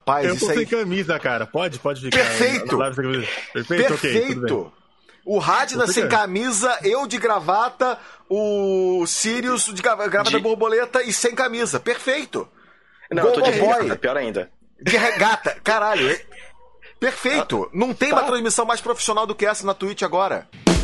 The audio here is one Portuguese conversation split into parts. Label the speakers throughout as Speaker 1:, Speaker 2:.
Speaker 1: Rapaz,
Speaker 2: eu
Speaker 1: isso
Speaker 2: tô
Speaker 1: aí...
Speaker 2: sem camisa, cara. Pode ficar.
Speaker 1: Perfeito!
Speaker 2: Perfeito? Ok, tudo bem.
Speaker 1: O Radna sem camisa, eu de gravata, o Sirius de gravata borboleta e sem camisa. Perfeito!
Speaker 3: Não, eu tô de regata, pior ainda.
Speaker 1: De regata, caralho. Perfeito! Não tem uma transmissão mais profissional do que essa na Twitch agora.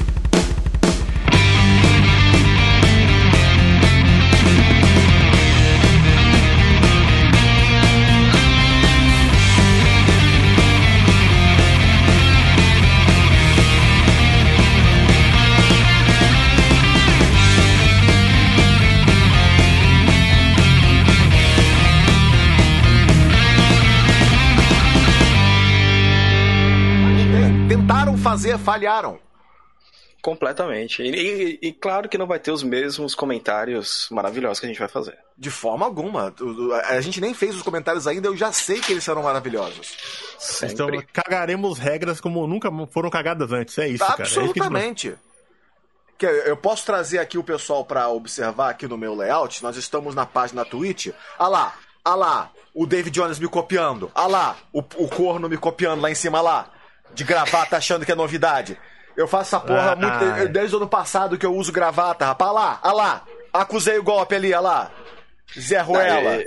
Speaker 1: Tentaram fazer, falharam.
Speaker 3: Completamente. E claro que não vai ter os mesmos comentários maravilhosos que a gente vai fazer.
Speaker 1: De forma alguma. A gente nem fez os comentários ainda, eu já sei que eles serão maravilhosos.
Speaker 3: Sempre.
Speaker 2: Então cagaremos regras como nunca foram cagadas antes. É isso,
Speaker 1: Absolutamente.
Speaker 2: cara. É isso
Speaker 1: eu posso trazer aqui o pessoal pra observar aqui no meu layout. Nós estamos na página da Twitch. Ah lá, o David Jones me copiando. Ah lá, o corno me copiando lá em cima lá. De gravata achando que é novidade. Eu faço essa porra desde o ano passado que eu uso gravata, rapaz. Ah lá. Acusei o golpe ali, lá. Zé Ruela.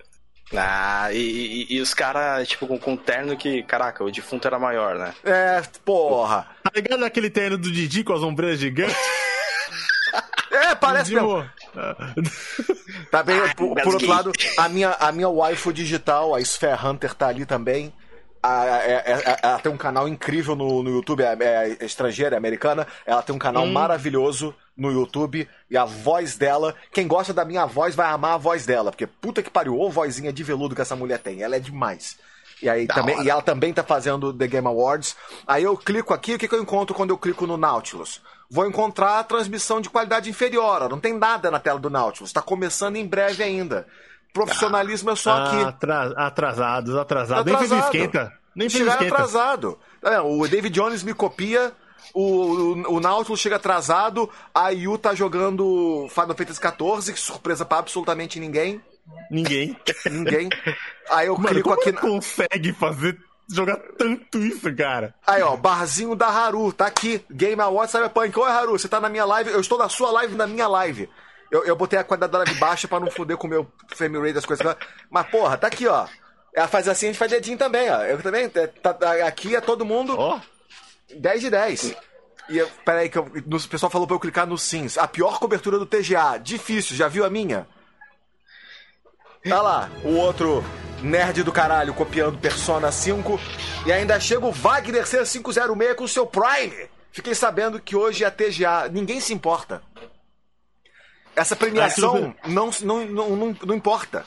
Speaker 3: E os caras, tipo, com terno que, caraca, o defunto era maior, né?
Speaker 1: Porra.
Speaker 2: Tá ligado aquele terno do Didi com as ombreiras gigantes?
Speaker 1: Parece mesmo. Tá bem, por outro lado, a minha waifu digital, a Sphere Hunter, tá ali também. Ela tem um canal incrível no YouTube, é estrangeira, é americana. Ela tem um canal maravilhoso no YouTube. E a voz dela, quem gosta da minha voz vai amar a voz dela. Porque puta que pariu, ô vozinha de veludo que essa mulher tem. Ela é demais. E ela também tá fazendo The Game Awards. Aí eu clico aqui, o que eu encontro quando eu clico no Nautilus? Vou encontrar a transmissão de qualidade inferior. Ó, não tem nada na tela do Nautilus. Tá começando em breve ainda. Profissionalismo é só aqui.
Speaker 2: Atrasados. Nem fez esquenta.
Speaker 1: Chegaram atrasado. O David Jones me copia, o Nautilus chega atrasado, a Yu tá jogando Final Fantasy XIV, que surpresa pra absolutamente ninguém.
Speaker 2: Ninguém.
Speaker 1: Aí eu clico aqui.
Speaker 2: Consegue jogar tanto isso, cara?
Speaker 1: Aí, ó, barzinho da Haru, tá aqui. Game Awards Cyberpunk. Oi, Haru, você tá na minha live? Eu estou na sua live, na minha live. Eu botei a qualidade da live baixa pra não foder com o meu frame rate das coisas. Mas, porra, tá aqui, ó. Ela faz assim, a gente faz dedinho também, ó. Eu também, aqui é todo mundo 10 de 10. E peraí, o pessoal falou pra eu clicar no Sims. A pior cobertura do TGA. Difícil, já viu a minha? Tá lá, o outro nerd do caralho copiando Persona 5. E ainda chega o Wagner C506 com o seu Prime. Fiquei sabendo que hoje é a TGA. Ninguém se importa. Essa premiação não importa.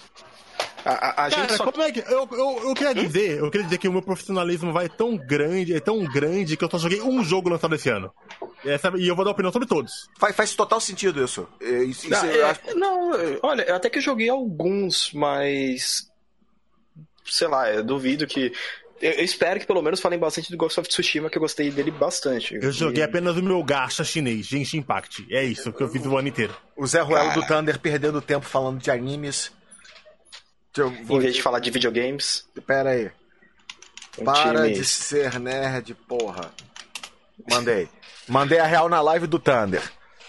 Speaker 2: A gente como é que. Eu queria dizer que o meu profissionalismo é tão grande que eu só joguei um jogo lançado esse ano. E eu vou dar opinião sobre todos.
Speaker 1: Faz total sentido isso.
Speaker 3: Olha, até que eu joguei alguns, mas. Sei lá, eu duvido que. Eu espero que pelo menos falem bastante do Ghost of Tsushima, que eu gostei dele bastante.
Speaker 2: Eu joguei apenas o meu gacha chinês, Genshin Impact. É isso que eu fiz o ano inteiro.
Speaker 1: O Zé Ruelo do Thunder perdendo tempo falando de animes.
Speaker 3: Em vez de falar de videogames.
Speaker 1: Pera aí. Para de ser nerd, porra. Mandei a real na live do Thunder.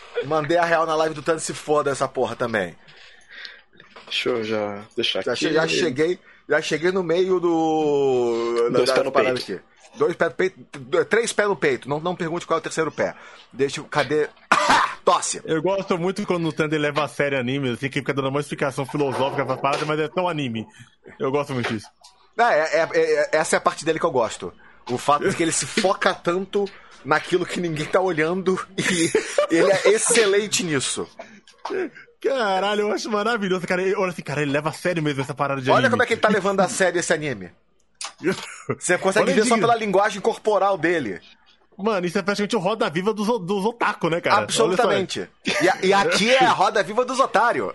Speaker 1: Se foda essa porra também.
Speaker 3: Deixa eu já deixar aqui.
Speaker 1: Já cheguei no meio do...
Speaker 3: Dois pés no peito.
Speaker 1: Aqui. 2 pés no peito. 3 pés no peito. Não pergunte qual é o terceiro pé. Cadê... Tosse.
Speaker 2: Eu gosto muito quando o Thunder leva a sério anime, assim, que fica dando uma explicação filosófica pra parada, mas é tão anime. Eu gosto muito disso.
Speaker 1: Essa é a parte dele que eu gosto. O fato de que ele se foca tanto naquilo que ninguém tá olhando e ele é excelente nisso.
Speaker 2: Caralho, eu acho maravilhoso, cara. Olha assim, cara, ele leva a sério mesmo essa parada de anime.
Speaker 1: Olha como é que ele tá levando a sério esse anime. Você consegue ver só pela linguagem corporal dele.
Speaker 2: Mano, isso é praticamente o roda viva dos otaku, né, cara?
Speaker 1: Absolutamente. E aqui é a roda viva dos otários.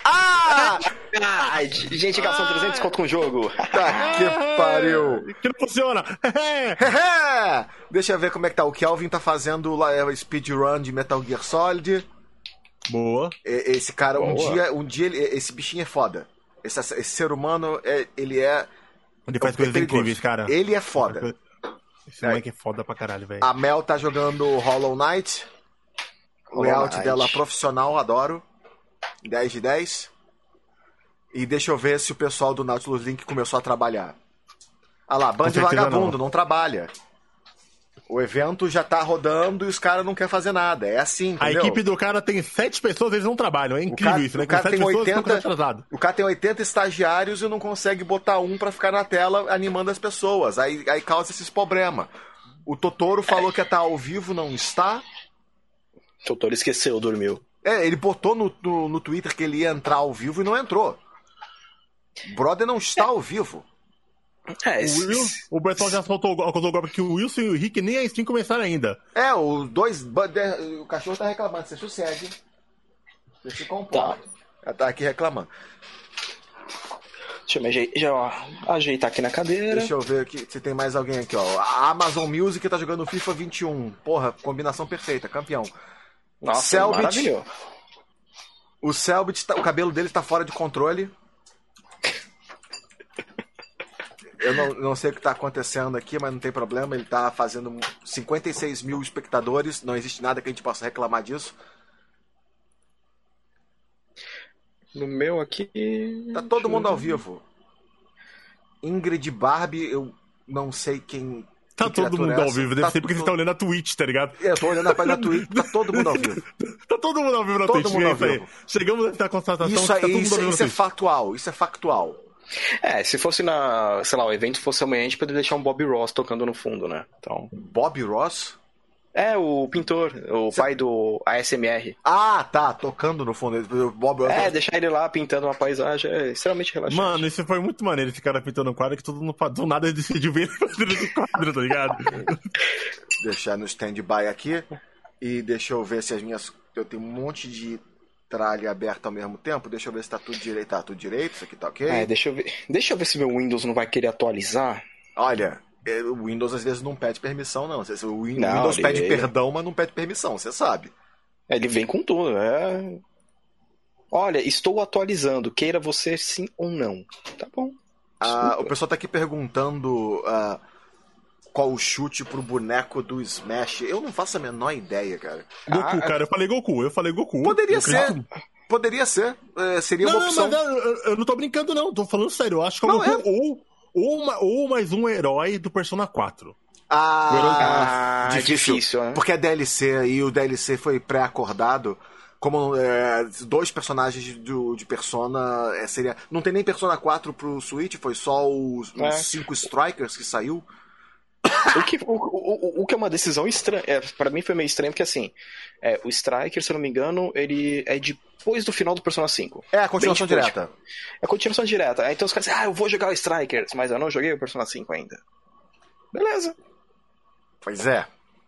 Speaker 3: Gente, gastam 300 conto com o jogo.
Speaker 1: Tá que pariu.
Speaker 2: Que não funciona.
Speaker 1: Deixa eu ver como é que tá. O Kelvin tá fazendo o speedrun de Metal Gear Solid.
Speaker 2: Boa.
Speaker 1: Esse cara, um dia esse bichinho é foda. Esse ser humano, ele é
Speaker 2: Ele faz coisas incríveis, cara.
Speaker 1: Ele é foda.
Speaker 2: Esse moleque é foda pra caralho, velho.
Speaker 1: A Mel tá jogando Hollow Knight. O layout dela profissional, adoro. 10 de 10. E deixa eu ver se o pessoal do Nautilus Link começou a trabalhar. Ah lá, bando de vagabundo, não trabalha. O evento já tá rodando e os caras não querem fazer nada. É assim, entendeu?
Speaker 2: A equipe do cara tem 7 pessoas, eles não trabalham. É incrível isso, né?
Speaker 1: O cara tem 80 estagiários e não consegue botar um pra ficar na tela animando as pessoas. Aí causa esses problemas. O Totoro falou que ia estar ao vivo, não está.
Speaker 3: O Totoro esqueceu, dormiu.
Speaker 1: Ele botou no Twitter que ele ia entrar ao vivo e não entrou. O brother não está ao vivo.
Speaker 2: O pessoal já soltou agora que o Wilson e o Rick nem a stream começaram ainda.
Speaker 1: Os dois. O cachorro tá reclamando. Você sossegue. Você se comporta. Tá. Tá aqui reclamando.
Speaker 3: Deixa eu me ajeitar aqui na cadeira.
Speaker 1: Deixa eu ver aqui se tem mais alguém aqui, ó. A Amazon Music tá jogando FIFA 21. Porra, combinação perfeita, campeão.
Speaker 3: Nossa, maravilhoso.
Speaker 1: O Selbit, o cabelo dele tá fora de controle. Eu não sei o que tá acontecendo aqui, mas não tem problema. Ele tá fazendo 56 mil espectadores. Não existe nada que a gente possa reclamar disso.
Speaker 3: No meu aqui...
Speaker 1: Tá todo mundo ao vivo. Ingrid Barbie, eu não sei quem...
Speaker 2: Tá todo mundo ao vivo, deve ser porque você tá olhando a Twitch, tá ligado?
Speaker 1: Eu tô olhando a página da Twitch, tá todo mundo ao vivo.
Speaker 2: Tá todo mundo ao vivo na Twitch, é isso aí. Chegamos a constatação que tá todo mundo ao vivo.
Speaker 1: Isso é factual, isso é factual.
Speaker 3: Se fosse sei lá, o evento fosse amanhã, a gente poderia deixar um Bob Ross tocando no fundo, né? Então...
Speaker 1: Bob Ross?
Speaker 3: O pintor, pai do ASMR.
Speaker 1: Ah, tá, tocando no fundo. Bob Ross.
Speaker 3: Deixar ele lá pintando uma paisagem é extremamente relaxante.
Speaker 2: Mano, isso foi muito maneiro, esse cara pintando um quadro que todo mundo, do nada, ele decidiu ver ele fazendo esse quadro, tá ligado?
Speaker 1: Deixar no stand-by aqui. E deixa eu ver se as minhas... Eu tenho um monte de tralha aberta ao mesmo tempo. Deixa eu ver se tá tudo direito. Tá tudo direito, isso aqui tá ok?
Speaker 3: Deixa eu ver se meu Windows não vai querer atualizar.
Speaker 1: Olha... O Windows às vezes não pede permissão, não. O Windows pede perdão, mas não pede permissão, você sabe.
Speaker 3: Ele vem com tudo. Olha, estou atualizando. Queira você sim ou não. Tá bom.
Speaker 1: O pessoal tá aqui perguntando qual o chute pro boneco do Smash. Eu não faço a menor ideia, cara.
Speaker 2: Goku, cara. Eu falei Goku.
Speaker 1: Poderia ser. Seria uma opção.
Speaker 2: Mas eu não tô brincando, não. Tô falando sério. Eu acho que é o Goku ou mais um herói do Persona 4.
Speaker 1: Difícil, né? Porque é DLC e o DLC foi pré-acordado. Como 2 personagens de Persona seria. Não tem nem Persona 4 pro Switch, foi só os 5 Strikers que saiu.
Speaker 3: O que é uma decisão estranha. Pra mim foi meio estranho, porque assim, o Striker, se eu não me engano, ele é depois do final do Persona 5.
Speaker 1: É a continuação direta.
Speaker 3: É a continuação direta. Então os caras dizem, eu vou jogar o Strikers, mas eu não joguei o Persona 5 ainda. Beleza.
Speaker 1: Pois é.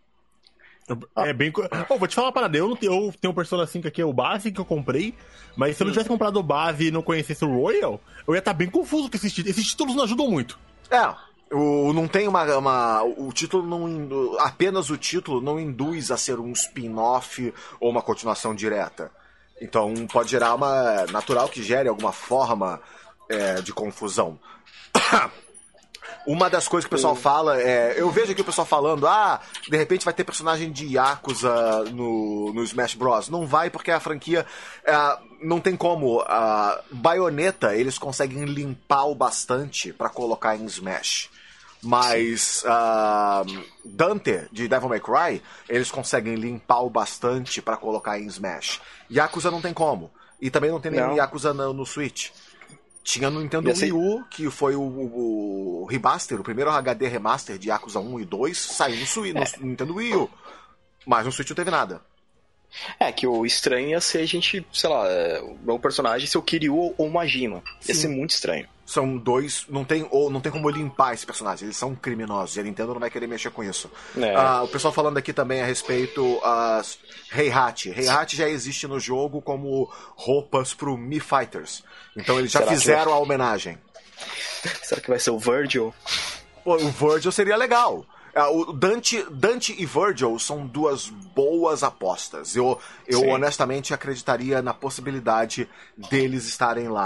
Speaker 2: Vou te falar uma parada. Eu tenho o Persona 5 aqui, o base que eu comprei, mas se eu não tivesse comprado o base e não conhecesse o Royal, eu ia estar bem confuso com esses títulos. Esses títulos não ajudam muito.
Speaker 1: Não tem o título não... Apenas o título não induz a ser um spin-off ou uma continuação direta. Então pode gerar natural que gere alguma forma de confusão. Uma das coisas que o pessoal fala eu vejo aqui o pessoal falando, de repente vai ter personagem de Yakuza no Smash Bros. Não vai, porque a franquia não tem como. Bayonetta eles conseguem limpar o bastante pra colocar em Smash. Mas Dante, de Devil May Cry, eles conseguem limpar o bastante pra colocar em Smash. Yakuza não tem como. E também não tem nenhum Yakuza no Switch. Tinha no Nintendo Wii U, que foi o remaster, o primeiro HD remaster de Yakuza 1 e 2, saiu no Nintendo Wii U. Mas no Switch não teve nada.
Speaker 3: Que o estranho ia ser a gente, sei lá, o personagem ser o Kiryu ou o Majima. Ia ser muito estranho. São
Speaker 1: 2, não tem como limpar esse personagem, eles são criminosos, e a Nintendo não vai querer mexer com isso. O pessoal falando aqui também a respeito Heihachi. Heihachi já existe no jogo como roupas pro Mii Fighters. Então eles já fizeram a homenagem.
Speaker 3: Será que vai ser o Virgil?
Speaker 1: O Virgil seria legal. O Dante e Virgil são 2 boas apostas. Eu honestamente acreditaria na possibilidade deles estarem lá.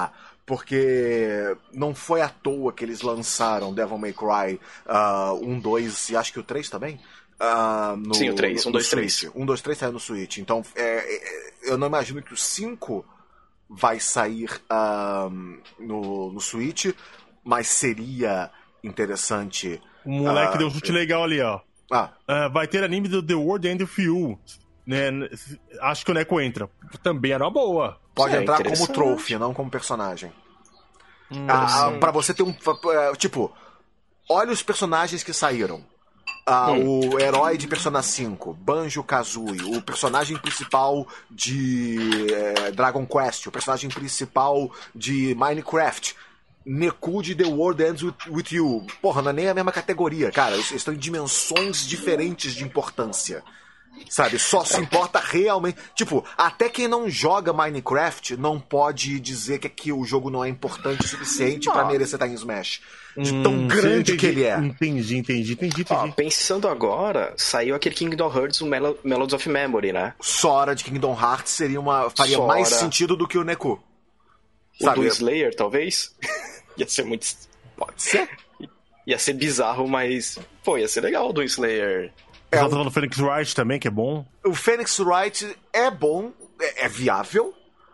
Speaker 1: Porque não foi à toa que eles lançaram Devil May Cry 1, 2 e acho que o 3 também.
Speaker 3: Sim, o 3, 1, 2, 3.
Speaker 1: 1, 2, 3 saiu no Switch. Então, eu não imagino que o 5 vai sair no Switch, mas seria interessante.
Speaker 2: O moleque deu um chute legal ali, ó. Vai ter anime do The World End of You. Né? Acho que o Neko entra. Também era uma boa.
Speaker 1: Pode entrar como trophy, não como personagem. Pra você ter um... Tipo, olha os personagens que saíram. O herói de Persona 5, Banjo-Kazooie, o personagem principal de Dragon Quest, o personagem principal de Minecraft, Neku de The World Ends With You. Porra, não é nem a mesma categoria, cara. Eles estão em dimensões diferentes de importância. Sabe, só se importa realmente. Tipo, até quem não joga Minecraft não pode dizer que o jogo não é importante o suficiente pra merecer estar em Smash. De tão grande que ele é.
Speaker 2: Entendi.
Speaker 3: Pensando agora, saiu aquele Kingdom Hearts, o Melodies of Memory, né?
Speaker 1: Sora de Kingdom Hearts faria mais sentido do que o Neku.
Speaker 3: O do Slayer, talvez? Ia ser muito...
Speaker 1: Pode ser.
Speaker 3: Ia ser bizarro, mas... Pô, ia ser legal o do Slayer.
Speaker 2: Você tá falando do Phoenix Wright também, que é bom?
Speaker 1: O Phoenix Wright é bom, é viável,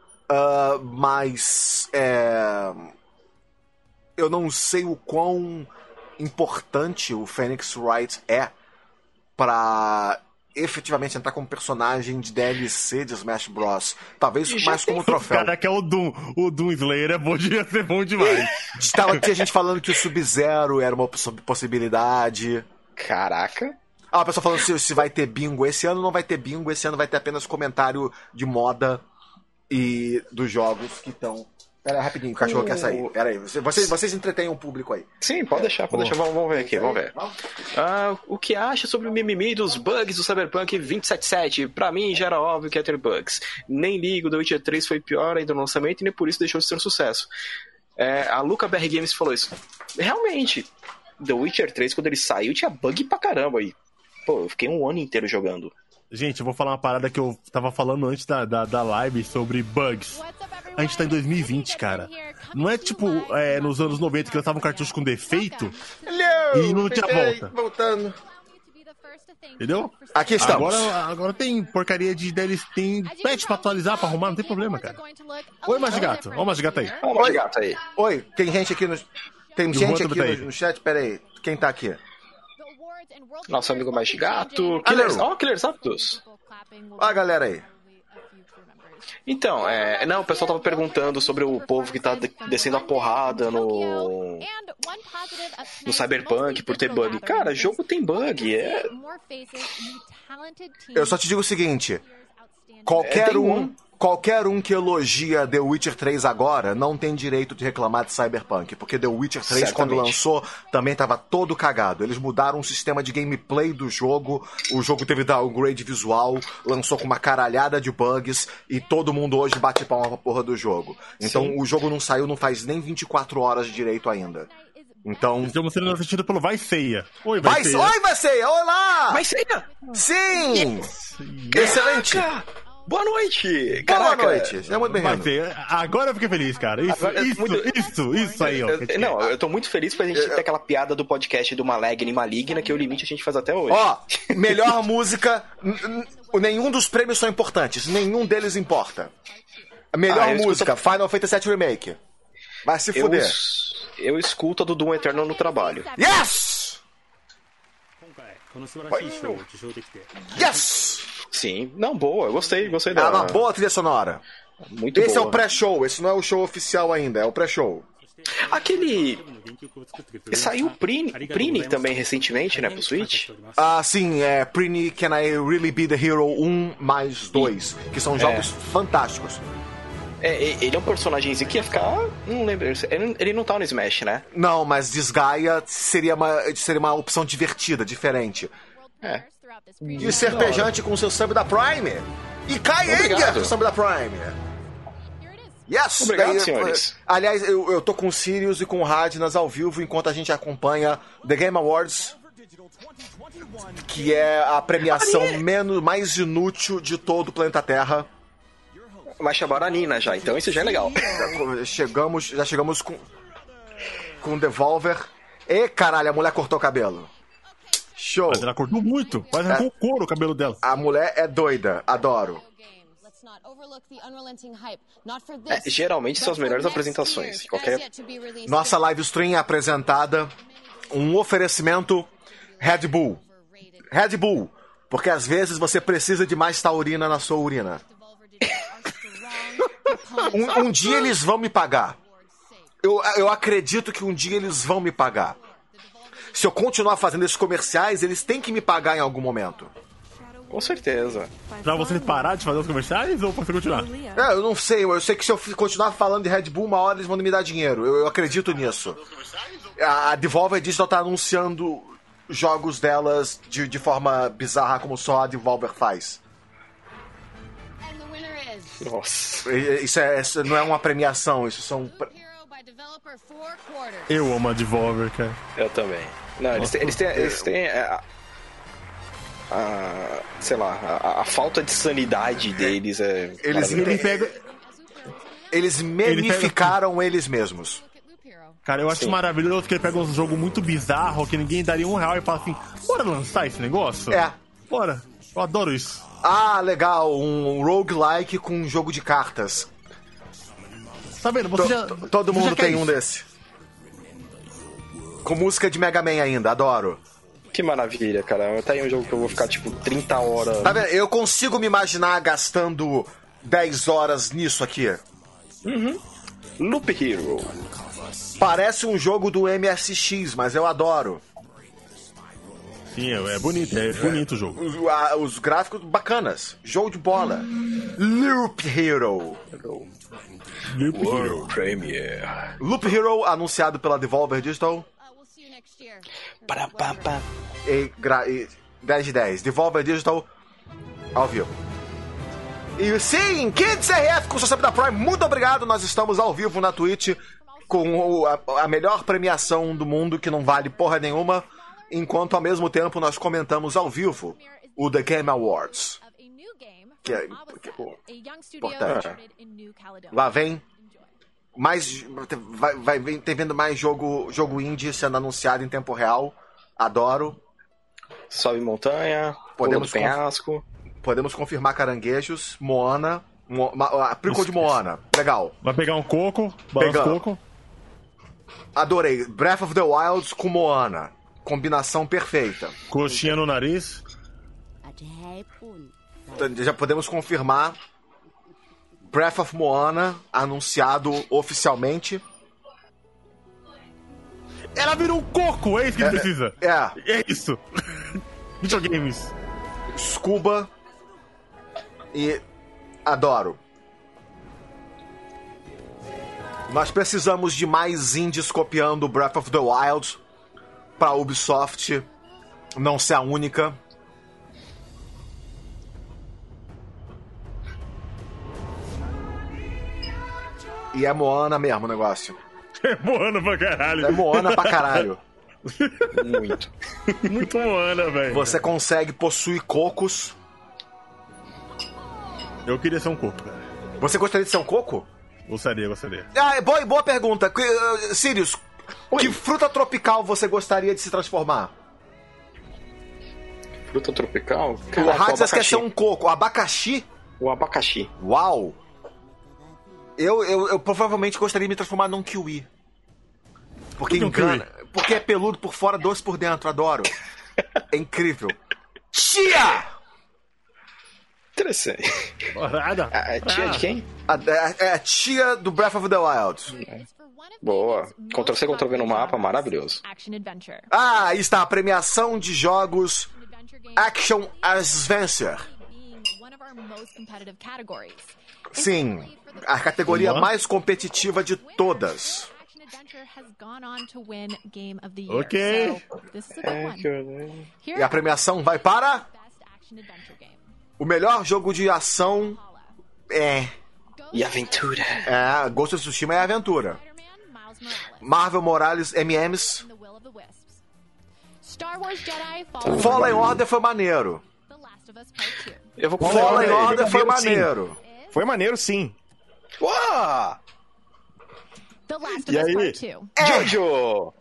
Speaker 1: mas eu não sei o quão importante o Phoenix Wright é pra efetivamente entrar como personagem de DLC de Smash Bros. Talvez mais como troféu.
Speaker 2: O cara que é o Doom Slayer ia ser bom demais.
Speaker 1: Tinha gente falando que o Sub-Zero era uma possibilidade.
Speaker 3: Caraca.
Speaker 1: A pessoa falando se vai ter bingo. Esse ano não vai ter bingo, esse ano vai ter apenas comentário de moda e dos jogos que estão... Pera aí, rapidinho, o cachorro quer sair. Pera aí, vocês entretenham o público aí.
Speaker 3: Sim, pode deixar. Vamos ver aqui, vamos ver. O que acha sobre o mimimi dos bugs do Cyberpunk 2077? Pra mim, já era óbvio que ia ter bugs. Nem ligo, The Witcher 3 foi pior ainda no lançamento e nem por isso deixou de ser um sucesso. A Luca BR Games falou isso. Realmente, The Witcher 3, quando ele saiu, tinha bug pra caramba aí. Pô, eu fiquei um ano inteiro jogando.
Speaker 2: Gente, eu vou falar uma parada que eu tava falando antes da live sobre bugs. A gente tá em 2020, cara. Não é tipo nos anos 90 que lançavam cartucho com defeito e não tinha volta.
Speaker 1: Voltando.
Speaker 2: Entendeu?
Speaker 1: Aqui estamos.
Speaker 2: Agora tem porcaria de DLC, tem patch pra atualizar, pra arrumar, não tem problema, cara. Oi, Magigato. Ó o Magigato aí.
Speaker 3: Ó o Magigato aí.
Speaker 1: Oi, tem gente aqui no chat, pera aí. Quem tá aqui?
Speaker 3: Nosso amigo Magigato. Killers Aptos.
Speaker 1: Ó a galera aí.
Speaker 3: Então, o pessoal tava perguntando sobre o povo que tá descendo a porrada no Cyberpunk por ter bug. Cara, jogo tem bug.
Speaker 1: Eu só te digo o seguinte: qualquer um que elogia The Witcher 3 agora não tem direito de reclamar de Cyberpunk, porque The Witcher 3, certamente, quando lançou, também estava todo cagado. Eles mudaram o sistema de gameplay do jogo, o jogo teve downgrade visual, lançou com uma caralhada de bugs, e todo mundo hoje bate palma pra porra do jogo. Então sim, o jogo não saiu, não faz nem 24 horas de direito ainda. Então... Estamos
Speaker 2: sendo assistidos pelo Vai Ceia.
Speaker 1: Oi, Vai Ceia! Oi, Vai Ceia! Olá!
Speaker 3: Vai Ceia!
Speaker 1: Sim! Yes. Excelente!
Speaker 3: Boa noite!
Speaker 1: Caraca. Boa noite! É muito bem-vindo.
Speaker 2: Agora eu fiquei feliz, cara. Isso aí, ó.
Speaker 3: Não, eu tô muito feliz pra gente ter aquela piada do podcast do Maligna e Maligna, que é o limite a gente faz até hoje.
Speaker 1: Ó, melhor música... Nenhum dos prêmios são importantes. Nenhum deles importa. A melhor música, Final Fantasy VII Remake. Vai se fuder.
Speaker 3: Eu escuto a do Doom Eternal no trabalho.
Speaker 1: Yes! Yes!
Speaker 3: Sim, não, boa, eu gostei dela.
Speaker 1: É uma boa trilha sonora.
Speaker 3: Muito
Speaker 1: esse
Speaker 3: boa.
Speaker 1: É o pré-show, esse não é o show oficial ainda, é o pré-show.
Speaker 3: Saiu o Prini também recentemente, né, pro Switch?
Speaker 1: Sim, Prini Can I Really Be The Hero 1 mais 2, que são jogos fantásticos.
Speaker 3: Ele é um personagemzinho que ia ficar... Não lembro, ele não tá no Smash, né?
Speaker 1: Não, mas Disgaea seria uma opção divertida, diferente. E serpejante com o seu sub da Prime. E Kai Enger com o sub da Prime. Yes!
Speaker 3: Obrigado, senhores.
Speaker 1: Aliás, eu tô com o Sirius e com o Radnas ao vivo enquanto a gente acompanha The Game Awards, que é a premiação mais inútil de todo o planeta Terra.
Speaker 3: Mas chamaram a Nina já, então isso já é legal.
Speaker 1: Já chegamos com Devolver. E caralho, a mulher cortou o cabelo. Show.
Speaker 2: Mas ela cortou muito. Quase arrancou o couro o cabelo dela.
Speaker 1: A mulher é doida, adoro.
Speaker 3: Geralmente são as melhores apresentações.
Speaker 1: Nossa live stream é apresentada um oferecimento Red Bull. Red Bull, porque às vezes você precisa de mais taurina na sua urina. Um dia eles vão me pagar. Eu acredito que um dia eles vão me pagar. Se eu continuar fazendo esses comerciais, eles têm que me pagar em algum momento.
Speaker 3: Com certeza.
Speaker 2: Pra você parar de fazer os comerciais ou pra você continuar?
Speaker 1: Eu não sei. Eu sei que se eu continuar falando de Red Bull, uma hora eles vão me dar dinheiro. Eu acredito nisso. A Devolver Digital tá anunciando jogos delas de forma bizarra, como só a Devolver faz.
Speaker 3: Nossa.
Speaker 1: Isso não é uma premiação, isso são...
Speaker 2: Eu amo a Devolver, cara.
Speaker 3: Eu também. Não, eles têm sei lá, a falta de sanidade deles é...
Speaker 1: Eles memificaram eles mesmos.
Speaker 2: Cara, eu acho maravilhoso que ele pega um jogo muito bizarro, que ninguém daria R$1 e fala assim, bora lançar esse negócio? Bora. Eu adoro isso.
Speaker 1: Ah, legal, um roguelike com um jogo de cartas.
Speaker 2: Tá vendo?
Speaker 1: Todo mundo tem um desse. Com música de Mega Man ainda, adoro.
Speaker 3: Que maravilha, cara. Tá aí um jogo que eu vou ficar, 30 horas...
Speaker 1: Tá vendo? Eu consigo me imaginar gastando 10 horas nisso aqui.
Speaker 3: Loop Hero.
Speaker 1: Parece um jogo do MSX, mas eu adoro.
Speaker 2: Sim, é bonito o jogo.
Speaker 1: Os gráficos bacanas. Jogo de bola. Loop Hero.
Speaker 3: World Premiere.
Speaker 1: Loop Hero, anunciado pela Devolver Digital. E 10 de 10. Devolver Digital ao vivo. E sim, Kids RF com o seu da Prime, muito obrigado. Nós estamos ao vivo na Twitch com a melhor premiação do mundo, que não vale porra nenhuma, enquanto ao mesmo tempo nós comentamos ao vivo o The Game Awards, que é importante. Lá vem mais, tem vendo mais jogo indie sendo anunciado em tempo real. Adoro.
Speaker 3: Sobe montanha, podemos penhasco.
Speaker 1: Podemos confirmar caranguejos, Moana, a prequel de Moana, legal.
Speaker 2: Vai pegar um coco, balança coco.
Speaker 1: Adorei. Breath of the Wild com Moana. Combinação perfeita.
Speaker 2: Coxinha no nariz.
Speaker 1: Já podemos confirmar Breath of Moana anunciado oficialmente.
Speaker 2: Ela virou um coco, é isso que ele precisa. É isso. Videogames.
Speaker 1: Scuba. E adoro. Nós precisamos de mais indies copiando Breath of the Wild pra Ubisoft não ser a única. E é Moana mesmo o negócio.
Speaker 2: É Moana pra caralho.
Speaker 1: É Moana pra caralho.
Speaker 3: Muito.
Speaker 2: Muito Moana, velho.
Speaker 1: Você consegue possuir cocos.
Speaker 2: Eu queria ser um coco, cara.
Speaker 1: Você gostaria de ser um coco?
Speaker 2: Gostaria.
Speaker 1: Boa pergunta. Sirius, que fruta tropical você gostaria de se transformar?
Speaker 3: Fruta tropical?
Speaker 1: O Hades quer ser um coco. Abacaxi?
Speaker 3: O abacaxi.
Speaker 1: Uau! Eu provavelmente gostaria de me transformar num kiwi. Porque engana. Porque é peludo por fora, doce por dentro. Adoro. É incrível. Chia!
Speaker 3: Interessante. A tia de quem?
Speaker 1: A tia do Breath of the Wild.
Speaker 3: Boa. Ctrl-C, Ctrl-V no mapa, maravilhoso.
Speaker 1: Aí está a premiação de jogos Action Adventure. Sim, a categoria mais competitiva de todas.
Speaker 2: Ok.
Speaker 1: E a premiação vai para... o melhor jogo de ação
Speaker 3: e aventura.
Speaker 1: Ghost of Tsushima é aventura. Marvel Morales M&M's. Fallen Order foi maneiro.
Speaker 3: Eu vou
Speaker 1: Fallen Order foi maneiro.
Speaker 4: Foi maneiro, sim.
Speaker 3: Uau!
Speaker 4: E aí?
Speaker 3: Jojo!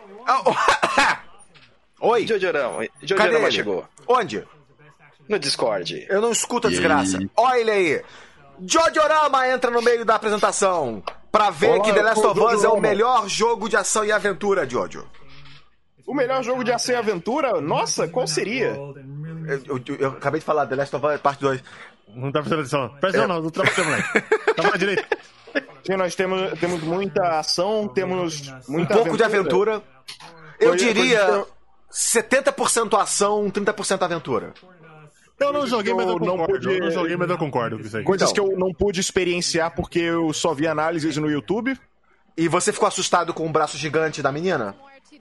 Speaker 1: Oi?
Speaker 3: Jojorama chegou.
Speaker 1: Onde?
Speaker 3: No Discord.
Speaker 1: Eu não escuto a desgraça. Olha ele aí. Jojorama entra no meio da apresentação pra ver
Speaker 4: Olá,
Speaker 1: que The Last of Us é o
Speaker 4: Jojorama.
Speaker 1: melhor jogo de ação e aventura, Jojo.
Speaker 4: O melhor jogo de ação e aventura? Nossa, qual seria?
Speaker 1: Eu acabei de falar, The Last of Us parte 2.
Speaker 2: Não tá prestando atenção. Presta atenção, não tá prestando, moleque. Tá pra direita.
Speaker 4: Sim, nós temos muita ação, temos muita
Speaker 1: Pouco de aventura. Eu diria
Speaker 4: Foi-
Speaker 1: 70% ação, 30% aventura.
Speaker 2: Eu não joguei, mas eu
Speaker 4: Eu não
Speaker 2: concordo.
Speaker 4: pude-
Speaker 2: Eu não joguei, mas eu concordo com isso aí.
Speaker 4: Coisas
Speaker 1: Então.
Speaker 4: que eu não pude experienciar porque eu só vi análises no YouTube.
Speaker 1: E você ficou assustado com o braço gigante da menina?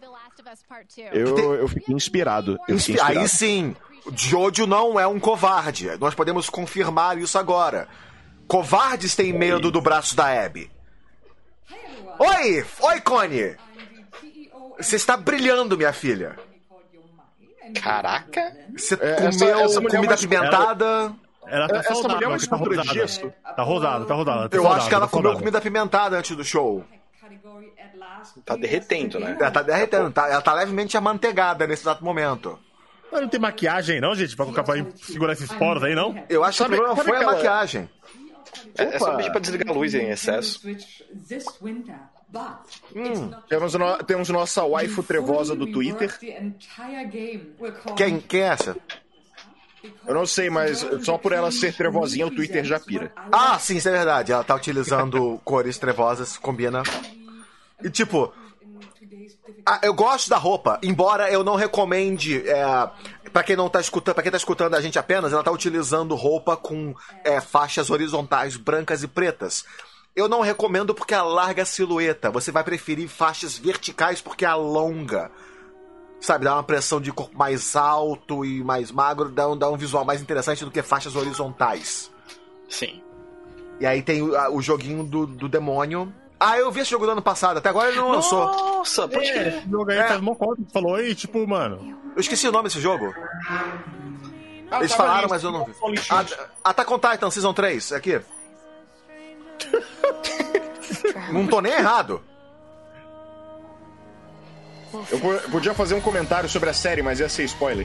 Speaker 4: Eu fiquei inspirado. Eu fiquei inspirado.
Speaker 1: Aí sim, Jojo não é um covarde. Nós podemos confirmar isso agora. Covardes têm medo do braço da Abby. Oi, Connie! Você está brilhando, minha filha.
Speaker 3: Caraca!
Speaker 1: Você
Speaker 4: essa
Speaker 1: comeu
Speaker 4: mulher
Speaker 1: comida
Speaker 4: mais-
Speaker 1: apimentada.
Speaker 2: Ela tá
Speaker 4: Essa
Speaker 2: saudável,
Speaker 4: mulher é uma
Speaker 2: aqui tá
Speaker 4: escultura de
Speaker 2: rosada.
Speaker 4: gesso.
Speaker 2: Tá rosada. Ela tá
Speaker 1: Eu
Speaker 2: saudável,
Speaker 1: acho que ela
Speaker 2: tá
Speaker 1: comeu
Speaker 2: saudável.
Speaker 1: comida apimentada antes do show.
Speaker 3: Tá derretendo, né?
Speaker 1: Ela tá derretendo, ela tá levemente amanteigada nesse exato momento.
Speaker 2: Mas não tem maquiagem não, gente? Pra colocar pra segurar esses poros aí, não?
Speaker 1: Eu acho que o problema foi a
Speaker 4: aquela-
Speaker 1: maquiagem.
Speaker 3: É só pedir pra desligar a luz em excesso.
Speaker 4: Temos nossa waifu trevosa do Twitter.
Speaker 1: Quem é essa?
Speaker 4: Eu não sei, mas só por ela ser trevosinha, o Twitter já pira.
Speaker 1: Ah, sim, isso é verdade. Ela tá utilizando cores trevosas, combina. E tipo, eu gosto da roupa, embora eu não recomende. Pra quem não tá escutando, para quem tá escutando a gente apenas, ela tá utilizando roupa com faixas horizontais brancas e pretas. Eu não recomendo porque alarga a silhueta. Você vai preferir faixas verticais porque alonga. Sabe, dá uma pressão de corpo mais alto e mais magro, dá um visual mais interessante do que faixas horizontais.
Speaker 3: Sim.
Speaker 1: E aí tem o joguinho do demônio. Ah, eu vi esse jogo do ano passado, até agora ele não lançou.
Speaker 3: Nossa, pode crer.
Speaker 2: Esse jogo aí faz mó conta que falou e tipo, mano.
Speaker 1: Eu esqueci o nome desse jogo. Eles
Speaker 4: tava
Speaker 1: falaram,
Speaker 4: ali,
Speaker 1: mas eu não vi.
Speaker 4: Solid Shield.
Speaker 1: Attack on Titan Season 3, aqui. Não tô nem errado.
Speaker 4: Eu podia fazer um comentário sobre a série, mas ia ser spoiler.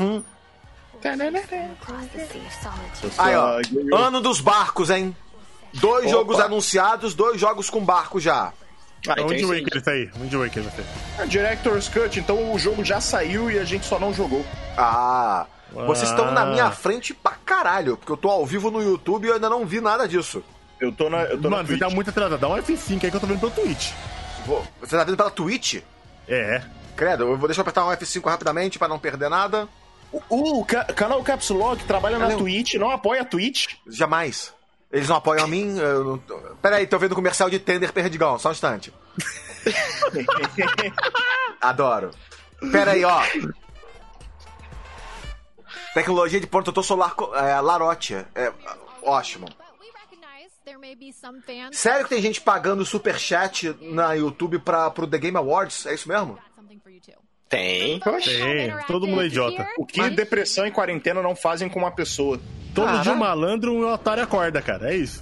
Speaker 1: Aí, ó. Ano dos barcos, hein? 2 jogos anunciados, 2 jogos com barco já.
Speaker 2: É um Wind
Speaker 3: sim.
Speaker 2: Waker isso aí. Wind Waker vai ser.
Speaker 4: É Director's Cut, então o jogo já saiu e a gente só não jogou.
Speaker 1: Ah, vocês estão na minha frente pra caralho, porque eu tô ao vivo no YouTube e eu ainda não vi nada disso.
Speaker 4: Eu tô na
Speaker 2: Mano, você
Speaker 4: Twitch.
Speaker 2: tá muito atrasado. Dá um F5 aí que eu tô vendo pelo Twitch.
Speaker 1: Você tá vendo pela Twitch?
Speaker 2: É.
Speaker 1: Credo, eu vou deixar eu apertar um F5 rapidamente pra não perder nada.
Speaker 4: O canal Caps Lock trabalha na
Speaker 1: Valeu.
Speaker 4: Twitch, não apoia a Twitch.
Speaker 1: Jamais. Eles não apoiam a mim. Eu não... Peraí, tô vendo comercial de Tender Perdigão, só um instante. Adoro. Peraí, ó. Tecnologia de protetor solar Larotte. Ótimo. Sério que tem gente pagando superchat na YouTube pro The Game Awards? É isso mesmo?
Speaker 3: Tem.
Speaker 2: Tem. Todo mundo é idiota.
Speaker 4: O que depressão e quarentena não fazem com uma pessoa?
Speaker 2: Todo dia um malandro, um otário acorda, cara. É isso.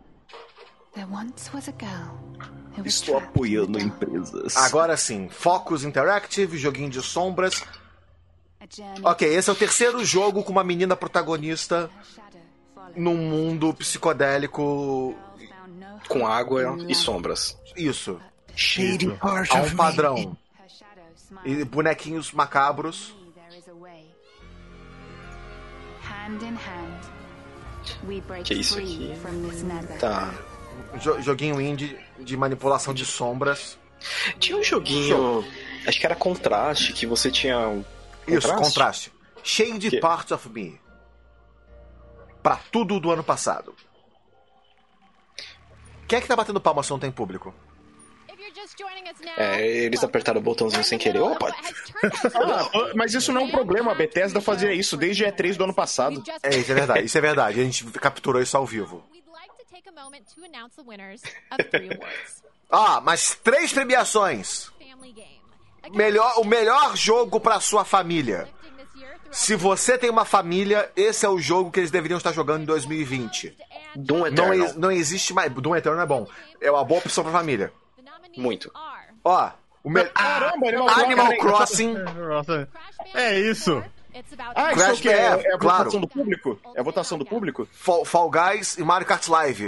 Speaker 4: Estou apoiando empresas.
Speaker 1: Agora sim, Focus Interactive, joguinho de sombras. Ok, esse é o terceiro jogo com uma menina protagonista num mundo psicodélico.
Speaker 3: Com água e sombras.
Speaker 1: Isso.
Speaker 4: Shady part
Speaker 1: Há um padrão. E bonequinhos macabros.
Speaker 3: Que isso aqui? Tá.
Speaker 1: Joguinho indie de manipulação de sombras.
Speaker 3: Tinha um joguinho, acho que era Contraste, que você tinha um
Speaker 1: Isso, contraste. Shade
Speaker 3: Que?
Speaker 1: Parts of Me. Pra tudo do ano passado. Quem é que tá batendo palma se não tem público?
Speaker 3: Eles apertaram o botãozinho sem querer. Opa!
Speaker 4: Mas isso não é um problema, a Bethesda fazia isso desde a E3 do ano passado.
Speaker 1: Isso é verdade, isso é verdade. A gente capturou isso ao vivo. Mas 3 premiações. O melhor jogo pra sua família. Se você tem uma família, esse é o jogo que eles deveriam estar jogando em 2020.
Speaker 3: Doom Eternal.
Speaker 1: Não existe mais. Doom Eternal é bom. É uma boa opção pra família.
Speaker 3: Muito.
Speaker 1: Ó,
Speaker 4: Caramba,
Speaker 1: Animal Crossing.
Speaker 2: Nossa, é isso.
Speaker 4: Isso
Speaker 1: Crash
Speaker 4: que é a
Speaker 1: claro.
Speaker 4: votação do público? É a votação do público?
Speaker 1: Fall Guys e Mario Kart Live.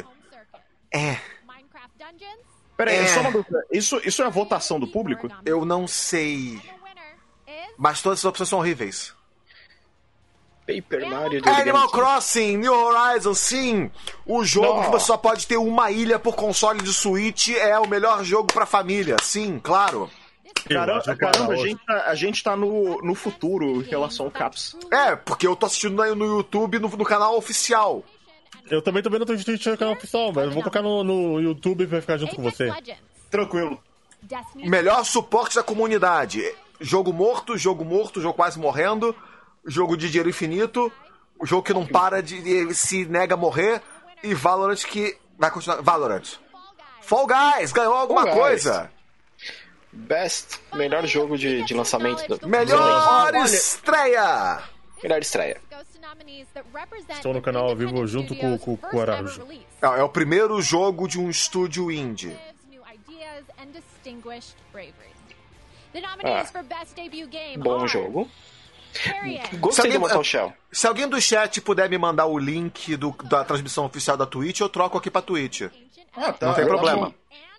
Speaker 4: Peraí, só uma dúvida. Isso é a votação do público?
Speaker 1: Eu não sei. Mas todas as opções são horríveis.
Speaker 3: Paper Mario do
Speaker 1: Animal Crossing, New Horizons, sim! O jogo que você só pode ter uma ilha por console de Switch é o melhor jogo pra família, sim, claro.
Speaker 4: Caramba, a gente tá no futuro em relação ao Caps.
Speaker 1: Porque eu tô assistindo no YouTube, no canal oficial.
Speaker 2: Eu também tô vendo o Twitch no canal oficial, mas eu vou colocar no YouTube pra ficar junto com você.
Speaker 4: Tranquilo.
Speaker 1: Melhor suporte da comunidade. Jogo morto, jogo quase morrendo. Jogo de dinheiro infinito. Jogo que não para de se nega a morrer. E Valorant que vai continuar. Valorant. Fall Guys ganhou alguma coisa.
Speaker 3: Melhor jogo de lançamento.
Speaker 1: Melhor estreia.
Speaker 3: Melhor estreia.
Speaker 2: Estou no canal ao vivo junto com o Araújo.
Speaker 1: É o primeiro jogo de um estúdio indie.
Speaker 3: Bom jogo. Gostei do Mortal Shell.
Speaker 1: Se alguém do chat puder me mandar o link da transmissão oficial da Twitch, eu troco aqui pra Twitch. Não tem problema.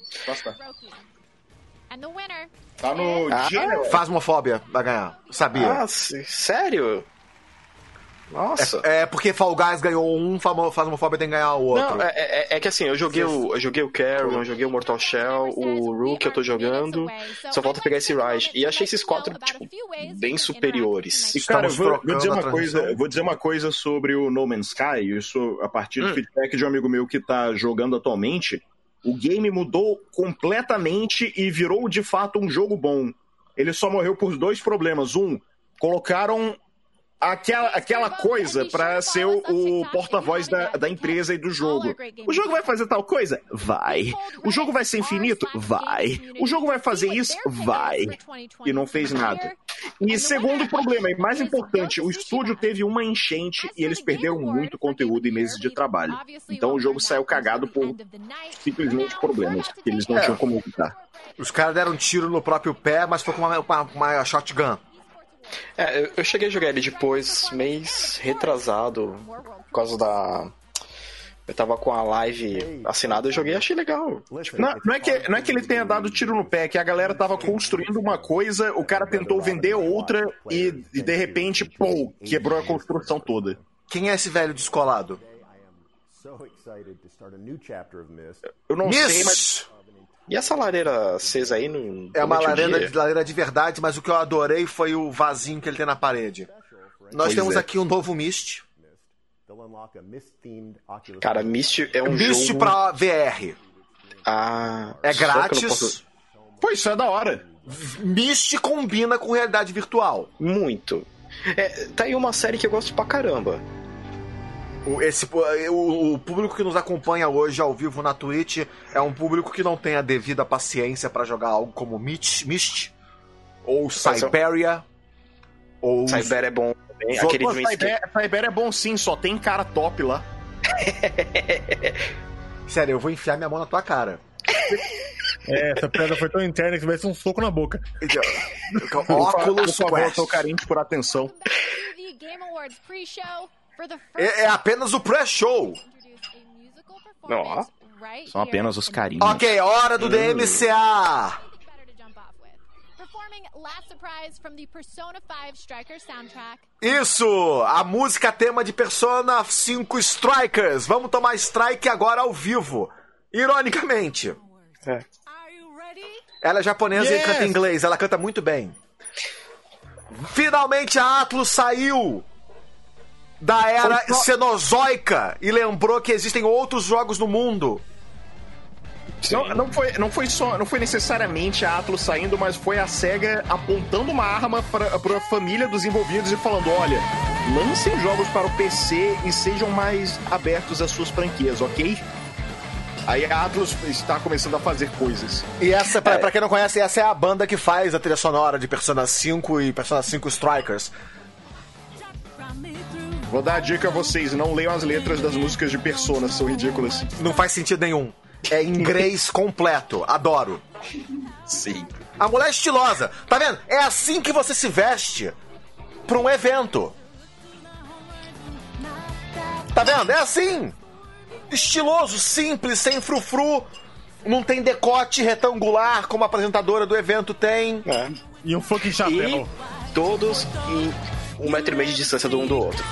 Speaker 4: Tá no dia.
Speaker 1: Phasmophobia vai ganhar. Sabia?
Speaker 3: Sério? Nossa.
Speaker 1: Porque Fall Guys ganhou um, Phasmophobia tem que ganhar o outro.
Speaker 3: Não, é que assim, eu joguei o Carrion, eu joguei o Mortal Shell, o Rook eu tô jogando, só falta pegar esse Rise. E achei esses 4, tipo, bem superiores.
Speaker 4: E cara, vou dizer uma coisa sobre o No Man's Sky, isso a partir do feedback de um amigo meu que tá jogando atualmente. O game mudou completamente e virou de fato um jogo bom. Ele só morreu por 2 problemas. Colocaram aquela coisa pra ser o porta-voz da empresa e do jogo. O jogo vai fazer tal coisa? Vai. O jogo vai ser infinito? Vai. O jogo vai fazer isso? Vai. E não fez nada. E segundo problema, e mais importante, o estúdio teve uma enchente e eles perderam muito conteúdo e meses de trabalho. Então o jogo saiu cagado por simplesmente problemas que eles não tinham como evitar.
Speaker 1: Os caras deram um tiro no próprio pé, mas foi com uma shotgun.
Speaker 3: Eu cheguei a jogar ele depois, mês retrasado, por causa da... Eu tava com a live assinada, eu joguei e achei legal.
Speaker 4: Não é que ele tenha dado tiro no pé, é que a galera tava construindo uma coisa, o cara tentou vender outra e de repente, quebrou a construção toda.
Speaker 1: Quem é esse velho descolado?
Speaker 4: Eu não sei, mas...
Speaker 3: E essa lareira acesa aí não...
Speaker 1: É uma lareira de verdade, mas o que eu adorei foi o vasinho que ele tem na parede. Nós temos aqui um novo Myst.
Speaker 3: Cara, Myst é um
Speaker 1: Myst
Speaker 3: jogo...
Speaker 1: pra VR. É grátis.
Speaker 4: Pô, isso é da hora.
Speaker 1: Myst combina com realidade virtual.
Speaker 3: Muito. Tá aí uma série que eu gosto pra caramba.
Speaker 1: O público que nos acompanha hoje ao vivo na Twitch é um público que não tem a devida paciência pra jogar algo como Myst ou Siberia.
Speaker 3: Siberia é bom também.
Speaker 4: Siberia é bom sim, só tem cara top lá.
Speaker 1: Sério, eu vou enfiar minha mão na tua cara.
Speaker 2: Essa piada foi tão interna que vai ser um soco na boca.
Speaker 1: Óculos
Speaker 4: Quest. Por favor, eu tô carente por atenção.
Speaker 1: É apenas o pré-show.
Speaker 3: Não.
Speaker 4: São apenas os carinhos.
Speaker 1: Ok, hora do DMCA. Isso, a música tema de Persona 5 Strikers. Vamos tomar strike agora ao vivo. Ironicamente. Ela é japonesa e canta em inglês. Ela canta muito bem. Finalmente a Atlus saiu da era cenozoica e lembrou que existem outros jogos no mundo.
Speaker 4: Não foi necessariamente a Atlus saindo, mas foi a SEGA apontando uma arma para a família dos envolvidos e falando: olha, lancem jogos para o PC e sejam mais abertos às suas franquias, ok? Aí a Atlus está começando a fazer coisas.
Speaker 1: E essa, pra quem não conhece, essa é a banda que faz a trilha sonora de Persona 5 e Persona 5 Strikers.
Speaker 4: Vou dar a dica a vocês, não leiam as letras das músicas de Persona, são ridículas.
Speaker 1: Não faz sentido nenhum. É inglês completo. Adoro.
Speaker 3: Sim.
Speaker 1: A mulher é estilosa. Tá vendo? É assim que você se veste pra um evento. Tá vendo? É assim. Estiloso, simples, sem frufru. Não tem decote retangular como a apresentadora do evento tem.
Speaker 2: É. E um fucking chapéu.
Speaker 3: E todos em 1,5 metro de distância do um do outro.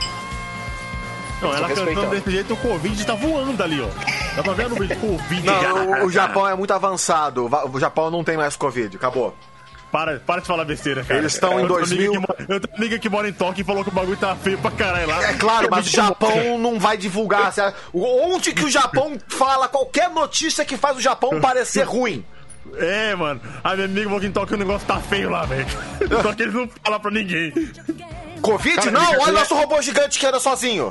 Speaker 2: Não, ela cantando desse jeito, o Covid tá voando ali, ó. Dá pra ver no vídeo Covid.
Speaker 1: Não, o Japão é muito avançado. O Japão não tem mais Covid, acabou.
Speaker 2: Para de falar besteira, cara.
Speaker 1: Eles estão em 2000...
Speaker 2: Eu tenho uma amiga que mora em Tóquio e falou que o bagulho tá feio pra caralho lá.
Speaker 1: É claro, mas o Japão não vai divulgar. Onde que o Japão fala qualquer notícia que faz o Japão parecer ruim?
Speaker 2: É, mano. A minha amiga falou que em Tóquio o negócio tá feio lá, velho. Só que eles não falam pra ninguém.
Speaker 1: Covid? Cara, não, olha o nosso robô gigante que anda sozinho.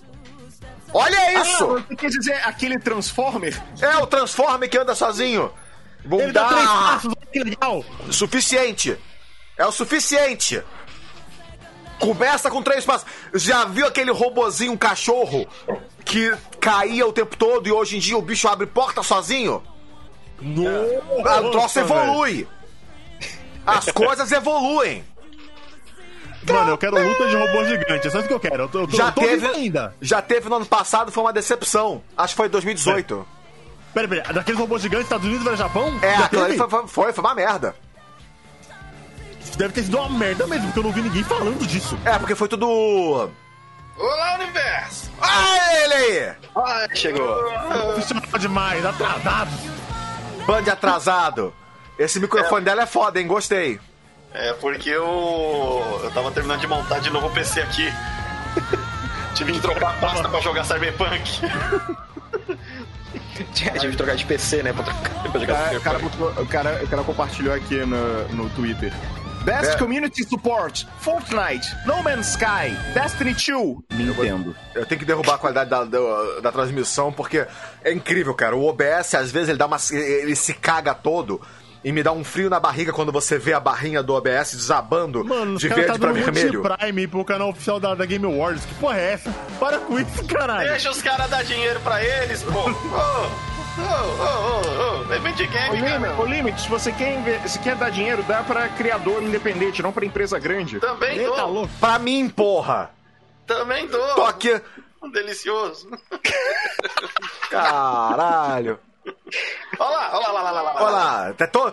Speaker 1: Olha isso!
Speaker 4: Você quer dizer aquele Transformer?
Speaker 1: É, o Transformer que anda sozinho.
Speaker 2: Ele dá 3 passos, que legal.
Speaker 1: Suficiente. É o suficiente. Começa com 3 passos. Já viu aquele robozinho, um cachorro, que caía o tempo todo e hoje em dia o bicho abre porta sozinho?
Speaker 2: Nossa,
Speaker 1: o troço evolui. As coisas evoluem.
Speaker 2: Mano, eu quero luta de robô gigante. É só isso que eu quero.
Speaker 1: Já teve no ano passado, foi uma decepção. Acho que foi em 2018.
Speaker 2: Peraí, daqueles robôs gigantes, Estados Unidos vai Japão?
Speaker 1: É, aquilo ali foi uma merda.
Speaker 2: Deve ter sido uma merda mesmo, porque eu não vi ninguém falando disso.
Speaker 1: É, porque foi tudo...
Speaker 3: Olá, universo!
Speaker 1: Ah, ele aí!
Speaker 3: Ah, chegou.
Speaker 2: Funcionava demais, atrasado.
Speaker 1: Band atrasado. Esse microfone dela é foda, hein? Gostei.
Speaker 5: É, porque eu tava terminando de montar de novo o PC aqui. Tive que trocar a pasta pra jogar Cyberpunk.
Speaker 3: Tive que trocar de PC, né? Pra jogar
Speaker 4: O cara compartilhou aqui no Twitter. Best Community Support, Fortnite, No Man's Sky, Destiny 2, Nintendo.
Speaker 1: Eu tenho que derrubar a qualidade da transmissão, porque é incrível, cara. O OBS, às vezes, ele se caga todo e me dá um frio na barriga quando você vê a barrinha do OBS desabando.
Speaker 2: Mano,
Speaker 1: de verde pra vermelho.
Speaker 2: Prime pro canal oficial da Game Awards. Que porra é essa? Para com isso, caralho.
Speaker 5: Deixa os caras dar dinheiro pra eles, pô. Event game,
Speaker 4: Ô, Limit, se você quer dar dinheiro, dá pra criador independente, não pra empresa grande.
Speaker 5: Também
Speaker 2: Eita,
Speaker 5: dou.
Speaker 2: louco.
Speaker 1: Pra mim, porra.
Speaker 5: Também dou.
Speaker 1: Tô aqui.
Speaker 5: Delicioso.
Speaker 1: Caralho.
Speaker 5: Olha lá.
Speaker 1: Olha lá.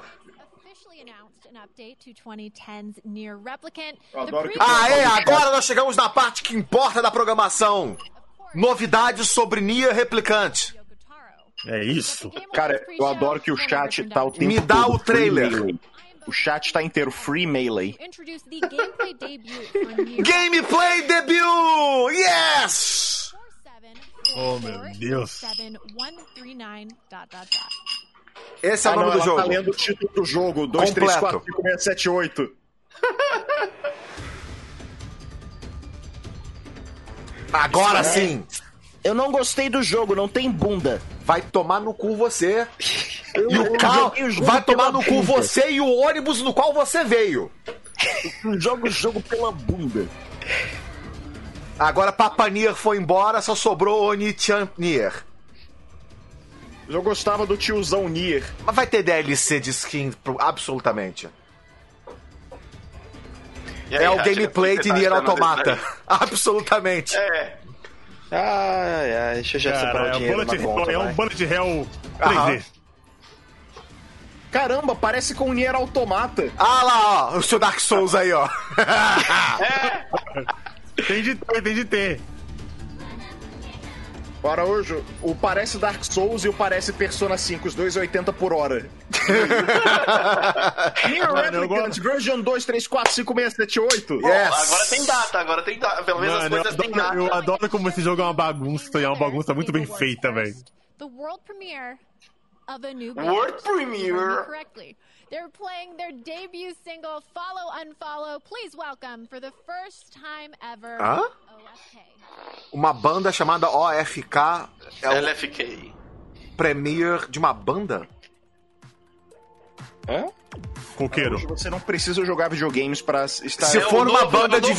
Speaker 1: Agora nós chegamos na parte que importa da programação. Novidades sobre Nier Replicant.
Speaker 2: É isso.
Speaker 4: Cara, eu adoro que o chat tá o tempo
Speaker 1: Me dá
Speaker 4: todo
Speaker 1: o trailer.
Speaker 4: Melee. O chat tá inteiro Free Melee.
Speaker 1: Gameplay debut! Yes!
Speaker 2: Oh, meu Deus.
Speaker 1: Esse é o nome do jogo.
Speaker 4: Tá lendo o título do jogo. 2, 3, 4, 5, 6, 7, 8.
Speaker 1: Agora sim!
Speaker 6: Eu não gostei do jogo, não tem bunda.
Speaker 1: Vai tomar no cu você. E o carro vai tomar no cu você e o ônibus no qual você veio.
Speaker 6: Eu jogo o jogo pela bunda.
Speaker 1: Agora Papa Nier foi embora, só sobrou Oni-chan Nier.
Speaker 4: Eu gostava do tiozão Nier.
Speaker 1: Mas vai ter DLC de skin, absolutamente.
Speaker 5: Aí,
Speaker 1: é o gameplay de Nier Automata. Absolutamente.
Speaker 5: É.
Speaker 3: Deixa eu já separar o dinheiro na conta.
Speaker 2: É um Bullet Hell 3D.
Speaker 4: Caramba, parece com o Nier Automata.
Speaker 1: Ah lá, ó, o seu Dark Souls aí, ó.
Speaker 2: Tem de ter.
Speaker 4: Para hoje, o parece Dark Souls e o parece Persona 5, os dois 80 por hora. Nier Replicant, version 2, 3, 4, 5, 6, 7, 8.
Speaker 1: Yes.
Speaker 5: Agora tem data. Pelo menos as coisas têm data.
Speaker 2: Eu adoro como esse jogo é uma bagunça, e é uma bagunça muito bem feita, velho.
Speaker 7: World premiere. They're playing their debut single, Follow Unfollow. Please welcome, for the first time ever, OFK.
Speaker 1: Uma banda chamada OFK é o
Speaker 5: LFK.
Speaker 1: premiere de uma banda?
Speaker 2: coqueiro.
Speaker 4: Você não precisa jogar videogames pra estar...
Speaker 1: Se for uma banda de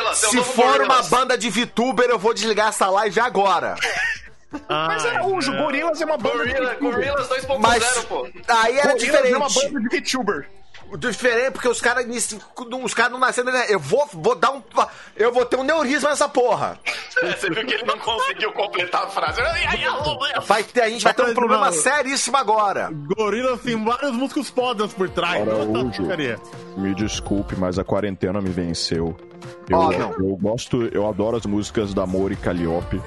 Speaker 1: VTuber, eu vou desligar essa live agora.
Speaker 4: Mas Araújo, Gorillaz é uma banda de VTuber.
Speaker 5: Gorillaz 2.0, pô.
Speaker 1: Aí era diferente.
Speaker 4: É uma banda de VTuber.
Speaker 1: Diferente, porque os caras não nasceram. Eu vou ter um neurisma nessa porra.
Speaker 5: Você viu que ele não conseguiu completar a frase.
Speaker 1: A gente vai ter um problema seríssimo agora.
Speaker 2: Gorillaz tem vários músicos fodas por trás.
Speaker 4: Araújo, me desculpe, mas a quarentena me venceu. Eu adoro as músicas da Mori Calliope.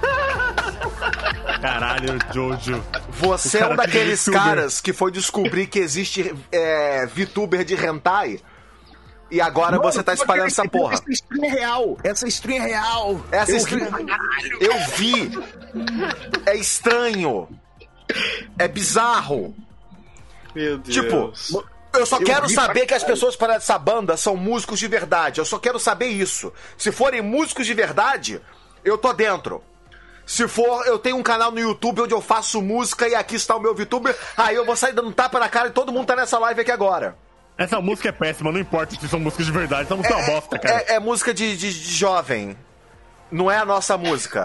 Speaker 2: Caralho, Jojo.
Speaker 1: Você é um daqueles caras que foi descobrir que existe VTuber de hentai e agora você tá espalhando essa porra.
Speaker 4: Essa stream é real.
Speaker 1: Essa stream... Eu vi. É estranho. É bizarro.
Speaker 3: Meu Deus.
Speaker 1: Tipo, eu só quero saber que as pessoas para essa banda são músicos de verdade. Eu só quero saber isso. Se forem músicos de verdade, eu tô dentro. Se for, eu tenho um canal no YouTube onde eu faço música e aqui está o meu VTuber, aí eu vou sair dando tapa na cara e todo mundo tá nessa live aqui agora.
Speaker 2: Essa música é péssima, não importa se são músicas de verdade, essa música é uma bosta, cara.
Speaker 1: É música de jovem. Não é a nossa música.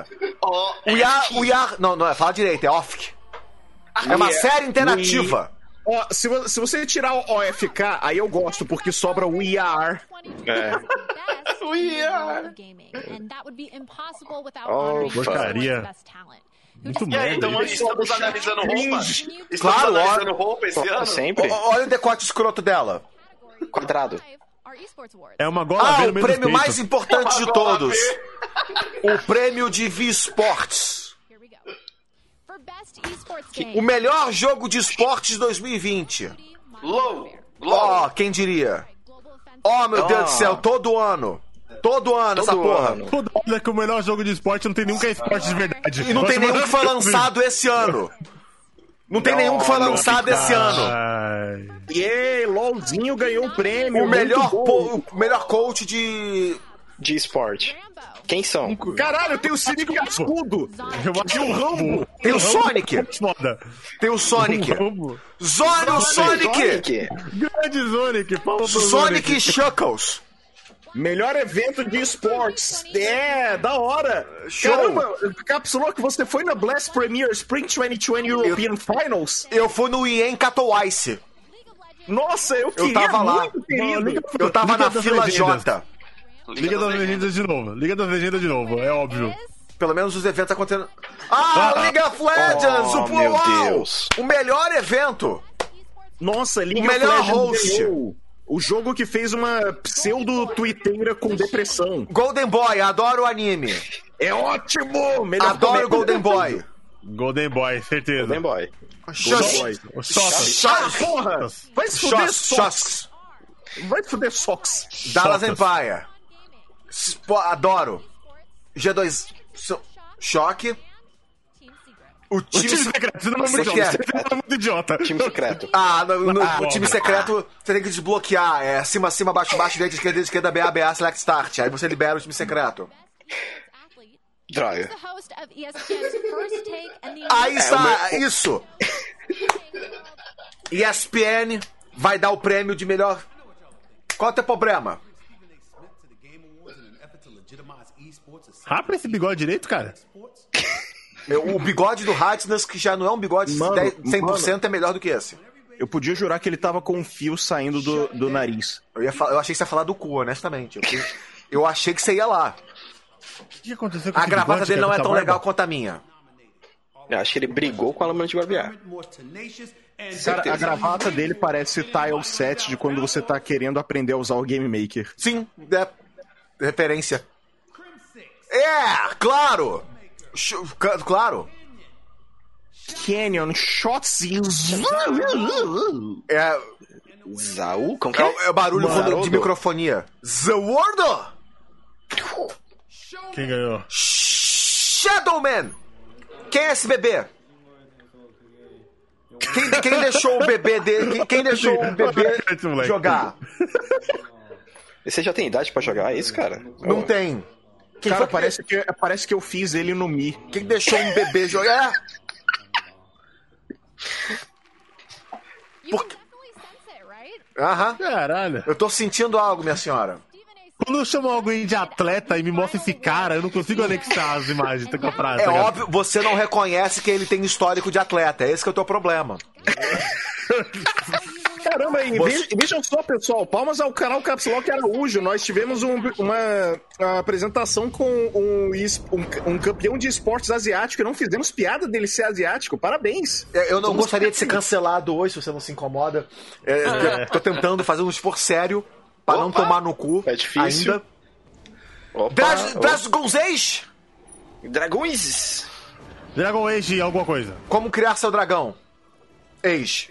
Speaker 1: Não, fala direito, é OFK. É uma série interativa.
Speaker 4: Se você tirar o OFK, aí eu gosto, porque sobra o IAR.
Speaker 2: Porcaria. Muito merda.
Speaker 5: Então estamos analisando roupa.
Speaker 1: Claro,
Speaker 5: analisando roupa esse ano.
Speaker 3: Sempre.
Speaker 1: Olha o decote escroto dela.
Speaker 3: Quadrado.
Speaker 2: É uma gola
Speaker 1: o prêmio mais importante de todos. O prêmio de Wii Sports. O melhor jogo de esportes de 2020. Quem diria? Meu Deus do céu, todo ano essa porra.
Speaker 2: Toda hora que o melhor jogo de esporte não tem nenhum que é esporte de verdade.
Speaker 1: E não tem nenhum que foi lançado esse ano. Não tem nenhum que foi lançado esse ano.
Speaker 4: LOLzinho ganhou um prêmio.
Speaker 1: O melhor coach de
Speaker 3: esporte. Quem são?
Speaker 4: Caralho, tem o Sonic Cascudo.
Speaker 2: E o Rambo.
Speaker 1: Tem o Sonic. Tem o Sonic. Sonic.
Speaker 2: Grande Sonic.
Speaker 1: Sonic Chuckles.
Speaker 4: Melhor evento de esportes. Da hora.
Speaker 1: Show.
Speaker 4: Caramba, Capsulou que você foi na Blast Premier Spring 2020 European Finals?
Speaker 1: Eu fui no EA em Katowice.
Speaker 4: Nossa, eu
Speaker 1: tava lá. Eu tava na fila J.
Speaker 2: Liga das Legendas de novo. É óbvio.
Speaker 1: Pelo menos os eventos acontecendo. League of Legends!
Speaker 3: Meu Deus.
Speaker 1: O melhor evento!
Speaker 4: Nossa, League
Speaker 1: of Legends. O melhor host!
Speaker 4: O jogo que fez uma pseudo-twitteira com depressão.
Speaker 1: Golden Boy, adoro o anime.
Speaker 4: É ótimo!
Speaker 1: Adoro Golden Boy.
Speaker 2: Golden Boy, certeza.
Speaker 3: Golden Boy.
Speaker 4: Porra! Vai se fuder, Sox. Vai se fuder, Sox.
Speaker 1: Dallas Empire. Adoro. G2. Choque. O time secreto.
Speaker 2: Você não é muito idiota.
Speaker 3: Time secreto.
Speaker 1: O time secreto você tem que desbloquear. É acima, baixo, direita, esquerda, BA, select start. Aí você libera o time secreto.
Speaker 3: Droga.
Speaker 1: Aí está, isso. ESPN vai dar o prêmio de melhor. Qual é o teu problema?
Speaker 2: Rapa esse bigode direito, cara?
Speaker 1: O bigode do Hatsness, que já não é um bigode 100%, é melhor do que esse.
Speaker 4: Eu podia jurar que ele tava com um fio saindo do nariz.
Speaker 1: Eu achei que você ia falar do cu, honestamente. Eu achei que você ia lá.
Speaker 2: O que aconteceu com
Speaker 1: a gravata dele não é tão legal quanto a minha.
Speaker 3: Eu acho que ele brigou com a lâmina de barbear.
Speaker 4: Cara, a gravata dele parece tile set de quando você tá querendo aprender a usar o Game Maker.
Speaker 1: Sim, referência. Claro! Claro!
Speaker 4: Canyon Shots
Speaker 3: Zaú? Como que é?
Speaker 1: É o barulho de microfonia. Zawardo!
Speaker 2: Quem ganhou?
Speaker 1: Shadowman! Quem é esse bebê? Quem deixou o bebê dele? Quem deixou o bebê jogar?
Speaker 3: Você já tem idade pra jogar isso, cara?
Speaker 1: Não tem.
Speaker 4: Cara, parece que eu fiz ele no Mi.
Speaker 1: Quem deixou um bebê jogar? Aham.
Speaker 2: Caralho.
Speaker 1: Eu tô sentindo algo, minha senhora.
Speaker 2: Quando eu chamo alguém de atleta e me mostra esse cara, eu não consigo anexar as imagens com a frase.
Speaker 1: É óbvio, você não reconhece que ele tem histórico de atleta. Esse que é o teu problema.
Speaker 4: Caramba, e vejam só, pessoal, palmas ao canal Caps Lock Araújo. Nós tivemos uma apresentação com um campeão de esportes asiático e não fizemos piada dele ser asiático. Parabéns.
Speaker 1: Eu não gostaria de ser cancelado hoje, se você não se incomoda. Tô tentando fazer um esforço sério pra não tomar no cu.
Speaker 3: É difícil.
Speaker 1: Ainda. Dragões!
Speaker 3: Dragões!
Speaker 2: Dragon Age alguma coisa.
Speaker 1: Como criar seu dragão? Age.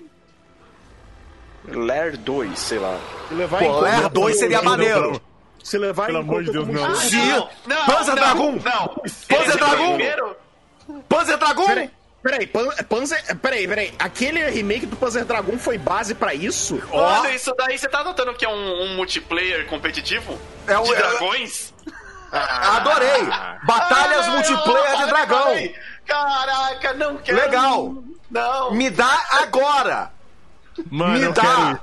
Speaker 3: Lair 2, sei lá.
Speaker 1: Pô, Lair 2 seria maneiro.
Speaker 4: Se levar
Speaker 2: Pelo
Speaker 4: em
Speaker 2: amor de
Speaker 4: conta
Speaker 2: Deus,
Speaker 4: como
Speaker 2: não.
Speaker 1: Panzer Dragon! Panzer Dragon! Panzer Dragon!
Speaker 4: Peraí. Aquele remake do Panzer Dragon foi base pra isso?
Speaker 5: Mano, isso daí você tá notando que é um multiplayer competitivo? De dragões?
Speaker 1: Adorei! Batalhas multiplayer de dragão!
Speaker 5: Caraca, não quero.
Speaker 1: Legal!
Speaker 5: Não!
Speaker 1: Me dá agora!
Speaker 2: Mano,
Speaker 1: Me
Speaker 2: eu
Speaker 1: dá!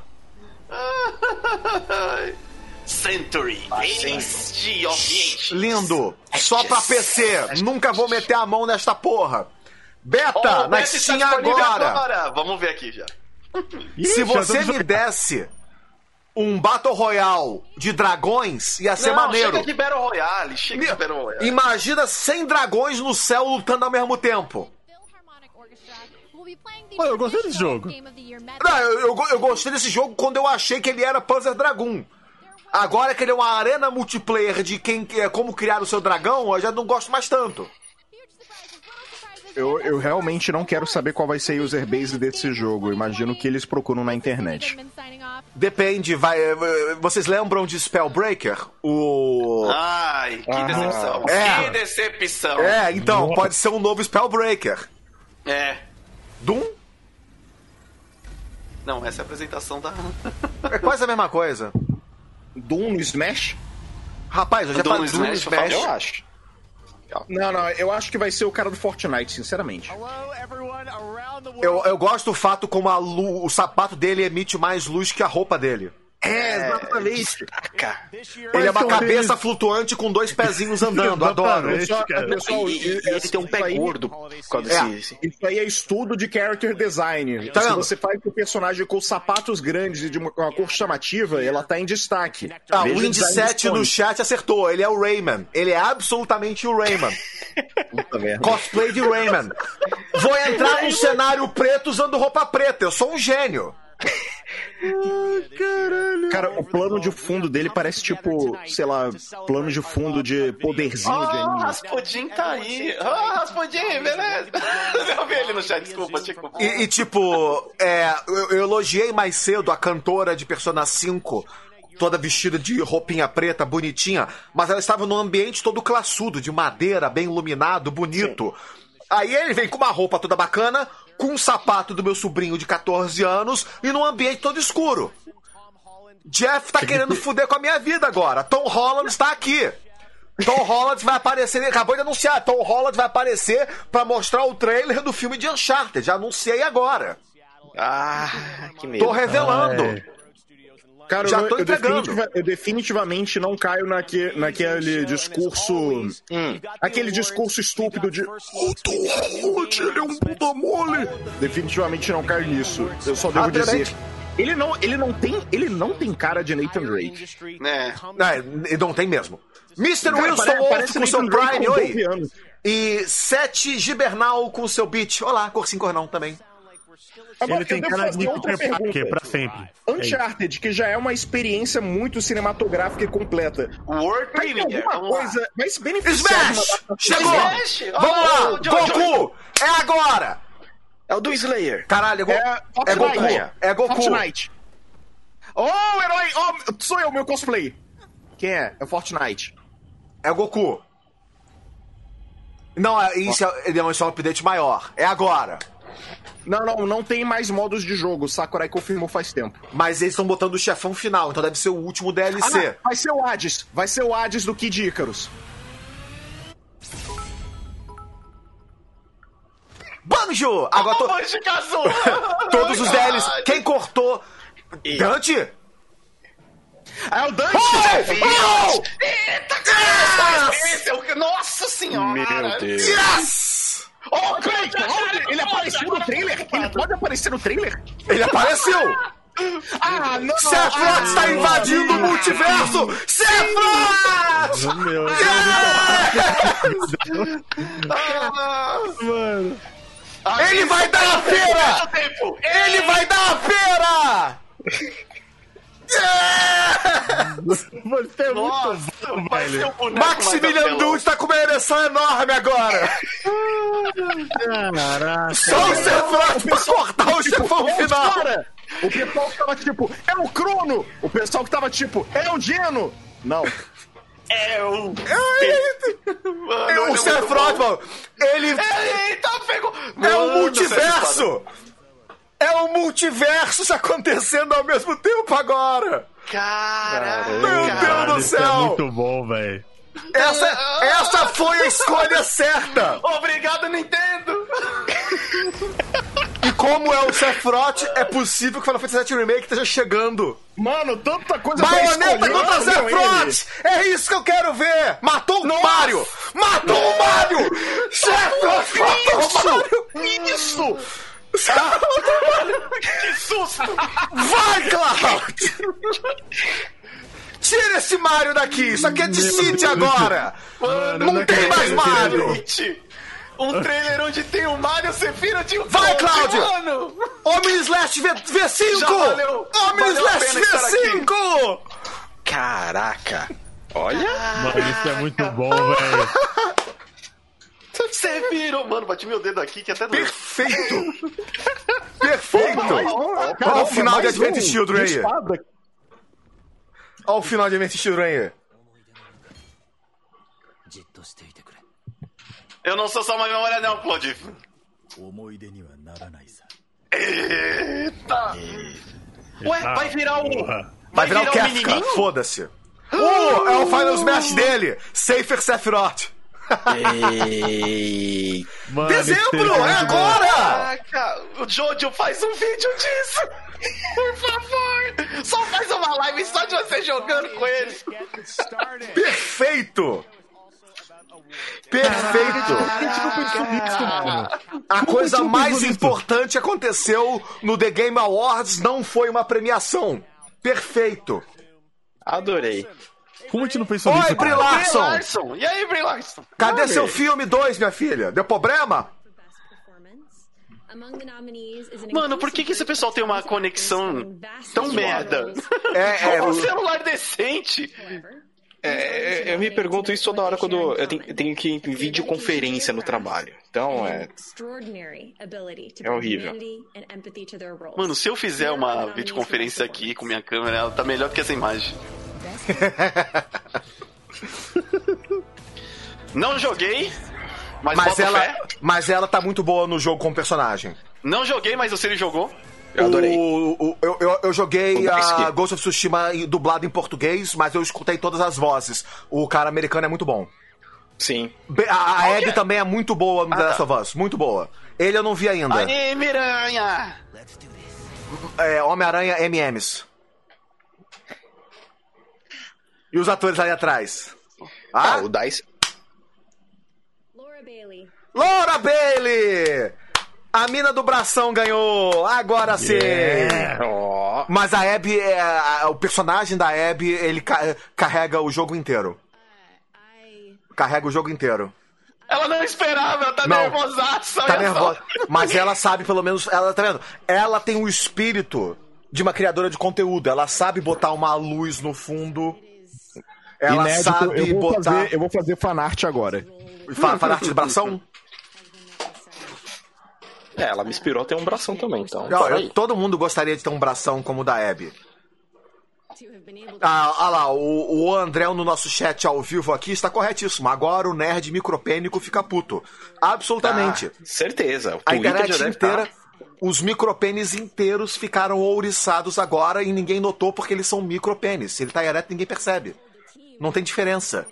Speaker 5: Century, Age of Ages.
Speaker 1: Lindo! Só pra PC! Nunca vou meter a mão nesta porra! Beta, na Steam agora!
Speaker 5: Vamos ver aqui já.
Speaker 1: Se você me desse um Battle Royale de dragões, ia ser maneiro.
Speaker 5: Chega de Battle Royale,
Speaker 1: Imagina 100 dragões no céu lutando ao mesmo tempo.
Speaker 2: Pô, eu gostei desse jogo.
Speaker 1: Não, eu gostei desse jogo quando eu achei que ele era Panzer Dragoon. Agora que ele é uma arena multiplayer de como criar o seu dragão, eu já não gosto mais tanto.
Speaker 4: Eu realmente não quero saber qual vai ser a user base desse jogo. Eu imagino que eles procuram na internet.
Speaker 1: Depende, vocês lembram de Spellbreaker?
Speaker 5: Ai, que decepção. Que decepção.
Speaker 1: Então, pode ser um novo Spellbreaker. Doom?
Speaker 5: Não, essa é a apresentação da...
Speaker 1: É quase a mesma coisa.
Speaker 4: Doom no Smash?
Speaker 1: Rapaz, eu já falei Doom no Smash.
Speaker 4: Eu acho. Não, eu acho que vai ser o cara do Fortnite, sinceramente.
Speaker 1: Eu gosto do fato como o sapato dele emite mais luz que a roupa dele.
Speaker 4: Exatamente.
Speaker 1: Ele é uma cabeça flutuante com 2 pezinhos andando, adoro.
Speaker 4: Pessoal,
Speaker 3: ele tem um pé gordo.
Speaker 4: Isso aí é estudo de character design.
Speaker 1: Tá
Speaker 4: Se
Speaker 1: vendo?
Speaker 4: você faz o personagem com sapatos grandes e de uma cor chamativa, ela tá em destaque.
Speaker 1: O Indy7 no chat acertou, ele é o Rayman. Ele é absolutamente o Rayman. Cosplay de Rayman. Vou entrar num cenário preto usando roupa preta, eu sou um gênio.
Speaker 4: Caralho. Cara, o plano de fundo dele parece tipo, sei lá, plano de fundo de poderzinho de anime.
Speaker 5: Rasputin tá aí. Rasputin, beleza. Eu vi ele no chat, desculpa.
Speaker 1: E tipo, eu elogiei mais cedo a cantora de Persona 5, toda vestida de roupinha preta, bonitinha, mas ela estava num ambiente todo classudo, de madeira, bem iluminado, bonito. Sim. Aí ele vem com uma roupa toda bacana, com um sapato do meu sobrinho de 14 anos e num ambiente todo escuro. Jeff tá querendo fuder com a minha vida agora. Tom Holland está aqui. Tom Holland vai aparecer, ele acabou de anunciar, Tom Holland vai aparecer pra mostrar o trailer do filme de Uncharted. Já anunciei agora.
Speaker 3: Que medo.
Speaker 1: Tô revelando.
Speaker 4: Cara,
Speaker 1: já tô entregando.
Speaker 4: Eu definitivamente não caio naquele discurso. Aquele discurso estúpido de. O Tom Holland, ele é um puta mole. Definitivamente não caio nisso. Eu só devo dizer. Ele não tem cara de Nathan Drake.
Speaker 1: Ele não tem mesmo. Mr. Wilson Wolf com seu Prime, oi. E Sete Gibernal com seu Beat. Olá, Corsim Cornão também.
Speaker 4: Agora,
Speaker 2: ele tem cara de Peter Parker pra sempre.
Speaker 4: Uncharted, que já é uma experiência muito cinematográfica e completa.
Speaker 5: World Premiere.
Speaker 4: Alguma coisa mais beneficiada.
Speaker 1: Smash! Chegou! Vamos lá! Goku! É agora!
Speaker 3: É o do Slayer.
Speaker 1: Caralho, é Goku. É Goku.
Speaker 4: Fortnite. Herói! Sou eu, meu cosplay. Quem é? É o Fortnite.
Speaker 1: É o Goku. Não, isso é um update maior. É agora.
Speaker 4: Não tem mais modos de jogo. O Sakurai confirmou faz tempo.
Speaker 1: Mas eles estão botando o chefão final, então deve ser o último DLC.
Speaker 4: Vai ser o Hades. Vai ser o Hades do Kid Icarus.
Speaker 1: Banjo! Agora todos os DLCs. Quem cortou Dante?
Speaker 4: É o Dante!
Speaker 1: Oh!
Speaker 5: Eita, cara! Nossa senhora!
Speaker 3: Meu Deus.
Speaker 1: Yes!
Speaker 4: Oh, Cleiton! Ele apareceu no trailer? Ele pode aparecer no trailer?
Speaker 1: Ele apareceu!
Speaker 4: Ah, não!
Speaker 1: Sephiroth está invadindo o multiverso! Sephiroth!
Speaker 2: Meu Mano.
Speaker 1: Ele vai dar a feira! Ele vai dar a feira!
Speaker 2: Você é muito bom,
Speaker 5: Vai ser
Speaker 2: velho.
Speaker 5: o boneco
Speaker 1: Maximilian Doom está com uma ereção enorme agora!
Speaker 2: Caraca.
Speaker 1: Só o Sephiroth pra cortar o chefão final!
Speaker 4: Cara, o pessoal que tava tipo, é o Crono! O pessoal que tava tipo, é o Geno! Não.
Speaker 5: É o...
Speaker 1: É o Sephiroth, mano! Ele
Speaker 5: Eita, pegou!
Speaker 1: é o multiverso! É o multiverso acontecendo ao mesmo tempo agora!
Speaker 5: Caraca!
Speaker 1: Meu Deus do
Speaker 2: Isso é
Speaker 1: céu!
Speaker 2: muito bom, velho.
Speaker 1: Essa foi a escolha certa!
Speaker 5: Obrigado, Nintendo!
Speaker 1: E como é o Sephiroth, é possível que Final Fantasy VII Remake esteja chegando.
Speaker 4: Mano, tanta coisa pra
Speaker 1: Baioneta
Speaker 4: escolher,
Speaker 1: contra
Speaker 4: meu,
Speaker 1: Sephiroth! É isso que eu quero ver! Matou o Mario! Matou o Mario! Sephiroth matou o Mario!
Speaker 4: Isso!
Speaker 5: Que susto!
Speaker 1: Vai, Cloud! Tira esse Mario daqui! Isso aqui é de City agora! Não tem mais Mario!
Speaker 5: Gente, um trailer onde tem o Mario Sephiroth e o
Speaker 1: Vai,
Speaker 5: Toad,
Speaker 1: Cláudio!
Speaker 5: mano!
Speaker 1: Homem Slash V5!
Speaker 5: Já valeu!
Speaker 1: Homem
Speaker 5: Valeu a
Speaker 1: Slash
Speaker 5: pena estar
Speaker 1: V5!
Speaker 3: Caraca. Olha.
Speaker 2: Mano, isso é muito bom, velho.
Speaker 5: Você virou, mano, bati meu dedo aqui que até doeu.
Speaker 1: Perfeito! Perfeito! Olha o final de Advent Children aí! Olha o final de Advent Children aí!
Speaker 5: Eu não sou só uma memória não, Claudio. Eita! Ué, vai virar o...
Speaker 1: Vai virar o Kefka,
Speaker 5: menininho?
Speaker 1: foda-se! É o Final Smash dele! Safer Sephiroth!
Speaker 3: Ei.
Speaker 2: Mano,
Speaker 1: Dezembro!
Speaker 2: isso
Speaker 1: É
Speaker 2: muito bom.
Speaker 1: agora!
Speaker 5: Caraca, o Jojo faz um vídeo disso! Por favor! Só faz uma live só de você jogando com ele!
Speaker 1: Perfeito! Perfeito! A coisa mais importante aconteceu no The Game Awards, não foi uma premiação. Perfeito!
Speaker 3: Adorei.
Speaker 2: Como a gente não pensou
Speaker 1: Oi,
Speaker 2: nisso,
Speaker 1: Brie
Speaker 2: cara?
Speaker 1: Larson!
Speaker 5: Larson! E aí, Brie Larson?
Speaker 1: Cadê seu filme 2, minha filha? Deu problema?
Speaker 5: Mano, por que esse pessoal tem uma conexão tão merda?
Speaker 1: É,
Speaker 5: Um celular decente!
Speaker 3: Eu me pergunto isso toda hora quando eu tenho que ir em videoconferência no trabalho. Então, é horrível.
Speaker 5: Mano, se eu fizer uma videoconferência aqui com minha câmera, ela tá melhor do que essa imagem. Não joguei,
Speaker 1: mas ela tá muito boa no jogo com o personagem.
Speaker 5: Não joguei, mas o Siri jogou.
Speaker 3: Eu adorei.
Speaker 1: Eu joguei
Speaker 3: O
Speaker 1: a
Speaker 3: Daisuke.
Speaker 1: Ghost of Tsushima dublado em português, mas eu escutei todas as vozes. O cara americano é muito bom.
Speaker 3: Sim.
Speaker 1: A Abby também é muito boa no The Last of Us, muito boa. Ele eu não vi ainda.
Speaker 5: Aí, Miranha!
Speaker 1: Homem-Aranha MMs. E os atores ali atrás?
Speaker 3: O Dice.
Speaker 1: Laura Bailey! A mina do bração ganhou! Agora sim!
Speaker 3: Ó.
Speaker 1: Mas a Abby, o personagem da Abby, ele carrega o jogo inteiro. Carrega o jogo inteiro.
Speaker 5: Ela não esperava, ela tá
Speaker 1: Não.
Speaker 5: nervosaça.
Speaker 1: Tá
Speaker 5: olha
Speaker 1: nervosa.
Speaker 5: só.
Speaker 1: Mas ela sabe, pelo menos, ela tá vendo? Ela tem o espírito de uma criadora de conteúdo. Ela sabe botar uma luz no fundo. Ela
Speaker 4: Inédito,
Speaker 1: sabe botar.
Speaker 4: Eu vou fazer fanart agora.
Speaker 1: Fanart de bração?
Speaker 3: Ela me inspirou a ter um bração também, então.
Speaker 1: Não,
Speaker 3: bora aí.
Speaker 1: todo mundo gostaria de ter um bração como o da Abby. Ah lá, o André no nosso chat ao vivo aqui está corretíssimo. Agora o nerd micropênico fica puto. Absolutamente.
Speaker 3: Certeza. O
Speaker 1: A
Speaker 3: Twitter
Speaker 1: internet
Speaker 3: já deve
Speaker 1: inteira,
Speaker 3: estar.
Speaker 1: os micropênis inteiros ficaram ouriçados agora e ninguém notou porque eles são micropênis. Se ele tá ereto, ninguém percebe. Não tem diferença.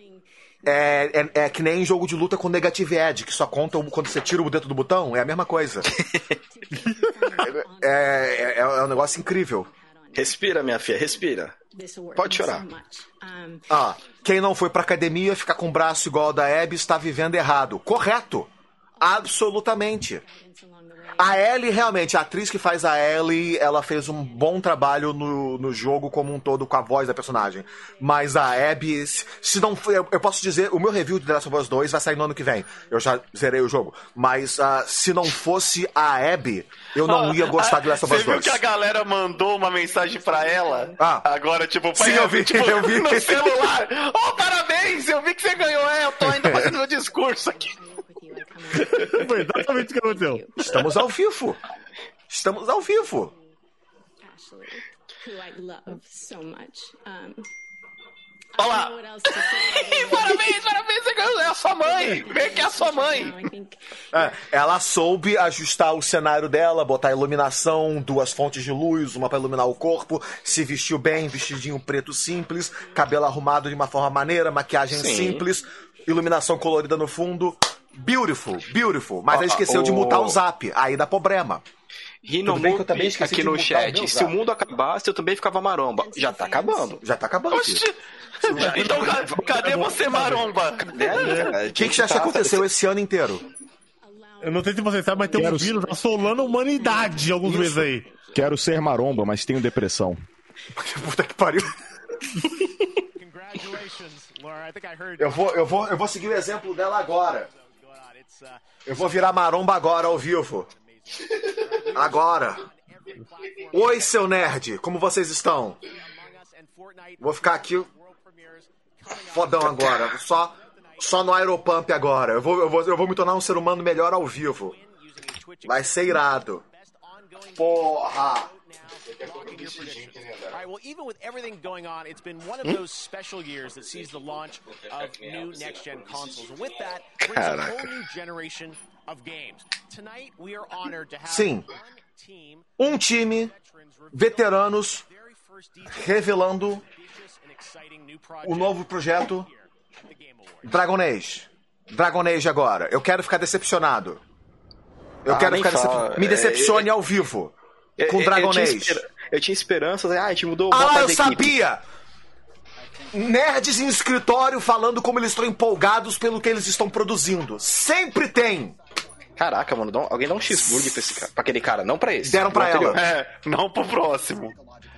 Speaker 1: É que nem em jogo de luta com Negative Edge, que só conta quando você tira o dedo do botão, é a mesma coisa. É um negócio incrível.
Speaker 3: Respira, minha filha, respira. Pode chorar.
Speaker 1: Quem não foi pra academia ficar com o braço igual ao da Abby está vivendo errado. Correto. Absolutamente. A Ellie, realmente, a atriz que faz a Ellie, ela fez um bom trabalho no jogo como um todo, com a voz da personagem. Mas a Abby, se não foi... Eu posso dizer, o meu review de The Last of Us 2 vai sair no ano que vem. Eu já zerei o jogo. Mas se não fosse a Abby, eu não ia gostar de The Last of Us 2.
Speaker 5: Você viu que a galera mandou uma mensagem pra ela? Agora, tipo...
Speaker 1: Sim, eu vi.
Speaker 5: No celular. Parabéns, eu vi que você ganhou. Eu tô ainda fazendo meu discurso aqui.
Speaker 2: Foi exatamente o que aconteceu.
Speaker 1: Estamos ao vivo.
Speaker 5: Olá! Parabéns, você ganhou. É a sua mãe. Vem que é a sua mãe.
Speaker 1: Ela soube ajustar o cenário dela, botar iluminação, 2 fontes de luz, uma pra iluminar o corpo, se vestiu bem, vestidinho preto simples, cabelo arrumado de uma forma maneira, maquiagem simples, iluminação colorida no fundo. Beautiful. Mas ela esqueceu de mutar o zap. Aí dá problema.
Speaker 3: Rinomuki aqui no chat. Se o mundo acabasse, eu também ficava maromba. Já tá acabando.
Speaker 1: Oxi.
Speaker 5: Então, cadê você, maromba?
Speaker 1: O que você acha que aconteceu esse ano inteiro?
Speaker 2: Eu não sei se você sabe, mas tem um vírus assolando a humanidade alguns meses aí.
Speaker 4: Quero ser maromba, mas tenho depressão.
Speaker 1: Puta que pariu. Eu vou seguir o exemplo dela agora. Eu vou virar maromba agora, ao vivo. Agora. Oi, seu nerd. Como vocês estão? Vou ficar aqui fodão agora. Só no Aeropump agora. Eu vou me tornar um ser humano melhor ao vivo. Vai ser irado. Porra!
Speaker 8: All right, well, even with everything going on, it's been one of those special years that sees the launch of new next-gen consoles. And with that, brings a whole new generation of games. Tonight, we are honored to have
Speaker 1: um time, veteranos, revelando o novo projeto Dragon Age. Dragon Age agora. Eu quero ficar decepcionado. Me decepcione ao vivo. Com Dragon Age.
Speaker 3: Eu tinha esperanças, a gente mudou o mapa da
Speaker 1: equipe. Sabia! Nerds em escritório falando como eles estão empolgados pelo que eles estão produzindo. Sempre tem!
Speaker 3: Caraca, mano, alguém dá um cheeseburger pra aquele cara, não pra esse.
Speaker 1: Deram pra ela.
Speaker 5: Não pro próximo.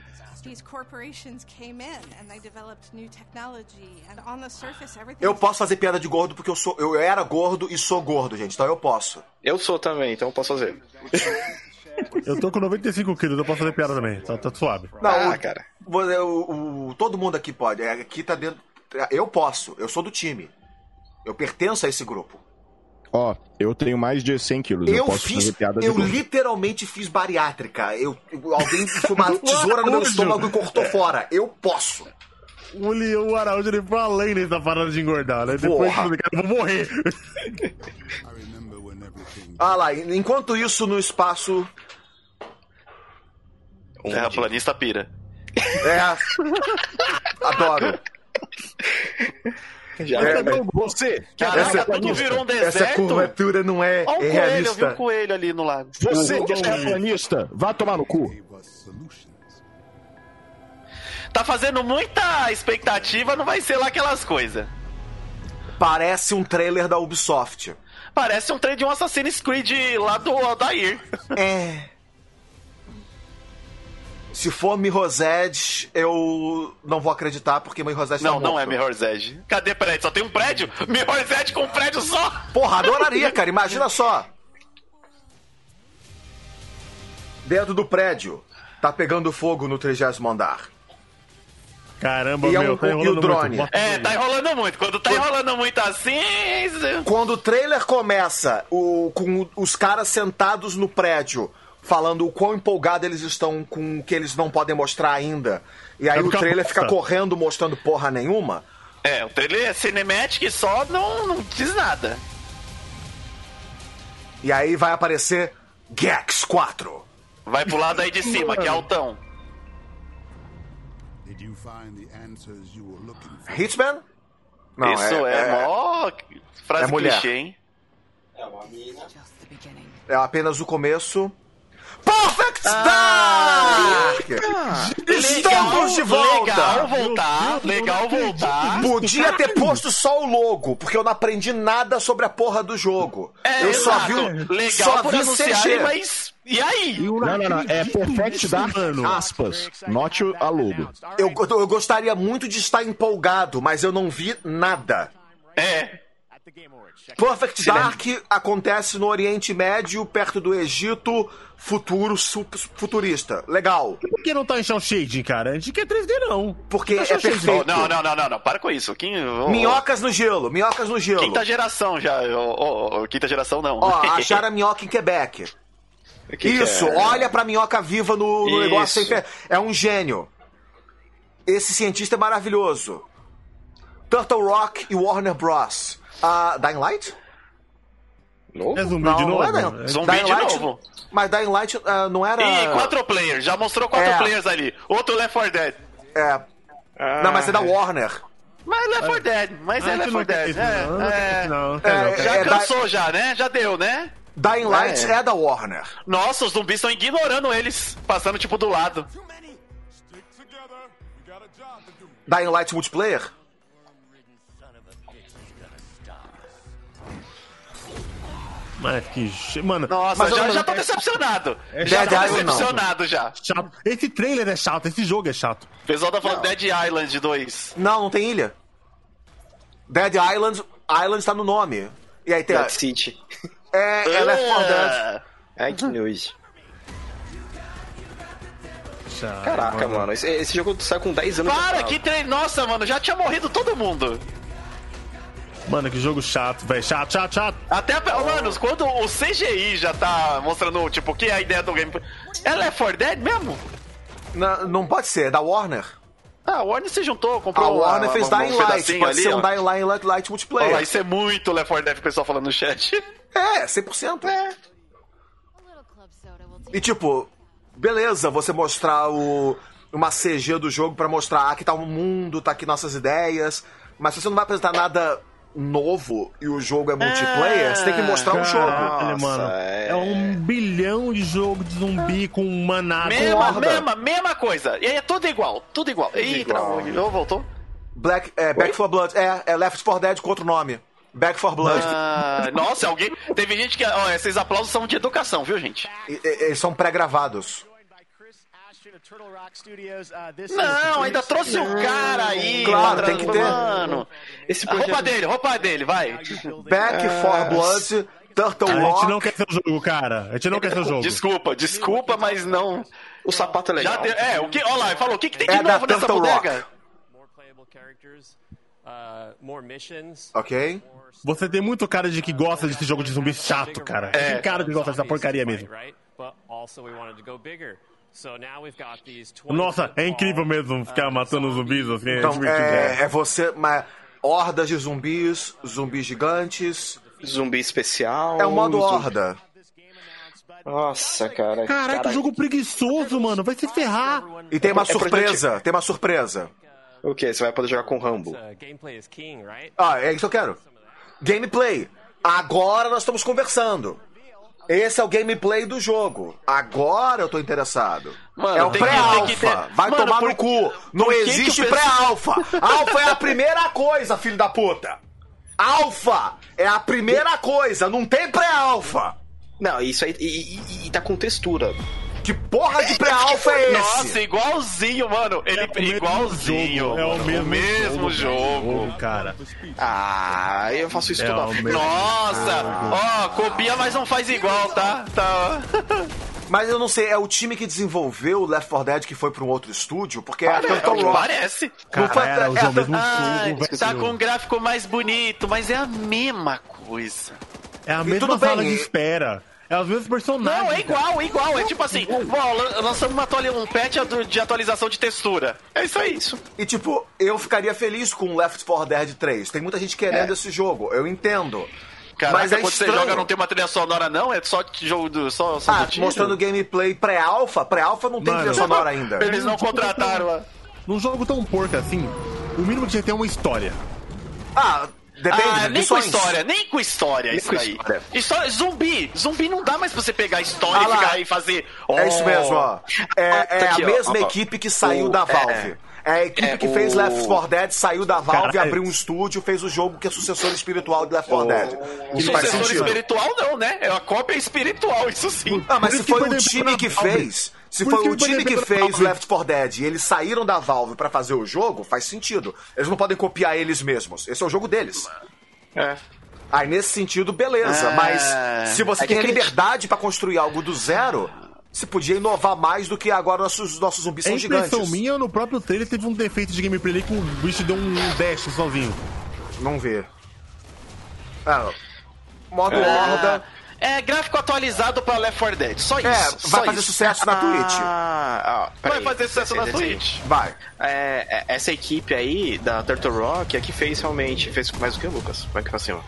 Speaker 1: Eu posso fazer piada de gordo porque eu era gordo e sou gordo, gente, então eu posso.
Speaker 3: Eu sou também, então eu posso fazer.
Speaker 2: Eu tô com 95 quilos, eu posso fazer piada também, tá suave.
Speaker 1: Não, cara. Todo mundo aqui pode. Aqui tá dentro. Eu posso, eu sou do time. Eu pertenço a esse grupo.
Speaker 4: Eu tenho mais de 100 quilos. Eu posso fazer piada de gordo.
Speaker 1: Literalmente fiz bariátrica. Alguém foi uma tesoura no meu estômago e cortou fora. Eu posso.
Speaker 2: O Araújo, ele foi além dessa parada de engordar, né? Depois eu vou morrer.
Speaker 1: Lá, enquanto isso no espaço...
Speaker 5: Terraplanista pira.
Speaker 1: Adoro.
Speaker 4: Você!
Speaker 5: Caraca, tudo virou um deserto.
Speaker 1: Essa curvatura não é realista.
Speaker 5: Eu vi um coelho ali no lado.
Speaker 4: Você que é terraplanista, vá tomar no cu.
Speaker 5: Tá fazendo muita expectativa, não vai ser lá aquelas coisas.
Speaker 1: Parece um trailer da Ubisoft.
Speaker 5: Parece um trailer de um Assassin's Creed lá do Aldair.
Speaker 1: Se for Mirror's Edge, eu não vou acreditar, porque Mirror's Edge
Speaker 5: não é Mirror's Edge. Cadê prédio? Só tem um prédio? Mirror's Edge com um prédio só?
Speaker 1: Porra, adoraria, cara. Imagina só. Dentro do prédio, tá pegando fogo no 30º andar.
Speaker 2: Caramba, tá enrolando
Speaker 1: e o drone.
Speaker 2: Muito.
Speaker 5: Tá enrolando muito. Quando tá enrolando muito assim...
Speaker 1: Quando o trailer começa com os caras sentados no prédio, falando o quão empolgados eles estão com o que eles não podem mostrar ainda, e aí o trailer fica correndo mostrando porra nenhuma...
Speaker 5: o trailer é cinematic só, não diz nada.
Speaker 1: E aí vai aparecer Gex 4.
Speaker 5: Vai pro lado aí de cima, que é altão.
Speaker 1: Hitman?
Speaker 5: Não, isso é mó frase
Speaker 1: mulher.
Speaker 5: clichê, hein?
Speaker 1: É apenas o começo. Perfect Dark! Estamos de volta!
Speaker 5: Legal voltar.
Speaker 1: Podia ter posto só o logo, porque eu não aprendi nada sobre a porra do jogo. Eu só vi
Speaker 5: legal por anunciar, mas... E aí?
Speaker 6: Não. É Perfect Dark, aspas. Note a logo.
Speaker 1: Eu gostaria muito de estar empolgado, mas eu não vi nada. Perfect Dark acontece no Oriente Médio, perto do Egito, futurista. Legal.
Speaker 2: Por que não tá em Shell Shading, cara? A gente quer 3D, não.
Speaker 1: Porque é perfeito.
Speaker 5: Não. Para com isso.
Speaker 1: Minhocas no gelo.
Speaker 5: Quinta geração já. Quinta geração não.
Speaker 1: Ó, acharam a minhoca em Quebec. Isso, olha pra minhoca viva no negócio. É um gênio. Esse cientista é maravilhoso. Turtle Rock e Warner Bros. Dying Light?
Speaker 3: Novo?
Speaker 2: É zumbi de novo?
Speaker 1: Não é,
Speaker 5: Zumbi
Speaker 1: Dying
Speaker 5: de
Speaker 1: Light,
Speaker 5: novo.
Speaker 1: Mas Dying Light não era...
Speaker 5: E 4 players, já mostrou 4 players ali. Outro Left 4 Dead.
Speaker 1: Não, mas é da Warner.
Speaker 5: Mas Left 4 Dead, Left 4 Dead.
Speaker 2: Já
Speaker 5: cansou já, né? Já deu, né?
Speaker 1: Dying Light é da Warner.
Speaker 5: Nossa, os zumbis estão ignorando eles, passando tipo do lado.
Speaker 1: Dying Light multiplayer?
Speaker 2: Mas que... Mano...
Speaker 5: Nossa, já tô decepcionado. Já tô decepcionado já.
Speaker 2: Chato. Esse trailer é chato, esse jogo é chato.
Speaker 5: O pessoal tá falando Dead Island 2.
Speaker 1: Não tem ilha. Dead Island tá no nome. E aí tem...
Speaker 3: Dead City.
Speaker 1: É Left 4 Dead.
Speaker 3: Ai, que nojo. Caraca, mano. Esse jogo sai com 10 anos.
Speaker 5: Para, que treino. Nossa, mano, já tinha morrido todo mundo.
Speaker 2: Mano, que jogo chato, velho. Chato.
Speaker 5: Até, mano, quando o CGI já tá mostrando, tipo, o que é a ideia do game. É Left 4 Dead mesmo?
Speaker 1: Não pode ser, é da Warner.
Speaker 5: A Warner se juntou, comprou.
Speaker 1: A Warner fez Dying Light, pode
Speaker 5: ali,
Speaker 1: ser um Dying Light multiplayer.
Speaker 5: Olha, isso é muito Left 4 Dead, o pessoal falando no chat.
Speaker 1: 100%. E tipo, beleza, você mostrar uma CG do jogo pra mostrar aqui tá o mundo, tá aqui nossas ideias, mas se você não vai apresentar nada novo e o jogo é multiplayer, você tem que mostrar um jogo.
Speaker 2: Mano, é 1 bilhão de jogo de zumbi com manada.
Speaker 5: Mesma coisa. E aí é tudo igual. Eita, voltou?
Speaker 1: Back 4 Blood. É Left 4 Dead com outro nome. Back 4 Blood.
Speaker 5: Nossa, alguém... Teve gente que... esses aplausos são de educação, viu, gente?
Speaker 1: Eles são pré-gravados.
Speaker 5: Não, ainda trouxe um cara aí.
Speaker 1: Claro, tem que ter.
Speaker 5: Mano. Roupa dele, vai.
Speaker 1: Back 4 Blood, Turtle Rock.
Speaker 2: A gente não quer ser o jogo, cara. A gente não quer ser o jogo.
Speaker 5: Desculpa, mas não.
Speaker 3: O sapato é legal.
Speaker 5: O que? Olha lá, ele falou, o que tem de novo nessa bodega?
Speaker 1: Ok.
Speaker 2: Você tem muito cara de que gosta desse jogo de zumbi chato, cara. Tem cara de que gosta dessa porcaria mesmo. Nossa, é incrível mesmo ficar matando zumbis assim.
Speaker 1: Então, você... hordas de zumbis gigantes.
Speaker 3: Zumbi especial.
Speaker 1: É o modo horda.
Speaker 3: Nossa, cara.
Speaker 2: Caraca, que jogo preguiçoso, mano. Vai se ferrar.
Speaker 1: E tem uma surpresa.
Speaker 3: O quê? Você vai poder jogar com o Rambo.
Speaker 1: É isso que eu quero. Gameplay. Agora nós estamos conversando. Esse é o gameplay do jogo. Agora eu tô interessado.
Speaker 5: Mano,
Speaker 1: é o pré-alpha. Vai tomar no cu. Não existe pré-alpha. Alpha é a primeira coisa, filho da puta. Alpha é a primeira coisa. Não tem pré-alpha.
Speaker 3: Não, isso aí... E tá com textura.
Speaker 1: Que porra de pré-alpha é esse?
Speaker 5: Nossa, igualzinho, mano. Ele igualzinho.
Speaker 2: É o mesmo jogo, cara.
Speaker 3: Eu faço isso toda vez.
Speaker 5: Nossa! Copia, mas não faz igual, tá?
Speaker 1: Mas eu não sei, é o time que desenvolveu o Left 4 Dead que foi pra um outro estúdio? Porque é Turtle Rock.
Speaker 5: Parece.
Speaker 2: Cara, o mesmo jogo,
Speaker 5: tá com um gráfico mais bonito, mas é a mesma coisa.
Speaker 2: É a mesma sala de espera. É os mesmos personagens.
Speaker 5: Não, é igual. É tipo assim, lançamos um patch de atualização de textura. É isso.
Speaker 1: E tipo, eu ficaria feliz com Left 4 Dead 3. Tem muita gente querendo esse jogo, eu entendo.
Speaker 5: Caraca,
Speaker 1: mas
Speaker 5: quando você joga não tem uma trilha sonora não? É só jogo do só
Speaker 1: mostrando gameplay pré-alpha? Pré-alpha não tem trilha sonora ainda.
Speaker 5: Eles não contrataram.
Speaker 2: Num jogo tão porco assim, o mínimo que tinha que ter é uma história.
Speaker 1: Depende,
Speaker 5: nem com história, nem com história isso daí. História, zumbi não dá mais pra você pegar a história e ficar aí e fazer...
Speaker 1: É isso mesmo, ó. É
Speaker 5: aqui,
Speaker 1: a mesma equipe que saiu da Valve. É a equipe que fez Left 4 Dead, saiu da Valve, abriu um estúdio, fez o jogo que é sucessor espiritual de Left 4 Dead.
Speaker 5: Isso faz sentido. Espiritual não, né? É uma cópia espiritual, isso sim.
Speaker 1: Mas se foi o time que fez... Se foi o time que fez Left 4 Dead e eles saíram da Valve pra fazer o jogo, faz sentido. Eles não podem copiar eles mesmos. Esse é o jogo deles. Aí, nesse sentido, beleza. Mas se você tem a liberdade pra construir algo do zero... Você podia inovar mais do que agora nossos zumbis são gigantes.
Speaker 2: A impressão minha, no próprio trailer teve um defeito de gameplay ali que o bicho deu um dash sozinho.
Speaker 1: Não vê. Modo horda.
Speaker 5: Gráfico atualizado pra Left 4 Dead. Só isso.
Speaker 1: Vai fazer sucesso na Twitch.
Speaker 5: Vai fazer sucesso na Twitch.
Speaker 1: Vai.
Speaker 3: Essa equipe aí, da Turtle Rock, é que fez realmente... Fez mais do que o Lucas. Vai aqui pra cima.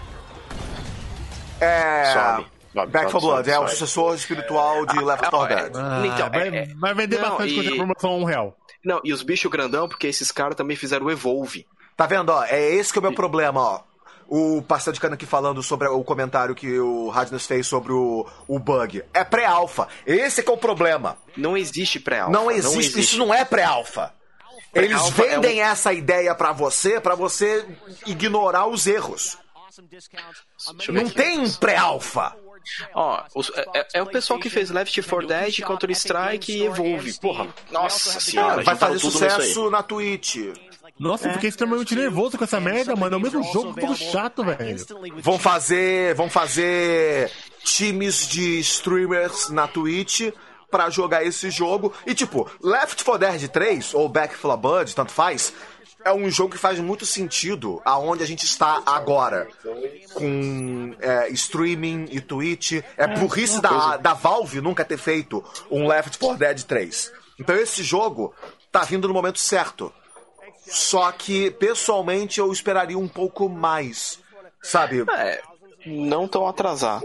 Speaker 1: Sobe. Back 4 Blood é o sucessor espiritual de Left 4 Dead.
Speaker 2: Então, vai vender bastante coisa por promoção a R$1.
Speaker 3: Não, e os bichos grandão, porque esses caras também fizeram o Evolve.
Speaker 1: Tá vendo, ó? É esse que é o meu problema, ó. O parceiro de cana aqui falando sobre o comentário que o Radness fez sobre o bug. É pré-alpha. Esse que é o problema.
Speaker 3: Não existe pré-alpha.
Speaker 1: Não existe. Isso não é pré-alpha. Eles vendem essa ideia pra você ignorar os erros. Não tem pré-alpha.
Speaker 3: É o pessoal que fez Left 4 Dead, Counter-Strike e Evolve. Porra, nossa senhora.
Speaker 1: Vai fazer sucesso na Twitch.
Speaker 2: Nossa, eu fiquei extremamente nervoso com essa merda, mano. É o mesmo jogo, todo chato, velho.
Speaker 1: Vão fazer times de streamers na Twitch pra jogar esse jogo. E tipo, Left 4 Dead 3 ou Back 4 Blood, tanto faz... É um jogo que faz muito sentido aonde a gente está agora. Com streaming e Twitch. É burrice da Valve nunca ter feito um Left 4 Dead 3. Então esse jogo tá vindo no momento certo. Só que, pessoalmente, eu esperaria um pouco mais. Sabe?
Speaker 3: Não tão atrasar.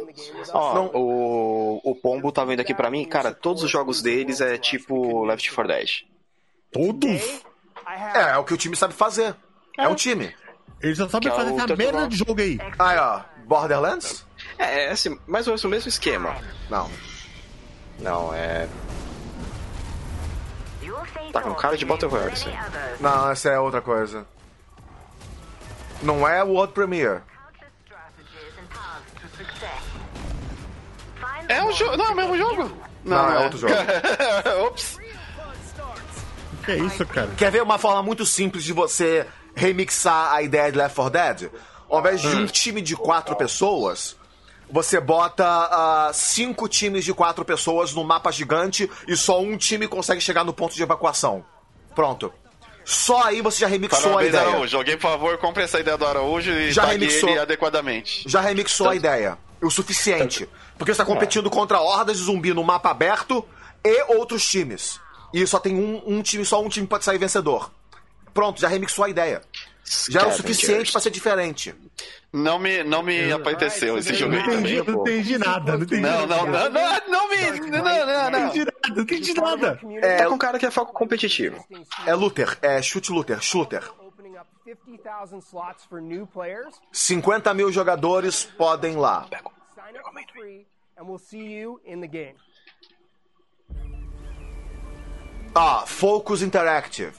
Speaker 3: O Pombo tá vendo aqui pra mim. Cara, todos os jogos deles é tipo Left 4 Dead.
Speaker 2: Todos?
Speaker 1: É o que o time sabe fazer. É um time.
Speaker 2: Eles só sabem fazer essa merda de jogo aí.
Speaker 1: Aí, ó. Borderlands?
Speaker 3: Assim, mais ou menos o mesmo esquema. Não, Tá com cara de Battle Royale, isso aí.
Speaker 1: Não, essa é outra coisa. Não é o World Premiere.
Speaker 5: É um jogo. Não, é o mesmo jogo?
Speaker 1: Não, é outro jogo.
Speaker 5: Ops.
Speaker 2: Que é isso, cara?
Speaker 1: Quer ver uma forma muito simples de você remixar a ideia de Left 4 Dead? Ao invés de um time de 4 pessoas, você bota 5 times de 4 pessoas num mapa gigante e só um time consegue chegar no ponto de evacuação. Pronto. Só aí você já remixou a ideia.
Speaker 5: Araújo, alguém, por favor, compre essa ideia do Araújo e
Speaker 1: já
Speaker 5: tague ele adequadamente.
Speaker 1: Já remixou a ideia. O suficiente. Porque você está competindo contra hordas de zumbi no mapa aberto e outros times. E só tem um time, só um time pode sair vencedor. Pronto, já remixou a ideia. Já é o suficiente pra ser diferente.
Speaker 5: Não me apeteceu esse jogo aí também.
Speaker 2: Não entendi nada. Não entendi nada.
Speaker 3: Tá com cara que é foco competitivo.
Speaker 1: É looter, shooter. 50 mil jogadores podem lá. Focus Interactive.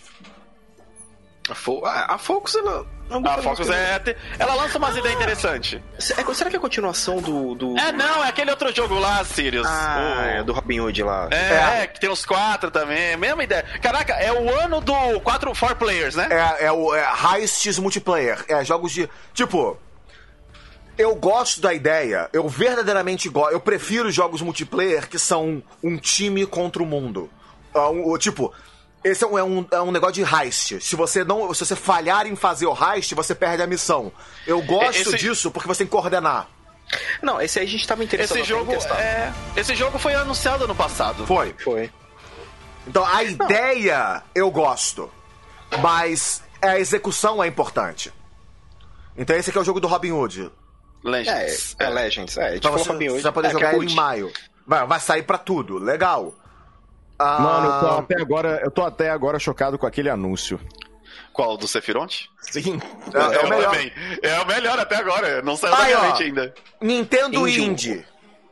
Speaker 3: A Focus, ela
Speaker 5: lança umas ideias interessantes.
Speaker 3: Será que é a continuação do...
Speaker 5: Não, é aquele outro jogo lá, Sirius.
Speaker 3: Do Robin Hood lá.
Speaker 5: Que tem os 4 também, mesma ideia. Caraca, é o ano do 4 players, né?
Speaker 1: É o Heists multiplayer. Jogos de... Tipo... Eu gosto da ideia, eu verdadeiramente gosto. Eu prefiro jogos multiplayer que são um time contra o mundo. Tipo... Esse é um negócio de heist. Se você falhar em fazer o heist, você perde a missão. Eu gosto disso porque você tem que coordenar.
Speaker 3: Não, esse aí a gente tava interessado
Speaker 5: em testar. Esse jogo foi anunciado ano passado.
Speaker 1: Foi. Então a ideia eu gosto, mas a execução é importante. Então esse aqui é o jogo do Robin Hood.
Speaker 3: Legends. Legends.
Speaker 1: Então você vai poder jogar ele em maio. Vai sair pra tudo. Legal.
Speaker 6: Mano, eu tô até agora chocado com aquele anúncio.
Speaker 5: Qual? Do Sephiroth?
Speaker 1: Sim. É o melhor.
Speaker 5: É o melhor até agora. Não saiu da minha mente ainda.
Speaker 1: Nintendo Indie.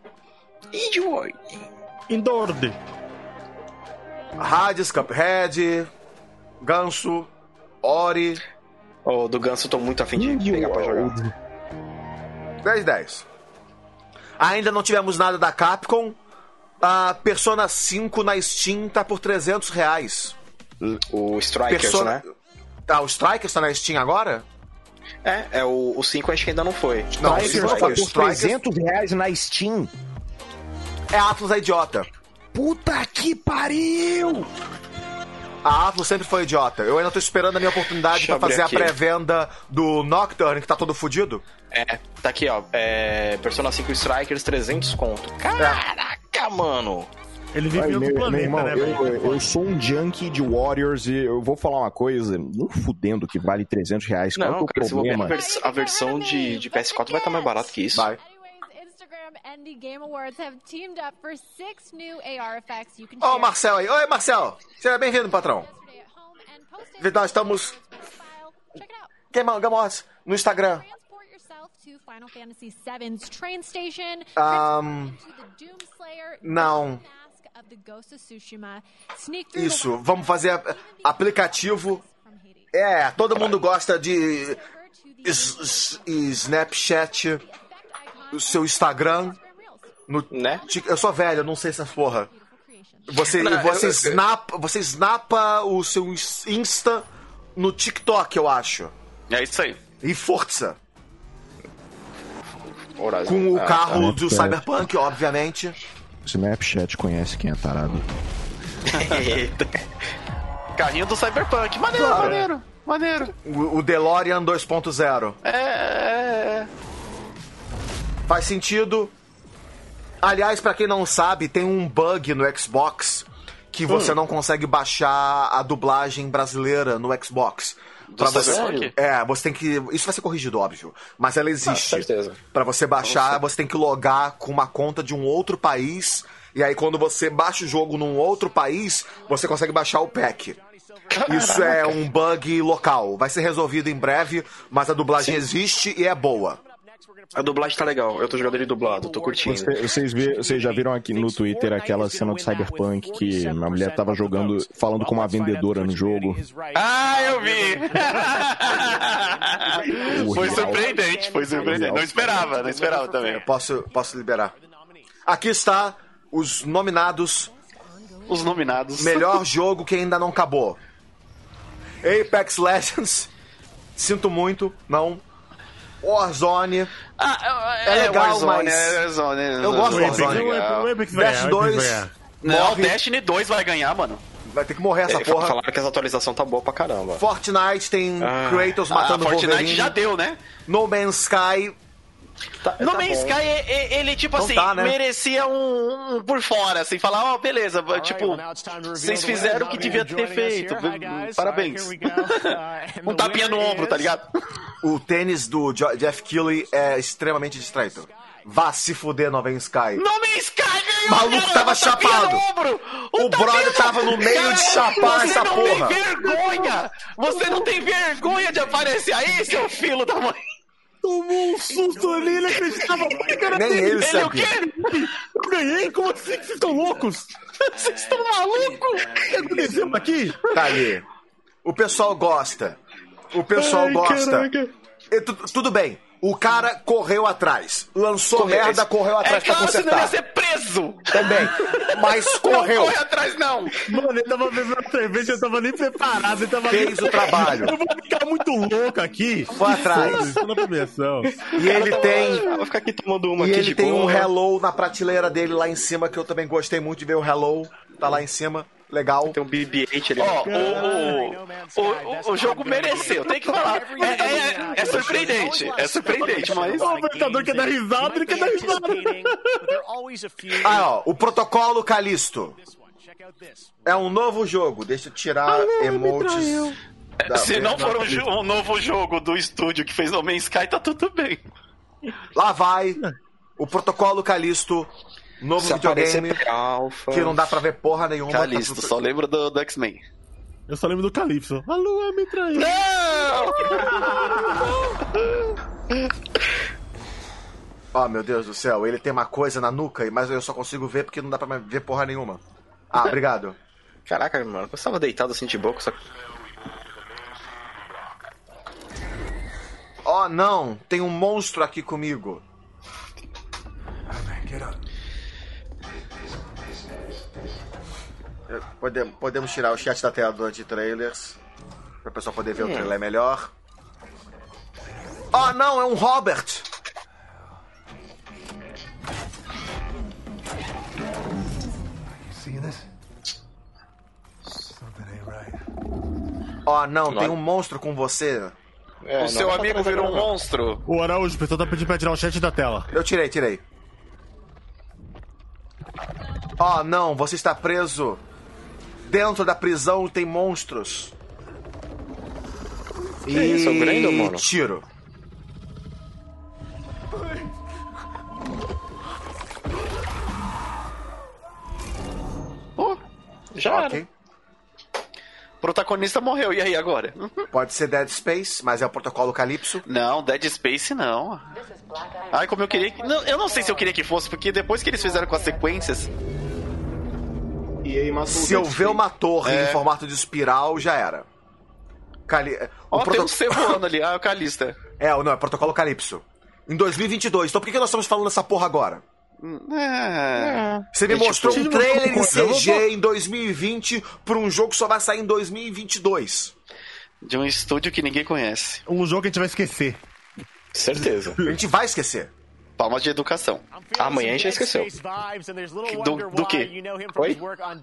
Speaker 2: Indorde.
Speaker 1: Hades, Cuphead, Ganso, Ori.
Speaker 3: Do Ganso eu tô muito afim de pegar pra jogar.
Speaker 1: 10. Ainda não tivemos nada da Capcom. A Persona 5 na Steam tá por R$300.
Speaker 3: O Strikers, né?
Speaker 1: O Strikers tá na Steam agora?
Speaker 3: O 5 acho que ainda não foi.
Speaker 1: Não, o 5 não foi.
Speaker 6: Por R$300 na Steam.
Speaker 1: É a Atlus é idiota.
Speaker 6: Puta que pariu!
Speaker 1: A Atlus sempre foi idiota. Eu ainda tô esperando a minha oportunidade pra fazer a pré-venda do Nocturne, que tá todo fudido.
Speaker 3: Tá aqui, ó. Persona 5 Strikers, 300 conto. Caraca, mano!
Speaker 2: Ele vive em outro planeta,
Speaker 6: irmão,
Speaker 2: né, velho?
Speaker 6: Eu sou um junkie de Warriors e eu vou falar uma coisa, não fudendo que vale R$300. Qual
Speaker 3: Não,
Speaker 6: que é o
Speaker 3: cara,
Speaker 6: problema?
Speaker 3: a versão de PS4 vai estar mais barato que isso.
Speaker 1: Vai.
Speaker 7: Indie Game Awards have teamed up for 6 new AR effects you can
Speaker 1: Ó,
Speaker 7: share.
Speaker 1: o Marcel aí. Oi, Marcel. Seja bem-vindo, patrão. Nós estamos... Game Awards no Instagram.
Speaker 7: Transport yourself to Final Fantasy VII's train station. To the Doomslayer.
Speaker 1: Não.
Speaker 7: Mask of the Ghost of Tsushima. Sneak through
Speaker 1: Isso, vamos fazer aplicativo. Todo mundo gosta de Snapchat, o seu Instagram.
Speaker 3: Né?
Speaker 1: Eu sou velho, eu não sei essas porra. Você snapa o seu Insta no TikTok, eu acho.
Speaker 5: É isso aí.
Speaker 1: E Forza.
Speaker 3: Horizon.
Speaker 1: Com o carro do Cyberpunk, obviamente.
Speaker 6: Snapchat conhece quem é tarado.
Speaker 3: Eita.
Speaker 5: Carrinho do Cyberpunk. Maneiro.
Speaker 1: O DeLorean 2.0. Faz sentido. Aliás, pra quem não sabe, tem um bug no Xbox que você não consegue baixar a dublagem brasileira no Xbox. Pra você, você tem que... Isso vai ser corrigido, óbvio. Mas ela existe.
Speaker 3: certeza.
Speaker 1: Pra você baixar, você tem que logar com uma conta de um outro país. E aí, quando você baixa o jogo num outro país, você consegue baixar o pack. Isso é um bug local. Vai ser resolvido em breve, mas a dublagem existe e é boa.
Speaker 3: A dublagem tá legal. Eu tô jogando ele dublado, tô curtindo.
Speaker 6: Vocês já viram aqui no Twitter aquela cena do Cyberpunk que a mulher tava jogando, falando com uma vendedora no jogo?
Speaker 5: Eu vi! Foi surpreendente. Não esperava também.
Speaker 1: Eu posso liberar. Aqui está os nominados. Melhor jogo que ainda não acabou. Apex Legends. Sinto muito, não. Warzone. É legal,
Speaker 5: Warzone,
Speaker 1: mas... Eu gosto do Warzone. Destiny 2.
Speaker 5: Não, Destiny 2 vai ganhar, mano.
Speaker 1: Vai ter que morrer essa porra.
Speaker 3: Falaram que essa atualização tá boa pra caramba.
Speaker 1: Fortnite tem Kratos matando o Wolverine.
Speaker 5: Fortnite já deu, né?
Speaker 1: No Man's Sky...
Speaker 5: No Man's Sky, ele tipo assim,
Speaker 1: né?
Speaker 5: merecia um por fora, assim, falar, beleza, tipo, vocês fizeram o que devia ter feito, parabéns. Um tapinha no ombro, tá ligado?
Speaker 1: O tênis do Jeff Keighley é extremamente distraído. Vá se fuder, No Man's Sky.
Speaker 5: No Man's Sky ganhou,
Speaker 1: o maluco tava chapado. O brother tava no meio de chapar essa porra.
Speaker 5: Você não tem vergonha de aparecer aí, seu filho da mãe.
Speaker 2: Tomou um susto ali, ele acreditava.
Speaker 1: Nem ele
Speaker 5: sabe.
Speaker 1: o quê?
Speaker 2: Eu ganhei? Como assim? Vocês estão loucos?
Speaker 5: Vocês estão malucos?
Speaker 2: O que aconteceu aqui?
Speaker 1: Tá ali. O pessoal gosta.
Speaker 2: Caraca.
Speaker 1: Tudo bem. O cara correu atrás. Lançou merda, correu atrás pra consertar.
Speaker 5: Senão ia ser preso.
Speaker 1: Também. Mas correu.
Speaker 5: Não corre atrás, não.
Speaker 2: Mano, ele tava bebendo cerveja, eu tava nem preparado. Ele tava
Speaker 1: Fez o trabalho.
Speaker 2: Eu vou ficar muito louco aqui.
Speaker 1: Foi atrás.
Speaker 2: Na premiação.
Speaker 1: E ele tem...
Speaker 3: Vou ficar aqui tomando uma
Speaker 1: e
Speaker 3: aqui
Speaker 1: ele
Speaker 3: de
Speaker 1: tem
Speaker 3: boa.
Speaker 1: um Hello na prateleira dele lá em cima, que eu também gostei muito de ver o Hello. Tá lá em cima. Legal.
Speaker 3: Tem um BB-8 ali.
Speaker 5: O jogo mereceu, tem que falar. É surpreendente. É surpreendente, mas...
Speaker 2: O apresentador quer dar risada, ele quer dar risada.
Speaker 1: O Protocolo Callisto. É um novo jogo. Deixa eu tirar emotes.
Speaker 5: Se não for um novo jogo do estúdio que fez No Man's Sky, tá tudo bem.
Speaker 1: Lá vai. O Protocolo Callisto. Novo videogame
Speaker 3: Alpha,
Speaker 1: que não dá pra ver porra nenhuma.
Speaker 5: Callisto, só lembra do X-Men.
Speaker 2: Eu só lembro do Calypso. A lua me traiu.
Speaker 1: Oh, meu Deus do céu, ele tem uma coisa na nuca, mas eu só consigo ver porque não dá pra ver porra nenhuma. Ah, obrigado.
Speaker 3: Caraca, mano, eu estava deitado assim de boca, só...
Speaker 1: Oh, não, tem um monstro aqui comigo. Podemos tirar o chat da tela durante trailers, pra o pessoal poder ver o trailer melhor. Oh, não, é um Robert. Oh, não, tem um monstro com você.
Speaker 5: O seu amigo virou um monstro.
Speaker 2: O Araújo, o pessoal tá pedindo pra tirar o chat da tela.
Speaker 1: Eu tirei. Oh, não, você está preso. Dentro da prisão tem monstros.
Speaker 3: Que isso, é o Grendel, mano?
Speaker 1: Tiro.
Speaker 5: Já era. O protagonista morreu, e aí agora?
Speaker 1: Pode ser Dead Space, mas é o protocolo Calypso.
Speaker 5: Não, Dead Space não. Ai, como eu queria... Não, eu não sei se eu queria que fosse, porque depois que eles fizeram com as sequências...
Speaker 4: E aí matou
Speaker 1: se eu ver uma torre em formato de espiral, já era.
Speaker 5: Tem um C voando ali, o Calista.
Speaker 1: Não, é protocolo Calypso. Em 2022, então por que nós estamos falando dessa porra agora? Você me mostrou um trailer em CG em 2020 pra um jogo que só vai sair em 2022.
Speaker 5: De um estúdio que ninguém conhece.
Speaker 2: Um jogo que a gente vai esquecer.
Speaker 3: Certeza.
Speaker 1: A gente vai esquecer.
Speaker 5: Palmas de educação.
Speaker 3: Amanhã a gente já esqueceu.
Speaker 5: Do quê?
Speaker 3: Oi?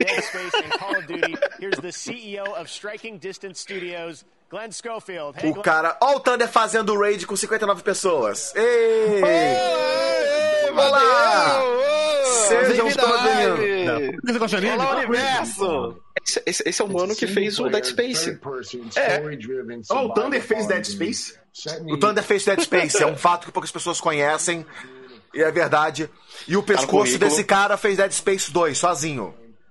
Speaker 1: O cara... Ó o Thunder fazendo raid com 59 pessoas. Ei! Olá! Sejam todos bem-vindos.
Speaker 5: Olá, universo!
Speaker 3: Esse é o mano que fez o Dead Space.
Speaker 4: O Thunder fez Dead Space?
Speaker 1: O Thunder fez Dead Space. É um fato que poucas pessoas conhecem. E é verdade. E o pescoço desse cara fez Dead Space 2, sozinho.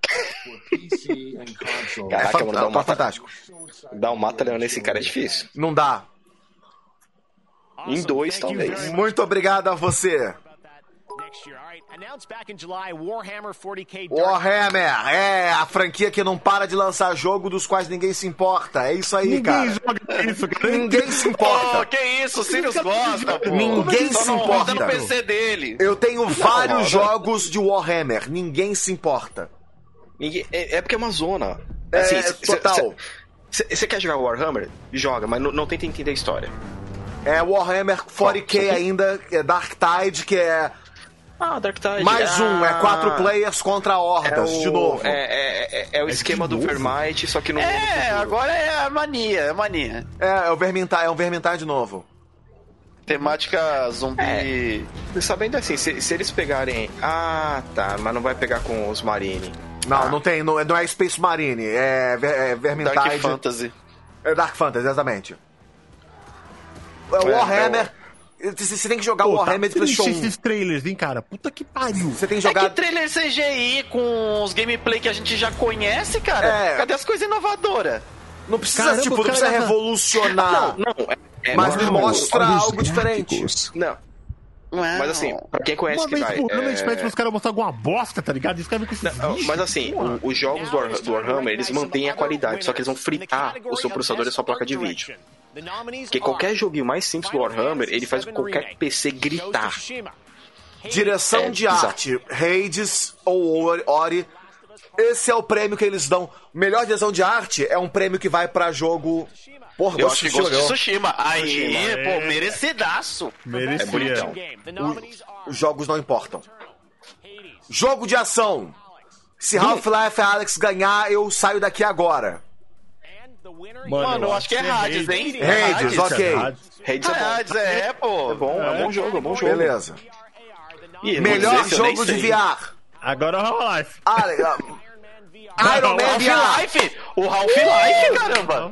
Speaker 3: Caraca, mano,
Speaker 1: é fantástico.
Speaker 3: Dar um mata-leão nesse cara é difícil.
Speaker 1: Não dá.
Speaker 3: Em 2, talvez.
Speaker 1: Muito obrigado a você. Warhammer, a franquia que não para de lançar jogo dos quais ninguém se importa. É isso aí, cara. Ninguém se importa.
Speaker 5: Que isso, o Sirius gosta, pô.
Speaker 1: Ninguém se importa.
Speaker 5: No PC dele.
Speaker 1: Eu tenho vários jogos de Warhammer. Ninguém se importa.
Speaker 3: É porque é uma zona.
Speaker 1: Assim, total.
Speaker 3: Você quer jogar Warhammer? Joga, mas não tenta entender a história.
Speaker 1: É Warhammer 40k ainda, é Dark Tide, que é...
Speaker 3: Dark Tide.
Speaker 1: Mais um, é 4 players contra hordas, de novo.
Speaker 3: É o esquema do Verminte, só que não...
Speaker 5: agora é a mania,
Speaker 1: É o Vermintide de novo.
Speaker 5: Temática zumbi...
Speaker 3: Sabendo assim, se eles pegarem... mas não vai pegar com os Marine.
Speaker 1: Não tem, não é Space Marine, é Vermintide.
Speaker 5: Dark Fantasy.
Speaker 1: É Dark Fantasy, exatamente. Warhammer... Você tem que jogar o Warhammer de PlayStation 1.
Speaker 2: Esses trailers, hein, cara? Puta que pariu.
Speaker 1: Você tem que jogar...
Speaker 5: que trailer CGI com os gameplay que a gente já conhece, cara? Cadê as coisas inovadoras?
Speaker 1: Não precisa, não precisa revolucionar. Mas me mostra algo diferente.
Speaker 3: Não. Mas assim, pra quem conhece que vai...
Speaker 2: Normalmente pede pros caras mostrar alguma bosta, tá ligado? Eles querem com esses bichos.
Speaker 3: Mas assim, os jogos do Warhammer, eles mantêm a qualidade, só que eles vão fritar o seu processador e a sua placa de vídeo. Porque qualquer joguinho mais simples do Warhammer, ele faz qualquer PC gritar.
Speaker 1: Direção de arte, Hades ou Ori, esse é o prêmio que eles dão. Melhor direção de arte é um prêmio que vai pra jogo... Porra,
Speaker 5: eu acho que Ghost of Tsushima. Aí, pô, merecidaço.
Speaker 2: Merecia.
Speaker 3: É bonitão.
Speaker 1: Os jogos não importam. Jogo de ação. Se Half-Life Alyx ganhar, eu saio daqui agora.
Speaker 5: Mano, eu acho que é Hades, hein?
Speaker 1: Hades, ok.
Speaker 5: Hades é, pô.
Speaker 3: É bom jogo,
Speaker 1: Beleza. Melhor jogo de VR.
Speaker 2: Agora é o Half-Life.
Speaker 1: Iron Man VR.
Speaker 5: Half-Life? O Half-Life, caramba.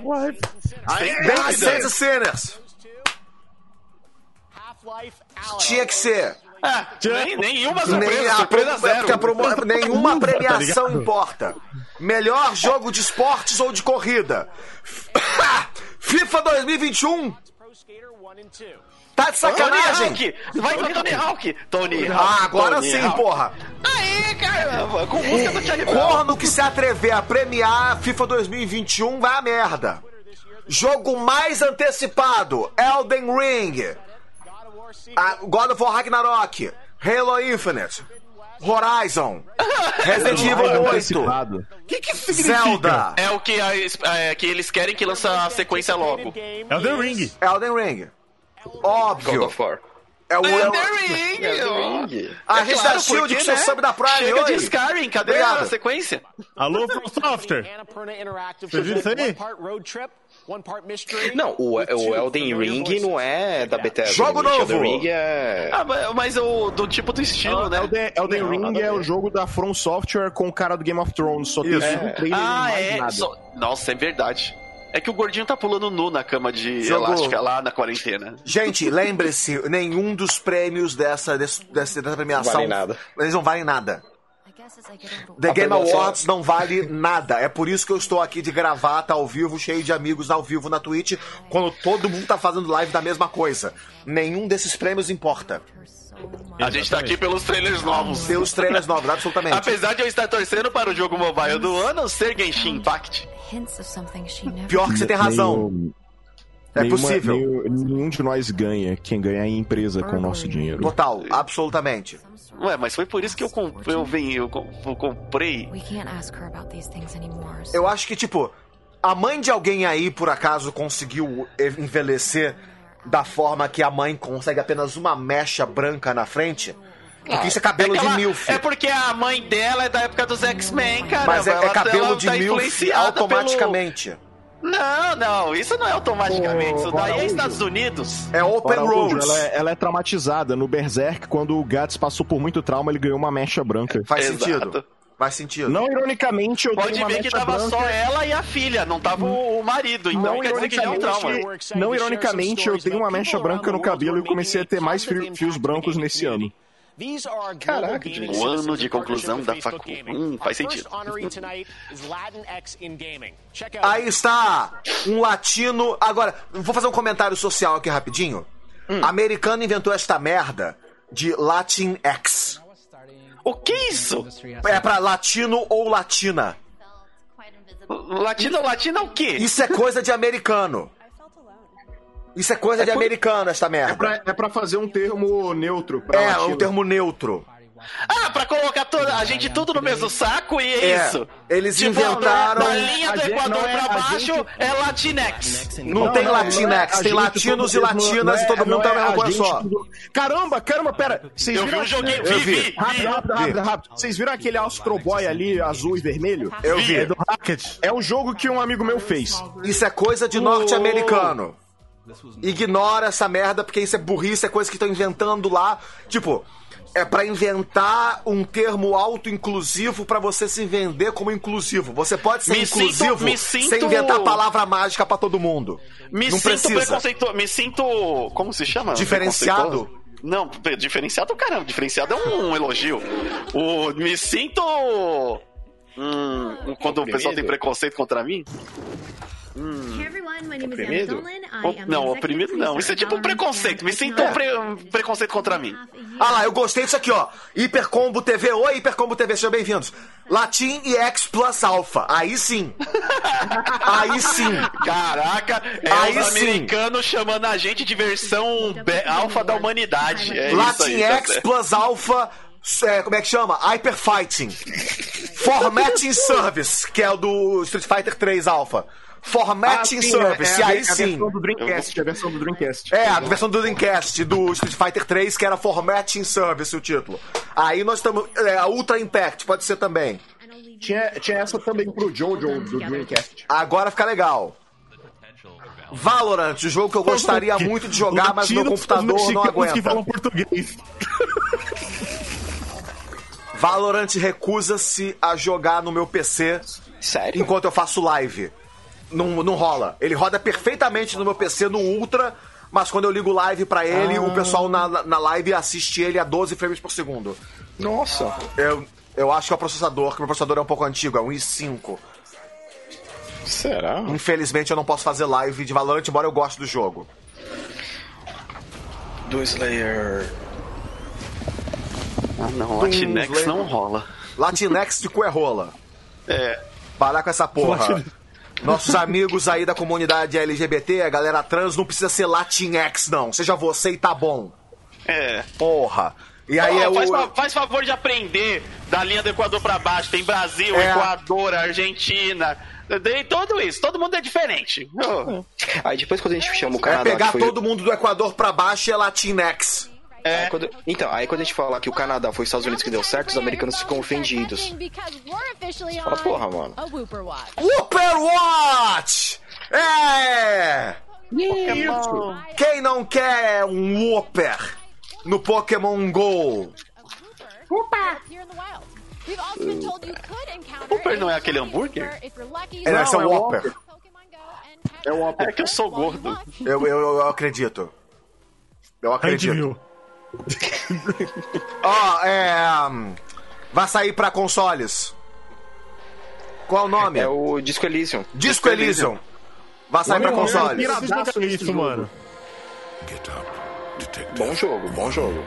Speaker 1: Dance Sinners. Tinha que ser.
Speaker 5: Nenhuma surpresa zero.
Speaker 1: Nenhuma premiação importa. Melhor jogo de esportes ou de corrida. FIFA 2021. Tá de sacanagem?
Speaker 5: Vai pro Tony Hawk.
Speaker 1: Agora
Speaker 5: Tony
Speaker 1: sim,
Speaker 5: Hawk.
Speaker 1: porra.
Speaker 5: Aí, caramba, com música do Charlie Brown.
Speaker 1: Corno que se atrever a premiar FIFA 2021 vai a merda. Jogo mais antecipado: Elden Ring, God of War Ragnarok, Halo Infinite, Horizon, Resident Evil 8,
Speaker 2: que isso significa?
Speaker 1: Zelda.
Speaker 5: É o que, que eles querem que lança a sequência logo.
Speaker 2: Elden Ring.
Speaker 1: Elden Ring. Óbvio.
Speaker 5: God of War.
Speaker 1: É o
Speaker 5: Elden Ring.
Speaker 1: A gente da Shield com seu sub da Prime.
Speaker 5: Chega de
Speaker 1: Oi.
Speaker 5: Skyrim, cadê
Speaker 1: Obrigado.
Speaker 5: a sequência?
Speaker 2: Alô, From Software. Você viu isso aí?
Speaker 5: Não, o Elden Ring não é da Bethesda.
Speaker 1: Jogo novo.
Speaker 5: Elden Ring é... mas do tipo do estilo, né?
Speaker 6: Elden Ring é o jogo da From Software com o cara do Game of Thrones. Só tem um trailer e mais nada.
Speaker 5: Nossa, é verdade. É que o gordinho tá pulando nu na cama de elástica lá na quarentena.
Speaker 1: Gente, lembre-se, nenhum dos prêmios dessa premiação...
Speaker 5: Valem nada.
Speaker 1: Eles não valem nada. The Game Awards não vale nada. É por isso que eu estou aqui de gravata ao vivo, cheio de amigos ao vivo na Twitch, quando todo mundo tá fazendo live da mesma coisa. Nenhum desses prêmios importa.
Speaker 5: A gente tá aqui pelos trailers novos.
Speaker 1: Pelos trailers novos, absolutamente.
Speaker 5: Apesar de eu estar torcendo para o jogo mobile do ano ser Genshin Impact.
Speaker 1: Pior que você tem razão. É possível.
Speaker 6: Nenhum de nós ganha. Quem ganha é a empresa com o nosso dinheiro.
Speaker 1: Total, absolutamente.
Speaker 5: Ué, mas foi por isso que eu comprei.
Speaker 1: Eu acho que, tipo, a mãe de alguém aí, por acaso, conseguiu envelhecer da forma que a mãe consegue apenas uma mecha branca na frente? Porque isso é cabelo de milf.
Speaker 5: É porque a mãe dela é da época dos X-Men, cara.
Speaker 1: Mas é cabelo de milf automaticamente.
Speaker 5: Não, isso não é automaticamente. Isso daí é Estados Unidos.
Speaker 1: É Open Road.
Speaker 6: Ela é traumatizada. No Berserk, quando o Guts passou por muito trauma, ele ganhou uma mecha branca.
Speaker 1: Faz sentido. Faz sentido.
Speaker 6: Não, ironicamente, eu
Speaker 5: Pode
Speaker 6: tenho uma
Speaker 5: ver que
Speaker 6: mecha
Speaker 5: tava
Speaker 6: branca.
Speaker 5: só ela e a filha, não tava o marido. Então quer dizer que já é um trauma.
Speaker 6: Não, ironicamente, eu tenho uma mecha branca no cabelo e comecei a ter mais fios brancos nesse ano.
Speaker 5: Caraca, o ano de conclusão da facu. Faz sentido.
Speaker 1: Aí está um latino. Agora, vou fazer um comentário social aqui rapidinho. Americano inventou esta merda de Latinx.
Speaker 5: O que é isso?
Speaker 1: É pra latino ou latina.
Speaker 5: Latina é o quê?
Speaker 1: Isso é coisa de americano. Isso é coisa de americano, esta merda.
Speaker 6: É pra fazer um termo neutro.
Speaker 1: Um termo neutro.
Speaker 5: Pra colocar a gente tudo no mesmo saco e é isso.
Speaker 1: Eles inventaram...
Speaker 5: Da linha do Equador pra baixo é Latinex.
Speaker 1: Não tem Latinex, tem latinos e latinas e todo mundo tá na mesma coisa só.
Speaker 6: Caramba, pera. Vocês
Speaker 5: eu
Speaker 6: viram
Speaker 5: vi um joguinho,
Speaker 6: vi. Rápido. Vocês viram aquele Astro Boy ali, azul e vermelho?
Speaker 1: Eu vi.
Speaker 2: É do Rocket.
Speaker 6: É um jogo que um amigo meu fez.
Speaker 1: Isso é coisa de norte-americano. Ignora essa merda, porque isso é burrice, é coisa que estão inventando lá. Tipo, é pra inventar um termo auto-inclusivo pra você se vender como inclusivo. Você pode ser inclusivo sem inventar palavra mágica pra todo mundo.
Speaker 5: Me sinto como se chama?
Speaker 1: Diferenciado?
Speaker 5: Não, diferenciado, caramba. Diferenciado é um elogio. Me sinto... quando o pessoal tem preconceito contra mim... Oprimido? Não, oprimido não. Isso é tipo um preconceito. Me sinto preconceito contra mim.
Speaker 1: Ah lá, eu gostei disso aqui, ó. Hipercombo TV. Oi, Hipercombo TV, sejam bem-vindos. Latin e X Plus Alpha. Aí sim. Aí sim.
Speaker 5: Caraca,
Speaker 1: aí
Speaker 5: os americanos chamando a gente de versão alfa da humanidade.
Speaker 1: Latin
Speaker 5: isso aí,
Speaker 1: X Plus Alpha. Como é que chama? Hyper Fighting. Formatting Service, que é o do Street Fighter 3 Alpha. Formatting Service, aí sim.
Speaker 6: A versão do Dreamcast.
Speaker 1: A versão do Dreamcast do Street Fighter 3, que era Formatting Service, o título. Aí nós estamos... a Ultra Impact, pode ser também.
Speaker 6: Tinha essa também pro Jojo do Dreamcast.
Speaker 1: Agora fica legal. Valorant, o jogo que eu gostaria muito de jogar, mas meu computador não aguenta.
Speaker 2: Que falam português.
Speaker 1: Valorant recusa-se a jogar no meu PC.
Speaker 5: Sério?
Speaker 1: Enquanto eu faço live. Não rola. Ele roda perfeitamente no meu PC, no Ultra, mas quando eu ligo live pra ele, o pessoal na live assiste ele a 12 frames por segundo.
Speaker 3: Nossa.
Speaker 1: Eu acho que é o processador, que o processador é um pouco antigo, é um i5.
Speaker 3: Será?
Speaker 1: Infelizmente eu não posso fazer live de Valorant, embora eu goste do jogo.
Speaker 3: Do Slayer. Ah não, Latinx não rola.
Speaker 1: Latinx de cu é rola. Parar com essa porra. Nossos amigos aí da comunidade LGBT, a galera trans, não precisa ser Latinx, não. Seja você e tá bom. Porra. E aí
Speaker 5: faz favor de aprender da linha do Equador pra baixo. Tem Brasil, Equador, Argentina. Tem tudo isso. Todo mundo é diferente.
Speaker 3: Aí depois quando a gente chama o Canadá...
Speaker 1: pegar todo mundo do Equador pra baixo é Latinx.
Speaker 3: Aí quando a gente fala que o Canadá foi os Estados Unidos que deu certo, os americanos ficam ofendidos. Fala, porra, mano.
Speaker 1: Whopperwatch! Quem não quer um Whopper no Pokémon GO?
Speaker 5: Whopper não é aquele hambúrguer?
Speaker 1: Esse é o Whopper.
Speaker 4: É o Whopper.
Speaker 5: É que eu sou gordo.
Speaker 1: Eu acredito. Eu acredito. Vai sair pra consoles. Qual é o nome?
Speaker 3: É o Disco Elysium.
Speaker 1: Disco Elysium. Vai sair pra consoles.
Speaker 2: Isso, mano.
Speaker 3: Bom jogo.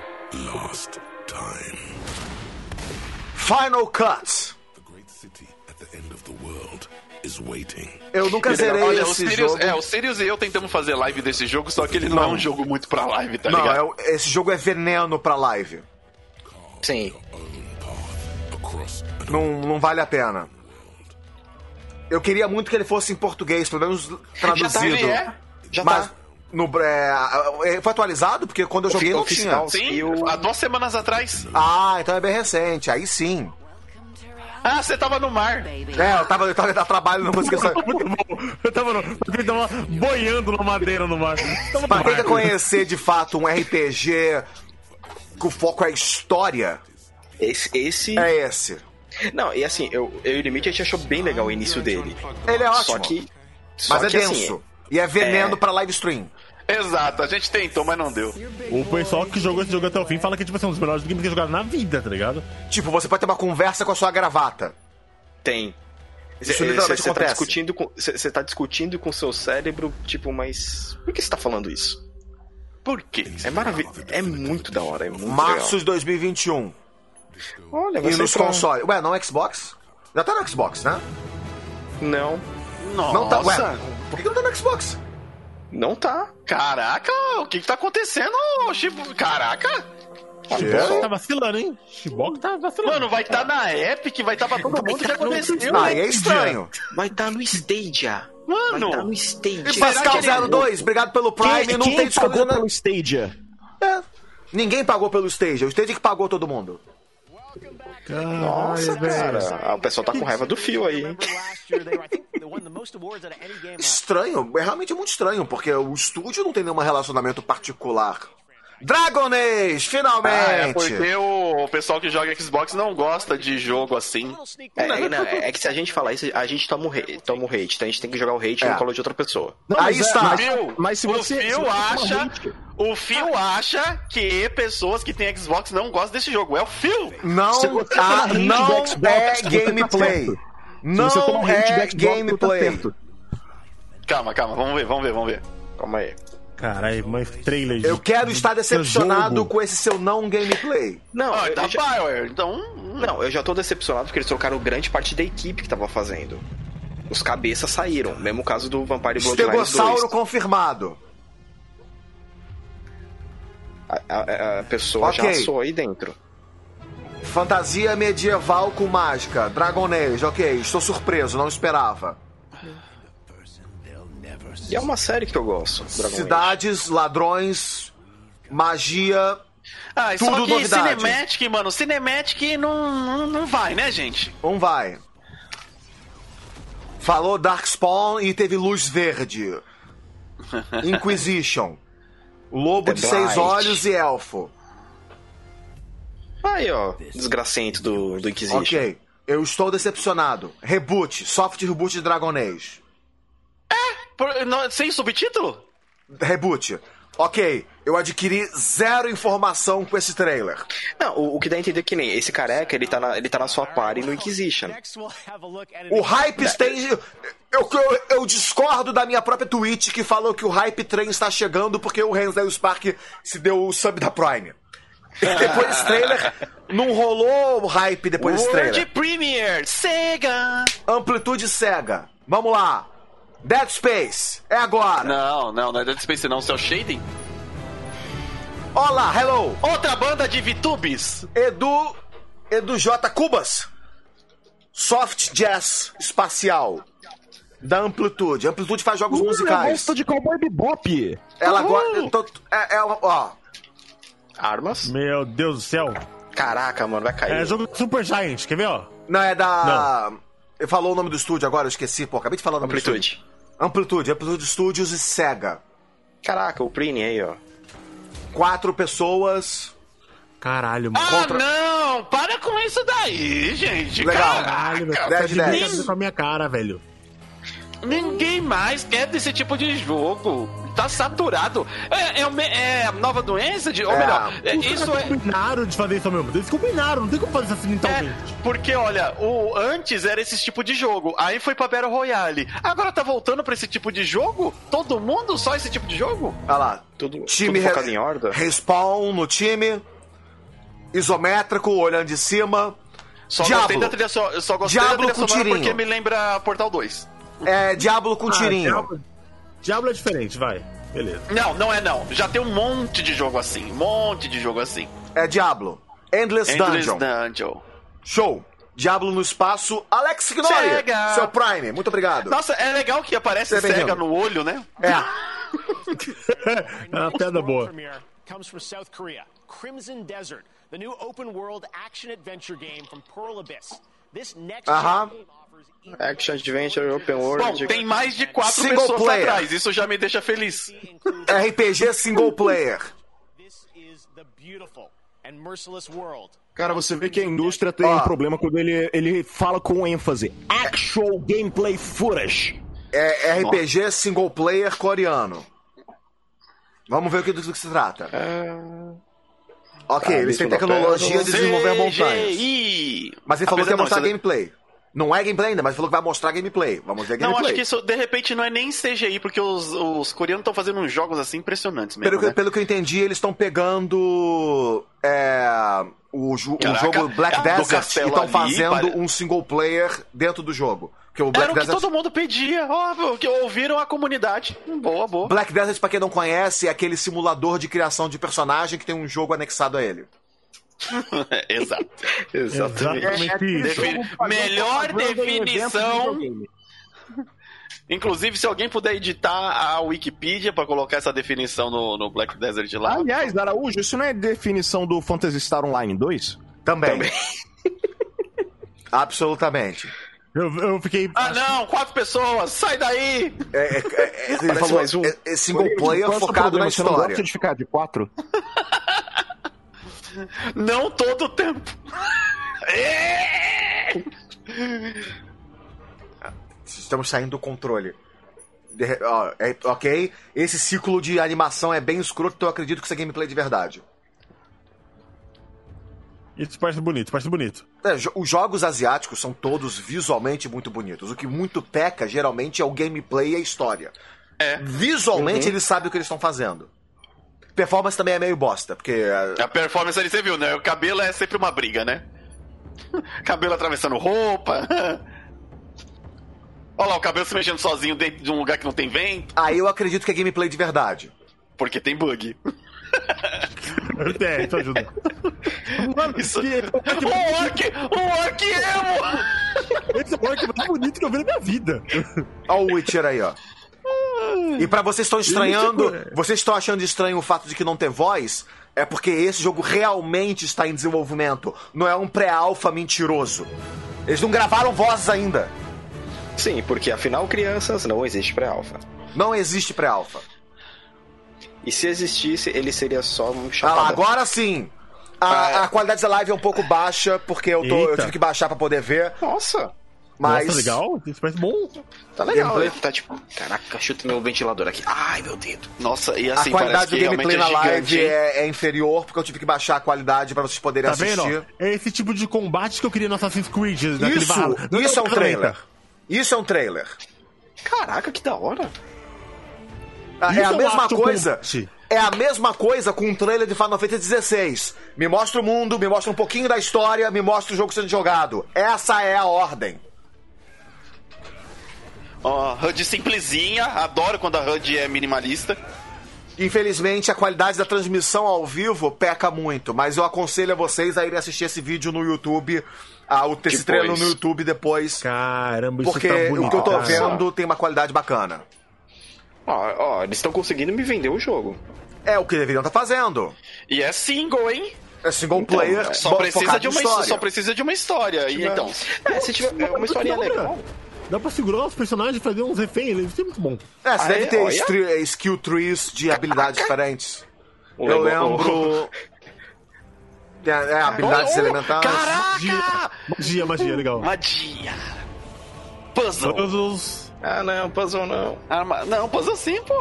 Speaker 1: Final Cut. Eu nunca zerei esse jogo.
Speaker 5: O Sirius e eu tentamos fazer live desse jogo, só que ele não é um jogo muito pra live, tá ligado?
Speaker 1: Não, esse jogo é veneno pra live.
Speaker 3: Sim.
Speaker 1: Não vale a pena. Eu queria muito que ele fosse em português, pelo menos traduzido.
Speaker 3: Já tá.
Speaker 1: Foi atualizado? Porque quando eu joguei não tinha.
Speaker 5: Sim, há 2 semanas atrás.
Speaker 1: Então é bem recente, aí sim.
Speaker 5: Ah, você tava no mar.
Speaker 1: Eu tava a trabalho, não conseguia sair.
Speaker 2: Muito bom. Eu tava boiando na madeira no mar.
Speaker 1: Mas quem quer conhecer de fato um RPG que o foco é história?
Speaker 3: Esse...
Speaker 1: É esse.
Speaker 3: Não, e assim, eu e o Limite a gente achou bem legal o início dele.
Speaker 1: Ele é ótimo. Mas é denso.
Speaker 3: Assim,
Speaker 1: e é veneno pra live stream.
Speaker 5: Exato, a gente tentou, mas não deu.
Speaker 2: O pessoal que jogou esse jogo até o fim fala que tipo, é um dos melhores games que jogaram na vida, tá ligado?
Speaker 1: Tipo, você pode ter uma conversa com a sua gravata.
Speaker 3: Tem.
Speaker 1: Isso literalmente acontece.
Speaker 3: Você tá discutindo com o seu cérebro, tipo, mas... Por que você tá falando isso?
Speaker 5: Por quê?
Speaker 3: É maravilhoso. É muito da hora, é muito
Speaker 1: Março
Speaker 3: legal.
Speaker 1: de 2021.
Speaker 3: Olha,
Speaker 1: e nos consoles. Ué, não é Xbox? Já tá no Xbox, né?
Speaker 3: Não.
Speaker 5: Nossa.
Speaker 1: Não tá. Ué, por que não tá no Xbox?
Speaker 3: Não tá.
Speaker 5: Caraca, o que tá acontecendo, Chibo? Caraca.
Speaker 2: Tá vacilando, hein? Chibok tá vacilando.
Speaker 5: Mano, vai estar na Epic, vai estar pra todo mundo que aconteceu.
Speaker 1: É estranho.
Speaker 3: Vai estar no Stadia.
Speaker 5: Mano.
Speaker 3: Vai estar no Stadia.
Speaker 1: E Pascal 02, obrigado pelo Prime. Não tem
Speaker 6: pagou pelo Stadia?
Speaker 1: Ninguém pagou pelo Stadia. O Stadia que pagou todo mundo.
Speaker 3: Nossa, cara. O pessoal tá com raiva do fio aí, hein?
Speaker 1: Estranho, é realmente muito estranho, porque o estúdio não tem nenhum relacionamento particular. Dragon Age, finalmente!
Speaker 5: Porque o pessoal que joga Xbox não gosta de jogo assim.
Speaker 3: É que se a gente falar isso, a gente toma o hate. Então a gente tem que jogar o hate no colo de outra pessoa.
Speaker 1: Não, aí está.
Speaker 6: Mas se você...
Speaker 5: O Phil acha que pessoas que têm Xbox não gostam desse jogo. É o Phil!
Speaker 1: Não é gameplay. Não é gameplay.
Speaker 5: Calma, vamos ver.
Speaker 3: Calma aí.
Speaker 2: Caralho, mas trailer.
Speaker 1: Eu quero estar decepcionado com esse seu não gameplay.
Speaker 3: Não,
Speaker 5: então.
Speaker 3: Não, eu já tô decepcionado porque eles trocaram grande parte da equipe que tava fazendo. Os cabeças saíram. Mesmo caso do Vampire Bloodlines 2.
Speaker 1: Estegossauro confirmado.
Speaker 3: A pessoa já assou aí dentro.
Speaker 1: Fantasia medieval com mágica. Dragon Age, ok. Estou surpreso, não esperava.
Speaker 3: E é uma série que eu gosto.
Speaker 1: Cidades, ladrões, magia. Tudo
Speaker 5: só que
Speaker 1: novidade.
Speaker 5: Cinematic, mano. Cinematic não vai, né, gente?
Speaker 1: Não vai. Falou Darkspawn e teve luz verde. Inquisition. Lobo de 6 olhos e elfo.
Speaker 3: Aí, ó. Desgracento do Inquisition.
Speaker 1: Ok. Eu estou decepcionado. Reboot. Soft reboot de Dragon Age.
Speaker 5: Sem subtítulo?
Speaker 1: Reboot. Ok, eu adquiri zero informação com esse trailer.
Speaker 3: Não, o que dá a entender que nem esse careca, ele tá na sua party no Inquisition.
Speaker 1: O Hype Train... Eu discordo da minha própria tweet que falou que o Hype Train está chegando porque o Hensel Spark se deu o sub da Prime. Depois desse trailer, não rolou o hype depois desse trailer.
Speaker 5: World Premiere, Sega!
Speaker 1: Amplitude Sega. Vamos lá. Dead Space, é agora.
Speaker 5: Não é Dead Space não, Cell Shading.
Speaker 1: Olá, hello.
Speaker 5: Outra banda de VTubes.
Speaker 1: Edu J. Cubas. Soft Jazz Espacial. Da Amplitude. Amplitude faz jogos musicais.
Speaker 6: Gosta de Cowboy Bebop.
Speaker 1: Ela gosta... ó.
Speaker 3: Armas?
Speaker 2: Meu Deus do céu.
Speaker 3: Caraca, mano, vai cair.
Speaker 2: É jogo Super Giant, quer ver, ó?
Speaker 1: Não, é da...
Speaker 2: Não.
Speaker 1: Eu falou o nome do estúdio agora, eu esqueci, pô. Acabei de falar o nome do estúdio. Amplitude Studios e Sega.
Speaker 3: Caraca, o Prini aí, ó.
Speaker 1: 4 pessoas.
Speaker 2: Caralho, mano.
Speaker 5: Não! Para com isso daí, gente.
Speaker 1: Legal.
Speaker 2: Caralho, velho.
Speaker 1: Dead
Speaker 2: Tá de brincadeira com a minha cara, velho.
Speaker 5: Ninguém mais quer desse tipo de jogo. Tá saturado. É a nova doença? Ou melhor, isso é...
Speaker 2: Eles combinaram de fazer isso mesmo. Eles combinaram, não tem como fazer isso acidentalmente.
Speaker 5: Porque, olha, antes era esse tipo de jogo. Aí foi pra Battle Royale. Agora tá voltando pra esse tipo de jogo? Todo mundo só esse tipo de jogo?
Speaker 1: Olha lá.
Speaker 3: Time focado em horda.
Speaker 1: Respawn no time. Isométrico, olhando de cima.
Speaker 5: Só gostei da trilha sonora porque me lembra Portal 2.
Speaker 1: É Diablo com tirinho.
Speaker 2: Diablo é diferente, vai. Beleza.
Speaker 5: Não. Já tem um monte de jogo assim.
Speaker 1: É Diablo. Endless Dungeon. Show. Diablo no espaço. Alex Ignore.
Speaker 5: Sega.
Speaker 1: Seu Prime. Muito obrigado.
Speaker 5: Nossa, é legal que aparece Sega no olho, né?
Speaker 1: É
Speaker 2: uma pedra boa.
Speaker 8: Comes from South Korea. Crimson Desert, the new open world action adventure game from Pearl Abyss. This next
Speaker 3: Action Adventure Open World.
Speaker 5: Bom, tem mais de 4
Speaker 1: single
Speaker 5: pessoas
Speaker 1: player.
Speaker 5: atrás, isso já me deixa feliz.
Speaker 1: RPG single player.
Speaker 6: Cara, você vê que a indústria tem um problema quando ele fala com ênfase. Actual gameplay footage.
Speaker 1: É RPG single player coreano. Vamos ver do que se trata. Ok, eles têm tecnologia de desenvolver montanhas. Mas ele falou que ia mostrar gameplay. Não é gameplay ainda, mas falou que vai mostrar gameplay. Vamos ver gameplay.
Speaker 5: Não, acho que isso, de repente, não é nem CGI, porque os coreanos estão fazendo uns jogos assim impressionantes mesmo,
Speaker 1: pelo que eu entendi, eles estão pegando o jogo Black Desert e estão fazendo um single player dentro do jogo. O Black
Speaker 5: Era Desert... o que todo mundo pedia, que ouviram a comunidade. Boa.
Speaker 1: Black Desert, pra quem não conhece, é aquele simulador de criação de personagem que tem um jogo anexado a ele.
Speaker 5: Exato.
Speaker 2: Exatamente isso.
Speaker 5: Melhor definição. Inclusive, se alguém puder editar a Wikipedia pra colocar essa definição no Black Desert lá.
Speaker 6: Aliás, Araújo, isso não é definição do Phantasy Star Online 2?
Speaker 1: Também. Absolutamente.
Speaker 2: Eu fiquei...
Speaker 5: não, 4 pessoas, sai daí!
Speaker 1: Ele falou, single player focado na história. Você não gosta
Speaker 6: de ficar de 4?
Speaker 5: Não todo o tempo.
Speaker 1: Estamos saindo do controle. Ok, esse ciclo de animação é bem escroto, então eu acredito que isso é gameplay de verdade.
Speaker 2: Isso parece bonito.
Speaker 1: Os jogos asiáticos são todos visualmente muito bonitos. O que muito peca, geralmente, é o gameplay e a história. Visualmente, eles sabem o que eles estão fazendo. Performance também é meio bosta, porque...
Speaker 5: A performance ali, você viu, né? O cabelo é sempre uma briga, né? Cabelo atravessando roupa. Olha lá, o cabelo se mexendo sozinho dentro de um lugar que não tem vento.
Speaker 1: Aí eu acredito que é gameplay de verdade.
Speaker 5: Porque tem bug.
Speaker 2: Isso ajuda.
Speaker 5: Mano, isso... Um orc emo!
Speaker 2: Esse é o orc mais bonito que eu vi na minha vida.
Speaker 1: Olha o Witcher aí, ó. E pra vocês estão estranhando, vocês estão achando estranho o fato de que não ter voz, é porque esse jogo realmente está em desenvolvimento. Não é um pré-alpha mentiroso. Eles não gravaram vozes ainda.
Speaker 3: Sim, porque afinal, crianças, não existe pré-alpha.
Speaker 1: Não existe pré-alpha.
Speaker 3: E se existisse, ele seria só um chapadão.
Speaker 1: Agora sim! A qualidade da live é um pouco baixa, porque eu tive que baixar pra poder ver.
Speaker 3: Nossa!
Speaker 1: Mas...
Speaker 2: Nossa, legal? Isso parece bom.
Speaker 3: Tá legal, ele tá tipo... Caraca, chuta meu ventilador aqui. Ai, meu dedo. Nossa, e assim,
Speaker 1: a qualidade do gameplay na live
Speaker 3: gigante,
Speaker 1: é inferior, porque eu tive que baixar a qualidade pra vocês poderem assistir.
Speaker 2: Vendo? É esse tipo de combate que eu queria no Assassin's Creed.
Speaker 1: Isso é um trailer. Isso é um trailer.
Speaker 3: Caraca, que da hora.
Speaker 1: É a mesma coisa. É a mesma coisa com um trailer de Final Fantasy XVI. Me mostra o mundo, me mostra um pouquinho da história, me mostra o jogo sendo jogado. Essa é a ordem.
Speaker 5: HUD simplesinha, adoro quando a HUD é minimalista.
Speaker 1: Infelizmente, a qualidade da transmissão ao vivo peca muito, mas eu aconselho a vocês a irem assistir esse vídeo no YouTube, esse trailer no YouTube depois.
Speaker 2: Caramba, isso
Speaker 1: porque
Speaker 2: tá bonito,
Speaker 1: o que eu tô
Speaker 2: cara.
Speaker 1: vendo tem uma qualidade bacana.
Speaker 3: Eles estão conseguindo me vender o jogo.
Speaker 1: É o que deveriam estar fazendo.
Speaker 5: E é single, hein?
Speaker 1: É single player,
Speaker 5: só precisa de uma história. E então,
Speaker 3: se tiver uma historinha legal...
Speaker 2: Dá pra segurar os personagens e fazer uns reféns, isso é muito bom.
Speaker 1: Você deve ter skill trees de habilidades diferentes. Eu lembro... habilidades elementares.
Speaker 5: Caraca!
Speaker 2: Magia, legal.
Speaker 5: Magia. Puzzles.
Speaker 3: Não, puzzle não.
Speaker 5: Não, puzzle sim, pô.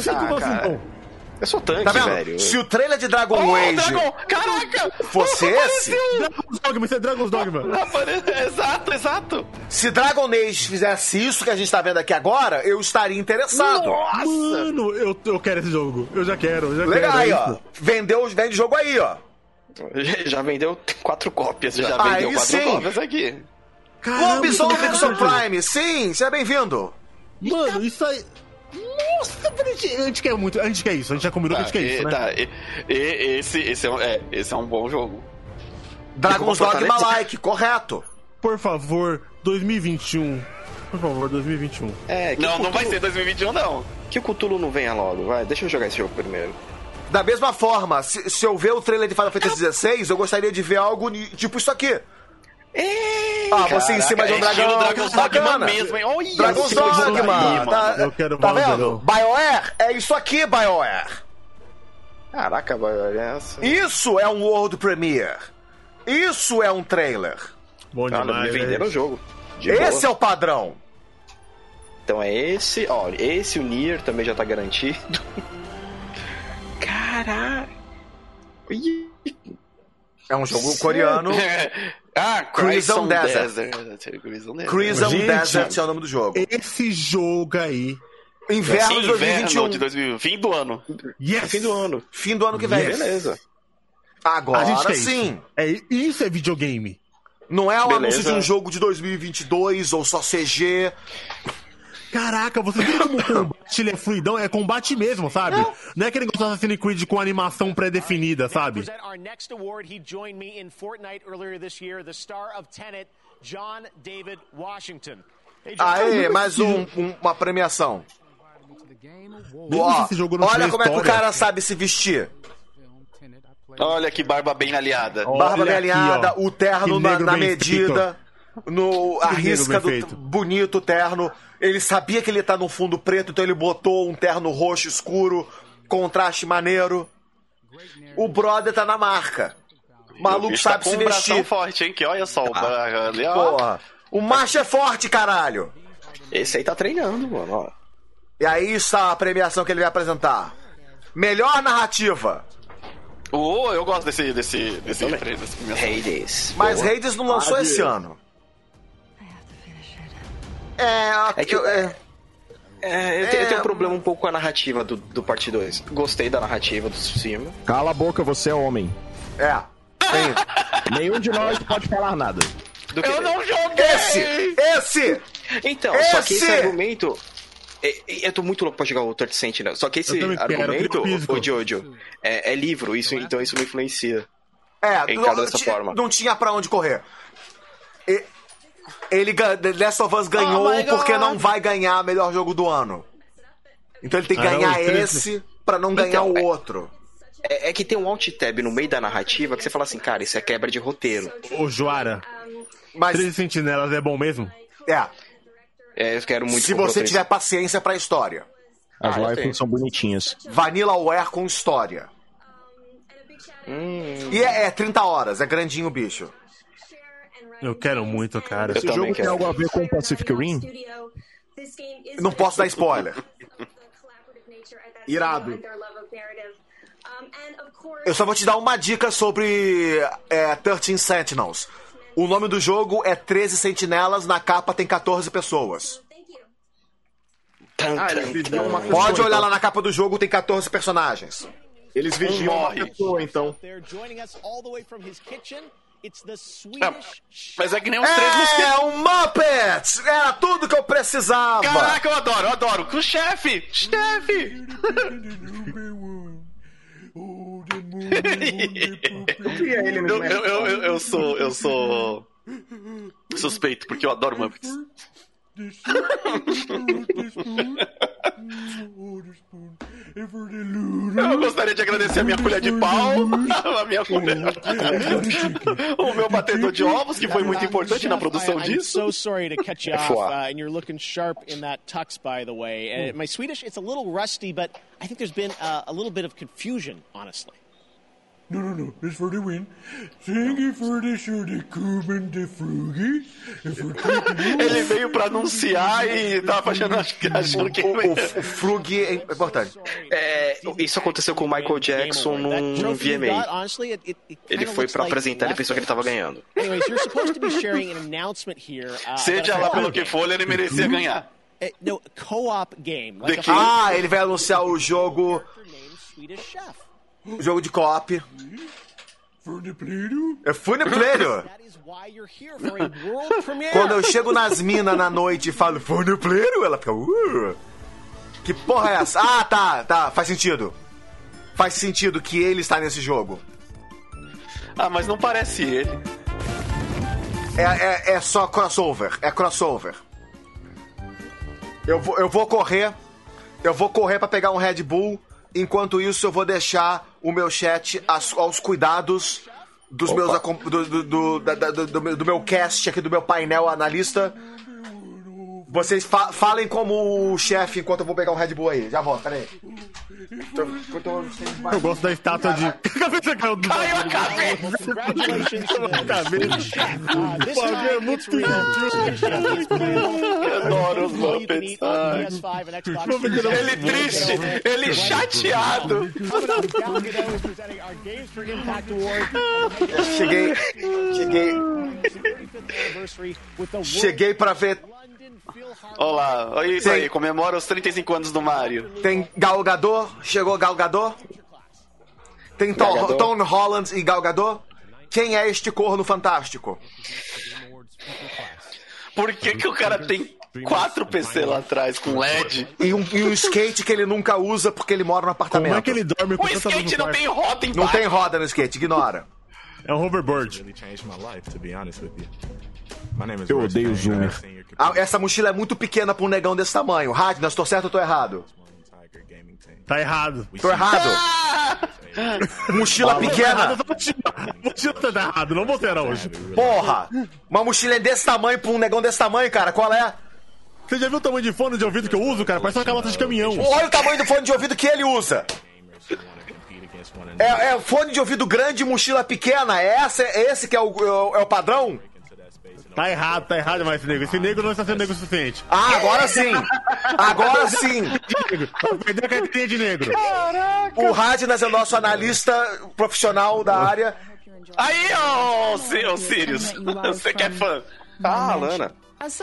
Speaker 3: Eu sou tanque,
Speaker 1: tá vendo?
Speaker 3: velho.
Speaker 1: Se o trailer de Dragon Age
Speaker 5: Caraca!
Speaker 1: fosse esse...
Speaker 2: Dragon's Dogma, isso é Dragon's Dogma.
Speaker 5: Exato.
Speaker 1: Se Dragon Age fizesse isso que a gente tá vendo aqui agora, eu estaria interessado.
Speaker 2: Nossa! Mano, eu quero esse jogo. Eu já quero.
Speaker 1: Legal aí, ó. Vende jogo aí, ó.
Speaker 3: Já vendeu 4 cópias.
Speaker 5: Já vendeu 4 cópias aqui.
Speaker 1: Lobisomem Pixel Prime, sim, seja bem-vindo.
Speaker 2: Mano, isso aí... Nossa, a gente quer muito, a gente quer isso, a gente já combinou que a gente quer isso, né?
Speaker 5: Tá, esse é um bom jogo.
Speaker 1: Dragon's Dogma like, correto.
Speaker 2: Por favor, 2021. Por favor, 2021.
Speaker 5: Não vai ser 2021, não.
Speaker 3: Que o Cthulhu não venha logo, vai. Deixa eu jogar esse jogo primeiro.
Speaker 1: Da mesma forma, se eu ver o trailer de Final Fantasy XVI, eu gostaria de ver algo tipo isso aqui. Você em cima de um dragão.
Speaker 5: Dragon's Dogma mesmo, hein? Olha,
Speaker 1: Dragon's Dogma.
Speaker 2: Eu quero
Speaker 1: tá vendo? BioWare é isso aqui, BioWare.
Speaker 3: Caraca, BioWare.
Speaker 1: Isso é um World Premiere. Isso é um trailer.
Speaker 2: Bom demais.
Speaker 3: Me venderam o jogo.
Speaker 1: Esse é o padrão.
Speaker 3: Então é esse. Esse, o Nier, também já tá garantido. Caralho.
Speaker 1: É um jogo coreano.
Speaker 5: Crimson
Speaker 1: Desert. Crimson Desert é o nome do jogo.
Speaker 2: Esse jogo aí.
Speaker 1: Inverno de 2021.
Speaker 5: De 2020. Fim do ano.
Speaker 1: Yes. Fim do ano que vem.
Speaker 3: Beleza.
Speaker 1: Agora sim.
Speaker 2: Isso é videogame.
Speaker 1: Não é o anúncio de um jogo de 2022 ou só CG.
Speaker 2: Caraca, você viu como o combate ele é fluidão? É combate mesmo, sabe? Não é aquele negócio de Assassin's Creed com animação pré-definida, sabe?
Speaker 1: Mais uma premiação.
Speaker 2: Olha
Speaker 1: como é que o cara sabe se vestir.
Speaker 5: Olha que barba bem alinhada.
Speaker 1: Barba bem alinhada, o terno na medida, a risca do bonito terno. Ele sabia que ele tá no fundo preto, então ele botou um terno roxo escuro, contraste maneiro. O brother tá na marca. O maluco sabe se vestir.
Speaker 5: Um forte, hein? Que olha só o ali, ó.
Speaker 1: Porra. O macho é forte, caralho.
Speaker 3: Esse aí tá treinando, mano. Ó.
Speaker 1: E aí está a premiação que ele vai apresentar. Melhor narrativa.
Speaker 5: Eu gosto desse
Speaker 3: Hades.
Speaker 1: Mas Hades não lançou esse ano.
Speaker 3: Eu tenho um problema um pouco com a narrativa do Parte 2. Gostei da narrativa do Tsushima.
Speaker 6: Cala a boca, você é homem. Nenhum de nós pode falar nada.
Speaker 5: Eu não joguei!
Speaker 1: Esse!
Speaker 3: Então, só que esse argumento... Eu tô muito louco pra jogar o Third Sentinel. Só que esse argumento, ô Jojo, é livro, então isso me influencia. Dessa forma.
Speaker 1: Não tinha pra onde correr. The Last of Us ganhou porque não vai ganhar melhor jogo do ano. Então ele tem que ganhar esse pra não ganhar o outro.
Speaker 3: É que tem um alt tab no meio da narrativa que você fala assim, cara, isso é quebra de roteiro.
Speaker 2: Ô, Joara, 13 Sentinelas é bom mesmo?
Speaker 3: Eu quero muito.
Speaker 1: Se você tiver paciência pra história.
Speaker 6: As waifus são bonitinhas.
Speaker 1: Vanillaware com história. E 30 horas, é grandinho o bicho.
Speaker 2: Eu quero muito, cara.
Speaker 6: Esse jogo tem algo a ver com Pacific Rim?
Speaker 1: Não posso dar spoiler.
Speaker 6: Irado.
Speaker 1: Eu só vou te dar uma dica sobre 13 Sentinels. O nome do jogo é 13 Sentinelas, na capa tem 14 pessoas. Pode olhar lá na capa do jogo, tem 14 personagens.
Speaker 6: Eles vigiam uma pessoa, então.
Speaker 5: Mas é que nem os três mosqueteiros.
Speaker 1: É um Muppets! Era tudo que eu precisava!
Speaker 5: Caraca, eu adoro. Com o chefe! Eu sou suspeito, porque eu adoro Muppets. Eu gostaria de agradecer a minha colher de pau, o meu batedor de ovos, que foi muito importante na produção disso.
Speaker 8: I'm so sorry to cut you off, and you're looking sharp in that tux, by the way. My Swedish, it's a little rusty, but I think there's been a little bit of confusion, honestly.
Speaker 9: No, it's for the win. Thank you for the show, the Cuban, the Frugi.
Speaker 5: Ele veio pra anunciar e tava achando que...
Speaker 1: O Frug é importante.
Speaker 3: Isso aconteceu com o Michael Jackson num VMA. Ele foi pra apresentar e pensou que ele tava ganhando.
Speaker 5: Seja lá pelo que for, ele merecia ganhar.
Speaker 1: Ele vai anunciar o jogo... Jogo de co-op. É Funipleiro. Quando eu chego nas minas na noite e falo Funipleiro, ela fica... Que porra é essa? Tá, faz sentido. Faz sentido que ele está nesse jogo.
Speaker 5: Mas não parece ele.
Speaker 1: É só crossover. É crossover. Eu vou correr pra pegar um Red Bull. Enquanto isso, eu vou deixar o meu chat aos cuidados dos meus do meu cast aqui, do meu painel analista. Vocês falem como o chefe enquanto eu vou pegar um Red Bull aí. Já volto, peraí.
Speaker 2: Eu gosto da estátua de... Caiu a cabeça! É muito
Speaker 5: Eu adoro os Muppets. Ele triste, ele chateado.
Speaker 1: Cheguei pra ver...
Speaker 5: Olá, isso aí, comemora os 35 anos do Mario.
Speaker 1: Tem Gal Gadot, chegou Gal Gadot. Tem Tom Holland e Gal Gadot. Quem é este corno fantástico?
Speaker 5: Por que o cara tem 4 PC lá atrás com LED?
Speaker 1: E um skate que ele nunca usa porque ele mora no apartamento.
Speaker 2: Como é que ele dorme com
Speaker 5: o skate não tem roda embaixo.
Speaker 1: Não tem roda no skate, ignora.
Speaker 2: É um hoverboard.
Speaker 6: Eu odeio o Zoomer.
Speaker 1: Essa mochila é muito pequena pra um negão desse tamanho. Radnas, tô certo ou tô errado?
Speaker 2: Tá errado.
Speaker 1: Tô errado. Mochila pequena.
Speaker 2: Mochila tá errado, não botei hoje.
Speaker 1: Porra! Uma mochila é desse tamanho pra um negão desse tamanho, cara. Qual é?
Speaker 2: Você já viu o tamanho de fone de ouvido que eu uso, cara? Parece uma calota de caminhão.
Speaker 1: Olha o tamanho do fone de ouvido que ele usa. É fone de ouvido grande, mochila pequena. Esse que é o padrão?
Speaker 2: Tá errado demais esse negro. Esse negro não está sendo negro o suficiente.
Speaker 1: Agora sim! Agora sim!
Speaker 2: Perdeu a carteirinha de negro.
Speaker 1: Caraca. O Radnas é o nosso analista profissional da área.
Speaker 5: Aí, ô Sirius, você que é fã. Lana.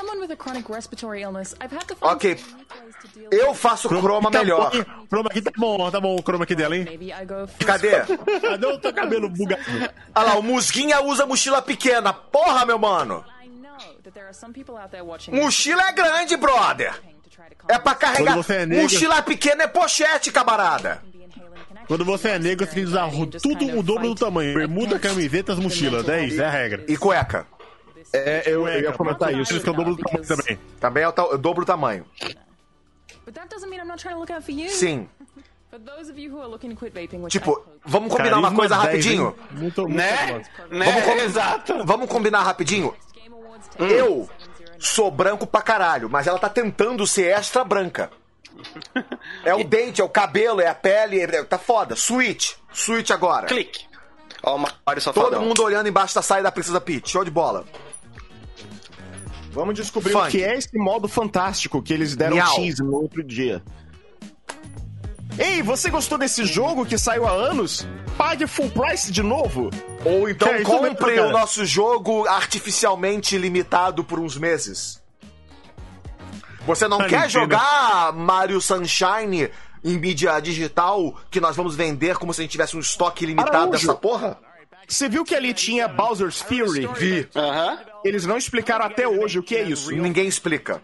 Speaker 1: Ok. Eu faço croma melhor.
Speaker 2: Croma aqui tá bom o croma aqui dela, hein?
Speaker 1: Cadê?
Speaker 2: Cadê o teu cabelo bugado?
Speaker 1: Olha lá, o Musguinha usa mochila pequena. Porra, meu mano. Mochila é grande, brother. É pra carregar. Mochila pequena é pochete, camarada.
Speaker 2: Quando você é negro, você tem que usar tudo o dobro do tamanho. Bermuda, camisetas, mochila. 10, é a regra.
Speaker 1: E cueca.
Speaker 6: Eu ia comentar isso.
Speaker 2: Eles que é o dobro do tamanho também.
Speaker 1: Também é o dobro do tamanho. Sim. Tipo, vamos combinar uma coisa rapidinho?
Speaker 5: Exato.
Speaker 1: Vamos combinar rapidinho? Eu sou branco pra caralho, mas ela tá tentando ser extra branca. É o dente, é o cabelo, é a pele, tá foda. Switch agora.
Speaker 3: Clique. Ó, o Mario só
Speaker 1: todo mundo olhando embaixo da saia da Princesa Peach. Show de bola.
Speaker 6: Vamos descobrir o que é esse modo fantástico que eles deram X no outro dia. Ei, você gostou desse jogo que saiu há anos? Pague full price de novo.
Speaker 1: Ou então compre o nosso jogo artificialmente limitado por uns meses. Você não quer jogar Mario Sunshine em mídia digital que nós vamos vender como se a gente tivesse um estoque ilimitado dessa porra?
Speaker 6: Você viu que ali tinha Bowser's Fury?
Speaker 1: Vi.
Speaker 6: Eles não explicaram até hoje o que é isso.
Speaker 1: Ninguém explica.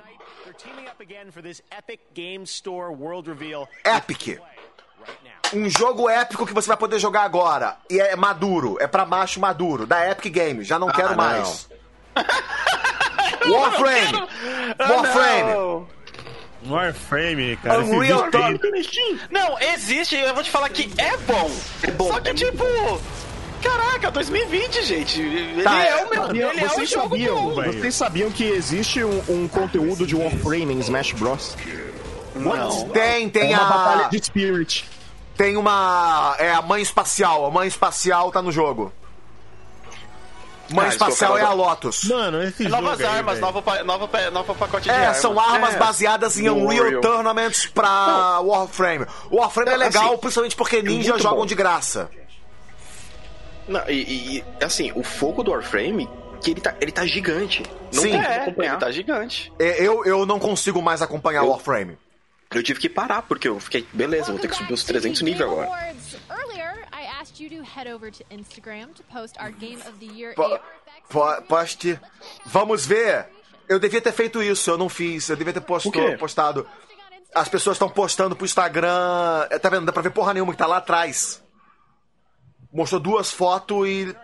Speaker 1: Epic. Um jogo épico que você vai poder jogar agora. E é maduro, é pra macho maduro, da Epic Games. Já não quero mais. Warframe!
Speaker 2: Warframe, cara.
Speaker 1: Unreal Tournament.
Speaker 5: Não, existe, eu vou te falar que é bom. Só que, tipo... Caraca, 2020, gente. Ele é o meu. Ele
Speaker 6: vocês
Speaker 5: é o jogo bom.
Speaker 6: Vocês sabiam que existe um conteúdo de Warframe em Smash Bros?
Speaker 5: Não.
Speaker 1: Tem
Speaker 6: uma batalha de Spirit.
Speaker 1: Tem uma... É a Mãe Espacial. A Mãe Espacial tá no jogo. Mãe Espacial é a Lotus.
Speaker 2: Mano, esse
Speaker 5: novas
Speaker 2: jogo
Speaker 5: armas, novo pacote de armas.
Speaker 1: São armas baseadas em Unreal Tournaments pra Warframe. O Warframe é legal, assim, principalmente porque ninjas jogam de graça.
Speaker 3: Não, assim, o fogo do Warframe, que ele tá gigante. Não
Speaker 1: Sim,
Speaker 5: ele tá gigante.
Speaker 1: Eu não consigo mais acompanhar o Warframe.
Speaker 3: Eu tive que parar, porque eu fiquei, beleza, vou ter que subir os 300 níveis agora.
Speaker 1: Poste. Vamos ver. Eu devia ter feito isso, eu não fiz. Eu devia ter postado. As pessoas estão postando pro Instagram. Tá vendo? Não dá pra ver porra nenhuma que tá lá atrás. Mostrou 2 fotos e...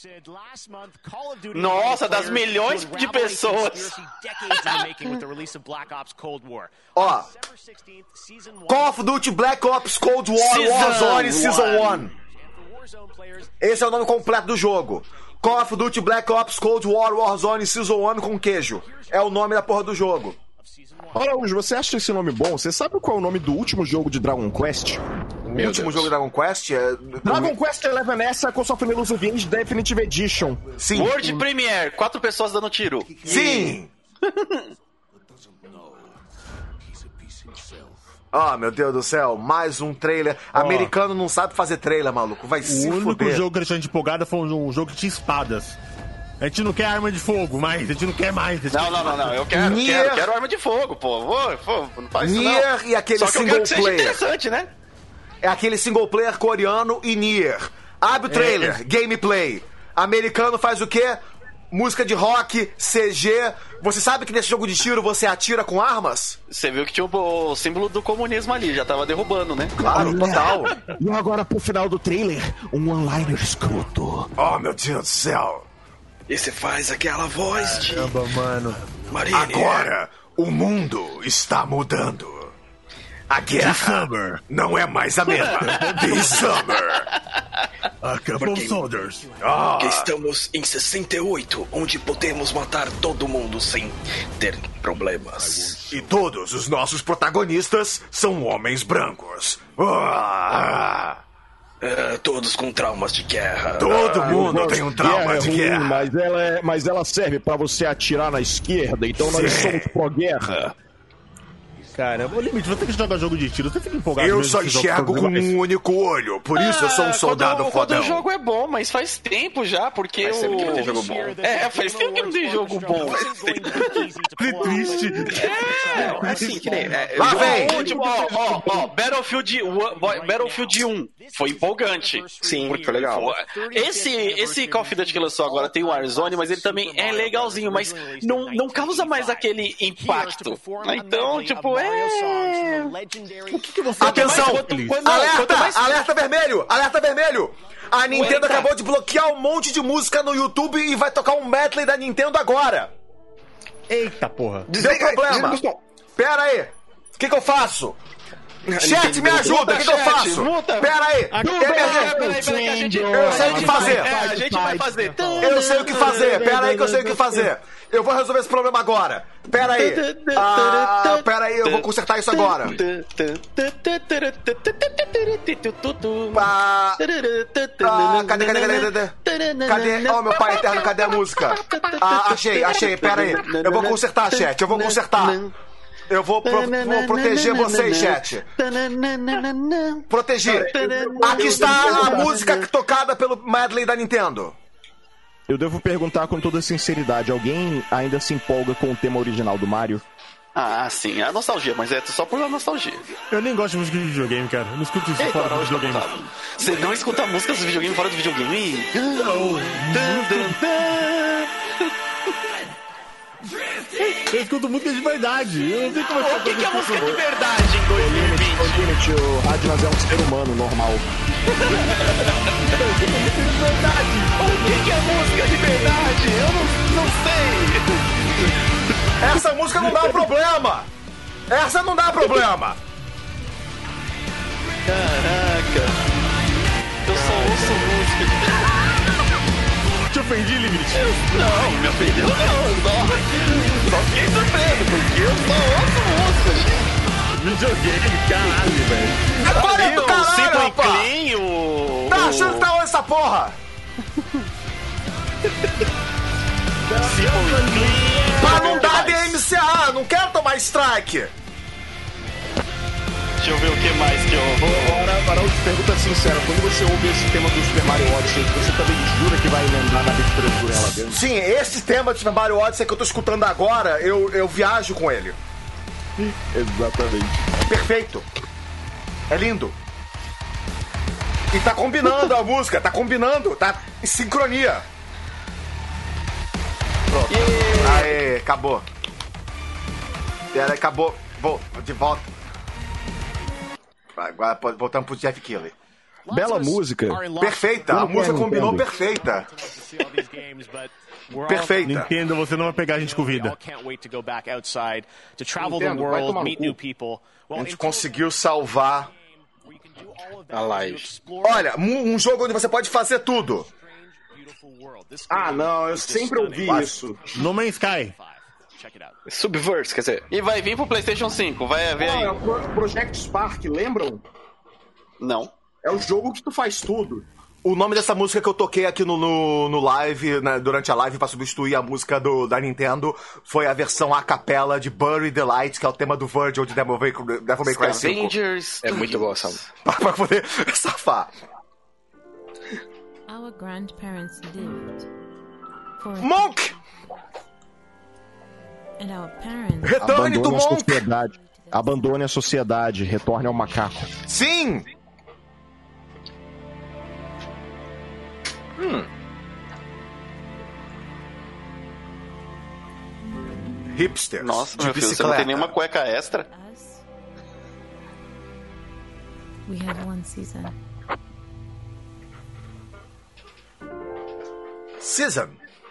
Speaker 5: Nossa, das milhões de pessoas.
Speaker 1: Ó, Call of Duty Black Ops Cold War Warzone Season 1. Esse é o nome completo do jogo. Call of Duty Black Ops Cold War Warzone Season 1 com queijo. É o nome da porra do jogo.
Speaker 6: Araújo, você acha esse nome bom? Você sabe qual é o nome do último jogo de Dragon Quest?
Speaker 1: O último jogo de Dragon Quest é...
Speaker 6: Dragon Quest XI Console of Illusion Definitive Edition.
Speaker 1: Sim.
Speaker 5: World Premiere, 4 pessoas dando tiro.
Speaker 1: Sim! Oh, meu Deus do céu, mais um trailer. Americano não sabe fazer trailer, maluco. Vai se fuder.
Speaker 2: O único jogo que deixou a gente empolgada foi um jogo que tinha espadas. A gente não quer arma de fogo, mas a gente não quer mais.
Speaker 5: Não, eu quero arma de fogo, pô. Não faz isso,
Speaker 1: Nier e aquele
Speaker 5: só que
Speaker 1: single
Speaker 5: eu quero que seja
Speaker 1: player.
Speaker 5: Interessante, né?
Speaker 1: É aquele single player coreano e Nier. Abre o trailer, gameplay. Americano faz o quê? Música de rock, CG. Você sabe que nesse jogo de tiro você atira com armas?
Speaker 5: Você viu que tinha o símbolo do comunismo ali, já tava derrubando, né?
Speaker 1: Claro, total.
Speaker 6: E agora pro final do trailer, um one-liner escroto.
Speaker 1: Oh, meu Deus do céu.
Speaker 3: E você faz aquela voz de...
Speaker 2: Caramba, mano.
Speaker 3: Marine.
Speaker 1: Agora, o mundo está mudando. A guerra não é mais a mesma. The Summer.
Speaker 2: Acabou os soldiers.
Speaker 3: Porque estamos em 68, onde podemos matar todo mundo sem ter problemas.
Speaker 1: E todos os nossos protagonistas são homens brancos.
Speaker 3: Todos com traumas de guerra.
Speaker 1: Todo mundo tem um trauma de guerra.
Speaker 6: Mas ela serve pra você atirar na esquerda, então nós somos pró-guerra.
Speaker 2: Caramba, o limite, você que joga jogo de tiro, você fica empolgado.
Speaker 1: Eu só enxergo com um único olho, por isso eu sou um soldado fodão.
Speaker 5: O jogo é bom, mas faz tempo já, porque
Speaker 3: faz tempo que não tem jogo bom.
Speaker 5: Faz tempo que não tem jogo bom.
Speaker 2: Que triste.
Speaker 3: Assim, que nem...
Speaker 1: Lá vem!
Speaker 5: Battlefield 1 foi empolgante.
Speaker 3: Sim, porque foi legal.
Speaker 5: Esse Call of Duty que lançou agora tem o Warzone, mas ele também é legalzinho, mas não causa mais aquele impacto. Então, tipo,
Speaker 2: O que você...
Speaker 1: Atenção! Alerta vermelho! Alerta vermelho! A Nintendo acabou de bloquear um monte de música no YouTube e vai tocar um medley da Nintendo agora!
Speaker 2: Eita porra!
Speaker 1: Deu problema! Pera aí! O que eu faço? Chat, me ajuda! O que eu faço? Pera aí! Eu sei o que fazer.
Speaker 5: A gente vai fazer.
Speaker 1: Eu sei o que fazer. Pera aí que eu sei o que fazer. Eu vou resolver esse problema agora. Pera aí. Pera aí, eu vou consertar isso agora. Cadê? Oh, meu pai eterno, cadê a música? Achei. Pera aí. Eu vou consertar, chat. Eu vou consertar. Eu vou proteger vocês, chat. Proteger. Aqui está a música tocada pelo medley da Nintendo.
Speaker 6: Eu devo perguntar com toda sinceridade, alguém ainda se empolga com o tema original do Mario?
Speaker 5: Ah, sim, é a nostalgia, mas é só por nostalgia.
Speaker 2: Eu nem gosto de música de videogame, cara. Eu não escuto isso fora do videogame.
Speaker 5: Você não escuta músicas do videogame fora do videogame?
Speaker 2: Não. Eu escuto música de verdade. Eu não sei como
Speaker 5: O que é música de verdade em 2020?
Speaker 6: O Radnas é um ser humano normal.
Speaker 5: O que é música de verdade? Eu não sei.
Speaker 1: Essa música não dá problema. Essa não dá problema.
Speaker 5: Caraca. Eu só ouço música.
Speaker 2: Te ofendi, Limite?
Speaker 5: Não, me ofendeu não. Só fiquei surpreso, porque eu só ouço música.
Speaker 2: Videogame, caralho, velho.
Speaker 1: Agora é do caralho, rapaz.
Speaker 5: Clean,
Speaker 1: Tá achando que tá onde essa porra? Pra não dar DMCA, não quero tomar strike.
Speaker 5: Deixa eu ver o que mais que eu vou.
Speaker 6: Agora, pergunta sincera, quando você ouve esse tema do Super Mario Odyssey, você também jura que vai lembrar na abertura do ela dentro?
Speaker 1: Sim, esse tema do Super Mario Odyssey que eu tô escutando agora, eu viajo com ele.
Speaker 6: Exatamente.
Speaker 1: Perfeito. É lindo. E tá combinando a música, tá combinando, tá em sincronia. Pronto. Aê, acabou. Pera, acabou. Vou, de volta. Agora voltamos pro Jeff Keighley.
Speaker 6: Bela música.
Speaker 1: Perfeita, a música combinou perfeita. Perfeita.
Speaker 2: Nintendo, você não vai pegar a gente com vida.
Speaker 1: A gente conseguiu salvar
Speaker 3: a live.
Speaker 1: Olha, um jogo onde você pode fazer tudo.
Speaker 4: Ah, não, eu sempre ouvi isso.
Speaker 2: No Man's Sky.
Speaker 3: Subverse, quer dizer.
Speaker 5: E vai vir pro PlayStation 5, vai haver aí.
Speaker 4: É o Project Spark, lembram?
Speaker 5: Não.
Speaker 4: É o jogo que tu faz tudo.
Speaker 1: O nome dessa música que eu toquei aqui no live, né, durante a live, pra substituir a música da Nintendo, foi a versão a capela de Bury the Light, que é o tema do Virgil de Devil May Cry 5.
Speaker 3: É muito boa essa música.
Speaker 1: Pra poder safar.
Speaker 10: Our grandparents lived for
Speaker 1: Monk!
Speaker 10: and our parents.
Speaker 1: Retorne do Monk!
Speaker 6: Abandone a sociedade, retorne ao macaco.
Speaker 1: Sim! Hipsters.
Speaker 5: Nossa,
Speaker 1: de
Speaker 5: meu filho, você não tem nenhuma cueca extra?
Speaker 10: We have one season.
Speaker 1: Season.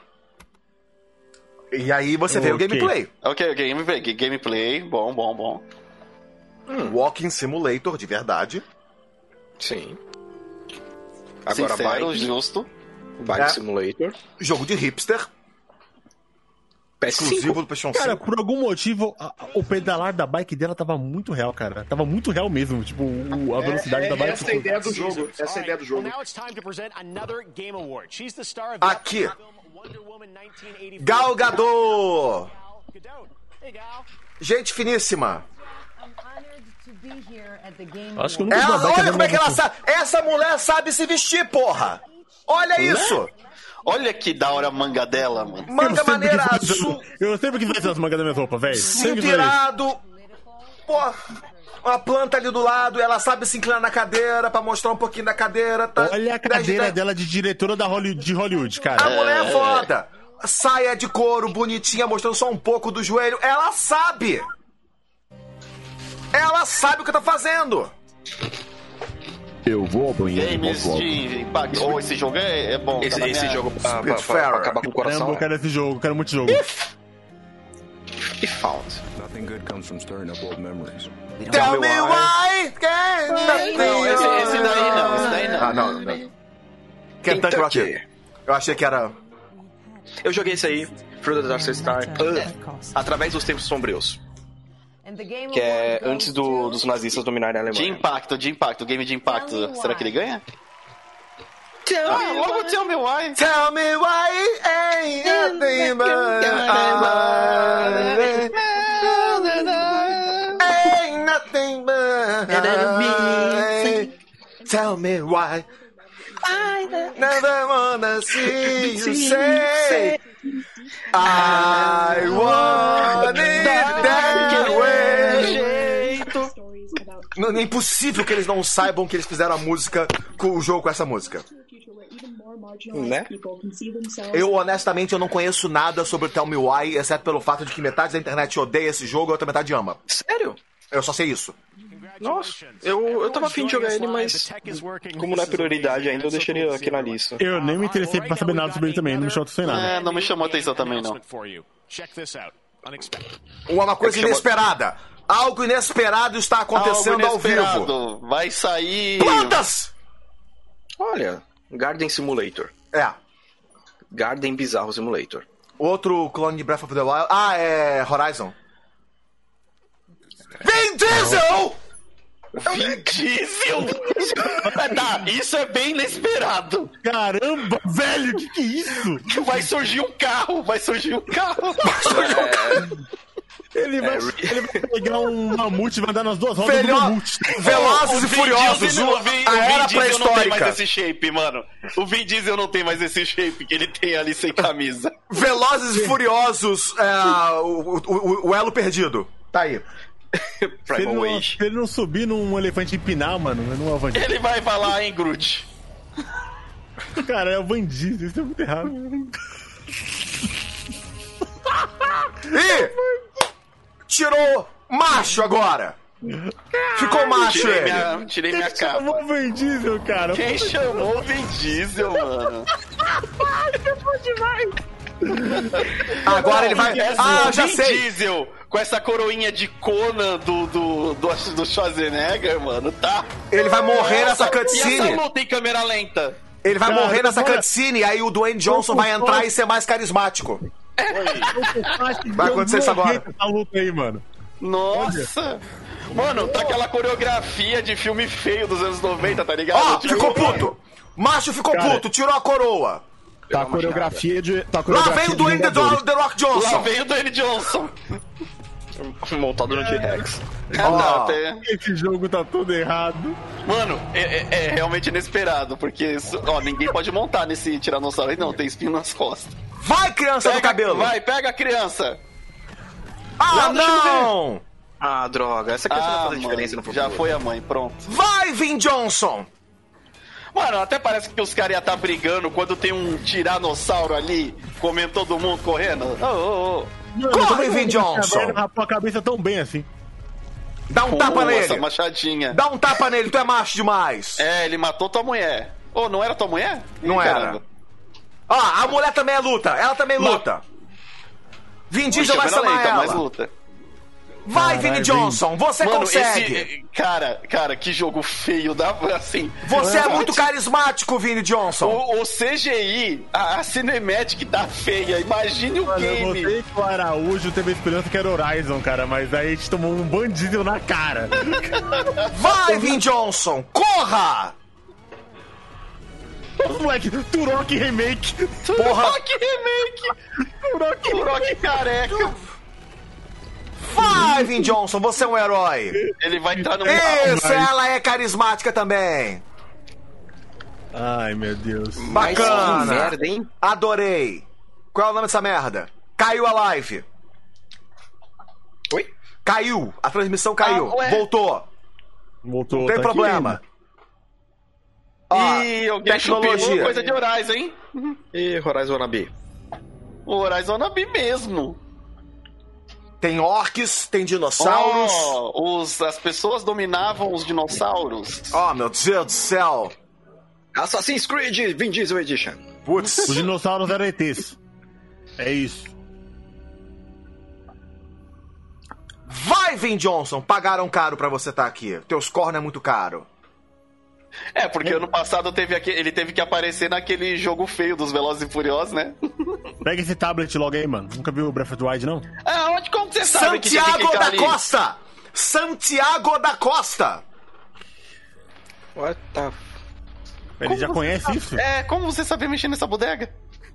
Speaker 1: E aí você vê o gameplay.
Speaker 5: Ok, gameplay, bom.
Speaker 1: Walking Simulator de verdade.
Speaker 3: Sim. Agora
Speaker 5: sincero,
Speaker 3: Bike.
Speaker 5: justo.
Speaker 3: Bike Simulator.
Speaker 1: Jogo de hipster. Exclusivo do PlayStation 5.
Speaker 2: Cara, por algum motivo, o pedalar da bike dela tava muito real, cara. Tava muito real mesmo. Tipo, a velocidade da bike.
Speaker 4: Essa é a ideia do jogo. Essa é a ideia do jogo.
Speaker 1: Aqui. Gal Gadot. Gente finíssima.
Speaker 2: Acho que eu não
Speaker 1: Olha como é que ela sabe. Essa mulher sabe se vestir, porra. Olha isso.
Speaker 5: Olha que da hora a manga dela, mano.
Speaker 1: Manga maneira azul.
Speaker 2: Eu sempre quis ver essas mangas da minha roupa, velho.
Speaker 1: Cinto irado. Pô, uma planta ali do lado. Ela sabe se inclinar na cadeira pra mostrar um pouquinho da cadeira. Tá?
Speaker 2: Olha a cadeira dela de diretora de Hollywood, cara.
Speaker 1: A mulher é foda. Saia de couro, bonitinha, mostrando só um pouco do joelho. Ela sabe. Ela sabe o que tá fazendo.
Speaker 6: Eu vou ao banheiro.
Speaker 5: Games de impacto. Oh, esse jogo é bom.
Speaker 3: Esse jogo pra acabar com o coração.
Speaker 2: Eu quero esse jogo, quero muito jogo.
Speaker 3: If found.
Speaker 11: Nothing good comes from stirring up old memories.
Speaker 1: Tell me why.
Speaker 5: Não, esse daí não.
Speaker 1: Ah, não. Kentucky Route. Eu achei que era...
Speaker 3: Eu joguei esse aí, Through the Dark Star, através dos tempos sombrios. Que é antes dos nazistas dominarem a Alemanha.
Speaker 5: De impacto, game de impacto. Será que ele ganha? Logo Tell Me Why.
Speaker 1: Tell me why ain't nothing but ain't nothing but tell me why I never wanna see you say I want it that way. Não, é impossível que eles não saibam que eles fizeram a música com o jogo com essa música.
Speaker 3: Né?
Speaker 1: Eu, honestamente, eu não conheço nada sobre o Tell Me Why, exceto pelo fato de que metade da internet odeia esse jogo e a outra metade ama.
Speaker 3: Sério?
Speaker 1: Eu só sei isso.
Speaker 3: Nossa, eu tava afim de jogar ele, mas como não é prioridade ainda, eu deixaria aqui na lista.
Speaker 2: Eu nem me interessei pra saber nada sobre ele também, não me chamou atenção em nada.
Speaker 5: Não me chamou atenção também, não.
Speaker 1: Uma coisa inesperada. Algo inesperado está acontecendo ao vivo.
Speaker 5: Vai sair...
Speaker 1: Plantas!
Speaker 3: Olha, Garden Simulator. Garden Bizarro Simulator.
Speaker 1: Outro clone de Breath of the Wild. É Horizon. Vin Diesel!
Speaker 5: Vin Diesel! Tá, isso é bem inesperado.
Speaker 2: Caramba, velho, que é isso?
Speaker 5: Vai surgir um carro.
Speaker 2: Ele vai pegar um mamute e vai andar nas duas rodas do mamute.
Speaker 1: Velozes e Furiosos. A era pré-histórica.
Speaker 5: Não tem mais esse shape, mano. O Vin Diesel não tem mais esse shape que ele tem ali sem camisa.
Speaker 1: Velozes e Furiosos, o elo perdido. Tá aí.
Speaker 2: Se ele não subir num elefante e empinar, mano, não é o Van Diesel.
Speaker 5: Ele vai falar em Groot.
Speaker 2: Cara, é o Van Diesel, isso é muito errado.
Speaker 1: Tirou macho agora. Ficou macho ele.
Speaker 5: Tirei minha capa.
Speaker 2: Quem chamou o Vin Diesel, cara?
Speaker 5: Quem chamou o Vin Diesel, mano?
Speaker 2: Chamou demais.
Speaker 1: Agora ele vai... já
Speaker 5: Vin
Speaker 1: sei.
Speaker 5: Diesel com essa coroinha de Conan do Schwarzenegger, mano, tá?
Speaker 1: Ele vai morrer nessa cutscene.
Speaker 5: E essa luta em câmera lenta?
Speaker 1: Ele vai morrer nessa cutscene e aí o Dwayne Johnson vai entrar e ser mais carismático. Vai acontecer isso agora.
Speaker 2: Essa luta aí, mano.
Speaker 5: Nossa! Mano, tá aquela coreografia de filme feio dos anos 90, tá ligado?
Speaker 1: Ficou puto! Macho ficou puto, tirou a coroa.
Speaker 6: Tá a coreografia de...
Speaker 1: Lá vem o Dwayne The Rock Johnson.
Speaker 5: Lá vem o Dwayne Johnson.
Speaker 3: Montado no T-Rex.
Speaker 2: Esse jogo tá todo errado.
Speaker 5: Mano, é realmente inesperado, porque ninguém pode montar nesse tiranossauro aí, não, tem espinho nas costas.
Speaker 1: Vai, criança do cabelo!
Speaker 5: Pega a criança!
Speaker 1: Não!
Speaker 3: Droga, essa criança não faz diferença no futuro.
Speaker 5: Já foi a mãe, pronto.
Speaker 1: Vai, Vin Johnson!
Speaker 5: Mano, até parece que os caras iam estar brigando quando tem um tiranossauro ali, comendo todo mundo correndo.
Speaker 1: Corre, Vin Johnson!
Speaker 2: Rapou a cabeça tão bem assim.
Speaker 1: Dá um tapa nele!
Speaker 5: Essa machadinha.
Speaker 1: Dá um tapa nele, tu é macho demais!
Speaker 5: Ele matou tua mulher. Não era tua mulher?
Speaker 1: Não era. A mulher também é luta, ela também luta. Vin Diesel vai chamar ela.
Speaker 5: Mais luta.
Speaker 1: Vai, Vin Johnson, você consegue!
Speaker 5: Cara, que jogo feio, assim...
Speaker 1: Você é muito carismático, Vin Johnson!
Speaker 5: O CGI, a Cinematic tá feia, imagine o game!
Speaker 2: Eu sei que o Araújo teve a esperança que era Horizon, cara, mas aí a gente tomou um bandido na cara.
Speaker 1: Vai, Vin Johnson, corra!
Speaker 2: Moleque, Turok Remake!
Speaker 5: Turok careca!
Speaker 1: Vai, Vin Johnson, você é um herói!
Speaker 5: Ele vai entrar no...
Speaker 1: Ela é carismática também!
Speaker 2: Ai, meu Deus.
Speaker 1: Bacana!
Speaker 3: Que merda, hein?
Speaker 1: Adorei! Qual é o nome dessa merda? Caiu a live!
Speaker 3: Oi?
Speaker 1: Caiu! A transmissão caiu! Voltou!
Speaker 2: Não
Speaker 1: tem problema!
Speaker 5: Alguém
Speaker 1: tecnologia.
Speaker 5: Coisa de Horizon, hein?
Speaker 3: E Horizon Wannabe?
Speaker 5: O Horizon Wannabe mesmo.
Speaker 1: Tem orcs, tem dinossauros.
Speaker 5: As pessoas dominavam os dinossauros.
Speaker 1: Meu Deus do céu.
Speaker 3: Assassin's Creed Vin Diesel Edition.
Speaker 1: Putz.
Speaker 2: Os dinossauros eram ETs. É isso.
Speaker 1: Vai, Vin Johnson. Pagaram caro pra você estar aqui. Teus cornos é muito caro.
Speaker 5: Porque ano passado ele teve que aparecer naquele jogo feio dos Velozes e Furiosos, né?
Speaker 2: Pega esse tablet logo aí, mano. Nunca viu o Breath of the Wild, não?
Speaker 5: Como você sabe que tem que
Speaker 1: Santiago
Speaker 5: clicar
Speaker 1: da
Speaker 5: ali?
Speaker 1: Costa! Santiago da Costa!
Speaker 5: What the...
Speaker 2: Ele já conhece isso?
Speaker 5: Como você sabia mexer nessa bodega?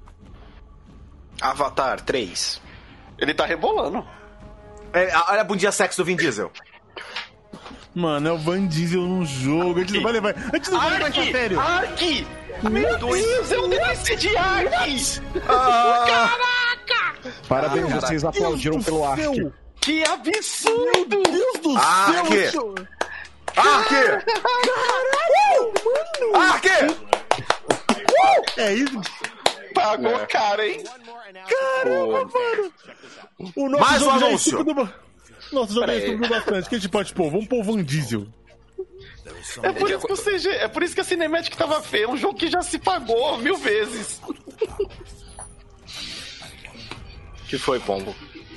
Speaker 3: Avatar 3.
Speaker 5: Ele tá rebolando.
Speaker 1: Olha a bundinha sexy do Vin Diesel.
Speaker 2: Mano, é o Van Diesel num jogo. A gente não vai levar isso a sério.
Speaker 5: Ark! Meu Deus, é um DLC de Ark!
Speaker 6: Caraca! Parabéns, vocês aplaudiram pelo Ark.
Speaker 5: Que absurdo!
Speaker 2: Meu Deus do céu!
Speaker 1: Ark!
Speaker 2: Caralho, mano!
Speaker 1: Ark!
Speaker 2: É isso?
Speaker 5: Pagou caro, hein?
Speaker 2: Caramba, mano! O nosso
Speaker 1: Mais um
Speaker 2: jogo
Speaker 1: anúncio!
Speaker 2: Nosso jogo é estudo bastante. Que a gente pode pôr? Vamos pôr o Van Diesel.
Speaker 5: É por isso que o CG, é por isso que a Cinematic tava feia. É um jogo que já se pagou 1000 vezes.
Speaker 3: Que foi, Pombo?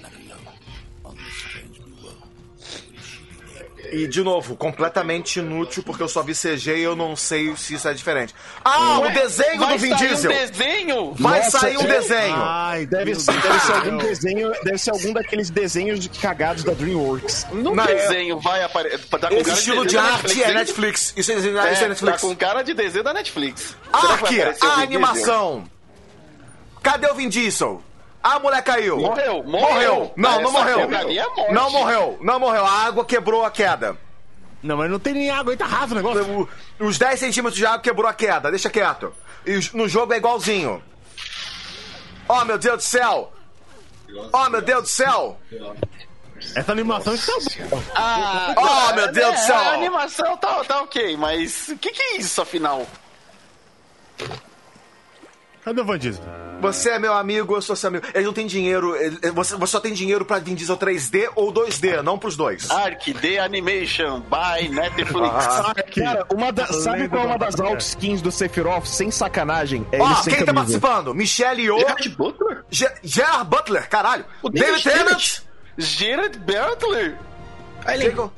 Speaker 1: E, de novo, completamente inútil, porque eu só vi CG e eu não sei se isso é diferente. O desenho do Vin Diesel! Vai sair um desenho!
Speaker 6: Ai, deve ser algum desenho. Deve ser algum daqueles desenhos cagados da DreamWorks.
Speaker 5: Desenho vai aparecer. Tá
Speaker 1: Esse estilo de arte é Netflix. Isso é Netflix.
Speaker 5: Tá com cara de desenho da Netflix.
Speaker 1: Ark, a animação! Cadê o Vin Diesel? A mulher caiu.
Speaker 5: Morreu.
Speaker 1: Não morreu. Não morreu. A água quebrou a queda.
Speaker 2: Não, mas não tem nem água aí, tá raso o negócio.
Speaker 1: Os 10 centímetros de água quebrou a queda. Deixa quieto. E no jogo é igualzinho. Oh, meu Deus do céu.
Speaker 2: Essa animação está boa.
Speaker 1: Oh, meu Deus do céu.
Speaker 5: A animação tá ok, mas o que é isso, afinal?
Speaker 2: Cadê o Van Diesel?
Speaker 1: Você é meu amigo, eu sou seu amigo. Ele não tem dinheiro. Você só tem dinheiro pra Vin Diesel 3D ou 2D, não pros dois.
Speaker 5: Ark The Animation by Netflix.
Speaker 6: Cara, sabe qual é uma das alt skins do Sephiroth? Sem sacanagem.
Speaker 1: Quem tá participando? Michelle Yeoh. Gerard Butler, caralho. David Tennant.
Speaker 5: Gerard Butler.
Speaker 1: Elliot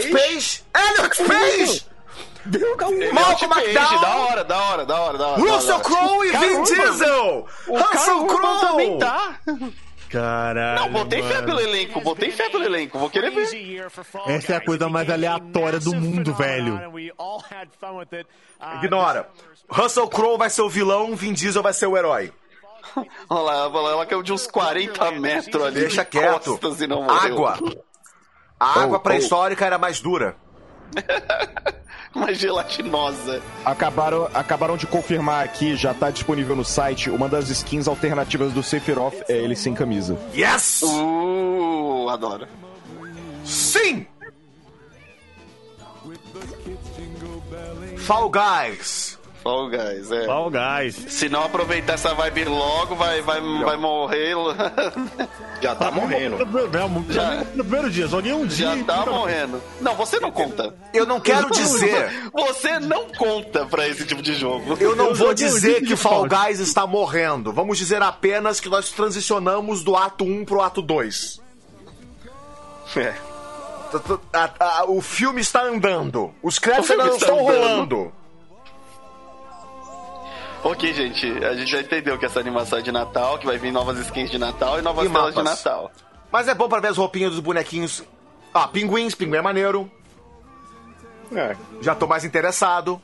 Speaker 1: Page. Malcolm McDowell!
Speaker 5: Da hora.
Speaker 1: Russell Crowe e Vin Diesel! Russell Crowe
Speaker 5: também tá!
Speaker 2: Caralho.
Speaker 5: Não, botei fé pelo elenco, vou querer ver.
Speaker 2: Essa é a coisa mais aleatória do mundo, velho.
Speaker 1: Ignora. Russell Crowe vai ser o vilão, Vin Diesel vai ser o herói.
Speaker 5: Olha lá, ela caiu de uns 40 metros ali.
Speaker 1: Deixa quieto.
Speaker 5: E não morreu.
Speaker 1: A água pré-histórica era mais dura.
Speaker 5: Mais gelatinosa.
Speaker 6: Acabaram de confirmar aqui, já tá disponível no site, uma das skins alternativas do Sephiroth é ele sem camisa.
Speaker 1: Yes!
Speaker 5: Adoro.
Speaker 1: Sim! Fall Guys,
Speaker 2: Fall Guys.
Speaker 5: Se não aproveitar essa vibe logo, vai morrer.
Speaker 3: Já tá morrendo.
Speaker 2: No primeiro dia, joguei um dia.
Speaker 5: Já tá morrendo. Não, você não conta.
Speaker 1: Eu não quero dizer.
Speaker 5: Você não conta pra esse tipo de jogo.
Speaker 1: Eu não vou dizer que Fall Guys está morrendo. Vamos dizer apenas que nós transicionamos do ato 1 pro ato 2. O filme está andando. Os créditos ainda não estão rolando.
Speaker 5: Ok, gente, a gente já entendeu que essa animação é de Natal, que vai vir novas skins de Natal e novas telas de Natal.
Speaker 1: Mas é bom pra ver as roupinhas dos bonequinhos. Pinguim é maneiro. Já tô mais interessado.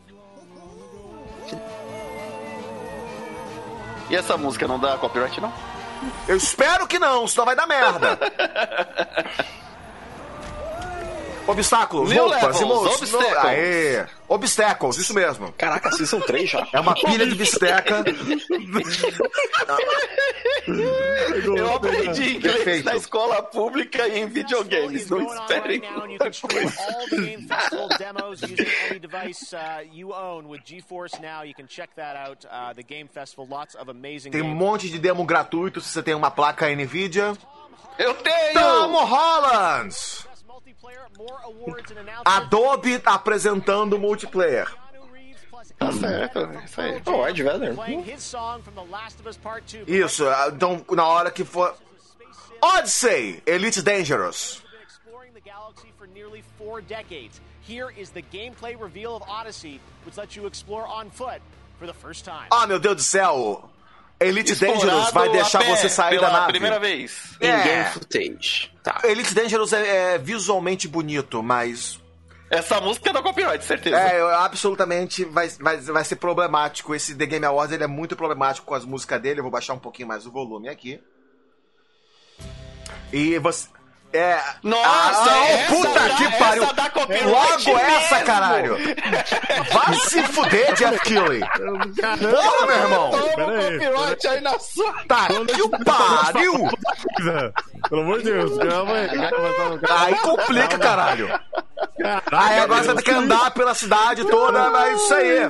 Speaker 5: E essa música não dá copyright, não?
Speaker 1: Eu espero que não, senão vai dar merda. Obstáculos, roupas,
Speaker 5: obstáculos.
Speaker 1: Aê! Obstacles, isso mesmo.
Speaker 3: Caraca, Season 3 já.
Speaker 1: É uma pilha de bisteca.
Speaker 5: Eu aprendi inglês na escola pública e em videogames. Não esperem muita coisa.
Speaker 1: Tem um monte de demo gratuito se você tem uma placa NVIDIA.
Speaker 5: Eu tenho!
Speaker 1: Tom Holland! Adobe apresentando multiplayer.
Speaker 5: Tá certo, isso aí.
Speaker 3: Ed Vedder.
Speaker 1: Isso, então na hora que for... Odyssey, Elite Dangerous.
Speaker 8: Here is the gameplay reveal of Odyssey, which lets you explore on foot for the first time.
Speaker 1: Ah, meu Deus do céu! Elite Dangerous vai deixar você sair da nave.
Speaker 5: Primeira vez.
Speaker 3: In-game footage. Tá.
Speaker 1: Elite Dangerous é visualmente bonito, mas...
Speaker 5: Essa música é da copyright, certeza.
Speaker 1: Absolutamente vai ser problemático. Esse The Game Awards ele é muito problemático com as músicas dele. Eu vou baixar um pouquinho mais o volume aqui. E você...
Speaker 5: Nossa,
Speaker 1: puta que pariu! Logo essa,
Speaker 5: mesmo.
Speaker 1: Caralho! Vai se fuder, Jeff Keighley! Porra, meu irmão!
Speaker 5: Toma copyright aí na sua...
Speaker 1: Tá que o pariu!
Speaker 2: Pelo amor de Deus, calma aí.
Speaker 1: Aí complica, caralho! Aí agora você tem que andar pela cidade toda, mas isso aí.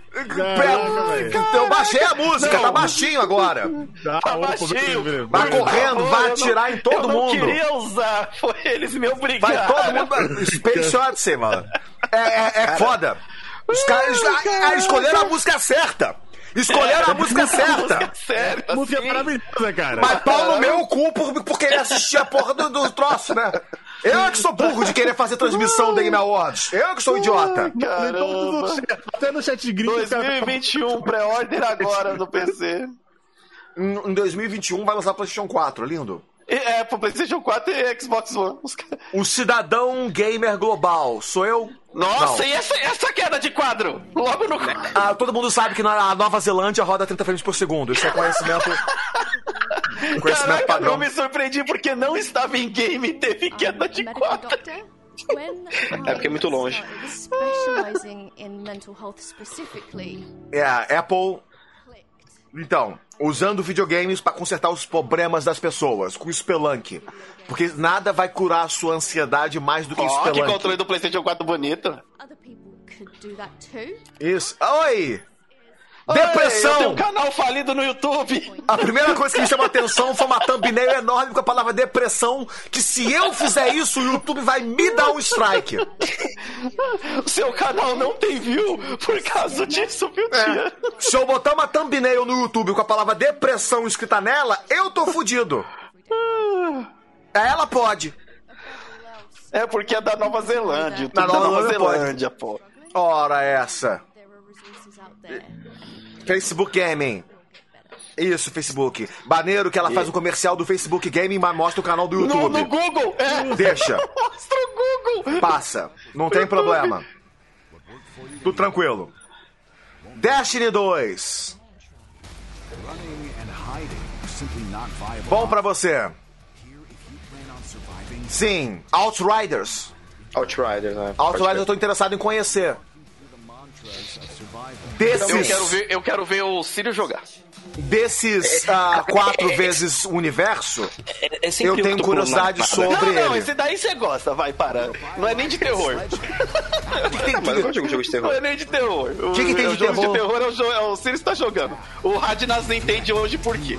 Speaker 1: Eu baixei a música, tá baixinho agora.
Speaker 5: Tá baixinho.
Speaker 1: Vai correndo, vai atirar em todo mundo.
Speaker 5: Eu não queria usar, foi eles me obrigaram.
Speaker 1: Vai todo mundo. Space Odyssey, mano. É foda. Os caras escolheram a música certa. Escolheram a música certa.
Speaker 2: A música é maravilhosa, cara.
Speaker 1: Mas pau no meu cu por querer assistir a porra do troço, né? Eu que sou burro de querer fazer transmissão da Game Awards. Eu que sou idiota.
Speaker 5: Caramba.
Speaker 2: Até no chat gringo.
Speaker 5: 2021, pré-order agora no PC.
Speaker 1: Em 2021 vai lançar o PlayStation 4, lindo.
Speaker 5: Pro PlayStation 4 e Xbox One.
Speaker 1: O cidadão gamer global, sou eu?
Speaker 5: Nossa,
Speaker 1: não.
Speaker 5: E essa queda de quadro? Logo no...
Speaker 1: todo mundo sabe que na Nova Zelândia roda 30 frames por segundo. Isso é conhecimento...
Speaker 5: Caraca,
Speaker 1: padrão.
Speaker 5: Eu me surpreendi porque não estava em game e teve queda de quadro. É porque é muito longe.
Speaker 1: Apple... Então, usando videogames para consertar os problemas das pessoas, com o Spelunk. Porque nada vai curar a sua ansiedade mais do que o Spelunk.
Speaker 5: Que controle do PlayStation 4 bonito.
Speaker 1: Isso. Oi! Depressão!
Speaker 5: Eu tenho um canal falido no YouTube.
Speaker 1: A primeira coisa que me chamou a atenção foi uma thumbnail enorme com a palavra depressão, que se eu fizer isso, o YouTube vai me dar um strike.
Speaker 5: O seu canal não tem view por causa disso, viu, tia?
Speaker 1: Se eu botar uma thumbnail no YouTube com a palavra depressão escrita nela, eu tô fudido. Ela pode.
Speaker 5: É porque é da Nova Zelândia. Da Nova Zelândia, pô.
Speaker 1: Ora essa. Facebook Gaming. Isso, Facebook. Maneiro que ela faz o comercial do Facebook Gaming, mas mostra o canal do YouTube.
Speaker 5: No Google,
Speaker 1: Deixa.
Speaker 5: Mostra o Google.
Speaker 1: Passa. Não tem problema. Tudo tranquilo. Destiny 2. Bom pra você. Sim. Outriders.
Speaker 5: Né?
Speaker 1: Outriders eu tô interessado em conhecer.
Speaker 5: Eu quero ver o Sirius jogar.
Speaker 1: Desses 4 vezes o universo, eu tenho curiosidade sobre ele.
Speaker 5: Não, esse daí você gosta, vai, para. Não é nem de terror.
Speaker 3: Mas eu gosto de jogo de terror.
Speaker 5: Não é nem de terror.
Speaker 1: O que tem de terror?
Speaker 5: O jogo de terror é o Sirius tá jogando. O Radnas entende hoje por quê.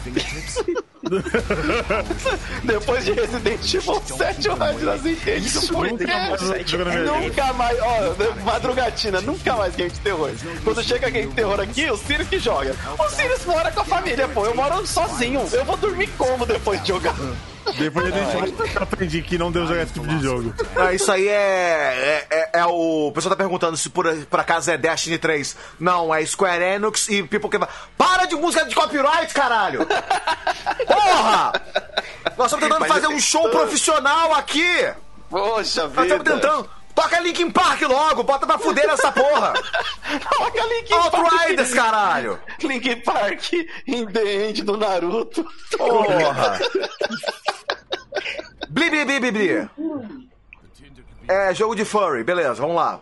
Speaker 5: Depois de Resident Evil 7, o Radnas entende isso por quê. Nunca mais, madrugatina, nunca mais game de terror. Quando chega game de terror aqui, o Sirius que joga. O Sirius mora com a família, pô. Eu moro sozinho. Eu vou dormir como depois de jogar?
Speaker 2: Depois a gente aprendi que não deu jogar esse tipo de jogo.
Speaker 1: Isso aí o pessoal tá perguntando se por acaso é Destiny 3. Não, é Square Enix e People que... Para de música de copyright, caralho! Porra! Nós estamos tentando fazer um show profissional aqui!
Speaker 5: Poxa vida!
Speaker 1: Nós estamos tentando... Toca Linkin Park logo, bota pra fuder essa porra!
Speaker 5: Toca Linkin Park!
Speaker 1: Outriders, caralho!
Speaker 5: Linkin Park in the end do Naruto.
Speaker 1: Porra! Bli. É jogo de furry, beleza, vamos lá.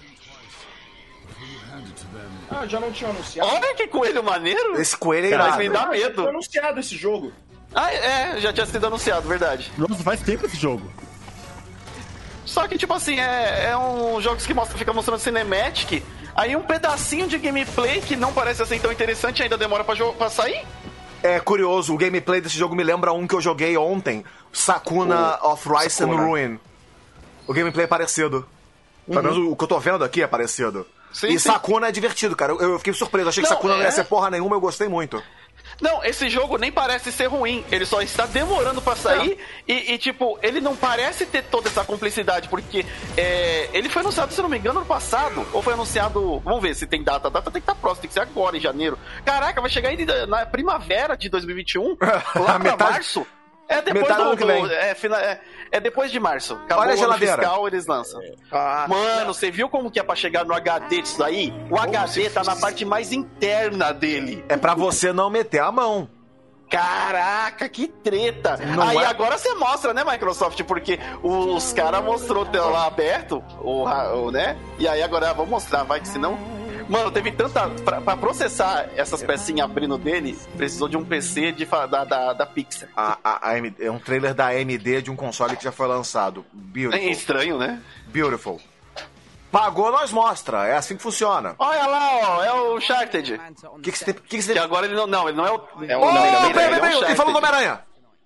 Speaker 6: Já não tinha anunciado.
Speaker 5: Olha que coelho maneiro!
Speaker 1: Esse coelho é irado.
Speaker 5: Mas me dá medo.
Speaker 6: Foi anunciado esse jogo.
Speaker 5: Já tinha sido anunciado, verdade.
Speaker 2: Nossa, faz tempo esse jogo.
Speaker 5: Só que, tipo assim, é um jogo que fica mostrando cinematic, aí um pedacinho de gameplay que não parece assim tão interessante ainda demora pra sair.
Speaker 1: É curioso, o gameplay desse jogo me lembra um que eu joguei ontem, Sakuna of Rice and Ruin. O gameplay é parecido. Pelo menos o que eu tô vendo aqui é parecido. Sim. Sakuna é divertido, cara. Eu fiquei surpreso, achei que Sakuna não ia ser porra nenhuma, eu gostei muito.
Speaker 5: Não, esse jogo nem parece ser ruim. Ele só está demorando pra sair e, tipo, ele não parece ter toda essa cumplicidade, porque ele foi anunciado, se não me engano, ano passado. Ou foi anunciado... Vamos ver se tem data. A data tem que estar próxima, tem que ser agora, em janeiro. Caraca, vai chegar ainda na primavera de 2021, lá pra março. É depois depois de março. Acabou.
Speaker 1: Olha a geladeira.
Speaker 5: Fiscal, eles lançam. Mano, você viu como que é pra chegar no HD disso daí? O HD tá na parte mais interna dele.
Speaker 1: É pra você não meter a mão.
Speaker 5: Caraca, que treta.
Speaker 1: Não
Speaker 5: aí
Speaker 1: é?
Speaker 5: agora você mostra, né, Microsoft? Porque os caras mostrou lá aberto, né? E aí agora vamos mostrar, vai que senão... Mano, teve tanta... Pra processar essas pecinhas abrindo dele, precisou de um PC da Pixar.
Speaker 1: É um trailer da AMD de um console que já foi lançado. Beautiful.
Speaker 5: É estranho, né?
Speaker 1: Beautiful. Pagou, nós mostra. É assim que funciona.
Speaker 5: Olha lá, ó. É o Uncharted.
Speaker 1: Que você tem?
Speaker 5: Que agora ele não é o...
Speaker 1: Ele falou do Homem-Aranha.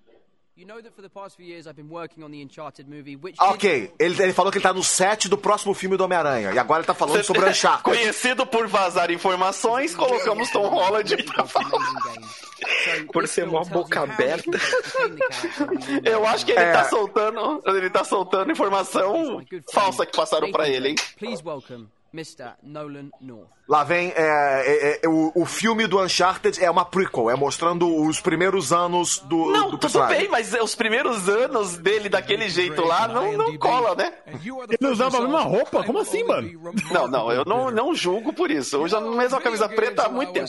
Speaker 1: Ok, ele falou que ele tá no set do próximo filme do Homem-Aranha. E agora ele tá falando sobre Uncharted.
Speaker 5: Conhecido por vazar informações, colocamos Tom Holland pra falar.
Speaker 3: Por ser uma boca aberta.
Speaker 5: Eu acho que ele tá soltando informação falsa que passaram pra ele, hein?
Speaker 12: Mr. Nolan North.
Speaker 1: Lá vem o filme do Uncharted é uma prequel, é mostrando os primeiros anos do
Speaker 5: tudo
Speaker 1: personagem.
Speaker 5: bem, mas os primeiros anos dele daquele jeito lá não cola, né?
Speaker 2: Ele usava a mesma roupa? Como assim, mano?
Speaker 5: Não, eu não julgo por isso. Eu uso a mesma camisa preta há muito tempo.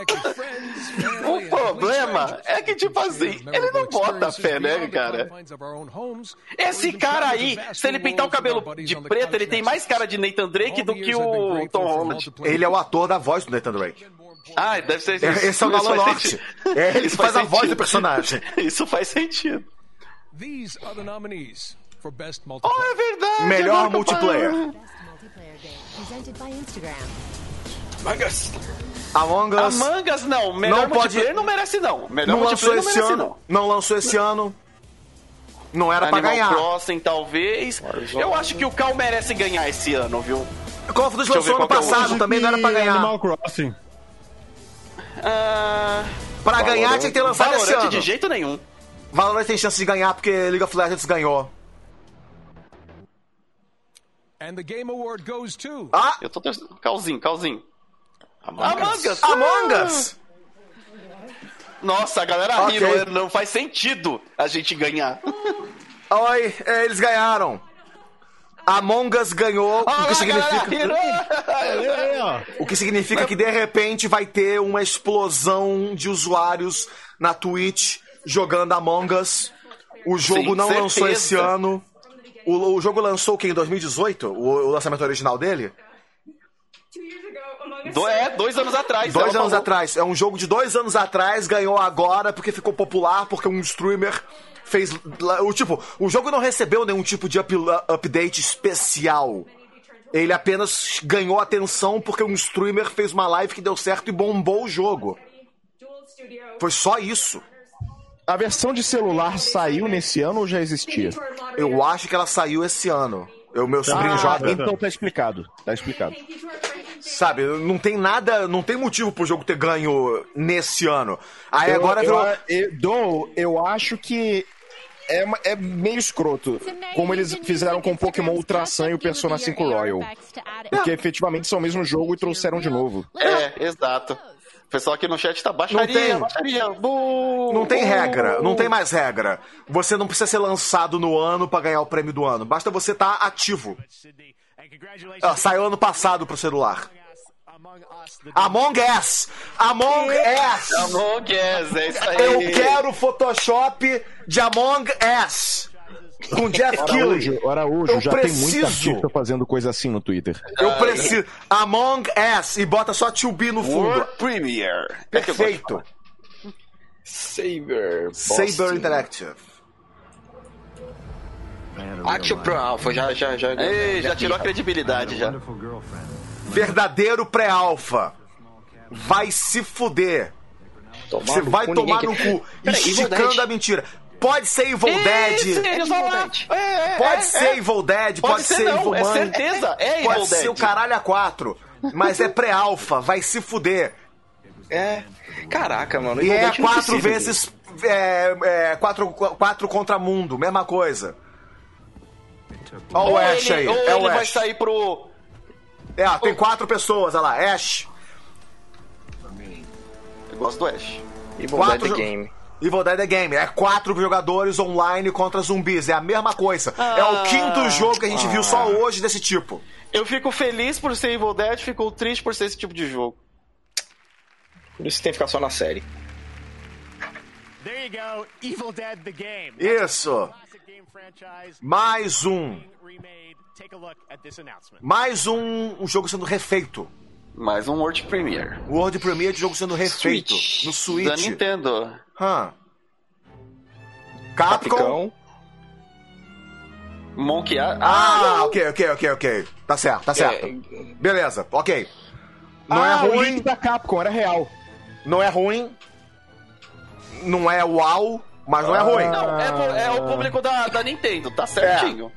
Speaker 5: O problema é que, tipo assim, ele não bota fé, né, cara? Esse cara aí, se ele pintar o cabelo de preto, ele tem mais cara de Nathan Drake do que o Tom Holland.
Speaker 1: Ele é o ator da voz do Nathan Drake.
Speaker 5: Ah, deve ser isso.
Speaker 1: Esse é o Nolan North. Ele faz a voz do personagem.
Speaker 5: Isso faz sentido.
Speaker 1: Oh, é verdade. Melhor multiplayer. Among Us
Speaker 5: não. Melhor multiplayer não merece não. Melhor multiplayer não merece não.
Speaker 1: Não lançou esse ano. Não era pra ganhar.
Speaker 5: Animal Crossing, talvez. Eu acho que o Cal merece ganhar esse ano, viu?
Speaker 1: Call of Duty lançou ano passado, também não era pra ganhar.
Speaker 2: Animal Crossing.
Speaker 1: Pra ganhar tinha que ter lançado esse ano.
Speaker 5: De jeito nenhum.
Speaker 1: Valorant tem chance de ganhar porque League of Legends ganhou.
Speaker 5: Eu tô testando. Calzinho.
Speaker 1: Among Us!
Speaker 5: Nossa, a galera riu, não faz sentido a gente ganhar.
Speaker 1: Oi, eles ganharam. Among Us ganhou, o que significa que de repente vai ter uma explosão de usuários na Twitch jogando Among Us. O jogo não lançou esse ano. O jogo lançou o quê? Em 2018? O lançamento original dele?
Speaker 5: 2 anos atrás.
Speaker 1: 2 anos atrás. É um jogo de 2 anos atrás, ganhou agora porque ficou popular, porque um streamer fez... O jogo não recebeu nenhum tipo de update especial. Ele apenas ganhou atenção porque um streamer fez uma live que deu certo e bombou o jogo. Foi só isso.
Speaker 6: A versão de celular saiu nesse ano ou já existia?
Speaker 1: Eu acho que ela saiu esse ano. O meu sobrinho joga.
Speaker 6: Então tá explicado.
Speaker 1: Sabe, não tem nada, não tem motivo pro jogo ter ganho nesse ano. Aí agora
Speaker 6: eu acho que é meio escroto, como eles fizeram com Pokémon Ultra Sun e o Persona 5 Royal. Porque efetivamente são o mesmo jogo e trouxeram de novo.
Speaker 5: Exato. O pessoal aqui no chat tá baixaria.
Speaker 1: Não tem regra, não tem mais regra. Você não precisa ser lançado no ano pra ganhar o prêmio do ano. Basta você estar ativo. Saiu ano passado pro celular. Among Us,
Speaker 5: é isso aí.
Speaker 1: Eu quero Photoshop de Among Us. Com Jeff Keighley.
Speaker 6: Araújo, já tem muita artista fazendo coisa assim no Twitter.
Speaker 1: Eu preciso. Among Us. E bota só 2B no fundo.
Speaker 5: World Premiere.
Speaker 1: Perfeito.
Speaker 3: Saber
Speaker 1: Interactive.
Speaker 3: Action Pro Alpha,
Speaker 5: já tirou a credibilidade já.
Speaker 1: Verdadeiro pré-alpha. Vai se fuder. Você vai tomar no cu. Esticando a mentira. Pode ser Evil Dead. Pode ser Evil Dead, pode ser Evil Man.
Speaker 5: É certeza, é Evil Dead.
Speaker 1: Pode ser o caralho A4. Mas é pré-alpha, vai se fuder.
Speaker 3: Caraca, mano.
Speaker 1: E é 4 vezes... 4 contra mundo, mesma coisa. Olha o Ash aí.
Speaker 5: Ou ele vai sair pro...
Speaker 1: tem 4 pessoas, olha lá. Ash.
Speaker 5: Eu gosto do Ash.
Speaker 3: Evil Dead The Game.
Speaker 1: Evil Dead The Game. É 4 jogadores online contra zumbis. É a mesma coisa. É o 5º jogo que a gente viu só hoje desse tipo.
Speaker 5: Eu fico feliz por ser Evil Dead, fico triste por ser esse tipo de jogo.
Speaker 3: Por isso tem que ficar só na série.
Speaker 8: There you go, Evil Dead The Game.
Speaker 1: Isso. Mais um. Mais um jogo sendo refeito.
Speaker 5: Mais um World Premiere.
Speaker 1: World Premiere de jogo sendo refeito. No Switch.
Speaker 5: Da Nintendo.
Speaker 1: Capcom.
Speaker 5: Monkey Island.
Speaker 1: Ok. Tá certo. Beleza, ok. Não é ruim.
Speaker 6: O link da Capcom era real.
Speaker 1: Não é ruim. Não é uau, mas não é ruim.
Speaker 5: Não, é o público da Nintendo, tá certinho.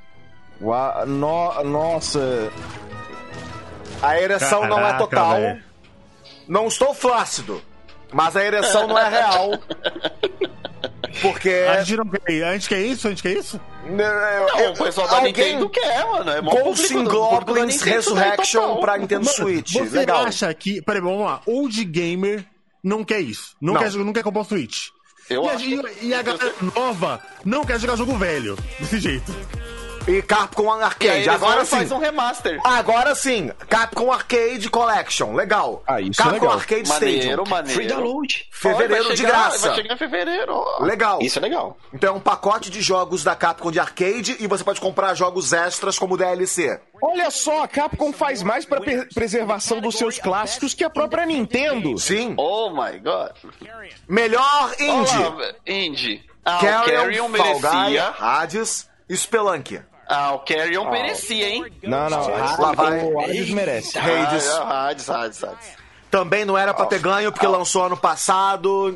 Speaker 6: Nossa.
Speaker 1: A ereção não é total. Véio. Não estou flácido, mas a ereção não é real. Porque...
Speaker 2: A gente quer isso?
Speaker 5: Não, o pessoal da Nintendo quer, mano. É
Speaker 1: Ghosts and Goblins Resurrection pra Nintendo Switch.
Speaker 2: Você
Speaker 1: legal.
Speaker 2: Acha que... Peraí, vamos lá. Old Gamer não quer isso. Não quer comprar o Switch. E a galera nova não quer jogar jogo velho. Desse jeito.
Speaker 1: E Capcom Arcade, agora sim.
Speaker 5: Faz um remaster.
Speaker 1: Agora sim, Capcom Arcade Collection, legal.
Speaker 6: Isso
Speaker 1: Capcom
Speaker 6: é legal.
Speaker 1: Arcade Stadium.
Speaker 5: Free
Speaker 3: download.
Speaker 1: Fevereiro de graça.
Speaker 5: Vai chegar em fevereiro.
Speaker 1: Legal.
Speaker 3: Isso é legal.
Speaker 1: Então é um pacote de jogos da Capcom de arcade e você pode comprar jogos extras como DLC.
Speaker 6: Olha só, a Capcom faz mais pra preservação dos seus clássicos que a própria Nintendo.
Speaker 1: Sim.
Speaker 5: Oh my God.
Speaker 1: Melhor indie.
Speaker 5: Olá, indie.
Speaker 1: Carrion,
Speaker 5: o merecia.
Speaker 1: Hades, Spelunky.
Speaker 5: O Carrion merecia, hein?
Speaker 6: Não.
Speaker 1: Lá vai.
Speaker 6: O Hades merece.
Speaker 1: Hades. Também não era pra ter ganho, porque lançou ano passado.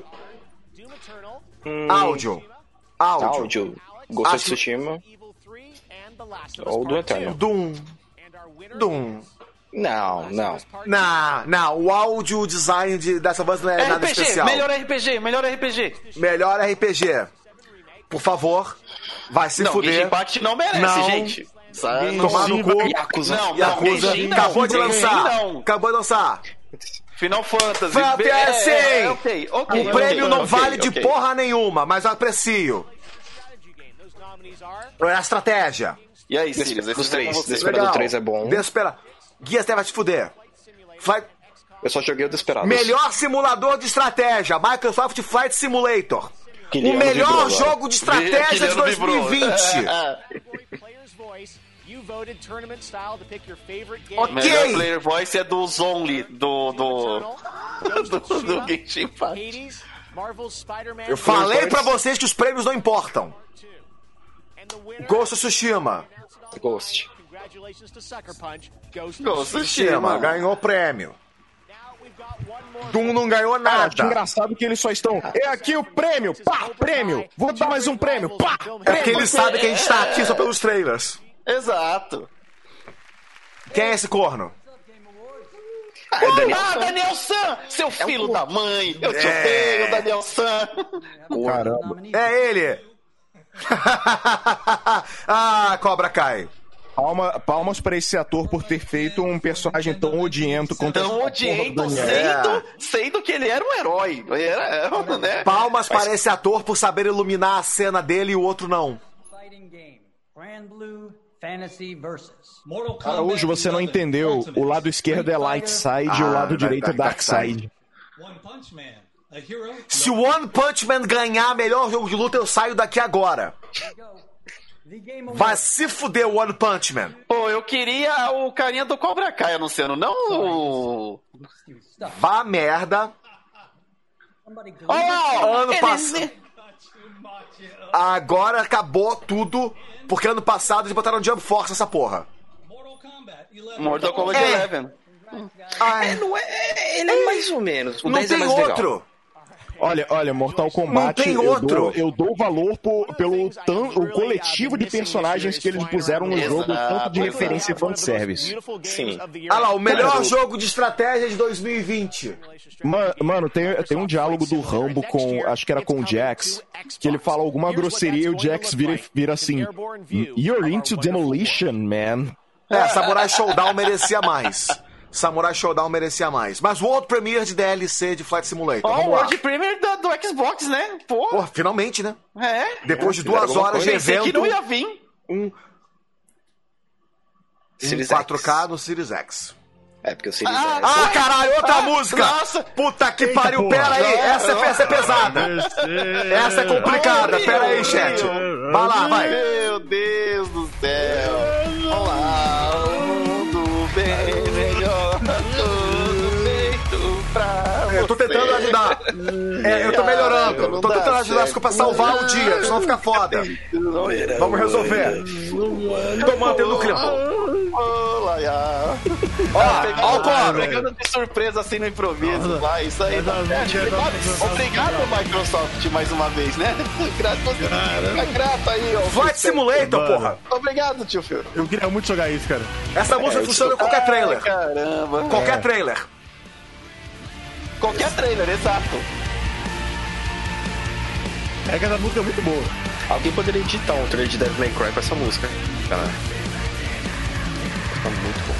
Speaker 1: Áudio.
Speaker 3: Ghost of Tsushima. Ou do Eternal.
Speaker 1: Doom.
Speaker 3: Não.
Speaker 1: O áudio design dessa voz não é nada especial.
Speaker 5: Melhor RPG.
Speaker 1: Melhor RPG. Por favor, vai se fuder.
Speaker 5: Genshin Impact não merece, gente.
Speaker 1: Tomar no cu.
Speaker 3: Yakuza.
Speaker 1: Yakuza. Acabou de lançar.
Speaker 5: Final Fantasy.
Speaker 1: Ok. O prêmio não vale de porra nenhuma, mas eu aprecio. É a estratégia.
Speaker 5: E aí, Sirius?
Speaker 3: Desesperado 3 é bom.
Speaker 1: Guia até vai te fuder.
Speaker 3: Eu só joguei o Desperado.
Speaker 1: Melhor simulador de estratégia, Microsoft Flight Simulator. O melhor jogo de estratégia de 2020.
Speaker 5: O melhor player voice é do Zonly, do Genshin Impact.
Speaker 1: Eu falei pra vocês que os prêmios não importam. Ghost of Tsushima.
Speaker 3: Ghost
Speaker 5: of Tsushima
Speaker 1: ganhou prêmio. Doom não ganhou nada.
Speaker 6: Acho engraçado que eles só estão... É aqui o prêmio, pá, prêmio. Vou dar mais um prêmio, pá.
Speaker 1: É porque eles sabem que a gente tá aqui só pelos trailers.
Speaker 5: Exato.
Speaker 1: Quem é esse corno?
Speaker 5: Daniel San, seu filho da mãe. Eu te odeio, Daniel San.
Speaker 6: Caramba.
Speaker 1: É ele. Cobra Kai.
Speaker 6: Palmas pra esse ator por ter feito um personagem tão odiento contra
Speaker 5: sendo que ele era um herói. Né?
Speaker 1: Palmas para esse ator por saber iluminar a cena dele e o outro não.
Speaker 6: Araújo, você não entendeu. O lado esquerdo é Light Side e o lado direito é Dark Side.
Speaker 1: Se o One Punch Man ganhar melhor jogo de luta, eu saio daqui agora. Vai se fuder o One Punch Man.
Speaker 5: Pô, eu queria o carinha do Cobra Kai anunciando, não o...
Speaker 1: Vá merda. Ano passado. Agora acabou tudo, porque ano passado eles botaram Jump Force nessa porra.
Speaker 5: Mortal Kombat 11.
Speaker 3: Ele é mais ou menos. O
Speaker 1: não
Speaker 3: 10
Speaker 1: tem
Speaker 3: é mais
Speaker 1: outro.
Speaker 3: Legal.
Speaker 6: Olha, Mortal Kombat,
Speaker 1: não tem outro.
Speaker 6: Eu dou valor pelo o coletivo de personagens que eles puseram no jogo, tanto de referência e fanservice.
Speaker 3: Sim.
Speaker 1: Ah lá, o melhor jogo de estratégia de 2020.
Speaker 6: Mano, tem um diálogo do Rambo com, acho que era com o Jax, que ele fala alguma grosseria e o Jax vira assim, "You're into demolition, man."
Speaker 1: Samurai Showdown merecia mais. Mas World Premiere de DLC de Flight Simulator.
Speaker 5: O World Premiere do Xbox, né?
Speaker 1: Pô, finalmente, né? Depois de 2 horas de
Speaker 5: Pensei
Speaker 1: evento.
Speaker 5: que não ia vir.
Speaker 1: Um
Speaker 3: Series
Speaker 1: 4K
Speaker 3: X.
Speaker 1: no Series X.
Speaker 3: Porque o Series X...
Speaker 1: Caralho, outra música!
Speaker 5: Nossa!
Speaker 1: Puta que pariu, pera aí! Essa é pesada! Essa é complicada, pera aí, chat! Vai lá, vai!
Speaker 5: Meu Deus do céu! Olá, o mundo bem melhor, tudo feito pra
Speaker 1: Eu tô tentando ajudar. Eu tô melhorando. Tô tentando ajudar pra salvar o dia, senão fica foda. Vamos resolver. Tô mantendo o clima.
Speaker 5: Olá,
Speaker 1: Ó o coro.
Speaker 5: Pegando de surpresa assim no improviso, vai, isso aí. Obrigado, Microsoft, mais uma vez, né? Fica grato aí, ó.
Speaker 1: Flight Simulator, porra.
Speaker 5: Obrigado, tio Phil.
Speaker 2: Eu queria muito jogar isso, cara.
Speaker 1: Essa música funciona em qualquer trailer.
Speaker 5: Caramba.
Speaker 1: Qualquer trailer.
Speaker 5: Qualquer trailer, exato.
Speaker 2: É que essa música é muito boa.
Speaker 3: Alguém poderia editar um trailer de Devil May Cry com essa música, cara. Tá muito bom.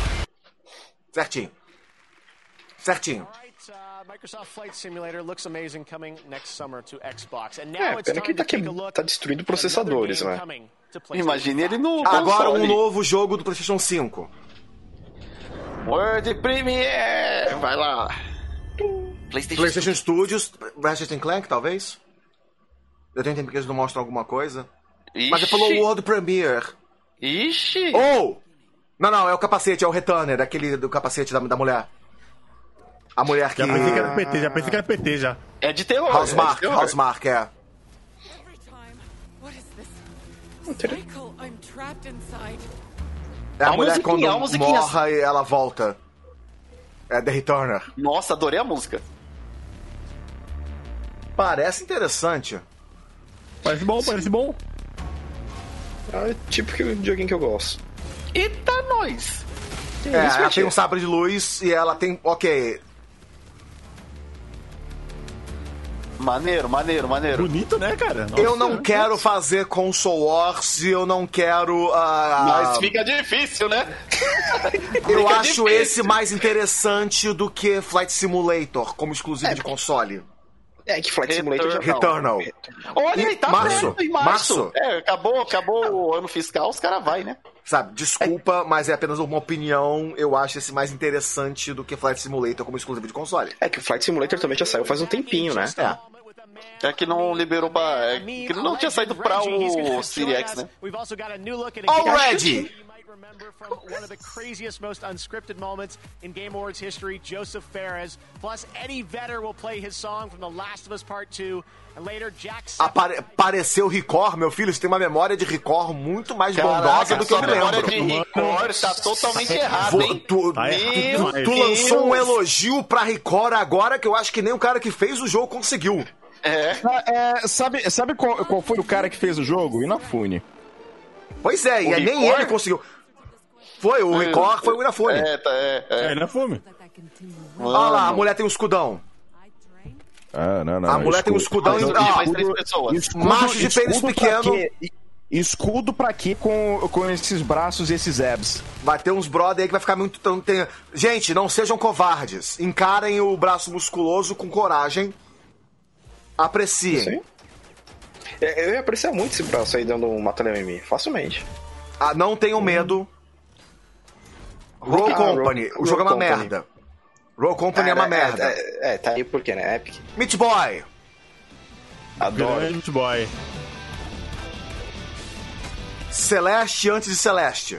Speaker 1: Certinho.
Speaker 8: Microsoft Flight Simulator looks amazing coming next summer to Xbox. And
Speaker 3: now
Speaker 8: it's
Speaker 3: pena que tá destruindo processadores, né?
Speaker 5: Imagine ele no
Speaker 1: Agora
Speaker 5: console.
Speaker 1: um novo jogo do PlayStation 5.
Speaker 5: World Premiere! Vai lá.
Speaker 1: PlayStation Studios, Ratchet & Clank, talvez? Eu tenho tempo que eles não mostram alguma coisa.
Speaker 5: Ixi.
Speaker 1: Mas ele falou World Premiere.
Speaker 5: Ixi!
Speaker 1: Não, é o capacete, é o Returner, aquele do capacete da mulher. A mulher que...
Speaker 2: Já pensei que era PT, já.
Speaker 5: É de terror.
Speaker 1: Housemarque, é. É a mulher quando morre e ela volta. É The Returner.
Speaker 5: Nossa, adorei a música.
Speaker 1: Parece interessante.
Speaker 2: Parece bom.
Speaker 3: É tipo que joguinho que eu gosto.
Speaker 5: Eita, nós!
Speaker 1: Ela tem um sabre de luz e ela tem... Ok.
Speaker 5: Maneiro.
Speaker 2: Bonito, né, cara? Nossa,
Speaker 1: eu não quero fazer console wars e eu não quero...
Speaker 5: Mas fica difícil, né?
Speaker 1: Eu acho esse mais interessante do que Flight Simulator como exclusivo de console.
Speaker 3: É que Flight Simulator já
Speaker 1: Returnal.
Speaker 5: Olha, ele tá perto em março.
Speaker 1: Março.
Speaker 5: Acabou o ano fiscal, os caras vai, né?
Speaker 1: Sabe, desculpa, mas é apenas uma opinião. Eu acho esse mais interessante do que Flight Simulator como exclusivo de console.
Speaker 3: É que o Flight Simulator também já saiu faz um tempinho, né?
Speaker 5: É que não liberou pra... que não tinha saído pra o Series X, né?
Speaker 1: Already!
Speaker 8: Remember from one of the craziest, most unscripted moments in Game Awards history, Joseph Fares. Plus, Eddie Vedder will play his song from The Last of Us Part 2. And later, Jack...
Speaker 1: Apareceu Record, meu filho. Você tem uma memória de Record muito mais bondosa do que eu me lembro.
Speaker 5: A memória de Record tá totalmente errada, hein?
Speaker 1: Tu lançou um elogio pra Record agora que eu acho que nem o cara que fez o jogo conseguiu.
Speaker 6: Sabe qual foi o cara que fez o jogo? Inafune.
Speaker 1: Pois é, e nem ele conseguiu. Foi, o Record foi o Inafune.
Speaker 2: É Inafune.
Speaker 1: Olha lá, a mulher tem um escudão.
Speaker 6: Não.
Speaker 1: A mulher tem um escudão e macho de pênis pequeno.
Speaker 6: Escudo pra quê com esses braços e esses abs?
Speaker 1: Vai ter uns brother aí que vai ficar muito... Gente, não sejam covardes. Encarem o braço musculoso com coragem. Apreciem.
Speaker 3: Sim. Eu ia apreciar muito esse braço aí dando um mata-leão em mim. Facilmente.
Speaker 1: Não tenham medo. Roll Company. O jogo é uma merda. Roll Company é uma merda.
Speaker 3: Tá aí por quê, né? Epic.
Speaker 1: Meat Boy.
Speaker 3: Adoro.
Speaker 2: Meat Boy.
Speaker 1: Celeste antes de Celeste.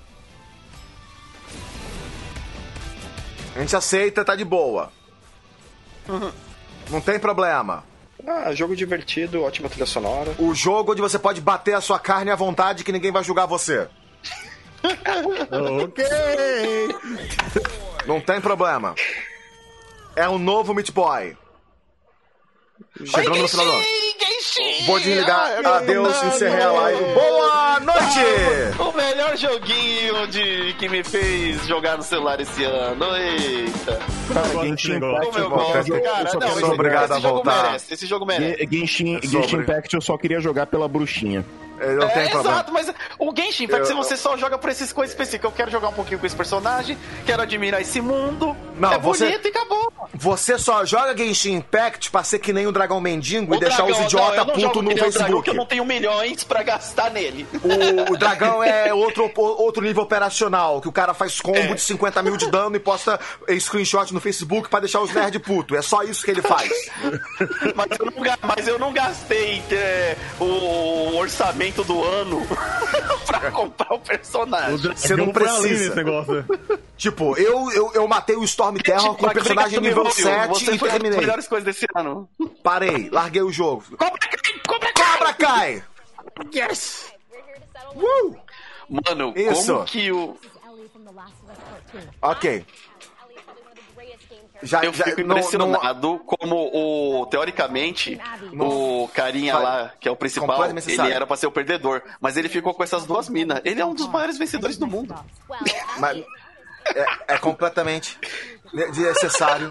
Speaker 1: A gente aceita, tá de boa. Não tem problema.
Speaker 3: Jogo divertido, ótima trilha sonora.
Speaker 1: O jogo onde você pode bater a sua carne à vontade que ninguém vai julgar você.
Speaker 2: Ok.
Speaker 1: Não tem problema. É um novo Meat Boy. Chegando no final do ano. Vou desligar. Adeus, encerrei a live. Boa noite!
Speaker 5: O melhor joguinho que me fez jogar no celular esse ano. Eita.
Speaker 6: Cara, Genshin Impact,
Speaker 5: eu gosto. Cara,
Speaker 1: eu sou obrigado a voltar.
Speaker 5: Esse jogo merece.
Speaker 6: Genshin Impact eu só queria jogar pela bruxinha.
Speaker 1: Não tem problema.
Speaker 5: Exato, mas o Genshin Impact, se você só joga por esses coisas específicas, eu quero jogar um pouquinho com esse personagem, quero admirar esse mundo, bonito e acabou.
Speaker 1: Você só joga Genshin Impact pra ser que nem o Dragão Mendigo e deixar os idiotas putos no Facebook.
Speaker 5: Dragão, que eu não tenho milhões pra gastar nele.
Speaker 1: O Dragão é outro nível operacional, que o cara faz combo de 50 mil de dano e posta screenshot no Facebook pra deixar os nerds putos. É só isso que ele faz.
Speaker 5: Mas eu não gastei o orçamento do ano pra comprar o personagem.
Speaker 1: Você não precisa. Tipo, eu matei o Storm Terror com o personagem nível 7 e terminei.
Speaker 5: As melhores coisas desse ano.
Speaker 1: Parei, larguei o jogo. Cobra Kai!
Speaker 5: Yes! Mano,
Speaker 1: isso.
Speaker 5: Como que o...
Speaker 1: Ok.
Speaker 5: Eu fico impressionado como teoricamente, o carinha lá, que é o principal, ele era pra ser o perdedor, mas ele ficou com essas duas minas. Ele é um dos maiores vencedores do mundo.
Speaker 1: Mas é completamente desnecessário.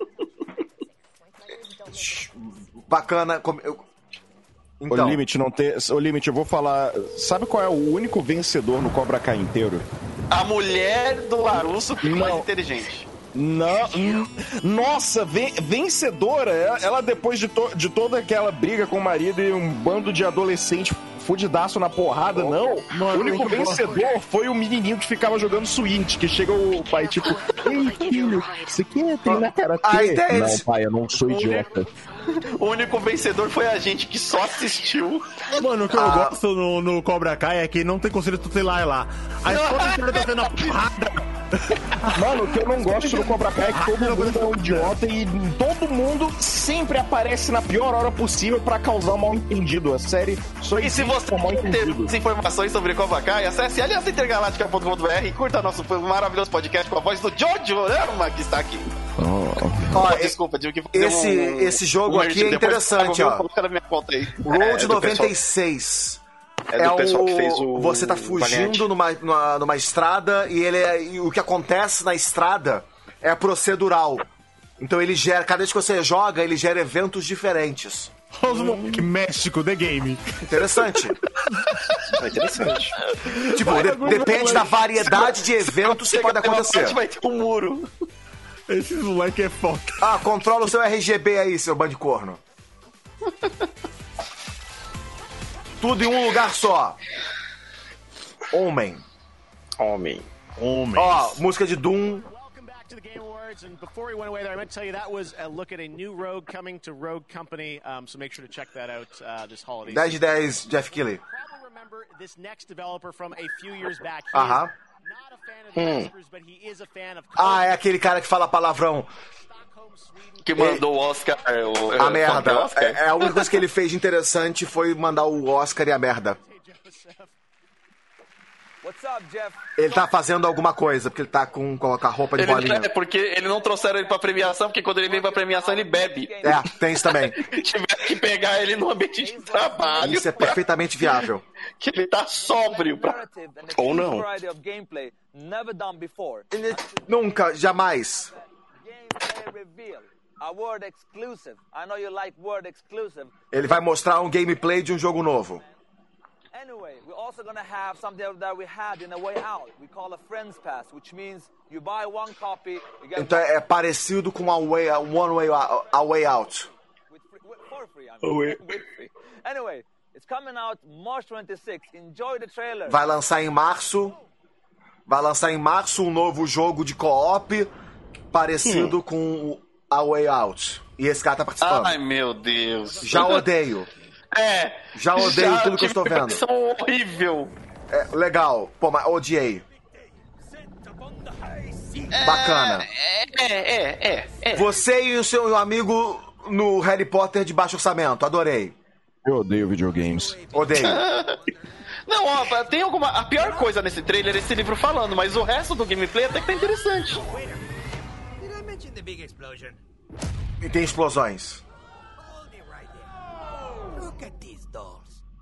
Speaker 1: Bacana. Então.
Speaker 6: O Limite, eu vou falar. Sabe qual é o único vencedor no Cobra Kai inteiro?
Speaker 5: A mulher do Larusso mais inteligente.
Speaker 6: Não, nossa, vencedora. Ela depois de toda aquela briga com o marido e um bando de adolescente fudidaço na porrada, não. O único vencedor foi o menininho que ficava jogando Switch, que chega o pai tipo, ei filho, você quer treinar karatê? Não, pai, eu não sou idiota.
Speaker 5: O único vencedor foi a gente que só assistiu.
Speaker 2: Mano, o que eu gosto no Cobra Kai é que não tem conselho tutelar lá. Aí toda história tá sendo a porrada.
Speaker 6: Mano, o que eu não gosto do Cobra Kai é que todo mundo é um idiota e todo mundo sempre aparece na pior hora possível pra causar um mal-entendido. A série só
Speaker 5: E se você tem informações sobre Cobra Kai, acesse aliançaintergaláctica.com.br e curta nosso maravilhoso podcast com a voz do Jojo Rama, que está aqui. Desculpa, tive que fazer
Speaker 1: esse jogo aqui é interessante, ó. Road 96.
Speaker 5: É do pessoal que fez o...
Speaker 1: Você tá fugindo numa estrada e o que acontece na estrada é procedural. Então ele gera, cada vez que você joga, ele gera eventos diferentes.
Speaker 2: Que México, The Game.
Speaker 1: Interessante.
Speaker 5: É interessante.
Speaker 1: Tipo, depende da variedade de eventos que pode acontecer.
Speaker 5: Vai ter um muro.
Speaker 2: Esse moleque é foda.
Speaker 1: Controla o seu RGB aí, seu bando de corno. Tudo em um lugar só. Homem. Música de Doom.
Speaker 8: To the Game Awards, and before we went away there, I meant to tell you that was a look at a new Rogue coming to Rogue Company, so make sure to check that out this holiday.
Speaker 1: 10 de 10, Jeff Keighley.
Speaker 8: Probably remember this next developer from a few years back.
Speaker 1: Not
Speaker 8: a fan of the Oscars, but he is a fan of...
Speaker 1: É aquele cara que fala palavrão.
Speaker 5: Que mandou o Oscar.
Speaker 1: A merda. A única coisa que ele fez de interessante foi mandar o Oscar e a merda.
Speaker 12: What's up, Jeff?
Speaker 1: Ele tá fazendo alguma coisa, porque ele tá com a roupa de bolinha.
Speaker 5: É porque ele não trouxeram ele pra premiação, porque quando ele vem pra premiação ele bebe.
Speaker 1: Tem isso também.
Speaker 5: Tiveram que pegar ele no ambiente de trabalho.
Speaker 1: Isso é perfeitamente viável.
Speaker 5: Que ele tá sóbrio. Ou não.
Speaker 1: Nunca, jamais. Ele vai mostrar um gameplay de um jogo novo.
Speaker 12: Anyway, we're also going to have something that we had in A Way Out. We call a Friends Pass, which means you buy one copy, you get
Speaker 1: então é parecido com a Way Out.
Speaker 12: For free, with free. Anyway, it's coming out March 26. Enjoy the trailer.
Speaker 1: Vai lançar em março um novo jogo de co-op parecido com a Way Out. E esse cara tá participando.
Speaker 5: Ai, meu Deus.
Speaker 1: Já odeio. Já odeio tudo que eu estou vendo.
Speaker 5: Isso é horrível.
Speaker 1: Legal. Pô, mas odiei. Bacana. Você e o seu amigo no Harry Potter de baixo orçamento. Adorei.
Speaker 6: Eu odeio videogames.
Speaker 1: Odeio.
Speaker 5: Não, tem alguma... A pior coisa nesse trailer é esse livro falando, mas o resto do gameplay até que tá interessante.
Speaker 1: E tem explosões.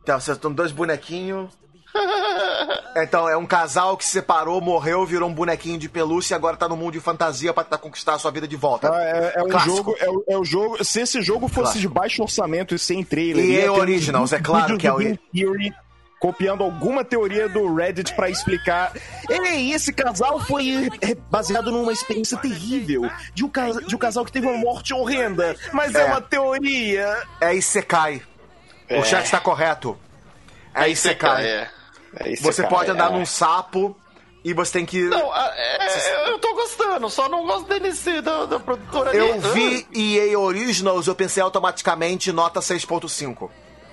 Speaker 1: Então, vocês estão 2 bonequinhos. Então, é um casal que se separou, morreu, virou um bonequinho de pelúcia e agora tá no mundo de fantasia pra tentar conquistar a sua vida de volta.
Speaker 6: O jogo. Se esse jogo fosse de baixo orçamento e sem trailer.
Speaker 1: E Originals, é claro que é o
Speaker 6: Theory, copiando alguma teoria do Reddit pra explicar. Ei, esse casal foi baseado numa experiência terrível de um casal que teve uma morte horrenda. Mas é uma teoria.
Speaker 1: É Isekai. O chat está correto. É Isekai. Você pode andar num sapo e você tem que...
Speaker 5: Não, eu tô gostando, só não gosto da DLC da produtora.
Speaker 1: Eu vi EA Originals, eu pensei automaticamente nota 6.5.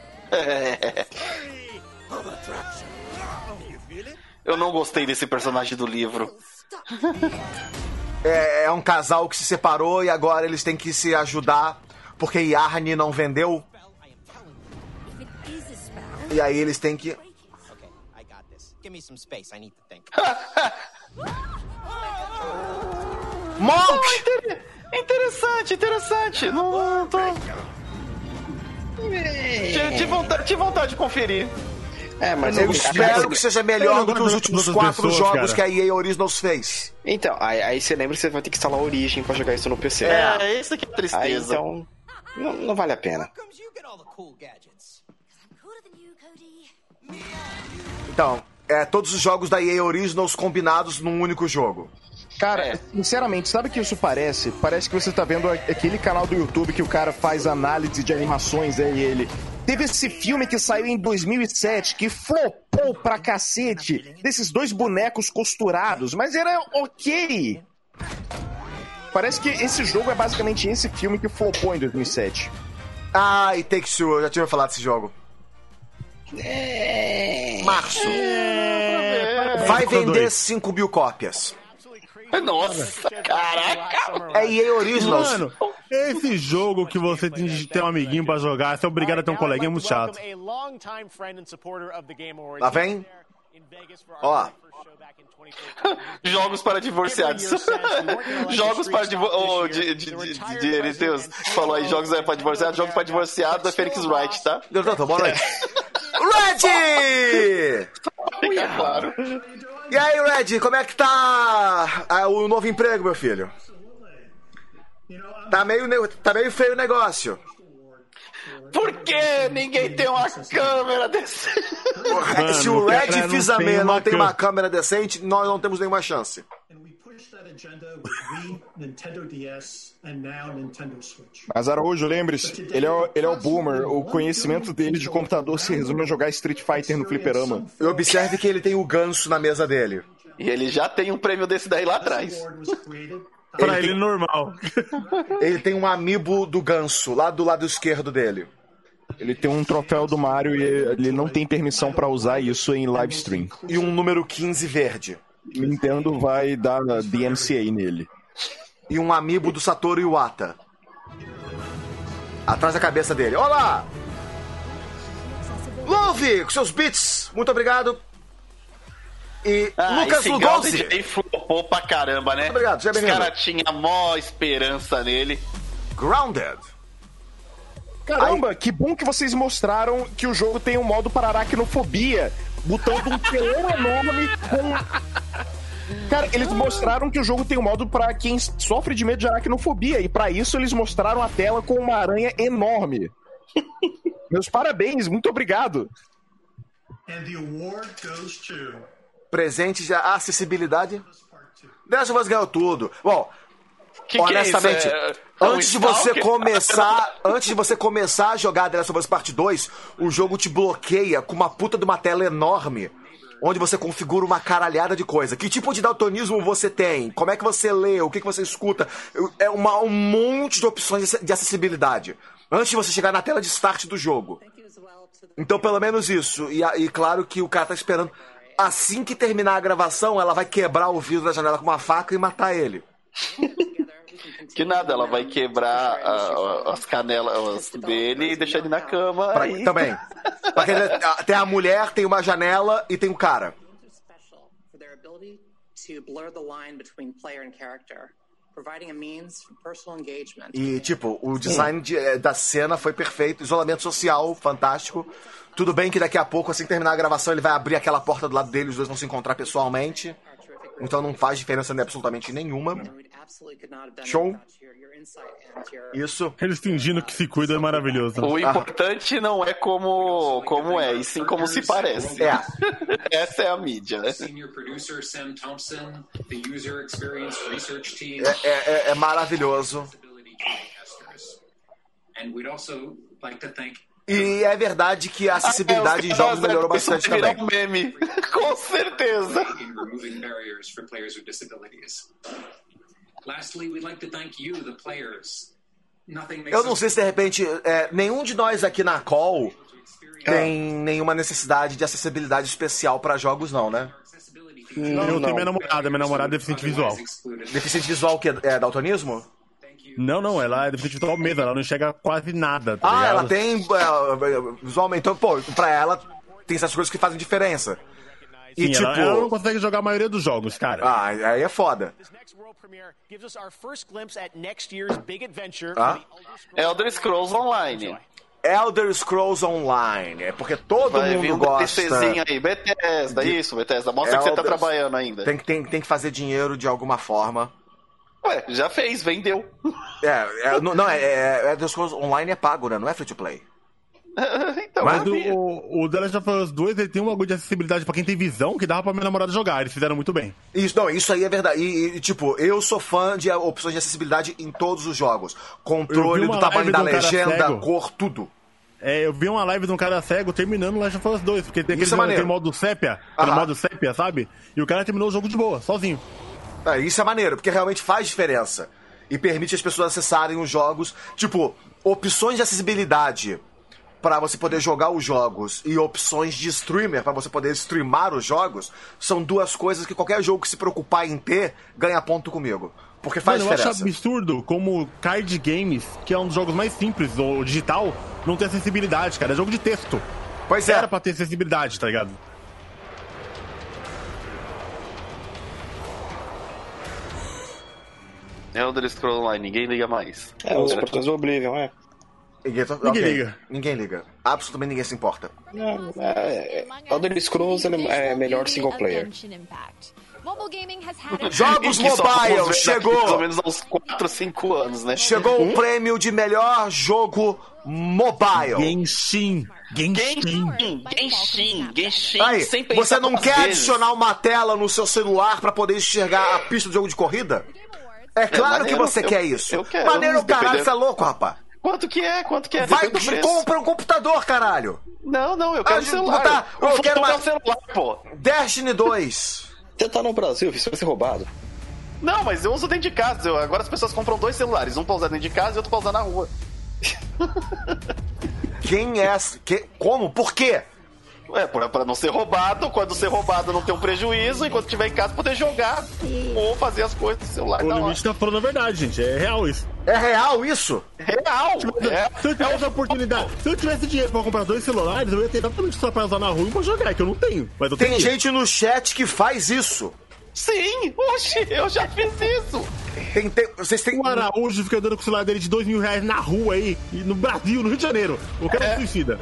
Speaker 5: Eu não gostei desse personagem do livro.
Speaker 1: É um casal que se separou e agora eles têm que se ajudar porque Yarny não vendeu. E aí eles têm que... Monk!
Speaker 5: Interessante. Não tô... Tive vontade de conferir.
Speaker 1: Mas eu espero que seja melhor do que os últimos 4 jogos que a EA Originals fez.
Speaker 3: Então, aí você lembra que você vai ter que instalar a Origin pra jogar isso no PC.
Speaker 5: Isso aqui é tristeza.
Speaker 3: Aí, então, não vale a pena.
Speaker 1: Então, todos os jogos da EA Originals combinados num único jogo.
Speaker 6: Cara, sinceramente, sabe o que isso parece? Parece que você tá vendo aquele canal do YouTube que o cara faz análise de animações, e ele... Teve esse filme que saiu em 2007, que flopou pra cacete, desses 2 bonecos costurados, mas era ok. Parece que esse jogo é basicamente esse filme que flopou em 2007.
Speaker 1: E Take-Two, eu já tinha falado desse jogo. Março. Vai vender 5 mil cópias.
Speaker 5: Nossa, caraca!
Speaker 1: É EA Originals.
Speaker 2: Mano, esse jogo que você tem de ter um amiguinho pra jogar, você é obrigado a ter um coleguinha, é muito chato.
Speaker 1: Lá vem. Ó.
Speaker 5: Jogos para divorciados. Jogos para divorciados. Deus falou aí, jogos para divorciados. Jogos para divorciados da Phoenix Wright, tá?
Speaker 1: Boa noite. Red!
Speaker 5: Fica claro.
Speaker 1: E aí, Red, como é que tá o novo emprego, meu filho? Tá meio feio o negócio.
Speaker 5: Por que ninguém tem uma câmera decente?
Speaker 1: Mano, se o Red Fils-Aimé não tem uma câmera decente, nós não temos nenhuma chance.
Speaker 6: Mas Araújo, lembre-se, ele é o boomer. O conhecimento dele de computador se resume a jogar Street Fighter no fliperama.
Speaker 1: E observe que ele tem o ganso na mesa dele.
Speaker 5: E ele já tem um prêmio desse daí lá atrás.
Speaker 2: Pra ele normal.
Speaker 1: Ele tem um amiibo do ganso, lá do lado esquerdo dele.
Speaker 6: Ele tem um troféu do Mario e ele não tem permissão pra usar isso em live stream.
Speaker 1: E um número 15 verde.
Speaker 6: Nintendo vai dar DMCA nele.
Speaker 1: E um amiibo do Satoru Iwata. Atrás da cabeça dele. Olá! Luffy, com seus beats. Muito obrigado. E Lucas Lugonzi.
Speaker 5: Ele flopou pra caramba, né?
Speaker 1: Muito obrigado, já
Speaker 5: Os caras tinham mó esperança nele.
Speaker 1: Grounded.
Speaker 6: Caramba, que bom que vocês mostraram que o jogo tem um modo para aracnofobia. Botando um telão enorme com... Cara, eles mostraram que o jogo tem um modo pra quem sofre de medo de aracnofobia. E pra isso eles mostraram a tela com uma aranha enorme. Meus parabéns, muito obrigado.
Speaker 9: And the award goes to...
Speaker 1: Presente de acessibilidade. The Last of Us ganhou tudo. Bom, honestamente, antes de você começar a jogar The Last of Us Part 2, o jogo te bloqueia com uma puta de uma tela enorme, onde você configura uma caralhada de coisa. Que tipo de daltonismo você tem? Como é que você lê? O que você escuta? É um monte de opções de acessibilidade. Antes de você chegar na tela de start do jogo. Então, pelo menos isso. E claro que o cara tá esperando. Assim que terminar a gravação, ela vai quebrar o vidro da janela com uma faca e matar ele.
Speaker 5: Que nada, ela vai quebrar as canelas dele e deixar ele na cama.
Speaker 1: Também. Tem a mulher, tem uma janela e tem o cara. E, tipo, o design da cena foi perfeito, isolamento social fantástico. Tudo bem que daqui a pouco, assim que terminar a gravação, ele vai abrir aquela porta do lado dele, os dois vão se encontrar pessoalmente. Então não faz diferença absolutamente nenhuma. Show. Isso.
Speaker 2: Eles fingindo que se cuidam é maravilhoso.
Speaker 5: O importante não é como é, e sim como se parece.
Speaker 1: É.
Speaker 5: Essa é a mídia, né?
Speaker 1: É maravilhoso. E é verdade que a acessibilidade em jogos melhorou bastante também.
Speaker 5: Um meme. Com certeza.
Speaker 1: Eu não sei se de repente nenhum de nós aqui na call tem nenhuma necessidade de acessibilidade especial para jogos, não, né?
Speaker 2: Eu tenho minha namorada é deficiente visual.
Speaker 1: Deficiente visual que é daltonismo?
Speaker 2: Não, ela é deficiente visual mesmo, ela não enxerga quase nada. Tá ligado?
Speaker 1: Ela tem visualmente, então, pô, pra ela tem essas coisas que fazem diferença. E
Speaker 2: sim,
Speaker 1: tipo,
Speaker 2: ela não consegue jogar a maioria dos jogos, cara.
Speaker 1: Aí é foda.
Speaker 5: Elder Scrolls Online.
Speaker 1: Elder Scrolls Online, é porque todo mundo gosta.
Speaker 5: Aí, Bethesda, isso, Bethesda, mostra que você tá trabalhando ainda.
Speaker 1: Tem que fazer dinheiro de alguma forma.
Speaker 5: Ué, já fez, vendeu.
Speaker 1: Elder Scrolls Online é pago, né? Não é free to play.
Speaker 5: Então,
Speaker 2: mas o The Last of Us 2 ele tem um bagulho de acessibilidade pra quem tem visão que dava pra minha namorada jogar, eles fizeram muito bem.
Speaker 1: Isso aí é verdade. E tipo, eu sou fã de opções de acessibilidade em todos os jogos. Controle do tamanho da legenda, cor, tudo.
Speaker 2: Eu vi uma live de um cara cego terminando Last of Us 2, porque tem aquele modo sépia, modo sépia, sabe? E o cara terminou o jogo de boa, sozinho.
Speaker 1: Isso é maneiro, porque realmente faz diferença. E permite as pessoas acessarem os jogos. Tipo, opções de acessibilidade para você poder jogar os jogos e opções de streamer para você poder streamar os jogos são duas coisas que qualquer jogo que se preocupar em ter ganha ponto comigo. Porque faz diferença.
Speaker 2: Eu acho absurdo como card games, que é um dos jogos mais simples, o digital, não tem acessibilidade, cara. É jogo de texto.
Speaker 1: Pois é.
Speaker 2: Era pra ter acessibilidade, tá ligado?
Speaker 5: Elder Scrolls Online, ninguém liga mais.
Speaker 6: Os portões do Oblivion,
Speaker 1: Ninguém liga. Absolutamente ninguém se importa.
Speaker 6: Elder Scrolls é melhor single player.
Speaker 1: Jogos mobile, chegou!
Speaker 5: Pelo menos há uns 4, 5 anos, né?
Speaker 1: Chegou o prêmio de melhor jogo mobile.
Speaker 2: Genshin.
Speaker 1: Aí,
Speaker 5: sem pensar
Speaker 1: você não quer adicionar uma tela no seu celular pra poder enxergar a pista do jogo de corrida? É claro que você quer isso.
Speaker 5: Eu quero.
Speaker 1: Maneiro, caralho, você é louco, rapaz.
Speaker 5: Quanto que é?
Speaker 1: Vai, compra um computador, caralho.
Speaker 5: Não, eu quero celular.
Speaker 1: Eu quero
Speaker 5: um celular, pô.
Speaker 1: Destiny 2.
Speaker 6: Você tá no Brasil, isso vai ser roubado.
Speaker 5: Não, mas eu uso dentro de casa. Agora as pessoas compram 2 celulares. Um pra usar dentro de casa e outro pra usar na rua.
Speaker 1: Como? Por quê?
Speaker 5: Pra não ser roubado. Quando ser roubado não ter um prejuízo. Enquanto estiver em casa, poder jogar ou fazer as coisas do celular.
Speaker 2: O limite tá falando a verdade, gente. É real isso.
Speaker 1: É real isso?
Speaker 5: Real!
Speaker 2: Se eu tivesse a oportunidade, se eu tivesse dinheiro pra comprar 2 celulares, eu ia ter exatamente só pra usar na rua e pra jogar, que eu não tenho. Mas eu tenho.
Speaker 1: Tem gente no chat que faz isso.
Speaker 5: Sim! Oxi, eu já fiz isso!
Speaker 1: Vocês têm...
Speaker 2: O Araújo fica andando com o celular dele de R$2.000 na rua aí, no Brasil, no Rio de Janeiro. O cara é suicida.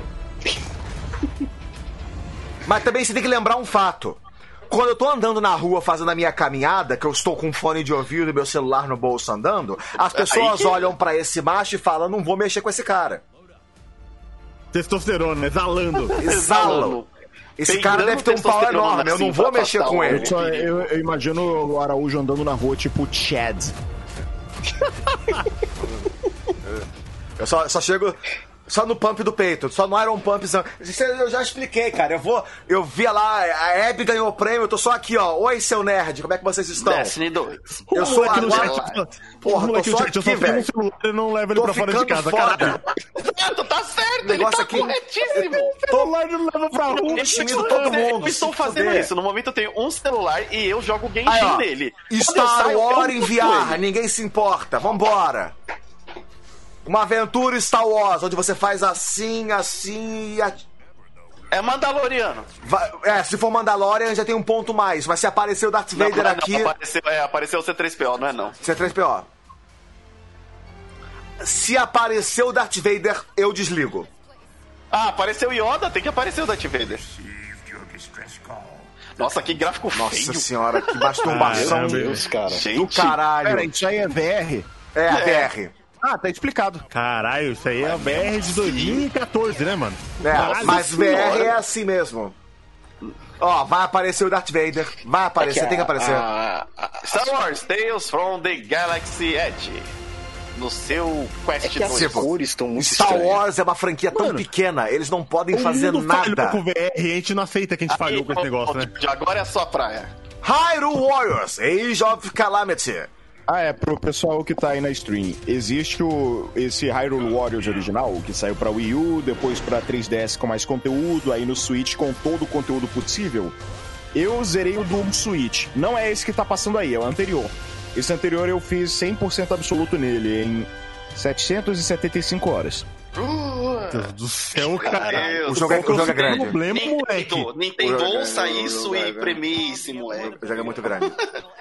Speaker 1: Mas também você tem que lembrar um fato. Quando eu tô andando na rua fazendo a minha caminhada, que eu estou com um fone de ouvido e meu celular no bolso andando, as pessoas olham pra esse macho e falam, não vou mexer com esse cara.
Speaker 2: Testosterona, exalando.
Speaker 1: Exalam. Esse cara deve ter um pau enorme, eu não vou mexer com ele.
Speaker 6: Eu imagino o Araújo andando na rua tipo Chad.
Speaker 1: Eu só chego... Só no pump do peito, só no Iron Pump. Eu já expliquei, cara. Eu via lá, a Abby ganhou o prêmio, eu tô só aqui, ó. Oi, seu nerd, como é que vocês estão?
Speaker 5: Destiny 2.
Speaker 1: Eu sou aqui no chat.
Speaker 2: Porra, tô só aqui, velho. Eu não levo ele pra fora de casa, caralho.
Speaker 5: Tá certo,
Speaker 1: o negócio aqui.
Speaker 5: Corretíssimo.
Speaker 1: O celular não leva pra rua, todo mundo.
Speaker 5: Eu estou fazendo isso. No momento eu tenho um celular e eu jogo Genshin nele.
Speaker 1: Star Wars em VR, ninguém se importa. Vambora. Uma aventura Star Wars, onde você faz assim e...
Speaker 5: É Mandaloriano.
Speaker 1: Se for Mandalorian, já tem um ponto mais. Mas se aparecer o Darth Vader aqui...
Speaker 5: Apareceu o C3PO, não é não?
Speaker 1: C3PO. Se aparecer o Darth Vader, eu desligo.
Speaker 5: Apareceu o Yoda, tem que aparecer o Darth Vader. Nossa, que gráfico feio.
Speaker 1: Nossa senhora, que masturbação.
Speaker 6: Meu Deus, cara.
Speaker 1: Do caralho.
Speaker 6: Pera, isso aí é VR?
Speaker 1: É, a VR.
Speaker 6: Tá explicado.
Speaker 2: Caralho, isso aí é a VR de 2014, né, mano?
Speaker 1: Mas VR é assim mesmo. Ó, vai aparecer o Darth Vader. Vai aparecer, tem que aparecer.
Speaker 5: Star Wars Tales from the Galaxy Edge. No seu Quest 2.
Speaker 1: As cores estão muito Star Wars é uma franquia tão pequena, eles não podem fazer nada.
Speaker 2: Com VR, a gente não aceita que a gente falhou com esse negócio, né?
Speaker 5: Agora é a sua praia.
Speaker 1: Hyrule Warriors, Age of Calamity.
Speaker 6: Pro pessoal que tá aí na stream, existe esse Hyrule Warriors original, que saiu pra Wii U, depois pra 3DS com mais conteúdo, aí no Switch com todo o conteúdo possível. Eu zerei o do Switch. Não é esse que tá passando aí, é o anterior. Esse anterior eu fiz 100% absoluto nele, em 775 horas.
Speaker 2: Deus do céu, cara.
Speaker 1: O jogo é grande.
Speaker 2: Problema, moleque.
Speaker 5: Nintendo ouça isso e premie esse moleque.
Speaker 1: O jogo é muito grande.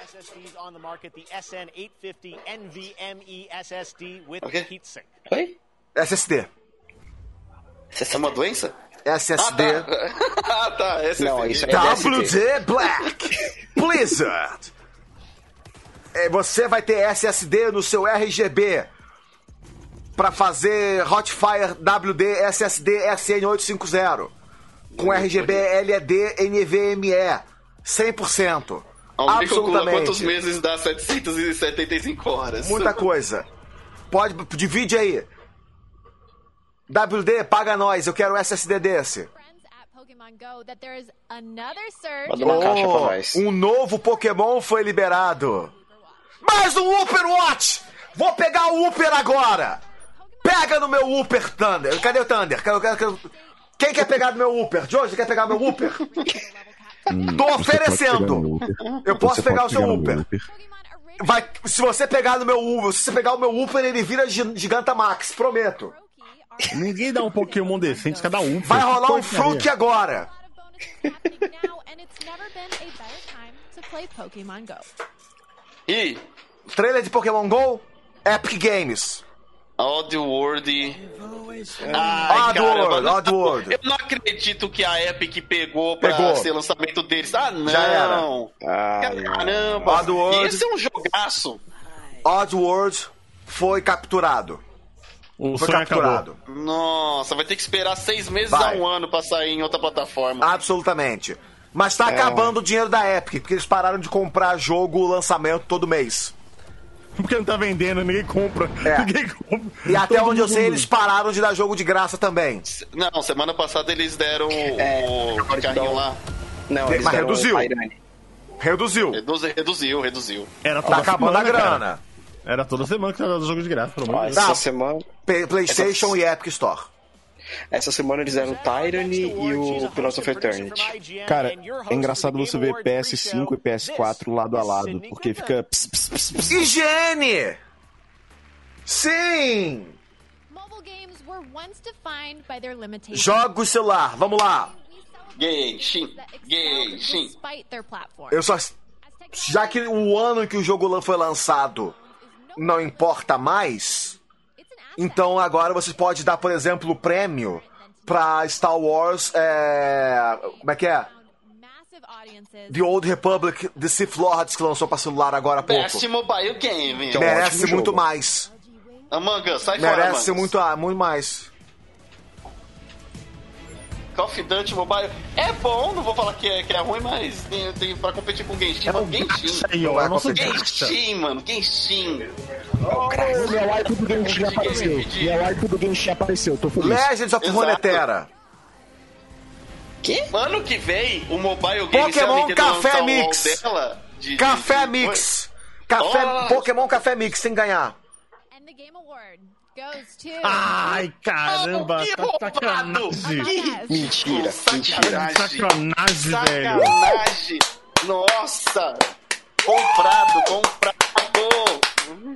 Speaker 5: Oi?
Speaker 1: SSD.
Speaker 5: Essa é uma doença?
Speaker 1: SSD.
Speaker 5: Tá. SSD.
Speaker 13: Não, isso é
Speaker 1: WD Black. Blizzard. Você vai ter SSD no seu RGB para fazer Hotfire WD SSD SN850 com RGB LED NVMe 100%. Absolutamente.
Speaker 5: Quantos meses dá 775 horas?
Speaker 1: Muita coisa. Divide aí. WD, paga nós, eu quero um SSD desse.
Speaker 13: Manda uma caixa pra nós.
Speaker 1: Um novo Pokémon foi liberado. Mais um Wooper Watch! Vou pegar o Wooper agora! Pega no meu Wooper, Thunder! Cadê o Thunder? Quem quer pegar no meu Wooper? Jojo, quer pegar meu Wooper? Tô oferecendo! Eu posso pegar o seu Wooper. Se você pegar no meu Wooper, se você pegar o meu Wooper, ele vira Gigantamax, prometo.
Speaker 2: Ninguém dá um Pokémon decente, cada um.
Speaker 1: Vai rolar um Fruit agora!
Speaker 5: E
Speaker 1: trailer de Pokémon GO, Epic Games.
Speaker 5: Oddworld.
Speaker 1: Oddworld.
Speaker 5: Eu não acredito que a Epic pegou pra ser lançamento deles. Não.
Speaker 1: Já era.
Speaker 5: Caramba.
Speaker 1: Oddworld.
Speaker 5: Esse é um jogaço.
Speaker 1: Oddworld foi capturado.
Speaker 2: Foi capturado.
Speaker 5: Nossa, vai ter que esperar 6 meses a 1 ano pra sair em outra plataforma.
Speaker 1: Absolutamente. Mas tá acabando o dinheiro da Epic, porque eles pararam de comprar jogo lançamento todo mês.
Speaker 2: Porque não tá vendendo, ninguém compra. Ninguém compra.
Speaker 1: E até onde eu sei, eles pararam de dar jogo de graça também.
Speaker 5: Não, semana passada eles deram o carrinho lá.
Speaker 13: Não,
Speaker 1: mas reduziu.
Speaker 5: Reduziu.
Speaker 1: Tá acabando a grana.
Speaker 2: Era toda semana que tava dando jogo de graça, pelo menos.
Speaker 13: Essa semana...
Speaker 1: PlayStation e Epic Store.
Speaker 13: Essa semana eles deram o Tyranny e o Pillars of Eternity.
Speaker 6: Cara, é engraçado você ver PS5 e PS4 lado a lado, porque fica...
Speaker 1: Higiene! Sim! Jogos celular, vamos lá.
Speaker 5: Genshin.
Speaker 1: Eu só... Já que o ano que o jogo foi lançado não importa mais... Então agora você pode dar, por exemplo, o prêmio pra Star Wars, como é que é? The Old Republic, The Sith Lords, que lançou pra celular agora há pouco.
Speaker 5: Best Mobile Game.
Speaker 1: Merece muito mais.
Speaker 5: Among Us, sai fora,
Speaker 1: merece muito mais.
Speaker 5: Call of Duty Mobile é bom, não vou falar que é ruim, mas tem pra competir com Genshin. Genshin.
Speaker 6: Meu arco do Genshin apareceu. Tô feliz.
Speaker 1: Legends of Runeterra.
Speaker 5: Que? Ano que vem, o Mobile Game
Speaker 1: Pokémon Café Mix. Café Mix. Pokémon Café Mix, sem ganhar.
Speaker 2: Ai, caramba, tá sacanagem.
Speaker 13: Mentira.
Speaker 2: Sacanagem, velho.
Speaker 5: Nossa. Comprado.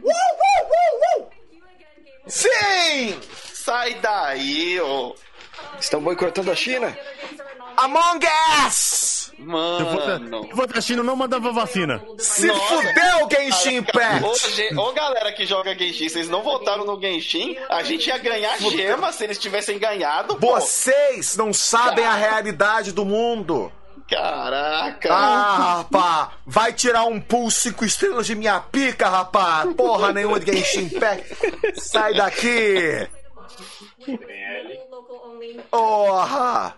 Speaker 1: Sim!
Speaker 5: Sai daí, ô.
Speaker 13: Estão boicotando a China?
Speaker 1: Among Us!
Speaker 5: Mano.
Speaker 2: Se fosse a China, não mandava vacina.
Speaker 1: Se fudeu, Genshin Impact!
Speaker 5: Ô, galera que joga Genshin, vocês não votaram no Genshin? A gente ia ganhar gema se eles tivessem ganhado.
Speaker 1: Vocês não sabem a realidade do mundo.
Speaker 5: Caraca.
Speaker 1: Ah, rapá. Vai tirar um pool 5 estrelas de minha pica, rapá. Porra nenhuma de Genshin Impact. Sai daqui. Porra.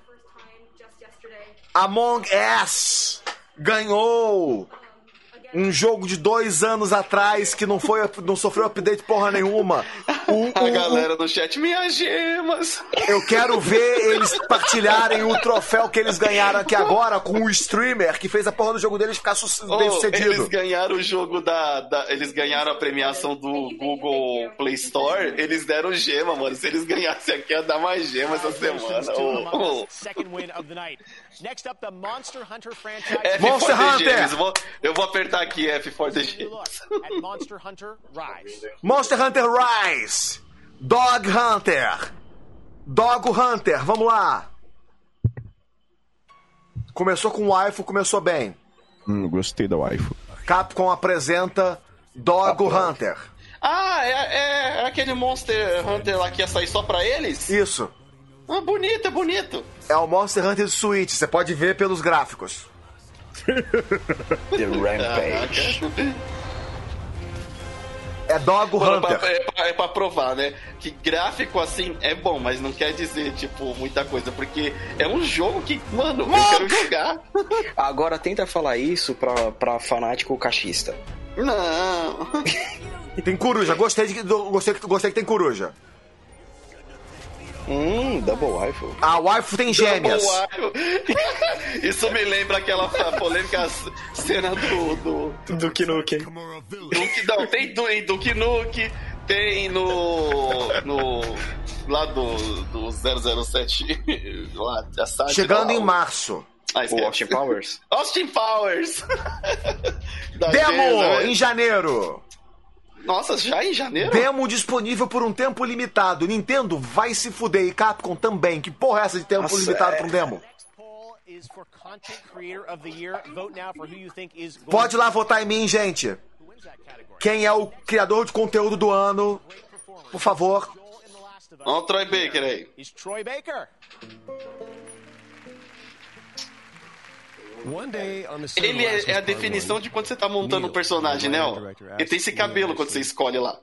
Speaker 1: Among Us ganhou um jogo de 2 anos atrás que não sofreu update porra nenhuma.
Speaker 5: A galera do chat, minhas gemas.
Speaker 1: Eu quero ver eles partilharem o troféu que eles ganharam aqui agora com o streamer que fez a porra do jogo deles ficar bem sucedido.
Speaker 5: Eles ganharam o jogo eles ganharam a premiação do Google Play Store, eles deram gema, mano. Se eles ganhassem aqui, ia dar mais gema essa semana.
Speaker 8: Next up, the Monster Hunter franchise.
Speaker 1: Monster Hunter!
Speaker 5: Eu vou apertar aqui F for the Games.
Speaker 8: Monster Hunter Rise.
Speaker 1: Monster Hunter Rise. Dog Hunter. Dog Hunter, vamos lá. Começou com o waifu, começou bem.
Speaker 6: Gostei da waifu.
Speaker 1: Capcom apresenta Dog Hunter.
Speaker 5: Ah, é aquele Monster Hunter lá que ia sair só pra eles?
Speaker 1: Isso.
Speaker 5: Ah, bonito, é bonito.
Speaker 1: É o Monster Hunter Switch, você pode ver pelos gráficos.
Speaker 13: The Rampage.
Speaker 1: É Dog Hunter.
Speaker 5: É pra provar, né? Que gráfico assim é bom, mas não quer dizer, tipo, muita coisa. Porque é um jogo que, mano, eu quero jogar.
Speaker 13: Agora tenta falar isso pra fanático cachista.
Speaker 5: Não.
Speaker 1: Tem coruja, gostei que tem coruja.
Speaker 13: Double waifu.
Speaker 1: A waifu tem gêmeas.
Speaker 5: Isso me lembra aquela polêmica cena do
Speaker 13: Duke Nukem.
Speaker 5: Não, tem do Duke Nukem, tem no lá do 007 lá,
Speaker 1: chegando em março.
Speaker 13: O Austin Powers.
Speaker 5: Austin Powers.
Speaker 1: Demo em janeiro.
Speaker 5: Nossa, já em janeiro?
Speaker 1: Demo disponível por um tempo limitado. Nintendo vai se fuder. E Capcom também. Que porra é essa de tempo limitado pra um demo? Pode ir lá votar em mim, gente. Quem é o criador de conteúdo do ano? Por favor.
Speaker 5: Olha o Troy Baker aí. Ele é a definição de quando você tá montando um personagem, né? Ele tem esse cabelo quando você escolhe lá.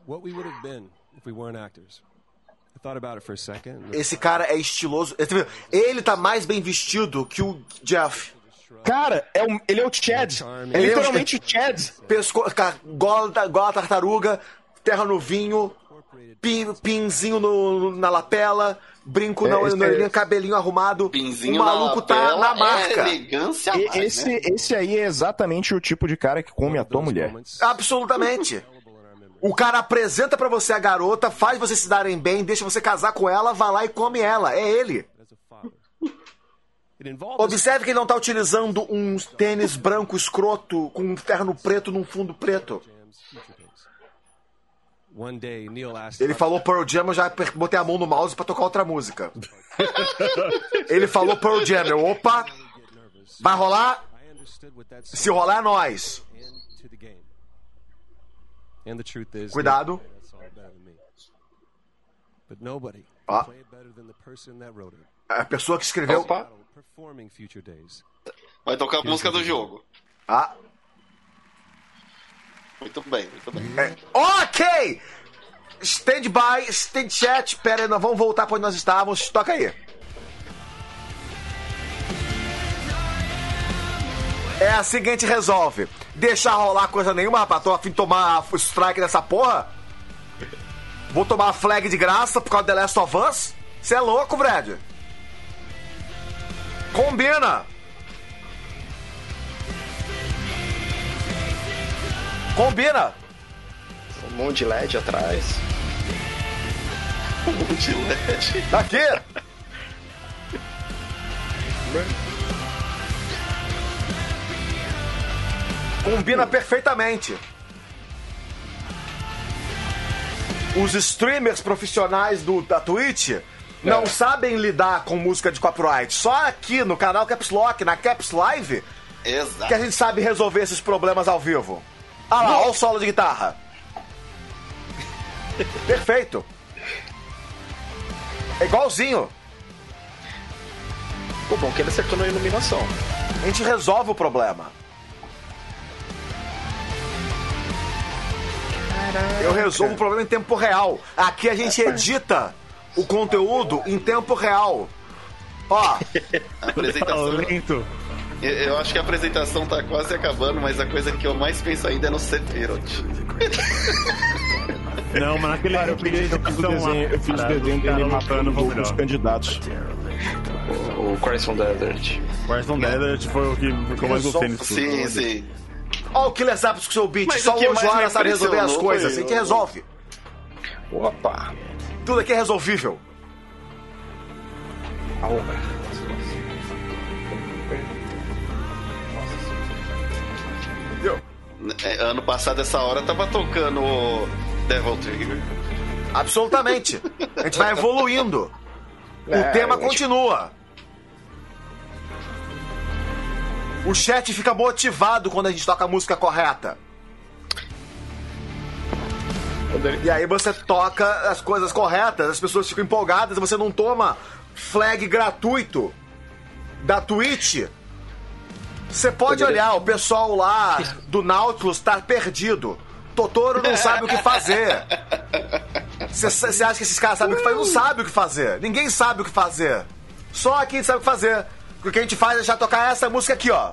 Speaker 1: Esse cara é estiloso. Ele tá mais bem vestido que o Jeff.
Speaker 6: Cara, ele é o Chad. É literalmente o Chad.
Speaker 1: Gola tartaruga, terra no vinho, pinzinho na lapela, brinco na orelhinha, cabelinho arrumado.
Speaker 5: Pinzinho
Speaker 1: o maluco tá na marca.
Speaker 5: Elegância,
Speaker 6: esse aí é exatamente o tipo de cara que come a tua mulher.
Speaker 1: Absolutamente. O cara apresenta pra você a garota, faz vocês se darem bem, deixa você casar com ela, vai lá e come ela. É ele. Observe que ele não tá utilizando um tênis branco escroto com um terno preto num fundo preto. Ele falou Pearl Jam, eu já botei a mão no mouse pra tocar outra música. Ele falou Pearl Jam, opa, vai rolar? Se rolar é nós. Cuidado. Ah. A pessoa que escreveu.
Speaker 5: Opa. Vai tocar a música do jogo.
Speaker 1: Ah.
Speaker 5: Muito bem, muito bem.
Speaker 1: Ok! Stand by, stand chat. Pera aí, nós vamos voltar pra onde nós estávamos. Toca aí. É assim que a gente resolve. Deixar rolar coisa nenhuma, rapaz. Tô a fim de tomar strike nessa porra. Vou tomar a flag de graça por causa do The Last of Us. Você é louco, Brad? Combina. Combina.
Speaker 13: Um monte de LED atrás.
Speaker 5: Um monte de LED.
Speaker 1: Daqui. Combina perfeitamente. Os streamers profissionais da Twitch não sabem lidar com música de copyright. Só aqui no canal Caps Lock, na Caps Live,
Speaker 14: exato,
Speaker 1: que a gente sabe resolver esses problemas ao vivo. Ah lá, olha o solo de guitarra. Perfeito. É igualzinho.
Speaker 3: O bom é que ele acertou na iluminação.
Speaker 1: A gente resolve o problema. Caraca. Eu resolvo o problema em tempo real. Aqui a gente edita o conteúdo em tempo real. Ó.
Speaker 14: A apresentação...
Speaker 2: lento.
Speaker 14: Eu acho que a apresentação tá quase acabando, mas a coisa que eu mais penso ainda é no Sephiroth.
Speaker 2: Não, mas naquele...
Speaker 6: Cara, eu fiz o desenho dele matando os candidatos.
Speaker 3: O Crimson Desert.
Speaker 2: Crimson Desert foi o que eu mais gostei nisso.
Speaker 14: Sim, sim.
Speaker 1: Ó o Killer Zapdos com o seu beat.
Speaker 14: Mas
Speaker 1: só o Joara sabe resolver as
Speaker 14: impressionou
Speaker 1: coisas. A gente resolve.
Speaker 3: Opa.
Speaker 1: Tudo aqui é resolvível.
Speaker 14: Ano passado, essa hora, tava tocando o Devil Trigger.
Speaker 1: Absolutamente. A gente vai evoluindo. O tema continua. O chat fica motivado quando a gente toca a música correta. E aí você toca as coisas corretas, as pessoas ficam empolgadas e você não toma flag gratuito da Twitch. Você pode olhar, o pessoal lá do Nautilus tá perdido. Totoro não sabe o que fazer. Você acha que esses caras sabem o que fazer? Não sabe o que fazer. Ninguém sabe o que fazer. Só aqui a gente sabe o que fazer. O que a gente faz é deixar tocar essa música aqui, ó.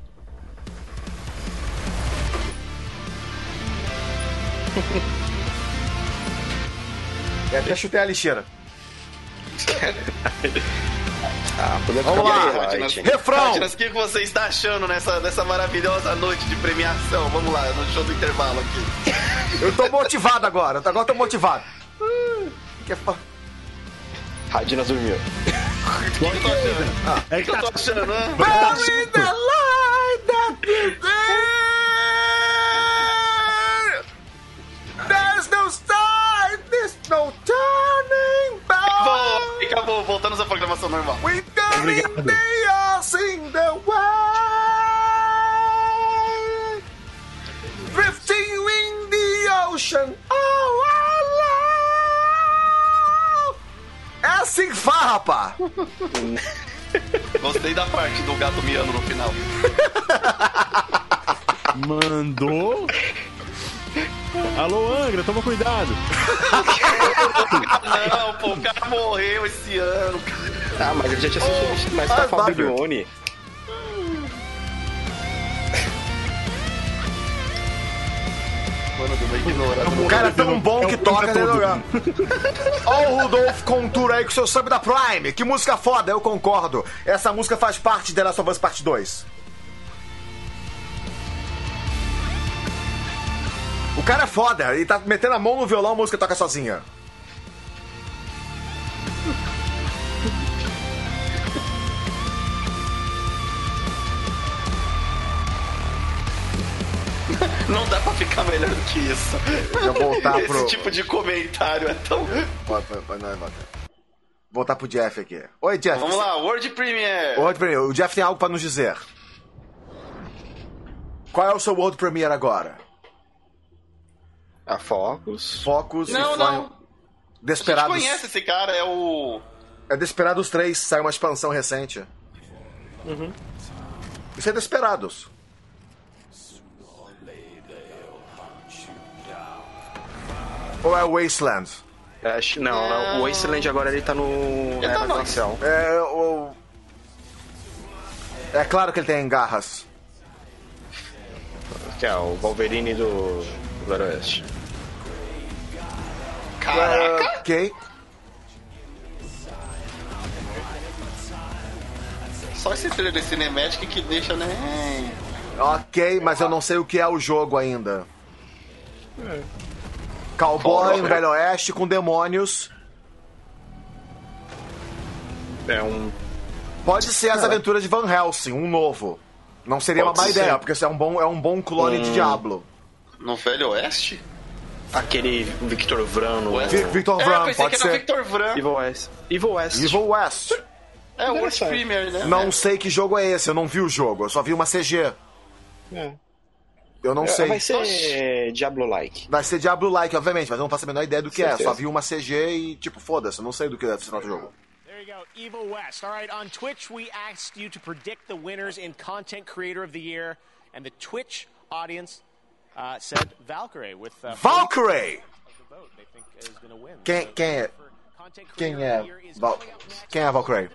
Speaker 1: Até chutei a lixeira. Vamos lá, refrão!
Speaker 14: O que você está achando nessa maravilhosa noite de premiação? Vamos lá, no show do intervalo aqui.
Speaker 1: Eu tô motivado agora eu tô motivado.
Speaker 3: Radinas dormiu.
Speaker 14: O que eu tô achando?
Speaker 2: É que
Speaker 14: eu tô achando, né?
Speaker 1: Bury the light that we did. There's no start, there's no turning back.
Speaker 14: Acabou, voltamos à programação normal.
Speaker 1: We got in the us in the way. Drifting in the ocean all alone. É assim que faz, rapá.
Speaker 14: Gostei da parte do gato miando no final.
Speaker 2: Mandou. Alô, Angra, toma cuidado.
Speaker 14: Não, pô, o cara morreu esse ano, cara.
Speaker 3: Ah, mas ele já tinha sido mais pra Fabione.
Speaker 14: Mano, deu uma ignorada.
Speaker 1: O cara é tão bom que toca nesse lugar. Ó o Rudolph Contour aí com seu sub da Prime. Que música foda, eu concordo. Essa música faz parte de The Last of Us Part 2. O cara é foda, ele tá metendo a mão no violão, a música toca sozinha.
Speaker 14: Não dá pra ficar melhor do que isso.
Speaker 1: Eu voltar
Speaker 14: Esse tipo de comentário é tão...
Speaker 1: Voltar pro Jeff aqui. Oi, Jeff.
Speaker 14: Vamos lá, World Premiere.
Speaker 1: World Premiere. O Jeff tem algo pra nos dizer. Qual é o seu World Premiere agora?
Speaker 3: A Focus.
Speaker 1: Focus.
Speaker 14: Não.
Speaker 1: Desperados.
Speaker 14: A gente conhece esse cara, é o...
Speaker 1: É Desperados 3, saiu uma expansão recente.
Speaker 3: Uhum.
Speaker 1: Isso é Desperados. Ou é Wasteland?
Speaker 3: Não, o Wasteland agora ele tá no...
Speaker 14: Ele tá no...
Speaker 1: É claro que ele tem garras.
Speaker 3: Que é o Wolverine do Velho Oeste.
Speaker 14: Caraca!
Speaker 1: Ok.
Speaker 14: Só esse trailer Cinematic que deixa, né?
Speaker 1: Ok, mas eu não sei o que é o jogo ainda. Cowboy no Velho Oeste com demônios.
Speaker 3: É um...
Speaker 1: Pode ser as aventuras de Van Helsing, um novo. Não seria uma má ideia, porque isso é um bom clone de Diablo.
Speaker 14: No Velho Oeste?
Speaker 3: Aquele Victor Vran no...
Speaker 1: Victor Vran,
Speaker 14: pensei
Speaker 1: pode
Speaker 14: que era
Speaker 1: ser.
Speaker 14: Victor Vran.
Speaker 3: Evil West.
Speaker 1: Evil West.
Speaker 14: É o West Premier, né?
Speaker 1: Não sei que jogo é esse, eu não vi o jogo, eu só vi uma CG. Eu não sei.
Speaker 13: Vai ser Diablo-like.
Speaker 1: Vai ser Diablo-like, obviamente, mas eu não faço a menor ideia do que
Speaker 13: Certeza.
Speaker 1: é. Só vi uma CG e, tipo, foda-se, eu não sei do que deve se trata o jogo.
Speaker 8: There you go, Evil West. All right, on Twitch, we asked you to predict the winners in Content Creator of the Year, and the Twitch audience said Valkyrie with
Speaker 1: Valkyrie!
Speaker 8: the vote they think is going to win.
Speaker 1: Quem é a Valkyrie?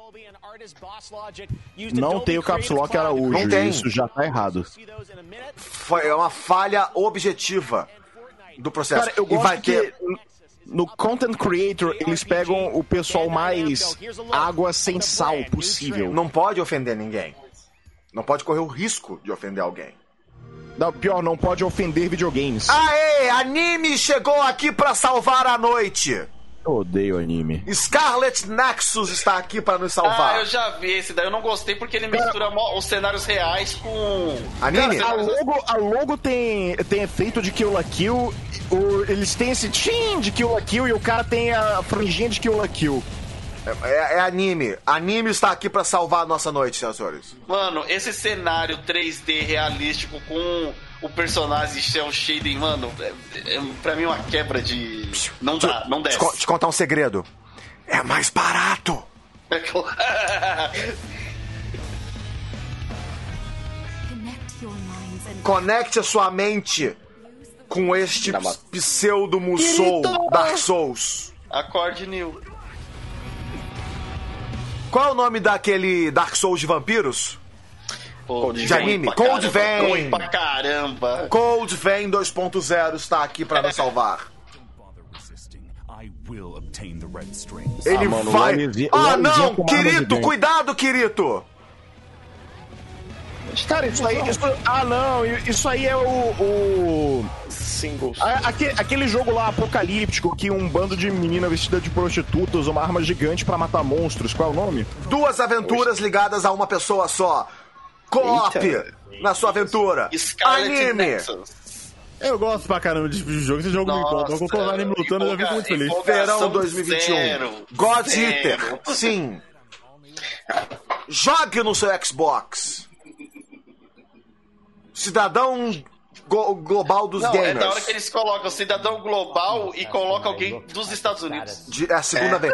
Speaker 6: Não tem o Caps Lock Araújo,
Speaker 1: Não tem.
Speaker 6: isso já tá errado.
Speaker 1: Foi uma falha objetiva do processo.
Speaker 6: Cara, eu
Speaker 1: E
Speaker 6: gosto
Speaker 1: vai
Speaker 6: que
Speaker 1: ter...
Speaker 6: no Content Creator eles pegam o pessoal mais água sem sal possível.
Speaker 1: Não pode ofender ninguém. Não pode correr o risco de ofender alguém.
Speaker 6: Não, pior, não pode ofender videogames.
Speaker 1: Aê, anime chegou aqui pra salvar a noite.
Speaker 6: Eu odeio anime.
Speaker 1: Scarlet Nexus está aqui pra nos salvar.
Speaker 14: Eu já vi esse daí, eu não gostei porque ele mistura os cenários reais com...
Speaker 1: Anime?
Speaker 6: Cara, a logo tem efeito de Kill la Kill, eles têm esse tchim de Kill la Kill e o cara tem a franjinha de Kill la Kill.
Speaker 1: É anime. Anime está aqui pra salvar a nossa noite, senhores.
Speaker 14: Mano, esse cenário 3D realístico com o personagem cel shading, mano, pra mim é uma quebra de... Não dá, não desce.
Speaker 1: Te contar um segredo. É mais barato. Conecte a sua mente com este pseudo Musou Dark Souls.
Speaker 14: Acorde, Neil.
Speaker 1: Qual é o nome daquele Dark Souls de vampiros? De anime? Cold Vein.
Speaker 14: Pra caramba.
Speaker 1: Cold Vein 2.0 está aqui pra nos salvar. Ele vai... não! Kirito, cuidado, Kirito!
Speaker 6: Cara, isso aí é o...
Speaker 13: Singles.
Speaker 6: Aquele jogo lá apocalíptico que um bando de menina vestida de prostituta usa uma arma gigante pra matar monstros. Qual é o nome?
Speaker 1: 2 aventuras ligadas a uma pessoa só. Co-op na sua aventura. Anime.
Speaker 14: Nexus.
Speaker 2: Eu gosto pra caramba de jogo. Esse jogo me empolga. Eu tô os anime lutando, eu já fico muito feliz.
Speaker 1: Verão 2021. God Eater. Sim. Jogue no seu Xbox. Cidadão global dos gamers.
Speaker 14: É da hora que eles colocam cidadão global e colocam alguém dos Estados Unidos.
Speaker 1: É a segunda vez.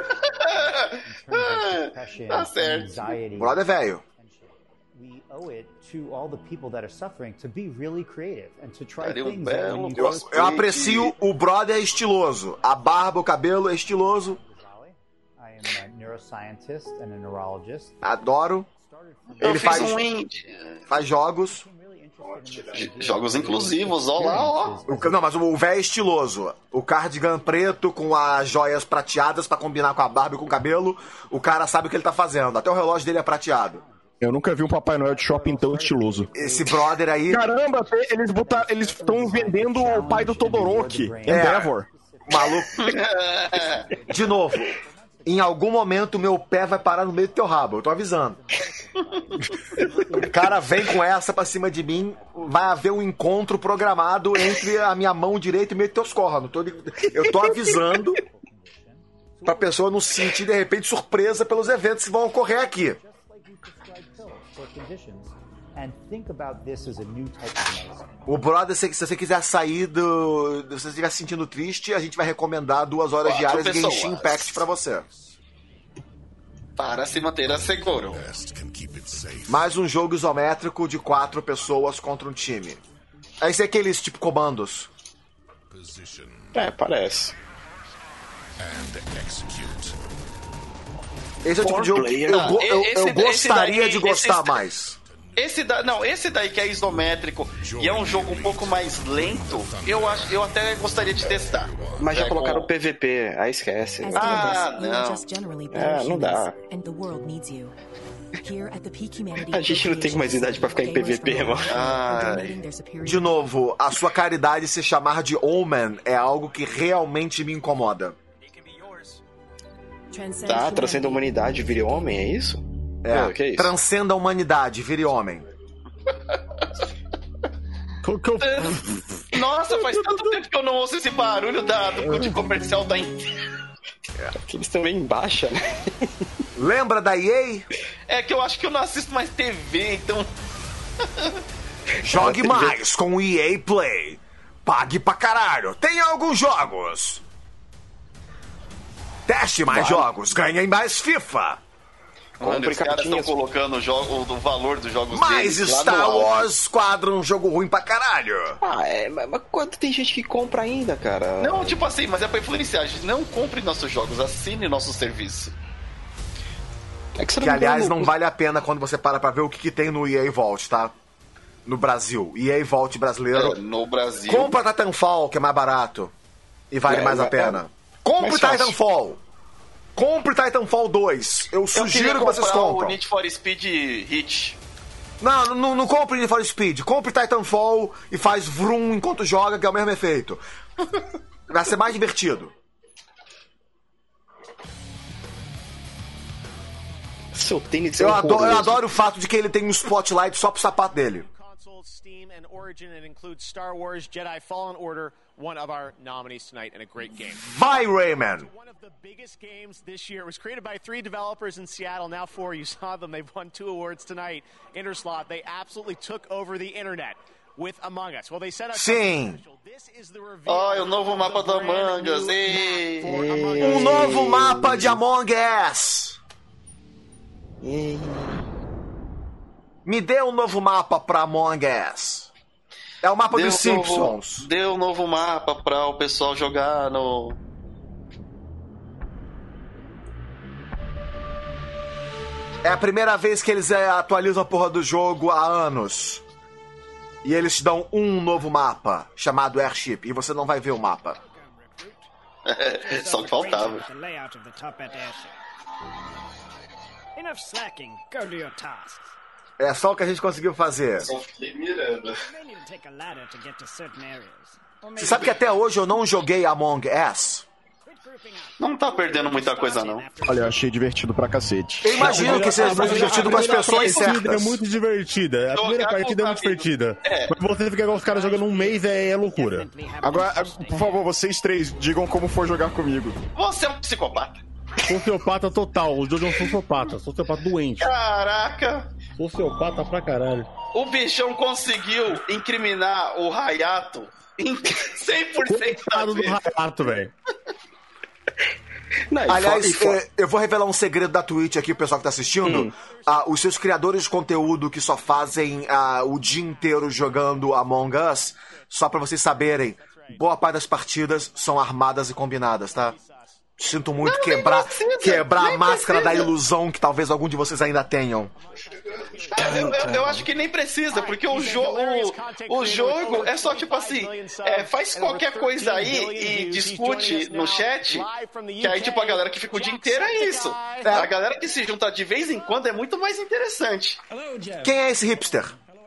Speaker 14: Tá certo.
Speaker 1: O brother é velho.
Speaker 15: We owe it to all the people that are suffering to be really creative and to try
Speaker 14: Daria
Speaker 15: things that when you
Speaker 1: Eu aprecio o brother estiloso. A barba, o cabelo é estiloso.
Speaker 15: I am a neuroscientist and a neurologist.
Speaker 1: Adoro. Ele faz jogos.
Speaker 14: Jogos inclusivos, ó lá, ó.
Speaker 1: Não, mas o velho é estiloso. O cardigan preto com as joias prateadas pra combinar com a barba e com o cabelo. O cara sabe o que ele tá fazendo. Até o relógio dele é prateado.
Speaker 6: Eu nunca vi um Papai Noel de shopping tão estiloso.
Speaker 1: Esse brother aí...
Speaker 6: Caramba, eles estão vendendo o pai do Todoroki, Endeavor.
Speaker 1: Maluco. De novo, em algum momento meu pé vai parar no meio do teu rabo, eu tô avisando. O cara vem com essa pra cima de mim, vai haver um encontro programado entre a minha mão direita e o meio dos teus cornos. Eu tô avisando pra pessoa não se sentir, de repente, surpresa pelos eventos que vão ocorrer aqui. O brother, se você quiser sair do... Se você estiver se sentindo triste, a gente vai recomendar 2 horas diárias de Genshin Impact pra você.
Speaker 14: Para se manter seguro.
Speaker 1: Mais um jogo isométrico de 4 pessoas contra um time. Esse é aqueles tipo comandos.
Speaker 13: Parece.
Speaker 1: Esse é o tipo de jogo que eu gostaria de gostar mais.
Speaker 14: Esse daí que é isométrico e é um jogo um pouco mais lento, eu até gostaria de testar.
Speaker 13: Mas já colocaram o PVP, aí esquece.
Speaker 14: Não.
Speaker 13: Não dá. A gente não tem mais idade pra ficar em PVP, mano.
Speaker 1: De novo, a sua caridade se chamar de Omen é algo que realmente me incomoda.
Speaker 13: Tá, transcenda a humanidade, vire homem, é isso?
Speaker 1: Que é isso? Transcenda a humanidade, vire homem.
Speaker 14: Nossa, faz tanto tempo que eu não ouço esse barulho do comercial da
Speaker 13: Que eles também baixa, né?
Speaker 1: Lembra da EA?
Speaker 14: É que eu acho que eu não assisto mais TV, então...
Speaker 1: Jogue mais com o EA Play. Pague pra caralho. Tem alguns jogos. Teste mais jogos. Ganhe mais FIFA.
Speaker 14: Mano, os caras estão colocando o valor dos jogos
Speaker 1: mais
Speaker 14: deles
Speaker 1: Star Wars Squadron, jogo ruim pra caralho.
Speaker 13: Mas quanto tem gente que compra ainda, cara?
Speaker 14: Não, tipo assim, mas é pra influenciar. Não compre nossos jogos, assine nosso serviço.
Speaker 1: Que aliás, não vale a pena quando você para pra ver o que tem no EA Vault, tá? No Brasil. EA Vault brasileiro.
Speaker 14: No Brasil.
Speaker 1: Compra Titanfall, que é mais barato. E vale mais a pena. Compre Titanfall. Compre Titanfall 2. Eu sugiro que vocês compram.
Speaker 14: O Need for Speed Hit.
Speaker 1: Não compre Need for Speed. Compre Titanfall e faz vroom enquanto joga, que é o mesmo efeito. Vai ser mais divertido.
Speaker 13: Seu tênis
Speaker 1: eu adoro o fato de que ele tem um spotlight só pro sapato dele.
Speaker 8: Steam and Origin, it includes Star Wars Jedi Fallen Order, one of our nominees tonight, and a great game.
Speaker 1: Vai, Rayman!
Speaker 8: One of the biggest games this year. It was created by 3 developers in Seattle, now 4. You saw them. They've won 2 awards tonight. Interslot, they absolutely took over the internet with Among Us. Well, they set up
Speaker 1: Sim.
Speaker 14: This is the reveal. O novo mapa do Among Us.
Speaker 1: Um novo mapa de Among Us. Me dê um novo mapa pra Among Us. É o mapa dos Simpsons.
Speaker 14: Dê um novo mapa pra o pessoal jogar no...
Speaker 1: É a primeira vez que eles atualizam a porra do jogo há anos. E eles te dão um novo mapa, chamado Airship. E você não vai ver o mapa.
Speaker 14: Só que faltava.
Speaker 16: Enough slacking. Go do your tasks.
Speaker 1: É só o que a gente conseguiu fazer.
Speaker 14: Só fiquei mirando.
Speaker 1: Você sabe que até hoje eu não joguei Among Us?
Speaker 14: Não tá perdendo muita coisa, não.
Speaker 6: Olha, eu achei divertido pra cacete.
Speaker 1: Eu imagino que seja divertido com as pessoas certas.
Speaker 2: É muito divertida. A primeira partida é muito divertida. Mas você fica igual os caras jogando um mês é loucura.
Speaker 6: Agora, por favor, vocês três, digam como for jogar comigo.
Speaker 14: Você é um psicopata.
Speaker 2: Sociopata total. Os dois são sociopata. Sociopata doente.
Speaker 14: Caraca.
Speaker 2: Sociopata pra caralho.
Speaker 14: O bichão conseguiu incriminar o Hayato em 100%
Speaker 2: do Hayato, velho.
Speaker 1: Aliás, eu vou revelar um segredo da Twitch aqui, o pessoal que tá assistindo. Os seus criadores de conteúdo que só fazem o dia inteiro jogando Among Us, só pra vocês saberem, boa parte das partidas são armadas e combinadas, tá? Sinto muito quebrar a máscara da ilusão que talvez algum de vocês ainda tenham.
Speaker 14: Eu acho que nem precisa, porque o jogo é só tipo assim, faz qualquer coisa aí e discute no chat, que aí tipo a galera que fica o dia inteiro é isso. A galera que se junta de vez em quando é muito mais interessante.
Speaker 1: Quem é esse hipster?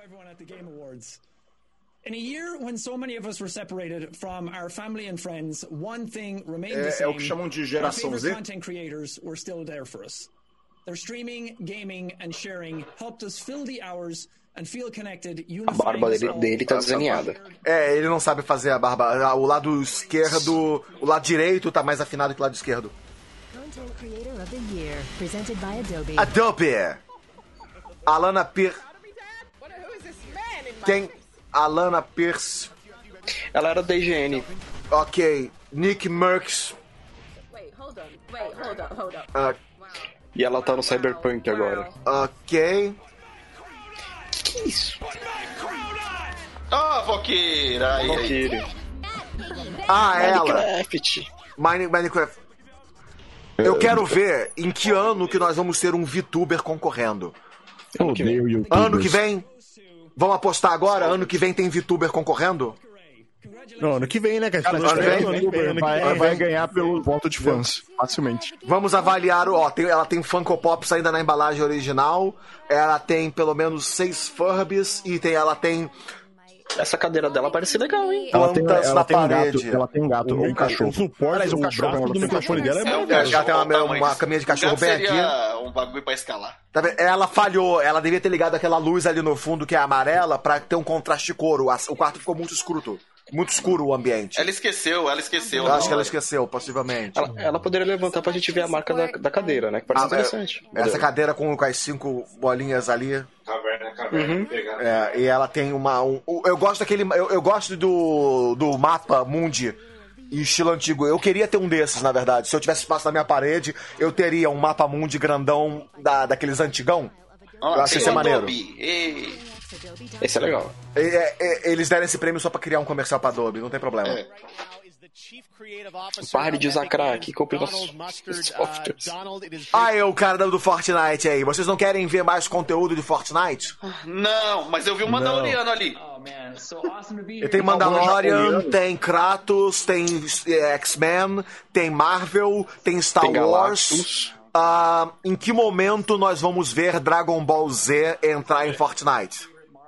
Speaker 16: In a year when so many of us were separated from our family and friends, one thing remained the same.
Speaker 6: É o que chamam de geração Z.
Speaker 16: Content creators were still there for us. Their streaming, gaming and sharing helped us fill the hours and feel connected.
Speaker 13: A barba dele tá desalinhada.
Speaker 1: Ele não sabe fazer a barba. O lado esquerdo, o lado direito tá mais afinado que o lado esquerdo.
Speaker 17: Content Creator of the Year, presented by Adobe.
Speaker 1: Adobe. Alana Pierce. Quem? Alana Pierce.
Speaker 13: Ela era da IGN.
Speaker 1: Ok. Nick Merckx.
Speaker 13: E ela tá no Cyberpunk agora.
Speaker 1: Ok.
Speaker 13: Que é isso?
Speaker 14: Valkyria.
Speaker 1: Minecraft. Eu quero ver em que ano que nós vamos ter um VTuber concorrendo.
Speaker 6: Eu odeio YouTubers.
Speaker 1: Ano que vem? Vamos apostar agora? Ano que vem tem VTuber concorrendo?
Speaker 2: Não, ano que vem, né, cara?
Speaker 6: Vai ganhar pelo voto de fãs, facilmente.
Speaker 1: Vamos avaliar ela tem Funko Pops ainda na embalagem original. Ela tem pelo menos 6 Furbies e ela tem...
Speaker 13: Essa cadeira dela parece legal, hein?
Speaker 1: Plantas na parede.
Speaker 6: Ela tem um gato ou um cachorro.
Speaker 2: O suporte, o braço do microfone dela é muito
Speaker 1: ela tem uma caminha de cachorro bem aqui.
Speaker 14: Um bagulho pra escalar.
Speaker 1: Tá vendo? Ela falhou. Ela devia ter ligado aquela luz ali no fundo que é amarela pra ter um contraste de cor. O quarto ficou muito escuro. muito escuro o ambiente.
Speaker 14: Ela esqueceu.
Speaker 1: Eu acho que ela esqueceu, possivelmente.
Speaker 13: Ela poderia levantar pra gente ver a marca da cadeira, né? Que parece interessante.
Speaker 1: Essa cadeira com as 5 bolinhas ali.
Speaker 4: Caverna.
Speaker 1: E ela tem eu gosto daquele. Eu gosto do mapa mundi em estilo antigo. Eu queria ter um desses, na verdade. Se eu tivesse espaço na minha parede, eu teria um mapa mundi grandão daqueles antigão. Eu acho que isso é maneiro.
Speaker 13: Esse é legal.
Speaker 1: Eles deram esse prêmio só pra criar um comercial pra Adobe, não tem problema.
Speaker 13: Pare de usar crack, compre nossos softwares.
Speaker 1: O cara do Fortnite aí. Vocês não querem ver mais conteúdo de Fortnite?
Speaker 14: Não, mas eu vi um Mandaloriano ali.
Speaker 1: E tem Mandalorian, tem Kratos, tem X-Men, tem Marvel, tem Star Wars. Em que momento nós vamos ver Dragon Ball Z entrar em Fortnite?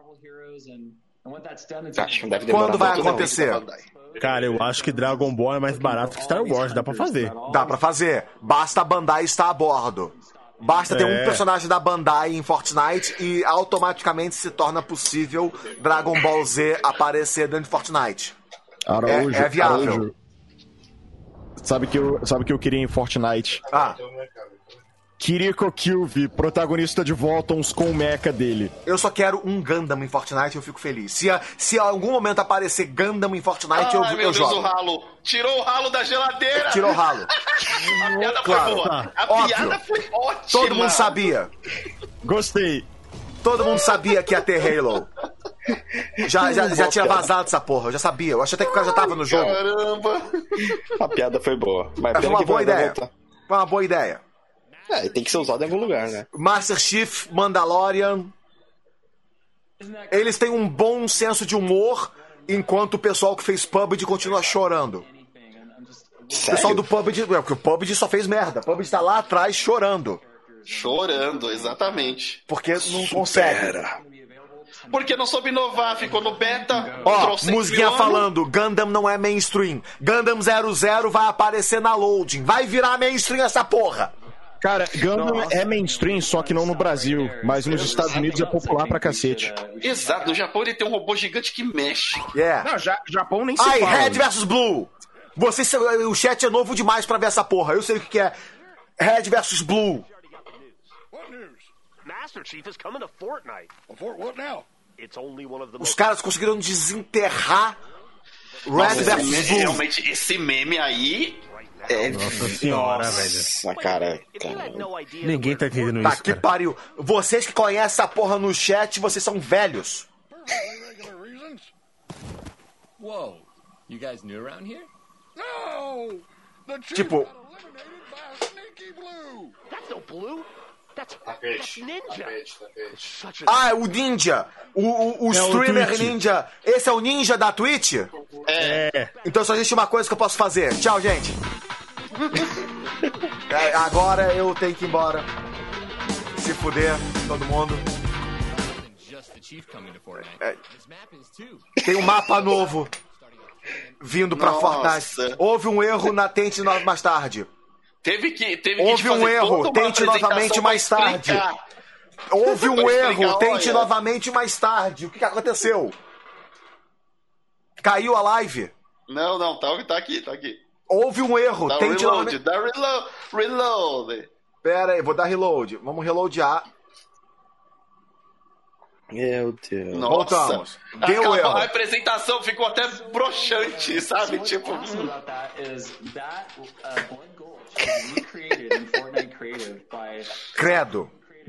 Speaker 13: Acho que não deve demorar.
Speaker 1: Quando vai acontecer?
Speaker 2: Cara, eu acho que Dragon Ball é mais barato que Star Wars, dá pra fazer.
Speaker 1: Dá pra fazer. Basta a Bandai estar a bordo. Basta ter um personagem da Bandai em Fortnite e automaticamente se torna possível Dragon Ball Z aparecer dentro de Fortnite.
Speaker 6: Araújo,
Speaker 1: é viável.
Speaker 6: Araújo. Sabe que eu queria em Fortnite? Kiriko Kyuubi, protagonista de Voltons com o mecha dele.
Speaker 1: Eu só quero um Gundam em Fortnite, eu fico feliz. Se em algum momento aparecer Gundam em Fortnite, eu
Speaker 14: meu
Speaker 1: jogo.
Speaker 14: Deus, o ralo. Tirou o ralo da geladeira.
Speaker 1: Tirou o ralo.
Speaker 14: A piada foi boa. A piada foi ótima.
Speaker 1: Todo mundo sabia.
Speaker 6: Gostei.
Speaker 1: Todo mundo sabia que ia ter Halo. Já tinha vazado essa porra, eu já sabia. Eu achei até que o cara já tava no jogo.
Speaker 14: Caramba.
Speaker 13: A piada foi boa. Mas
Speaker 1: foi uma boa ideia. Foi uma boa ideia.
Speaker 13: Tem que ser usado em algum lugar, né?
Speaker 1: Master Chief, Mandalorian. Eles têm um bom senso de humor, enquanto o pessoal que fez PUBG continua chorando.
Speaker 13: Sério?
Speaker 1: O pessoal do PUBG... Porque o PUBG só fez merda. O PUBG tá lá atrás chorando.
Speaker 14: Chorando, exatamente.
Speaker 1: Porque não consegue.
Speaker 14: Porque não soube inovar, ficou no beta.
Speaker 1: Musiquinha falando, Gundam não é mainstream. Gundam 00 vai aparecer na loading. Vai virar mainstream essa porra.
Speaker 6: Cara, Gundam é mainstream, só que não no Brasil. Mas nos Estados Unidos é popular pra cacete.
Speaker 14: Exato, no Japão ele tem um robô gigante que mexe.
Speaker 6: Não, Japão nem se fala.
Speaker 1: Red vs Blue. O chat é novo demais pra ver essa porra. Eu sei o que é Red vs Blue.
Speaker 8: Master Chief is coming to Fortnite. For what now? It's only one of the
Speaker 1: Os caras conseguiram desenterrar Red vs Blue.
Speaker 14: Realmente, esse meme aí...
Speaker 2: Nossa senhora, velho.
Speaker 13: Nossa, cara.
Speaker 2: Ninguém tá entendendo
Speaker 1: Tá
Speaker 2: isso,
Speaker 1: que
Speaker 2: cara.
Speaker 1: pariu. Vocês que conhecem essa porra no chat, vocês são velhos.
Speaker 18: Whoa, you guys new around here?
Speaker 9: No!
Speaker 1: Tipo...
Speaker 8: That's no Blue. That's Ninja.
Speaker 1: O Ninja. O streamer Ninja. Esse é o Ninja da Twitch? Então só existe uma coisa que eu posso fazer. Tchau, gente. Agora eu tenho que ir embora. Se fuder, todo mundo. Tem um mapa novo vindo pra Fortnite. Houve um erro na Tente mais tarde.
Speaker 14: Teve que
Speaker 1: Houve um erro, tente novamente mais tarde. Houve um erro, tente novamente mais tarde. O que aconteceu? Caiu a live?
Speaker 14: Não, tá aqui.
Speaker 1: Houve um erro, tente novamente.
Speaker 14: Dá reload.
Speaker 1: Pera aí, vou dar reload. Vamos reloadear.
Speaker 13: Meu Deus.
Speaker 1: Voltamos. Deu erro.
Speaker 14: A apresentação ficou até broxante, sabe? Tipo...
Speaker 1: Credo.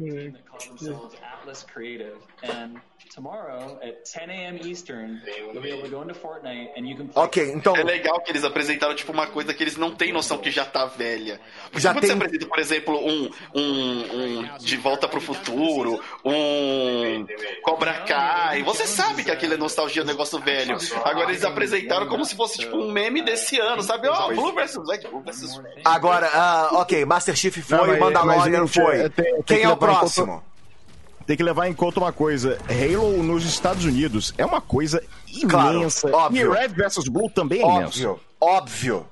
Speaker 1: Ok, então...
Speaker 14: É legal que eles apresentaram tipo uma coisa que eles não têm noção que já tá velha.
Speaker 1: Já
Speaker 14: Quando você apresenta, por exemplo, um De Volta pro Futuro, um Cobra Kai, você sabe que aquilo é nostalgia, um negócio velho. Agora eles apresentaram como se fosse tipo um meme desse ano, sabe? Blue vs Black, Blue vs...
Speaker 1: Agora, ok, Master Chief foi, Mandalorian foi. Quem é o próximo?
Speaker 6: Tem que levar em conta uma coisa. Halo nos Estados Unidos é uma coisa imensa.
Speaker 1: Claro, óbvio.
Speaker 6: E Red vs Blue também é imenso.
Speaker 1: Óbvio.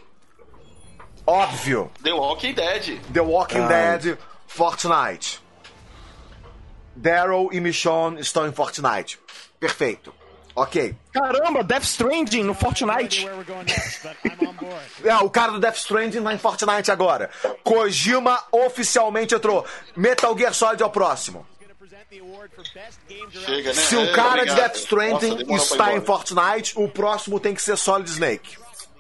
Speaker 14: The Walking
Speaker 1: Dead, Fortnite. Daryl e Michonne estão em Fortnite. Perfeito. Ok.
Speaker 6: Caramba, Death Stranding no Fortnite.
Speaker 1: O cara do Death Stranding vai em Fortnite agora. Kojima oficialmente entrou. Metal Gear Solid é o próximo.
Speaker 14: Chega, né?
Speaker 1: Se o cara de Death Stranding está em Fortnite, o próximo tem que ser Solid Snake.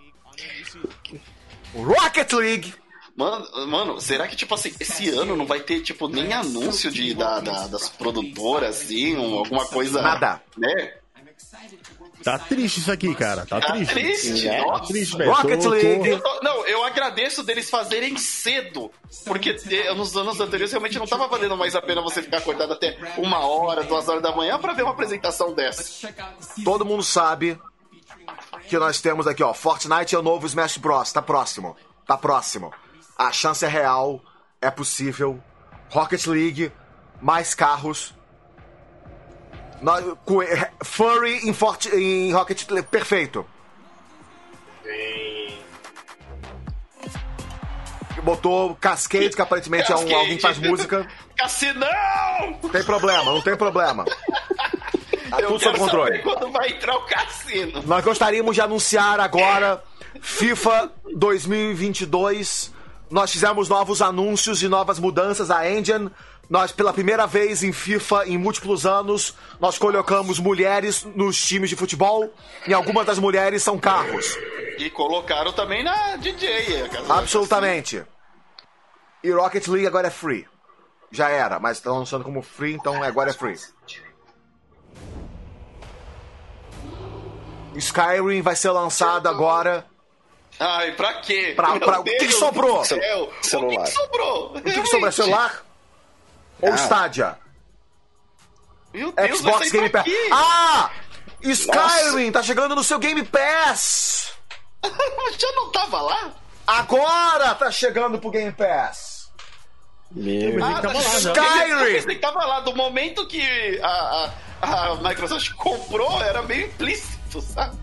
Speaker 1: Rocket League.
Speaker 14: Mano, será que, tipo assim, esse ano não vai ter, tipo, nem anúncio das produtoras, assim, alguma coisa...
Speaker 1: Nada.
Speaker 14: Né?
Speaker 2: Tá triste isso aqui, cara. Tá triste.
Speaker 14: Tá
Speaker 2: triste, velho.
Speaker 1: Rocket League.
Speaker 14: Eu agradeço deles fazerem cedo, porque nos anos anteriores realmente não tava valendo mais a pena você ficar acordado até 1 hora, 2 horas da manhã pra ver uma apresentação dessa.
Speaker 1: Todo mundo sabe que nós temos aqui, ó, Fortnite é o novo Smash Bros. Tá próximo. A chance é real, é possível. Rocket League, mais carros. Furry em Rocket League, perfeito. Botou Cascade, que aparentemente é alguém que faz música.
Speaker 14: Cassinão!
Speaker 1: Não tem problema. Tá tudo sob controle.
Speaker 14: Quando vai entrar o cassino?
Speaker 1: Nós gostaríamos de anunciar agora FIFA 2022. Nós fizemos novos anúncios e novas mudanças à engine. Nós, pela primeira vez em FIFA, em múltiplos anos, nós colocamos mulheres nos times de futebol. E algumas das mulheres são carros.
Speaker 14: E colocaram também na DJ.
Speaker 1: Absolutamente. E Rocket League agora é free. Já era, mas estão lançando como free, então agora é free. Skyrim vai ser lançado agora.
Speaker 14: Ai, pra quê?
Speaker 1: O que sobrou?
Speaker 14: O que sobrou?
Speaker 1: O que sobrou? É celular? Ou Stadia?
Speaker 14: Meu Deus,
Speaker 1: Xbox Game Pass. Skyrim tá chegando no seu Game Pass.
Speaker 14: Já não tava lá?
Speaker 1: Agora tá chegando pro Game Pass.
Speaker 14: Skyrim! Eu pensei que tava lá. Do momento que a Microsoft comprou, era meio implícito, sabe?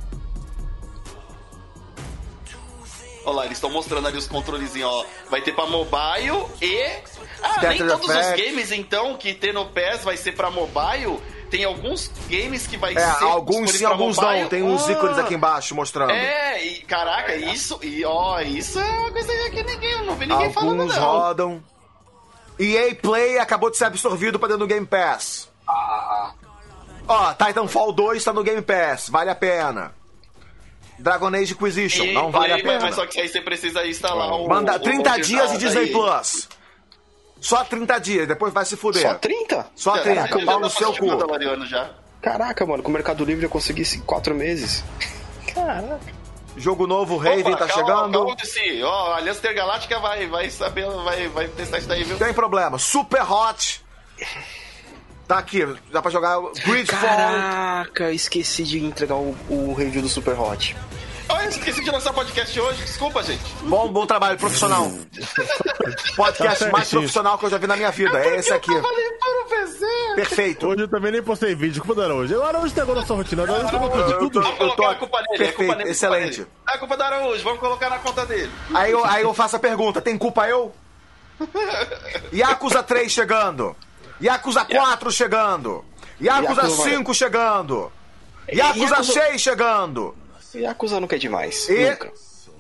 Speaker 14: Olha lá, eles estão mostrando ali os controlezinhos, ó. Vai ter pra mobile e... nem todos os games, então, que tem no PES vai ser pra mobile. Tem alguns games que vai ser...
Speaker 1: alguns sim, alguns não. Tem uns ícones aqui embaixo mostrando.
Speaker 14: Caraca, isso é uma coisa que eu não vi ninguém falando, não.
Speaker 1: Alguns rodam. EA Play acabou de ser absorvido pra dentro do Game Pass. Titanfall 2 tá no Game Pass, vale a pena. Dragon Age Inquisition, não vale a pena.
Speaker 14: Mas só que aí você precisa instalar
Speaker 1: Manda 30 dias e Disney Plus. Só 30 dias, depois vai se fuder.
Speaker 13: Só 30?
Speaker 1: Só 30, pau no seu cu.
Speaker 13: Caraca, mano, com o Mercado Livre eu consegui 4 meses. Caraca.
Speaker 1: Jogo novo, Raven tá chegando.
Speaker 14: A Aliança Intergaláctica vai saber, vai testar isso daí, viu?
Speaker 1: Tem problema. Super Hot. Tá aqui, dá pra jogar Gridfall.
Speaker 13: Caraca, esqueci de entregar o review do Super Hot.
Speaker 14: Eu esqueci de lançar podcast hoje, desculpa, gente.
Speaker 1: Bom trabalho, profissional. Podcast mais profissional que eu já vi na minha vida, é esse aqui. Perfeito.
Speaker 2: Hoje eu também nem postei vídeo, culpa do Araújo. O Araújo tem agora a sua rotina,
Speaker 14: eu tô a culpa nele,
Speaker 1: perfeito, excelente.
Speaker 14: É a culpa do Araújo, vamos colocar na conta dele.
Speaker 1: Aí eu faço a pergunta, tem culpa eu? Yakuza 3 chegando. Yakuza 4 chegando. Yakuza 5 chegando. Yakuza 6 chegando.
Speaker 13: Yakuza nunca é demais.
Speaker 1: Nunca.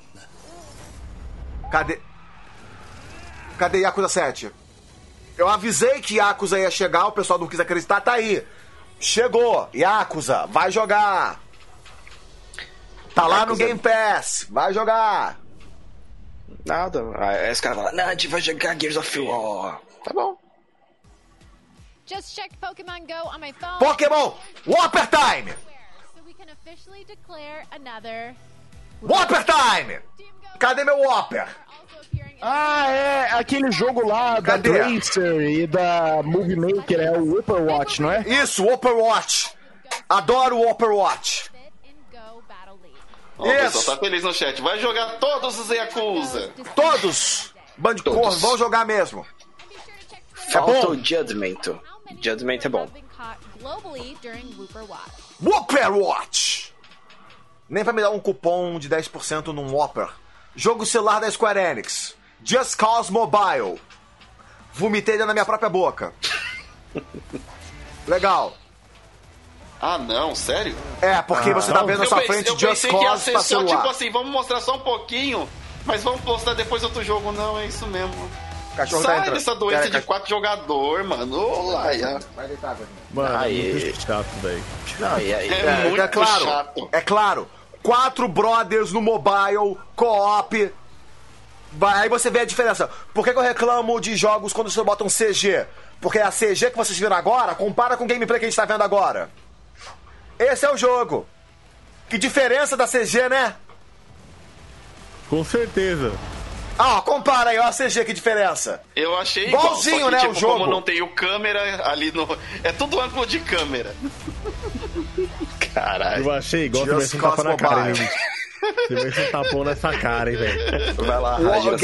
Speaker 1: Cadê Yakuza 7? Eu avisei que Yakuza ia chegar, o pessoal não quis acreditar, tá aí. Chegou, Yakuza, vai jogar. Tá lá no Game Pass, vai jogar.
Speaker 13: Nada. Aí os caras falam, não, a gente vai jogar Gears of War. Tá bom.
Speaker 7: Just checked Pokemon Go on my phone.
Speaker 1: Pokémon Whopper Time!
Speaker 7: So we can officially declare another
Speaker 1: Whopper Time! Cadê meu Whopper?
Speaker 6: É aquele jogo lá da Tracer e da Movie Maker, é o Overwatch, não é?
Speaker 1: Isso, Overwatch. Adoro o Overwatch.
Speaker 14: O pessoal tá feliz no chat. Vai jogar todos os Yakuza.
Speaker 1: Todos! Band de corno, vão jogar mesmo.
Speaker 13: Falta o Judgment. Judgment é bom.
Speaker 1: Whopperwatch! Nem pra me dar um cupom de 10% num Whopper. Jogo celular da Square Enix. Just Cause Mobile. Vomitei na minha própria boca. Legal.
Speaker 14: Ah, não, sério?
Speaker 1: É, porque você tá vendo na sua frente Just Cause pra
Speaker 14: ser só,
Speaker 1: celular.
Speaker 14: tipo assim, vamos mostrar só um pouquinho, mas vamos postar depois outro jogo. Não, é isso mesmo.
Speaker 1: Cachorro
Speaker 14: sai
Speaker 1: tá
Speaker 14: dessa doença de 4 jogadores, mano. Olá,
Speaker 1: vai deitar, velho.
Speaker 2: Mano, é chato, velho.
Speaker 14: É muito
Speaker 1: claro,
Speaker 14: chato.
Speaker 1: É claro. 4 brothers no mobile, co-op. Aí você vê a diferença. Por que eu reclamo de jogos quando você bota um CG? Porque a CG que vocês viram agora compara com o gameplay que a gente tá vendo agora. Esse é o jogo. Que diferença da CG, né?
Speaker 2: Com certeza.
Speaker 1: Ah, compara aí, ó a CG, que diferença.
Speaker 14: Eu achei
Speaker 1: igualzinho,
Speaker 14: igual,
Speaker 1: né,
Speaker 14: tipo,
Speaker 1: o jogo.
Speaker 14: Como não tem o câmera ali no... É tudo ângulo de câmera. Caralho.
Speaker 2: Eu achei igual se tivesse um tapa na cara, hein, gente. Se tivesse um tapão nessa cara, hein, velho.
Speaker 14: Vai lá,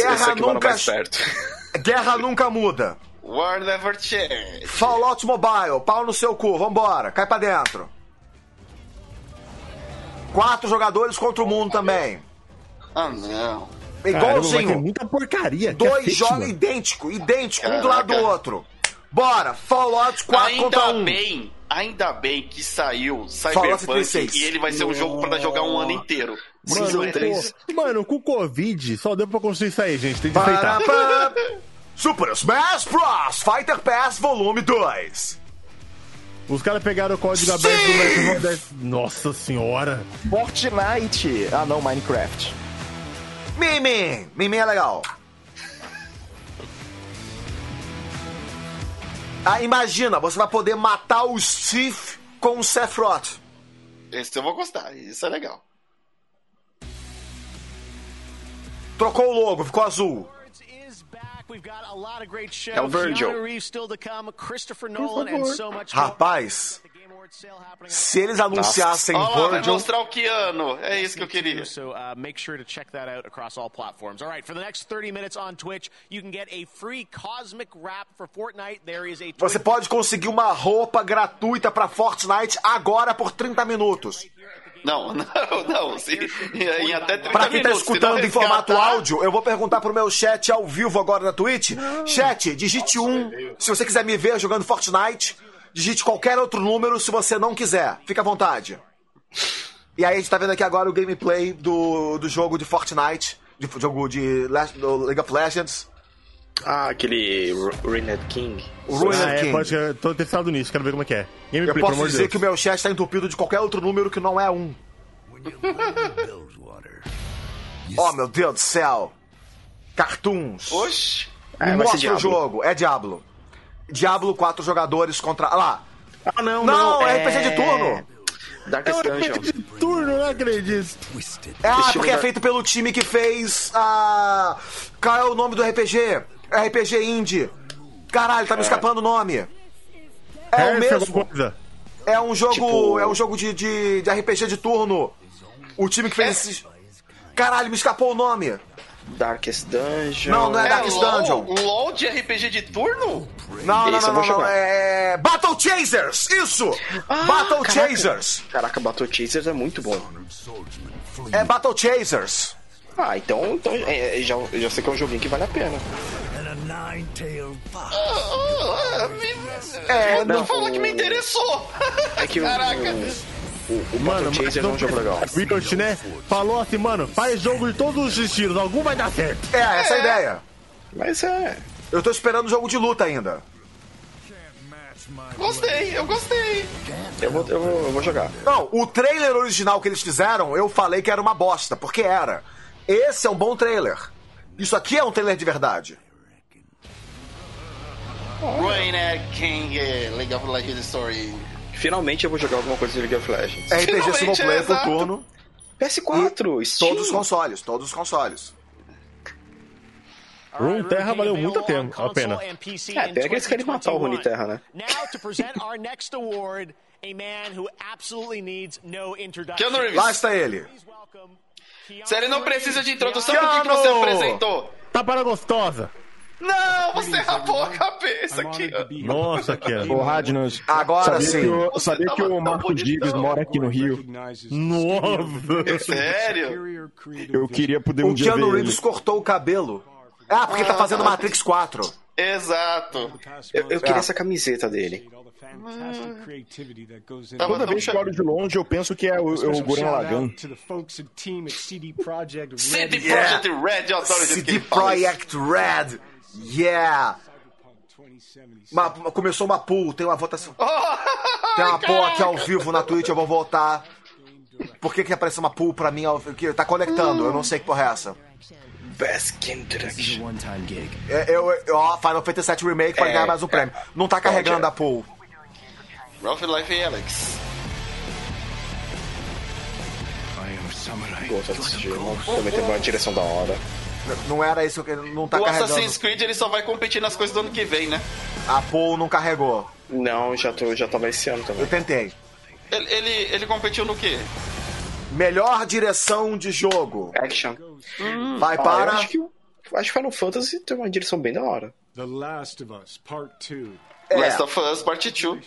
Speaker 1: Guerra nunca muda.
Speaker 14: War never change.
Speaker 1: Fallout Mobile, pau no seu cu, vambora, cai pra dentro. 4 jogadores contra o mundo também.
Speaker 14: Ah, não.
Speaker 1: Igualzinho.
Speaker 2: Caramba, muita porcaria.
Speaker 1: 2 jogos idêntico, um do lado do outro. Bora, Fallout 4 contra 1.
Speaker 14: Ainda bem que saiu Cyberpunk e ele vai ser um jogo pra jogar um ano inteiro.
Speaker 2: Mano, com o Covid, só deu pra construir isso aí, gente. Tem que aceitar.
Speaker 1: Super Smash Bros. Fighter Pass Volume 2.
Speaker 2: Os caras pegaram o código aberto do Metro. Nossa senhora.
Speaker 6: Fortnite. Ah, não, Minecraft.
Speaker 1: Mimi é legal. Ah, imagina, você vai poder matar o Steve com o Sephiroth.
Speaker 14: Esse eu vou gostar, isso é legal.
Speaker 1: Trocou o logo, ficou azul.
Speaker 3: É o Virgil.
Speaker 1: Rapaz, se eles anunciassem
Speaker 14: Virgil...
Speaker 1: Virgil...
Speaker 14: vai mostrar o Keanu. É isso que eu queria.
Speaker 8: So make sure to check that out across all platforms. All right, for the next 30 minutes on Twitch, you can get a free cosmic wrap for Fortnite. There is a...
Speaker 1: Você pode conseguir uma roupa gratuita pra Fortnite agora por 30 minutos.
Speaker 14: Não. Em até 30 minutos.
Speaker 1: Pra quem tá escutando em formato áudio, eu vou perguntar pro meu chat ao vivo agora na Twitch. Chat, digite 1 se você quiser me ver jogando Fortnite. Digite qualquer outro número se você não quiser. Fica à vontade. E aí a gente tá vendo aqui agora o gameplay do jogo de Fortnite. Jogo do League of Legends.
Speaker 3: Ah, aquele Ruined King.
Speaker 1: O Ruined King.
Speaker 2: Pode, tô interessado nisso, quero ver como é que é. Gameplay,
Speaker 1: eu posso dizer que o meu chat tá entupido de qualquer outro número que não é 1. Oh, meu Deus do céu. Cartoons.
Speaker 14: Oxi.
Speaker 1: Mostra o jogo. É Diablo. Diablo 4 jogadores contra... Ah lá.
Speaker 3: Ah, não.
Speaker 1: É RPG de turno.
Speaker 3: Darkest Dungeon.
Speaker 2: RPG de turno, não acredito.
Speaker 1: Porque é feito pelo time que fez a... Qual é o nome do RPG? RPG Indie. Caralho, tá me escapando o nome. É o mesmo. É um jogo, é um jogo de RPG de turno. O time que fez esse... Caralho, me escapou o nome.
Speaker 3: Darkest Dungeon.
Speaker 1: Não é Darkest Dungeon.
Speaker 14: LOL de RPG de turno?
Speaker 1: Não. É Battle Chasers, isso! Battle Chasers.
Speaker 3: Caraca, Battle Chasers é muito bom.
Speaker 1: É Battle Chasers.
Speaker 3: Ah, então eu já sei que é um joguinho que vale a pena.
Speaker 14: Não fala que me interessou.
Speaker 3: É que
Speaker 14: caraca.
Speaker 3: O Battle Chaser é um jogo legal.
Speaker 2: O Ricochet, né? Falou assim, mano, faz jogo de todos os estilos, algum vai dar certo.
Speaker 1: Essa é a ideia.
Speaker 3: Mas é.
Speaker 1: Eu tô esperando o jogo de luta ainda.
Speaker 14: Eu gostei.
Speaker 3: Eu vou jogar.
Speaker 1: Não, o trailer original que eles fizeram, eu falei que era uma bosta, porque era. Esse é um bom trailer. Isso aqui é um trailer de verdade.
Speaker 14: Ruined King, League of Legends Story.
Speaker 3: Finalmente eu vou jogar alguma coisa de League of Legends.
Speaker 1: RPG single player por turno.
Speaker 3: PS4, Steam.
Speaker 1: Todos os consoles.
Speaker 2: Runeterra valeu muito a pena.
Speaker 3: Pena que eles querem matar o Runeterra, né?
Speaker 14: Keanu Reeves.
Speaker 1: Lá está ele.
Speaker 14: Se ele não precisa de introdução, por que você apresentou?
Speaker 2: Tá para gostosa.
Speaker 14: Não, você rapou a cabeça aqui.
Speaker 2: Nossa, Keanu.
Speaker 6: Ô, Radnos,
Speaker 1: agora sim.
Speaker 6: Sabia que o Marco Diggs mora aqui no Rio?
Speaker 2: Nossa.
Speaker 14: Sério?
Speaker 6: Eu queria poder
Speaker 1: o Keanu Reeves cortou o cabelo. Ah, porque tá fazendo Matrix 4.
Speaker 14: Exato.
Speaker 3: Eu queria essa camiseta dele.
Speaker 6: Toda vez que eu olho de longe, eu penso que é o Gurren Lagann.
Speaker 14: CD Projekt Red, eu adoro
Speaker 1: CD Projekt Red, yeah! Começou uma pool, tem uma votação. Tem uma pool aqui ao vivo na Twitch, eu vou votar. Por que apareceu uma pool pra mim? Tá conectando, eu não sei que porra é essa.
Speaker 3: Best Game Direction.
Speaker 1: Final Fantasy VII Remake pode ganhar mais um prêmio. Não tá carregando a pool.
Speaker 14: Ralph Life e Alex.
Speaker 3: Gosto desse jogo. Também tem uma direção da hora.
Speaker 1: Não era isso que não tá
Speaker 14: o
Speaker 1: carregando.
Speaker 14: O Assassin's Creed ele só vai competir nas coisas do ano que vem, né?
Speaker 1: A pool não carregou.
Speaker 3: Não, já tava esse ano também.
Speaker 1: Eu tentei.
Speaker 14: Ele competiu no quê?
Speaker 1: Melhor direção de jogo.
Speaker 3: Action.
Speaker 1: Vai para...
Speaker 3: Acho que Final Fantasy tem uma direção bem da hora.
Speaker 9: The Last of Us Part 2.
Speaker 14: Last of Us Part 2.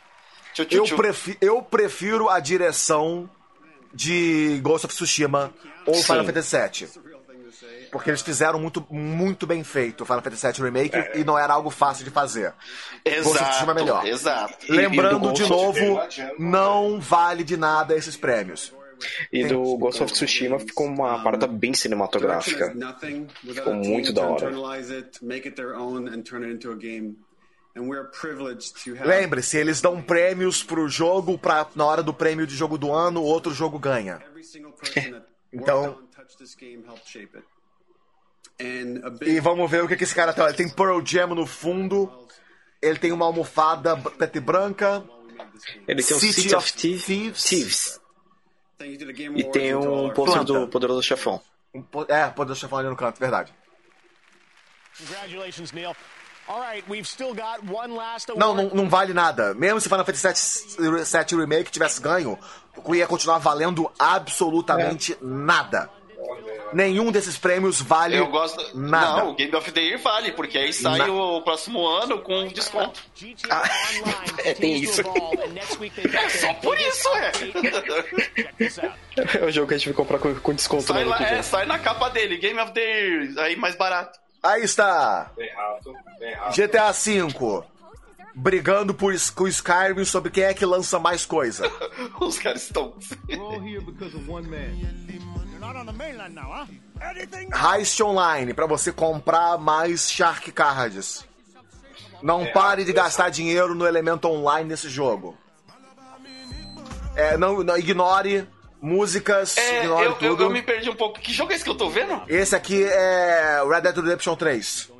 Speaker 1: Eu prefiro a direção de Ghost of Tsushima ou Final Fantasy VII. Porque eles fizeram muito bem feito o Final Fantasy VII Remake e não era algo fácil de fazer. Ghost of Tsushima é melhor.
Speaker 14: Exato.
Speaker 1: Lembrando de novo, não vale de nada esses prêmios.
Speaker 3: E do Ghost of Tsushima ficou uma parada bem cinematográfica. Ficou muito da hora.
Speaker 1: Lembre-se, eles dão prêmios pro jogo, na hora do prêmio de jogo do ano, outro jogo ganha. Então... E vamos ver o que esse cara tem. Ele tem Pearl Jam no fundo, ele tem uma almofada preta e branca,
Speaker 3: ele tem um City of Thieves. E tem um pôster do Poderoso Chefão.
Speaker 1: Poderoso Chefão ali no canto, verdade.
Speaker 8: Congratulations, Neil.
Speaker 1: Não vale nada. Mesmo se Final Fantasy VII Remake tivesse ganho, ia continuar valendo absolutamente nada. Nenhum desses prêmios vale nada.
Speaker 14: Não, o Game of the Year vale, porque aí sai o próximo ano com desconto.
Speaker 3: Tem isso.
Speaker 14: Só por isso,
Speaker 3: É o jogo que a gente vai comprar com desconto.
Speaker 14: Sai na capa dele, Game of the Year, aí mais barato.
Speaker 1: Aí está. GTA V. Brigando com o Skyrim sobre quem é que lança mais coisa.
Speaker 14: Os caras estão...
Speaker 1: Heist Online, pra você comprar mais Shark Cards. Não pare de gastar dinheiro no elemento online desse jogo. Não ignore músicas, ignore tudo.
Speaker 14: Eu me perdi um pouco. Que jogo é esse que eu tô vendo?
Speaker 1: Esse aqui é Red Dead Redemption 3.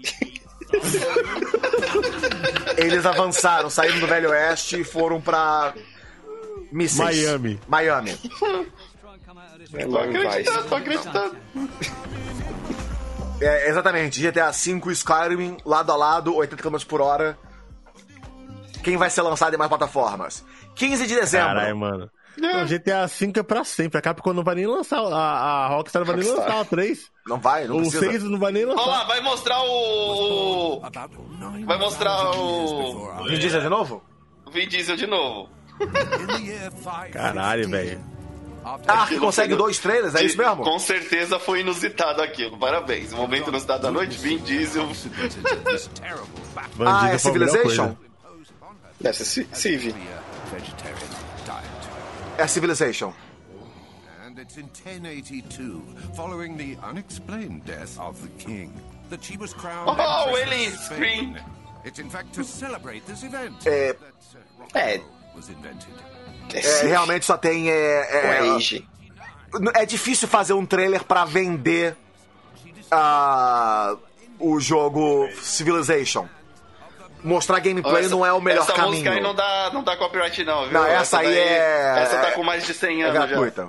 Speaker 1: Eles avançaram, saíram do Velho Oeste e foram pra mísseis. Miami.
Speaker 14: Tô acreditando.
Speaker 1: Exatamente, GTA V e Skyrim, lado a lado, 80 km por hora. Quem vai ser lançado em mais plataformas? 15 de dezembro.
Speaker 2: Caralho, mano. Não, GTA V é pra sempre. A Capcom não vai nem lançar. A Rockstar não vai nem lançar o 3.
Speaker 1: Não vai, não precisa.
Speaker 2: O 6 não vai nem lançar.
Speaker 14: Olha lá, vai mostrar o...
Speaker 1: Vin Diesel de novo?
Speaker 14: Vin Diesel de novo.
Speaker 2: Caralho, velho.
Speaker 1: Que consegue 2 trailers, é isso mesmo?
Speaker 14: Com certeza foi inusitado aquilo. Parabéns. O momento inusitado da noite, Vin Diesel.
Speaker 1: É Civilization?
Speaker 3: Deve ser Civ.
Speaker 1: É Civilization.
Speaker 19: And it's in 1082, following the unexplained death of the king, that she was crowned.
Speaker 14: Oh, ele scream.
Speaker 19: It's in fact to celebrate this event. Was invented.
Speaker 1: Realmente só tem. É difícil fazer um trailer pra vender o jogo Civilization. Mostrar gameplay não é o melhor caminho.
Speaker 14: Essa música aí não dá copyright não, viu?
Speaker 1: Não, essa aí
Speaker 14: Essa tá com mais de 100 anos
Speaker 1: gratuita.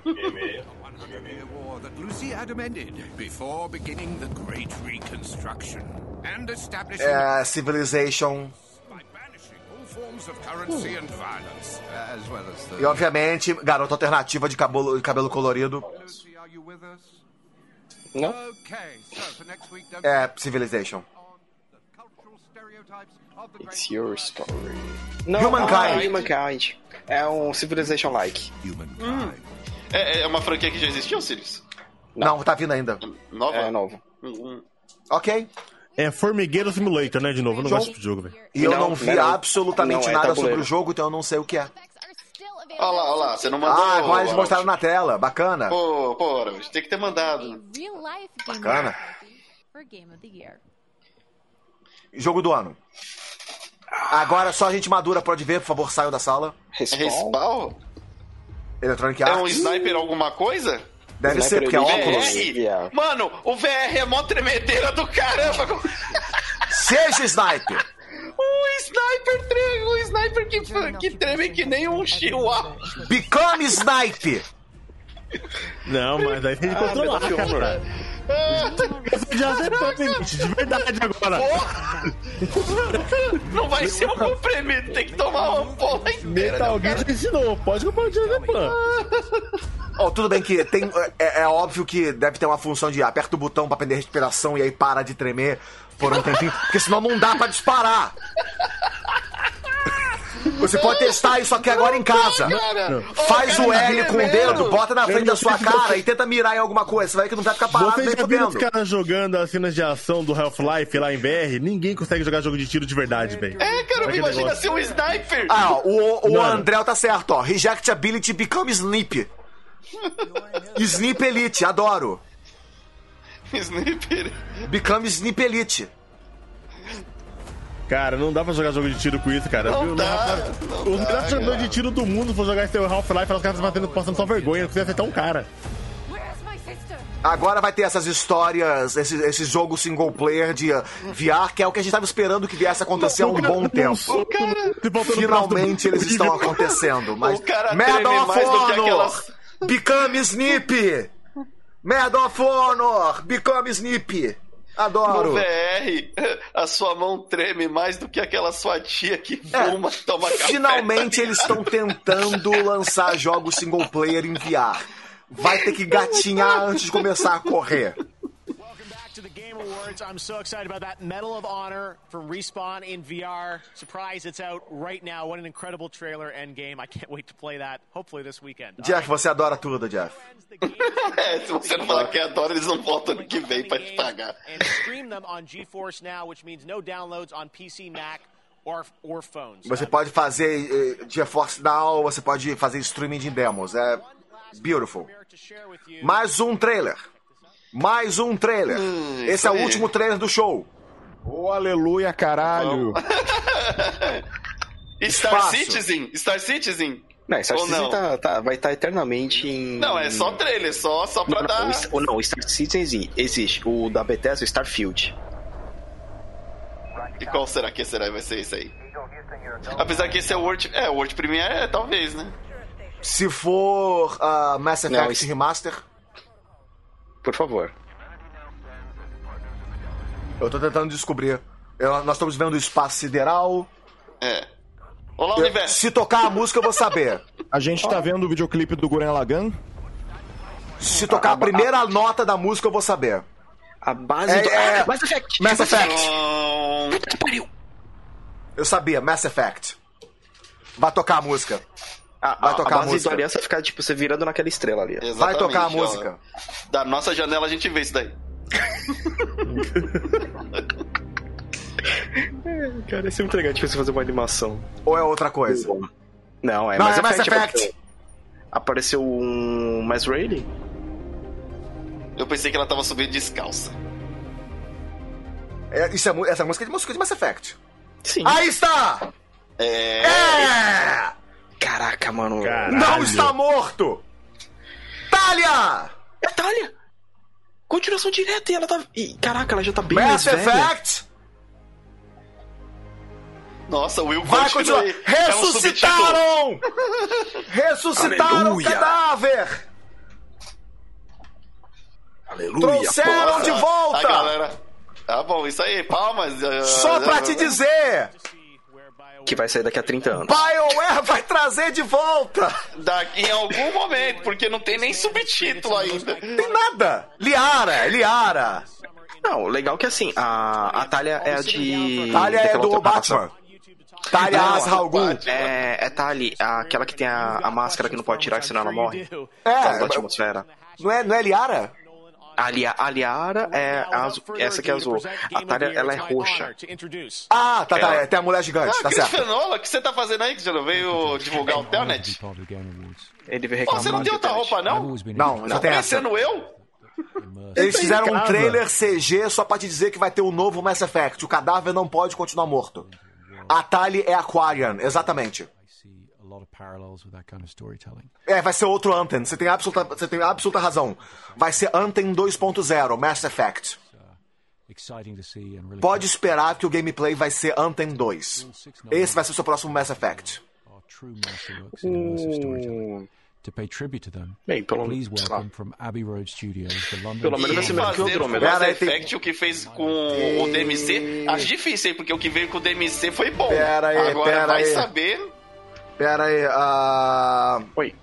Speaker 1: Civilization. E obviamente, garota alternativa de cabelo colorido.
Speaker 3: Não?
Speaker 1: Civilization.
Speaker 3: It's your story.
Speaker 1: Humankind.
Speaker 3: É um Civilization-like.
Speaker 14: É uma franquia que já existiu, Sirius?
Speaker 1: Não, tá vindo ainda.
Speaker 14: Nova?
Speaker 3: É nova.
Speaker 1: Ok.
Speaker 2: É Formigueiro Simulator, né? De novo, eu não gosto de jogo, velho.
Speaker 1: E eu não vi absolutamente nada sobre o jogo, então eu não sei o que é.
Speaker 14: Olha lá, você não mandou.
Speaker 1: Ah, agora eles mostraram na tela, bacana.
Speaker 14: Pô, tem que ter mandado.
Speaker 1: Bacana. Jogo do ano. Agora só a gente madura pode ver, por favor, saiam da sala.
Speaker 14: Respawn?
Speaker 1: Electronic
Speaker 14: É
Speaker 1: Arts.
Speaker 14: um sniper alguma coisa?
Speaker 1: Deve ser, porque é óculos.
Speaker 14: VR? Mano, o VR é mó tremedeira do caramba.
Speaker 1: Seja sniper.
Speaker 14: O sniper que treme que nem um chihuahua.
Speaker 1: Become sniper.
Speaker 2: Não, mas aí tem que controlar, cara. Já de verdade agora.
Speaker 14: Porra! Não vai ser um comprimido, tem que tomar uma porra inteira.
Speaker 2: Metal Gear já ensinou, pode comprar o Diazepam.
Speaker 1: Tudo bem que tem, é óbvio que deve ter uma função de aperta o botão pra prender a respiração e aí para de tremer por um tempinho, porque senão não dá pra disparar. Você pode testar isso aqui agora em casa. Faz o L com o dedo, bota na frente da sua cara e tenta mirar em alguma coisa. Você vai ver que não vai ficar parado nem
Speaker 2: Você já viu os
Speaker 1: fudendo.
Speaker 2: caras jogando as cenas de ação do Half-Life lá em VR? Ninguém consegue jogar jogo de tiro de verdade, velho.
Speaker 14: Cara, imagina ser um sniper.
Speaker 1: O André tá certo, ó. Reject ability become Snip. Snip Elite, adoro.
Speaker 14: Sniper.
Speaker 1: Become Snip Elite.
Speaker 2: Cara, não dá pra jogar jogo de tiro com isso, cara.
Speaker 14: Não dá,
Speaker 2: Os melhores jogadores de tiro do mundo for jogar esse Half-Life, os caras passando só vergonha, não conseguem acertar um cara.
Speaker 1: Agora vai ter essas histórias, esse jogo single player de VR, que é o que a gente tava esperando que viesse a acontecer há um bom tempo. Finalmente eles estão acontecendo, mas...
Speaker 14: O cara
Speaker 1: Medal of
Speaker 14: mais do que
Speaker 1: Honor!
Speaker 14: aquelas...
Speaker 1: Become Snip! Medal of Honor! Become Snip! Adoro!
Speaker 14: No VR, a sua mão treme mais do que aquela sua tia que fuma, toma café.
Speaker 1: Finalmente eles estão tentando lançar jogos single player em VR. Vai ter que gatinhar antes de começar a correr.
Speaker 8: To the Game Awards. I'm so excited about that Medal of Honor from Respawn in VR. Surprise, it's out right now. What an incredible trailer and game. I can't wait to play that, hopefully this weekend.
Speaker 1: Jeff, você adora tudo, Jeff.
Speaker 14: Se você não falar que adora, eles não voltam ano que vem pra te pagar.
Speaker 8: And stream them on GeForce Now, which means no downloads on PC, Mac, or phones.
Speaker 1: Você pode fazer GeForce Now, você pode fazer streaming de demos. É beautiful. Mais um trailer. Mais um trailer. Esse é o último trailer do show.
Speaker 6: Aleluia, caralho.
Speaker 14: Star Citizen.
Speaker 3: Não, Star Citizen vai estar eternamente em...
Speaker 14: Não, é só trailer, só pra dar...
Speaker 3: Não, Star Citizen existe. O da Bethesda, Starfield.
Speaker 14: E qual será que vai ser esse aí? Apesar que esse é o World Premiere, talvez, né?
Speaker 1: Se for Mass Effect Remaster...
Speaker 3: Por favor.
Speaker 1: Eu tô tentando descobrir. Nós estamos vendo o espaço sideral.
Speaker 14: Olá, universo.
Speaker 1: Se tocar a música, eu vou saber.
Speaker 6: A gente tá vendo o videoclipe do Gurren Lagann?
Speaker 1: Se tocar a primeira nota da música, eu vou saber.
Speaker 3: A base do...
Speaker 1: Mass Effect. Mass Effect. Eu sabia, Mass Effect. Vai tocar a música. Vai tocar
Speaker 3: a base do Aliança fica, tipo, você virando naquela estrela ali.
Speaker 14: Exatamente,
Speaker 1: vai tocar a música.
Speaker 14: Da nossa janela a gente vê isso daí.
Speaker 3: Cara, isso é muito legal, tipo, você fazer uma animação.
Speaker 1: Ou é outra coisa?
Speaker 3: Não, é
Speaker 1: Mass
Speaker 3: Effect.
Speaker 1: Effect.
Speaker 3: Apareceu um Mass Rayleigh.
Speaker 14: Eu pensei que ela tava subindo descalça.
Speaker 1: Essa música é de música de Mass Effect.
Speaker 3: Sim.
Speaker 1: Aí está!
Speaker 3: Caraca, mano.
Speaker 1: Caralho. Não está morto! Talia!
Speaker 3: É Talia! Continuação direta e ela tá... caraca, ela já tá bem
Speaker 1: Mass
Speaker 3: mais velha.
Speaker 1: Effect!
Speaker 14: Nossa, o Will
Speaker 1: vai continuar. Ressuscitaram! Ressuscitaram o cadáver!
Speaker 3: Aleluia!
Speaker 1: Trouxeram de volta!
Speaker 14: A galera... Tá bom, isso aí, palmas.
Speaker 1: Só pra te dizer...
Speaker 3: Que vai sair daqui a 30 anos.
Speaker 1: BioWare vai trazer de volta!
Speaker 14: Em algum momento, porque não tem nem subtítulo ainda.
Speaker 1: Tem nada! Liara!
Speaker 3: Não, legal que assim, a Talia é a de...
Speaker 1: Talia é do Batman. Talia Al Ghul.
Speaker 3: É Talia, aquela que tem a máscara que não pode tirar, que senão ela morre.
Speaker 1: Da
Speaker 3: atmosfera.
Speaker 1: Não é Liara?
Speaker 3: A Liara é essa que é azul. A Talia, ela é roxa.
Speaker 1: Ah, tá. Tem a mulher gigante, tá certo.
Speaker 14: Christianola, o que você tá fazendo aí que você não veio divulgar o Telnet?
Speaker 3: Ele veio reclamar.
Speaker 14: Você não tem outra roupa, não?
Speaker 1: Não, já tem essa.
Speaker 14: Parecendo eu?
Speaker 1: Eles fizeram um trailer CG só pra te dizer que vai ter um novo Mass Effect. O cadáver não pode continuar morto. A Tali é Aquarian, exatamente. Vai ser outro Anthem. Você tem absoluta razão. Vai ser Anthem 2.0, Mass Effect. Pode esperar que o gameplay vai ser Anthem 2. Esse vai ser o seu próximo Mass Effect.
Speaker 3: Bem, pelo menos vai ser melhor que o Andromeda.
Speaker 14: Mass Effect, o que fez com o DMC, acho difícil, hein? Porque o que veio com o DMC foi bom. Agora vai saber...
Speaker 1: Pera aí,
Speaker 14: Oi.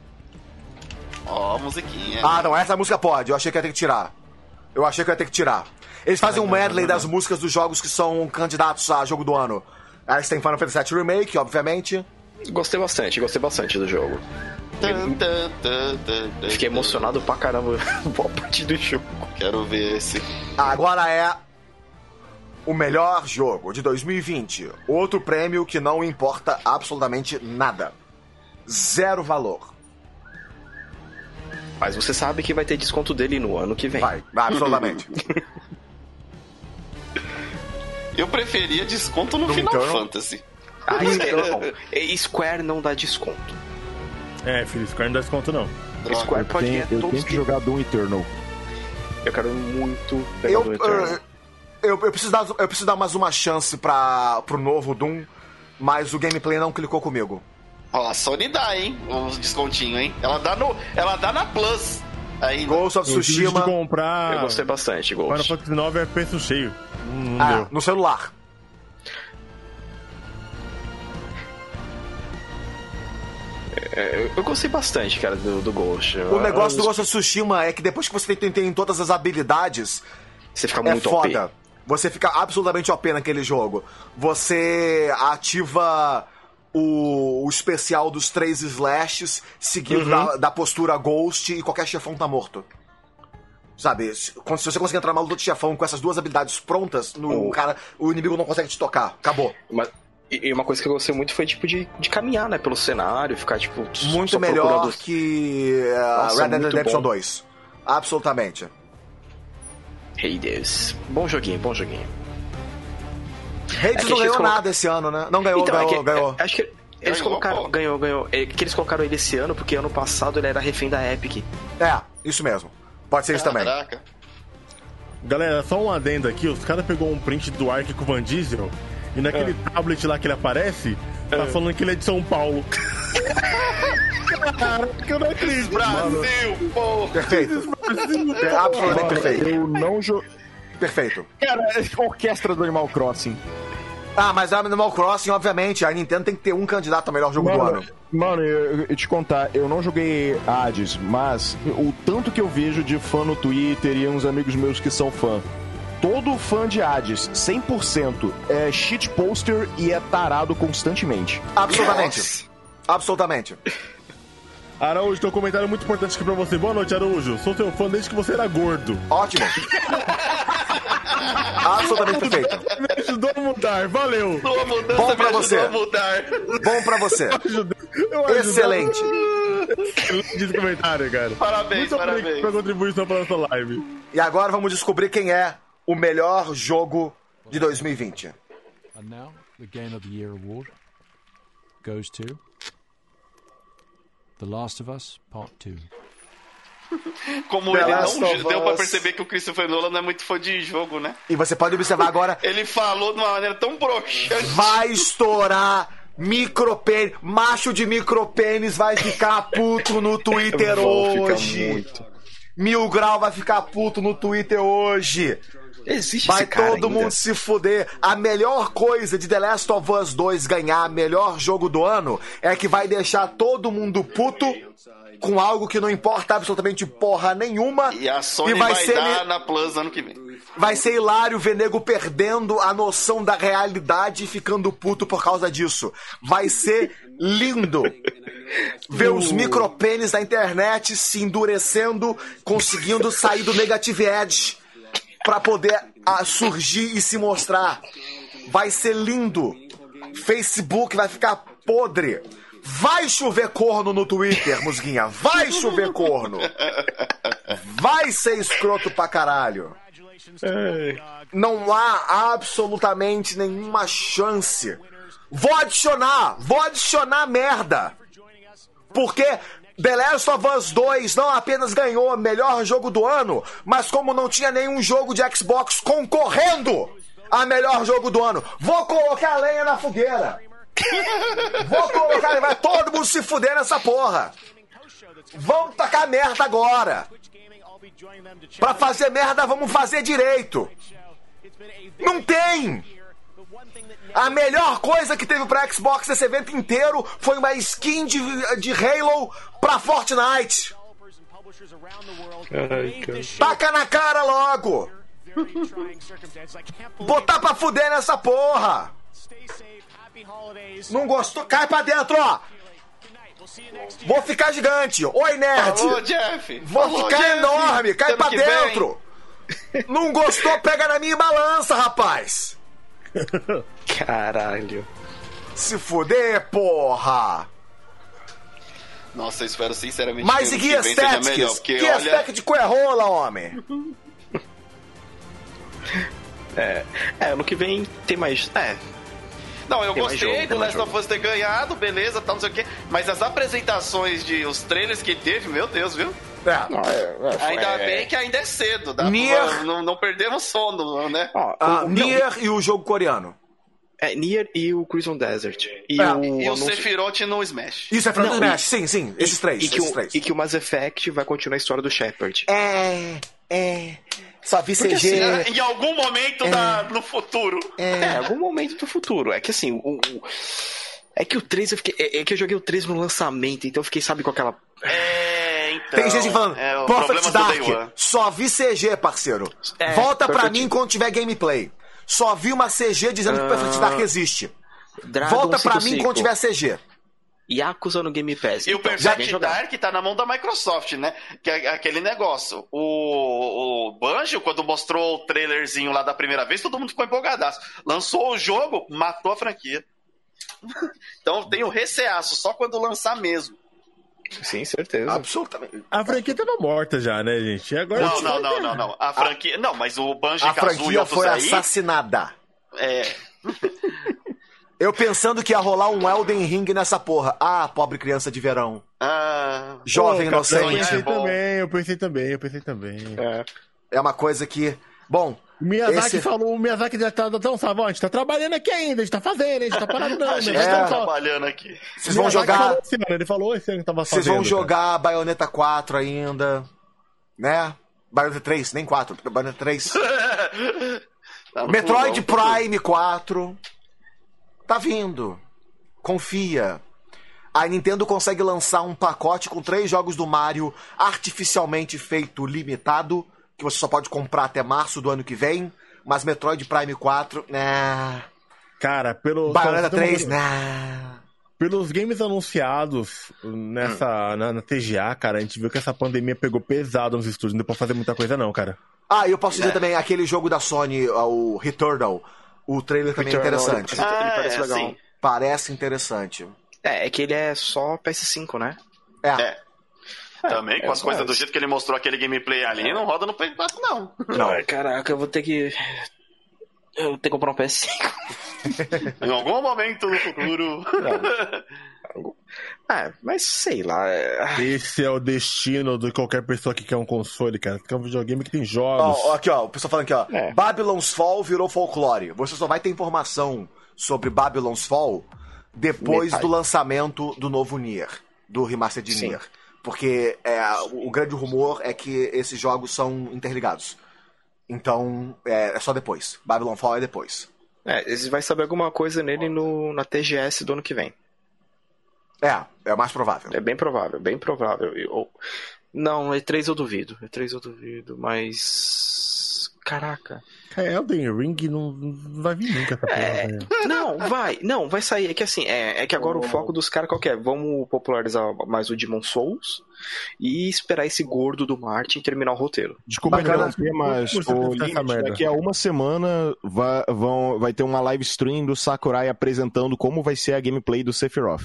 Speaker 14: Ó, musiquinha.
Speaker 1: Ah, não, essa música pode. Eu achei que ia ter que tirar. Eles fazem um medley das músicas dos jogos que são candidatos a jogo do ano. Aí você tem Final Fantasy VII Remake, obviamente.
Speaker 3: Gostei bastante do jogo. Fiquei emocionado pra caramba a partir do jogo.
Speaker 14: Quero ver esse.
Speaker 1: Agora é o melhor jogo de 2020. Outro prêmio que não importa absolutamente nada. 0 valor.
Speaker 3: Mas você sabe que vai ter desconto dele no ano que vem.
Speaker 1: Vai, absolutamente.
Speaker 14: Eu preferia desconto no Final Fantasy.
Speaker 3: Square não dá desconto.
Speaker 2: Filho, Square não dá desconto não.
Speaker 3: Square pode ganhar todos.
Speaker 6: Eu tenho que jogar Doom Eternal.
Speaker 3: Eu quero muito pegar Doom Eternal.
Speaker 1: Eu preciso dar mais uma chance pro novo Doom, mas o gameplay não clicou comigo.
Speaker 14: Ó, a Sony dá, hein? Os descontinhos, hein? Ela dá na Plus. Aí,
Speaker 1: Ghost of Tsushima.
Speaker 2: Comprar...
Speaker 3: Eu gostei bastante, Ghost.
Speaker 2: Final Fantasy 9 é preço cheio. Não
Speaker 1: no celular.
Speaker 3: Eu gostei bastante, cara, do Ghost.
Speaker 1: O negócio do Ghost of Tsushima é que depois que você tem todas as habilidades,
Speaker 3: você fica muito
Speaker 1: foda.
Speaker 3: OP.
Speaker 1: Você fica absolutamente OP naquele jogo. Você ativa o especial dos 3 slashes, seguido da postura Ghost, e qualquer chefão tá morto. Sabe, se você conseguir entrar numa luta de chefão com essas 2 habilidades prontas, o inimigo não consegue te tocar. Acabou.
Speaker 3: E uma coisa que eu gostei muito foi, tipo, de caminhar, né, pelo cenário, ficar, tipo...
Speaker 1: Muito melhor que Red Dead Redemption 2. Absolutamente.
Speaker 3: Hades. Bom joguinho.
Speaker 1: Hades não ganhou nada esse ano, né? Não ganhou, ganhou.
Speaker 3: Acho que eles colocaram... Ganhou. É que eles colocaram ele esse ano porque ano passado ele era refém da Epic.
Speaker 1: Isso mesmo. Pode ser isso também.
Speaker 14: Caraca.
Speaker 2: Galera, só um adendo aqui. Os caras pegou um print do Ark com o Van Diesel e naquele tablet lá que ele aparece, tá falando que ele é de São Paulo. Caraca, eu não acredito.
Speaker 14: Brasil, porra.
Speaker 1: Perfeito. Absolutamente perfeito.
Speaker 6: Eu não joguei.
Speaker 1: Perfeito.
Speaker 6: Cara, orquestra do Animal Crossing.
Speaker 1: Mas Animal Crossing, obviamente, a Nintendo tem que ter um candidato ao melhor jogo do ano.
Speaker 6: Mano, eu te contar, eu não joguei Hades, mas o tanto que eu vejo de fã no Twitter e uns amigos meus que são fã, todo fã de Hades, 100%, é shit poster e é tarado constantemente.
Speaker 1: Absolutamente.
Speaker 2: Araújo, tem um comentário muito importante aqui pra você. Boa noite, Araújo. Sou seu fã desde que você era gordo.
Speaker 1: Ótimo. Absolutamente perfeito.
Speaker 2: Me ajudou a mudar, valeu.
Speaker 1: Bom pra você. Bom pra você. Excelente.
Speaker 2: Excelente comentário, cara.
Speaker 14: Parabéns.
Speaker 2: Muito obrigado pela contribuição pra nossa live.
Speaker 1: E agora vamos descobrir quem é o melhor jogo de 2020.
Speaker 20: And now, the Game of the Year award goes to The Last of Us Part 2.
Speaker 14: Como ele não deu pra perceber que o Christopher Nolan não é muito fã de jogo, né?
Speaker 1: E você pode observar agora...
Speaker 14: Ele falou de uma maneira tão broxante.
Speaker 1: Vai estourar micropênis. Macho de micropênis vai ficar puto no Twitter hoje. Mil Grau vai ficar puto no Twitter hoje.
Speaker 3: Existe
Speaker 1: vai
Speaker 3: esse cara
Speaker 1: todo
Speaker 3: ainda.
Speaker 1: Mundo se fuder. A melhor coisa de The Last of Us 2 ganhar melhor jogo do ano é que vai deixar todo mundo puto com algo que não importa absolutamente porra nenhuma.
Speaker 14: E a Sony vai dar na Plus ano que vem.
Speaker 1: Vai ser hilário ver nego perdendo a noção da realidade e ficando puto por causa disso. Vai ser lindo ver os micropênis da internet se endurecendo, conseguindo sair do negative edge pra poder surgir e se mostrar. Vai ser lindo. Facebook vai ficar podre. Vai chover corno no Twitter, musguinha. Vai chover corno. Vai ser escroto pra caralho. Não há absolutamente nenhuma chance. Vou adicionar merda. Porque The Last of Us 2 não apenas ganhou o melhor jogo do ano, mas como não tinha nenhum jogo de Xbox concorrendo a melhor jogo do ano, vou colocar lenha na fogueira. Vai todo mundo se fuder nessa porra. Vamos tacar merda agora. Pra fazer merda, vamos fazer direito. Não tem. A melhor coisa que teve pra Xbox nesse evento inteiro foi uma skin de Halo pra Fortnite. Taca na cara logo. Botar pra fuder nessa porra. Não gostou? Cai pra dentro, ó. Vou ficar gigante. Oi, nerd.
Speaker 14: Falou, Jeff.
Speaker 1: Vou ficar Jeff. Enorme. Cai pra dentro. Não gostou? Pega na minha balança, rapaz.
Speaker 3: Caralho.
Speaker 1: Se fuder, porra.
Speaker 14: Nossa, eu espero sinceramente
Speaker 1: mais
Speaker 14: que
Speaker 1: Gears Tactics. Gears Tactics de coerrola, homem.
Speaker 3: Ano que vem tem mais...
Speaker 14: Não, eu gostei do Last of Us ter ganhado, beleza, tal, não sei o quê. Mas as apresentações os trailers que teve, meu Deus, viu? Ainda bem que ainda é cedo. Não perdemos sono, né?
Speaker 1: Nier e o jogo coreano.
Speaker 3: Nier e o Crimson Desert.
Speaker 14: E o Sephiroth no Smash.
Speaker 1: Isso é no Smash, sim. Esses três.
Speaker 3: E que o Mass Effect vai continuar a história do Shepard.
Speaker 1: Só vi CG.
Speaker 14: Assim, em algum momento no futuro.
Speaker 3: Em algum momento do futuro. É que assim, é que o 3 eu fiquei. É que eu joguei o 3 no lançamento, então eu fiquei, sabe, com aquela.
Speaker 14: Então.
Speaker 1: Tem gente falando, Perfect Dark, só vi CG, parceiro. Volta pra mim quando tiver gameplay. Só vi uma CG dizendo que o Perfect Dark existe. Volta pra mim quando tiver CG.
Speaker 3: Yakuza no Game Pass.
Speaker 14: E o Perfect Dark tá na mão da Microsoft, né? Que é aquele negócio. O Banjo, quando mostrou o trailerzinho lá da primeira vez, todo mundo ficou empolgadaço. Lançou o jogo, matou a franquia. Então tem o receaço, só quando lançar mesmo.
Speaker 3: Sim, certeza.
Speaker 1: Absolutamente.
Speaker 2: A franquia tava morta já, né, gente? Agora
Speaker 14: não. A franquia... Não, mas o Banjo e Kazooie...
Speaker 1: A franquia foi assassinada. Eu pensando que ia rolar um Elden Ring nessa porra. Pobre criança de verão. Jovem inocente.
Speaker 2: Eu pensei também.
Speaker 1: É uma coisa que... Bom...
Speaker 2: O Miyazaki já tá tão salvo, a gente tá trabalhando aqui ainda, a gente tá fazendo, a gente tá parado não.
Speaker 14: A gente tá trabalhando aqui.
Speaker 1: Vocês vão jogar...
Speaker 2: Ele falou esse ano que tava fazendo.
Speaker 1: Vocês vão jogar Bayonetta 4 ainda, né? Bayonetta 3, nem 4, Bayonetta 3. Metroid Prime 4. Tá vindo. Confia. A Nintendo consegue lançar um pacote com 3 jogos do Mario artificialmente feito limitado, que você só pode comprar até março do ano que vem, mas Metroid Prime 4, né?
Speaker 2: Cara,
Speaker 1: Bayonetta 3, né?
Speaker 2: Pelos games anunciados na TGA, cara, a gente viu que essa pandemia pegou pesado nos estúdios, não deu pra fazer muita coisa não, cara.
Speaker 1: Eu posso dizer também, aquele jogo da Sony, o Returnal, o trailer também é interessante.
Speaker 3: Ele parece legal. Sim.
Speaker 1: Parece interessante.
Speaker 3: É que ele é só PS5, né?
Speaker 14: Também, com as coisas do jeito que ele mostrou aquele gameplay ali, não roda no Play 4, não.
Speaker 3: Caraca, eu vou ter que comprar um PS5.
Speaker 14: Em algum momento no futuro.
Speaker 3: Mas sei lá.
Speaker 2: Esse é o destino de qualquer pessoa que quer um console, cara. Que é um videogame que tem jogos.
Speaker 1: Aqui, o pessoal falando aqui, Babylon's Fall virou folclore. Você só vai ter informação sobre Babylon's Fall depois do lançamento do novo Nier, do remaster de Nier. Porque o grande rumor é que esses jogos são interligados. Então, é só depois. Babylon Fall é depois.
Speaker 3: Você vai saber alguma coisa nele na TGS do ano que vem.
Speaker 1: É mais provável.
Speaker 3: É bem provável, bem provável. Não, E3 eu duvido, mas... Caraca.
Speaker 2: Elden Ring não vai vir nunca.
Speaker 3: Não, vai sair. É que assim, é que agora o foco dos caras qual que é? Vamos popularizar mais o Demon Souls e esperar esse gordo do Martin terminar o roteiro.
Speaker 6: Desculpa interromper, mas daqui a uma semana vai ter uma live stream do Sakurai apresentando como vai ser a gameplay do Sephiroth.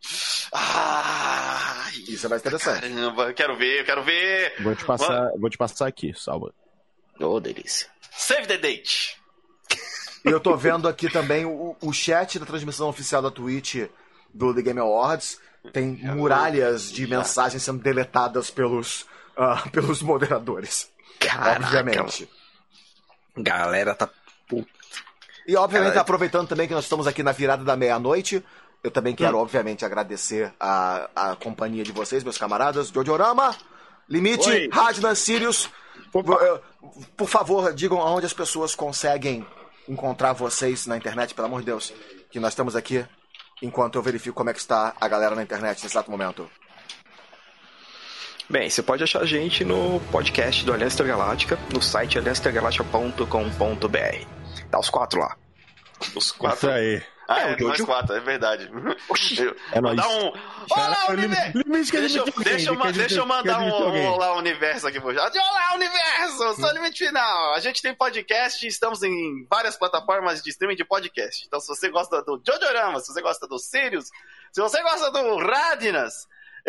Speaker 1: Isso vai ser interessante.
Speaker 14: Caramba, quero ver.
Speaker 6: Vou te passar aqui, salva.
Speaker 3: Delícia.
Speaker 14: Save the date.
Speaker 1: E eu tô vendo aqui também o chat da transmissão oficial da Twitch do The Game Awards. Tem muralhas de mensagens sendo deletadas pelos moderadores.
Speaker 3: Caraca,
Speaker 1: obviamente.
Speaker 3: Galera tá puta.
Speaker 1: E obviamente aproveitando também que nós estamos aqui na virada da meia-noite, eu também quero obviamente agradecer a companhia de vocês, meus camaradas. Jojorama, Limite, Radna, Sirius. Por favor, digam aonde as pessoas conseguem encontrar vocês na internet, pelo amor de Deus, que nós estamos aqui enquanto eu verifico como é que está a galera na internet nesse exato momento.
Speaker 3: Bem, você pode achar a gente no podcast do Aliança Intergaláctica, no site aliançaintergaláctica.com.br. Tá os 4 lá.
Speaker 14: Os 4?
Speaker 2: Isso aí.
Speaker 14: Nós 4, é verdade.
Speaker 6: É nóis.
Speaker 14: Olá, Universo! Deixa eu mandar um Olá, Universo aqui pro chat. Olá, Universo! Eu sou o Limite Final. A gente tem podcast, estamos em várias plataformas de streaming de podcast. Então, se você gosta do Jojorama, se você gosta do Sirius, se você gosta do Radnas,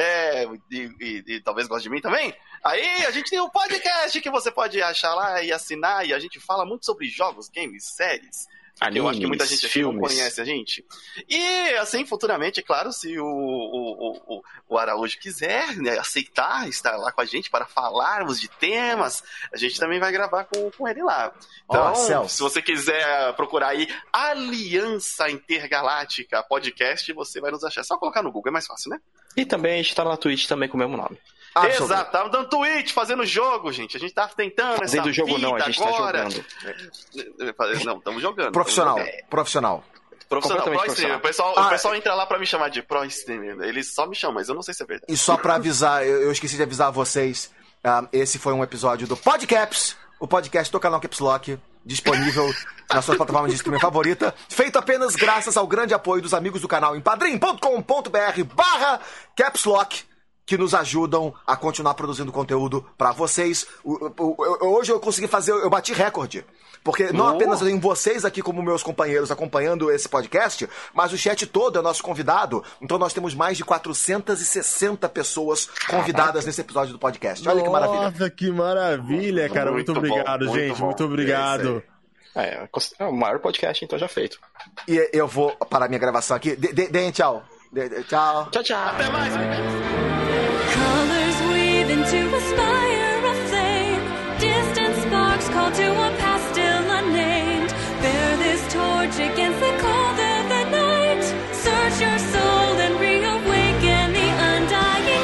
Speaker 14: e talvez goste de mim também, aí a gente tem um podcast que você pode achar lá e assinar, e a gente fala muito sobre jogos, games, séries. Eu acho que muita gente aqui não conhece a gente. E, assim, futuramente, é claro, se o Araújo quiser, né, aceitar estar lá com a gente para falarmos de temas, a gente também vai gravar com ele lá. Então, se você quiser procurar aí Aliança Intergaláctica Podcast, você vai nos achar. É só colocar no Google, é mais fácil, né?
Speaker 3: E também a gente tá na Twitch também com o mesmo nome.
Speaker 14: Exato, tá dando tweet, fazendo jogo, gente. A gente tá tentando
Speaker 3: fazendo jogo não, a gente
Speaker 14: agora.
Speaker 3: Tá
Speaker 14: jogando. Não, estamos jogando.
Speaker 1: Profissional.
Speaker 14: Pro streamer. O pessoal entra lá pra me chamar de pro streamer. Eles só me chamam, mas eu não sei se é verdade.
Speaker 1: E só pra avisar, eu esqueci de avisar vocês, esse foi um episódio do Podcaps, o podcast do canal Caps Lock, disponível na sua plataforma de streaming favorita, feito apenas graças ao grande apoio dos amigos do canal em padrim.com.br/capslock, que nos ajudam a continuar produzindo conteúdo pra vocês. Hoje eu consegui fazer, eu bati recorde. Porque não apenas eu tenho vocês aqui como meus companheiros acompanhando esse podcast, mas o chat todo é nosso convidado. Então nós temos mais de 460 pessoas convidadas nesse episódio do podcast. Olha que maravilha.
Speaker 2: Nossa, que maravilha, cara. Muito obrigado, gente. Muito obrigado.
Speaker 3: É o maior podcast, então, já feito.
Speaker 1: E eu vou parar minha gravação aqui. Deem tchau. Tchau.
Speaker 3: Tchau.
Speaker 14: Até mais.
Speaker 21: Colors weave into a spire of flame. Distant sparks call to a past still unnamed. Bear this torch against the cold of the night. Search your soul and reawaken the undying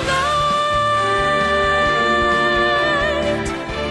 Speaker 21: light.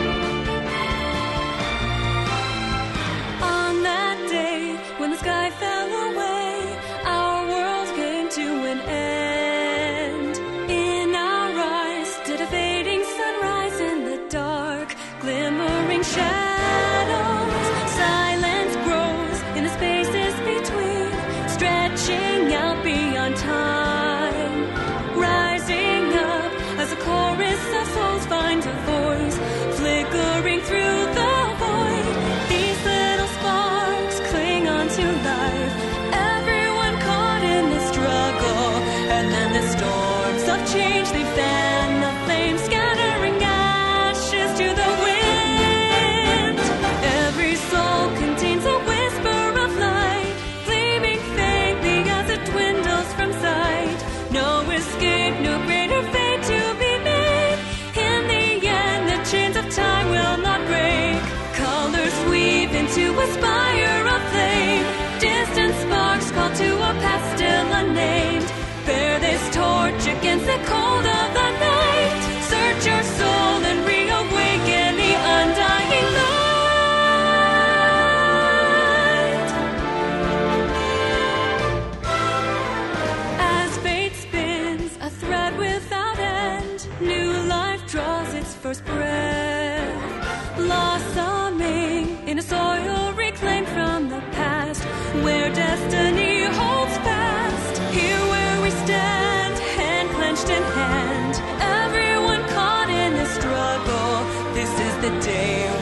Speaker 21: On that day when the sky fell away, our world came to an end. In our eyes stood a fading sunrise in the dark, glimmering shadows. Silence grows in the spaces between, stretching out beyond time. Rising up as a chorus of souls finds a voice, flickering through the void. These little sparks cling on to life, everyone caught in the struggle. And then the storms of change, they fan the flames, scattering ashes to the wind. Every soul contains a whisper of light, gleaming faintly as it dwindles from sight. No escape, no greater fate to be made. In the end, the chains of time will not break. Colors weave into a spire of flame. Distant sparks call to a past still unnamed. Bear this torch against the cold of the night. destiny holds fast. Here where we stand, hand clenched in hand. Everyone caught in this struggle. This is the day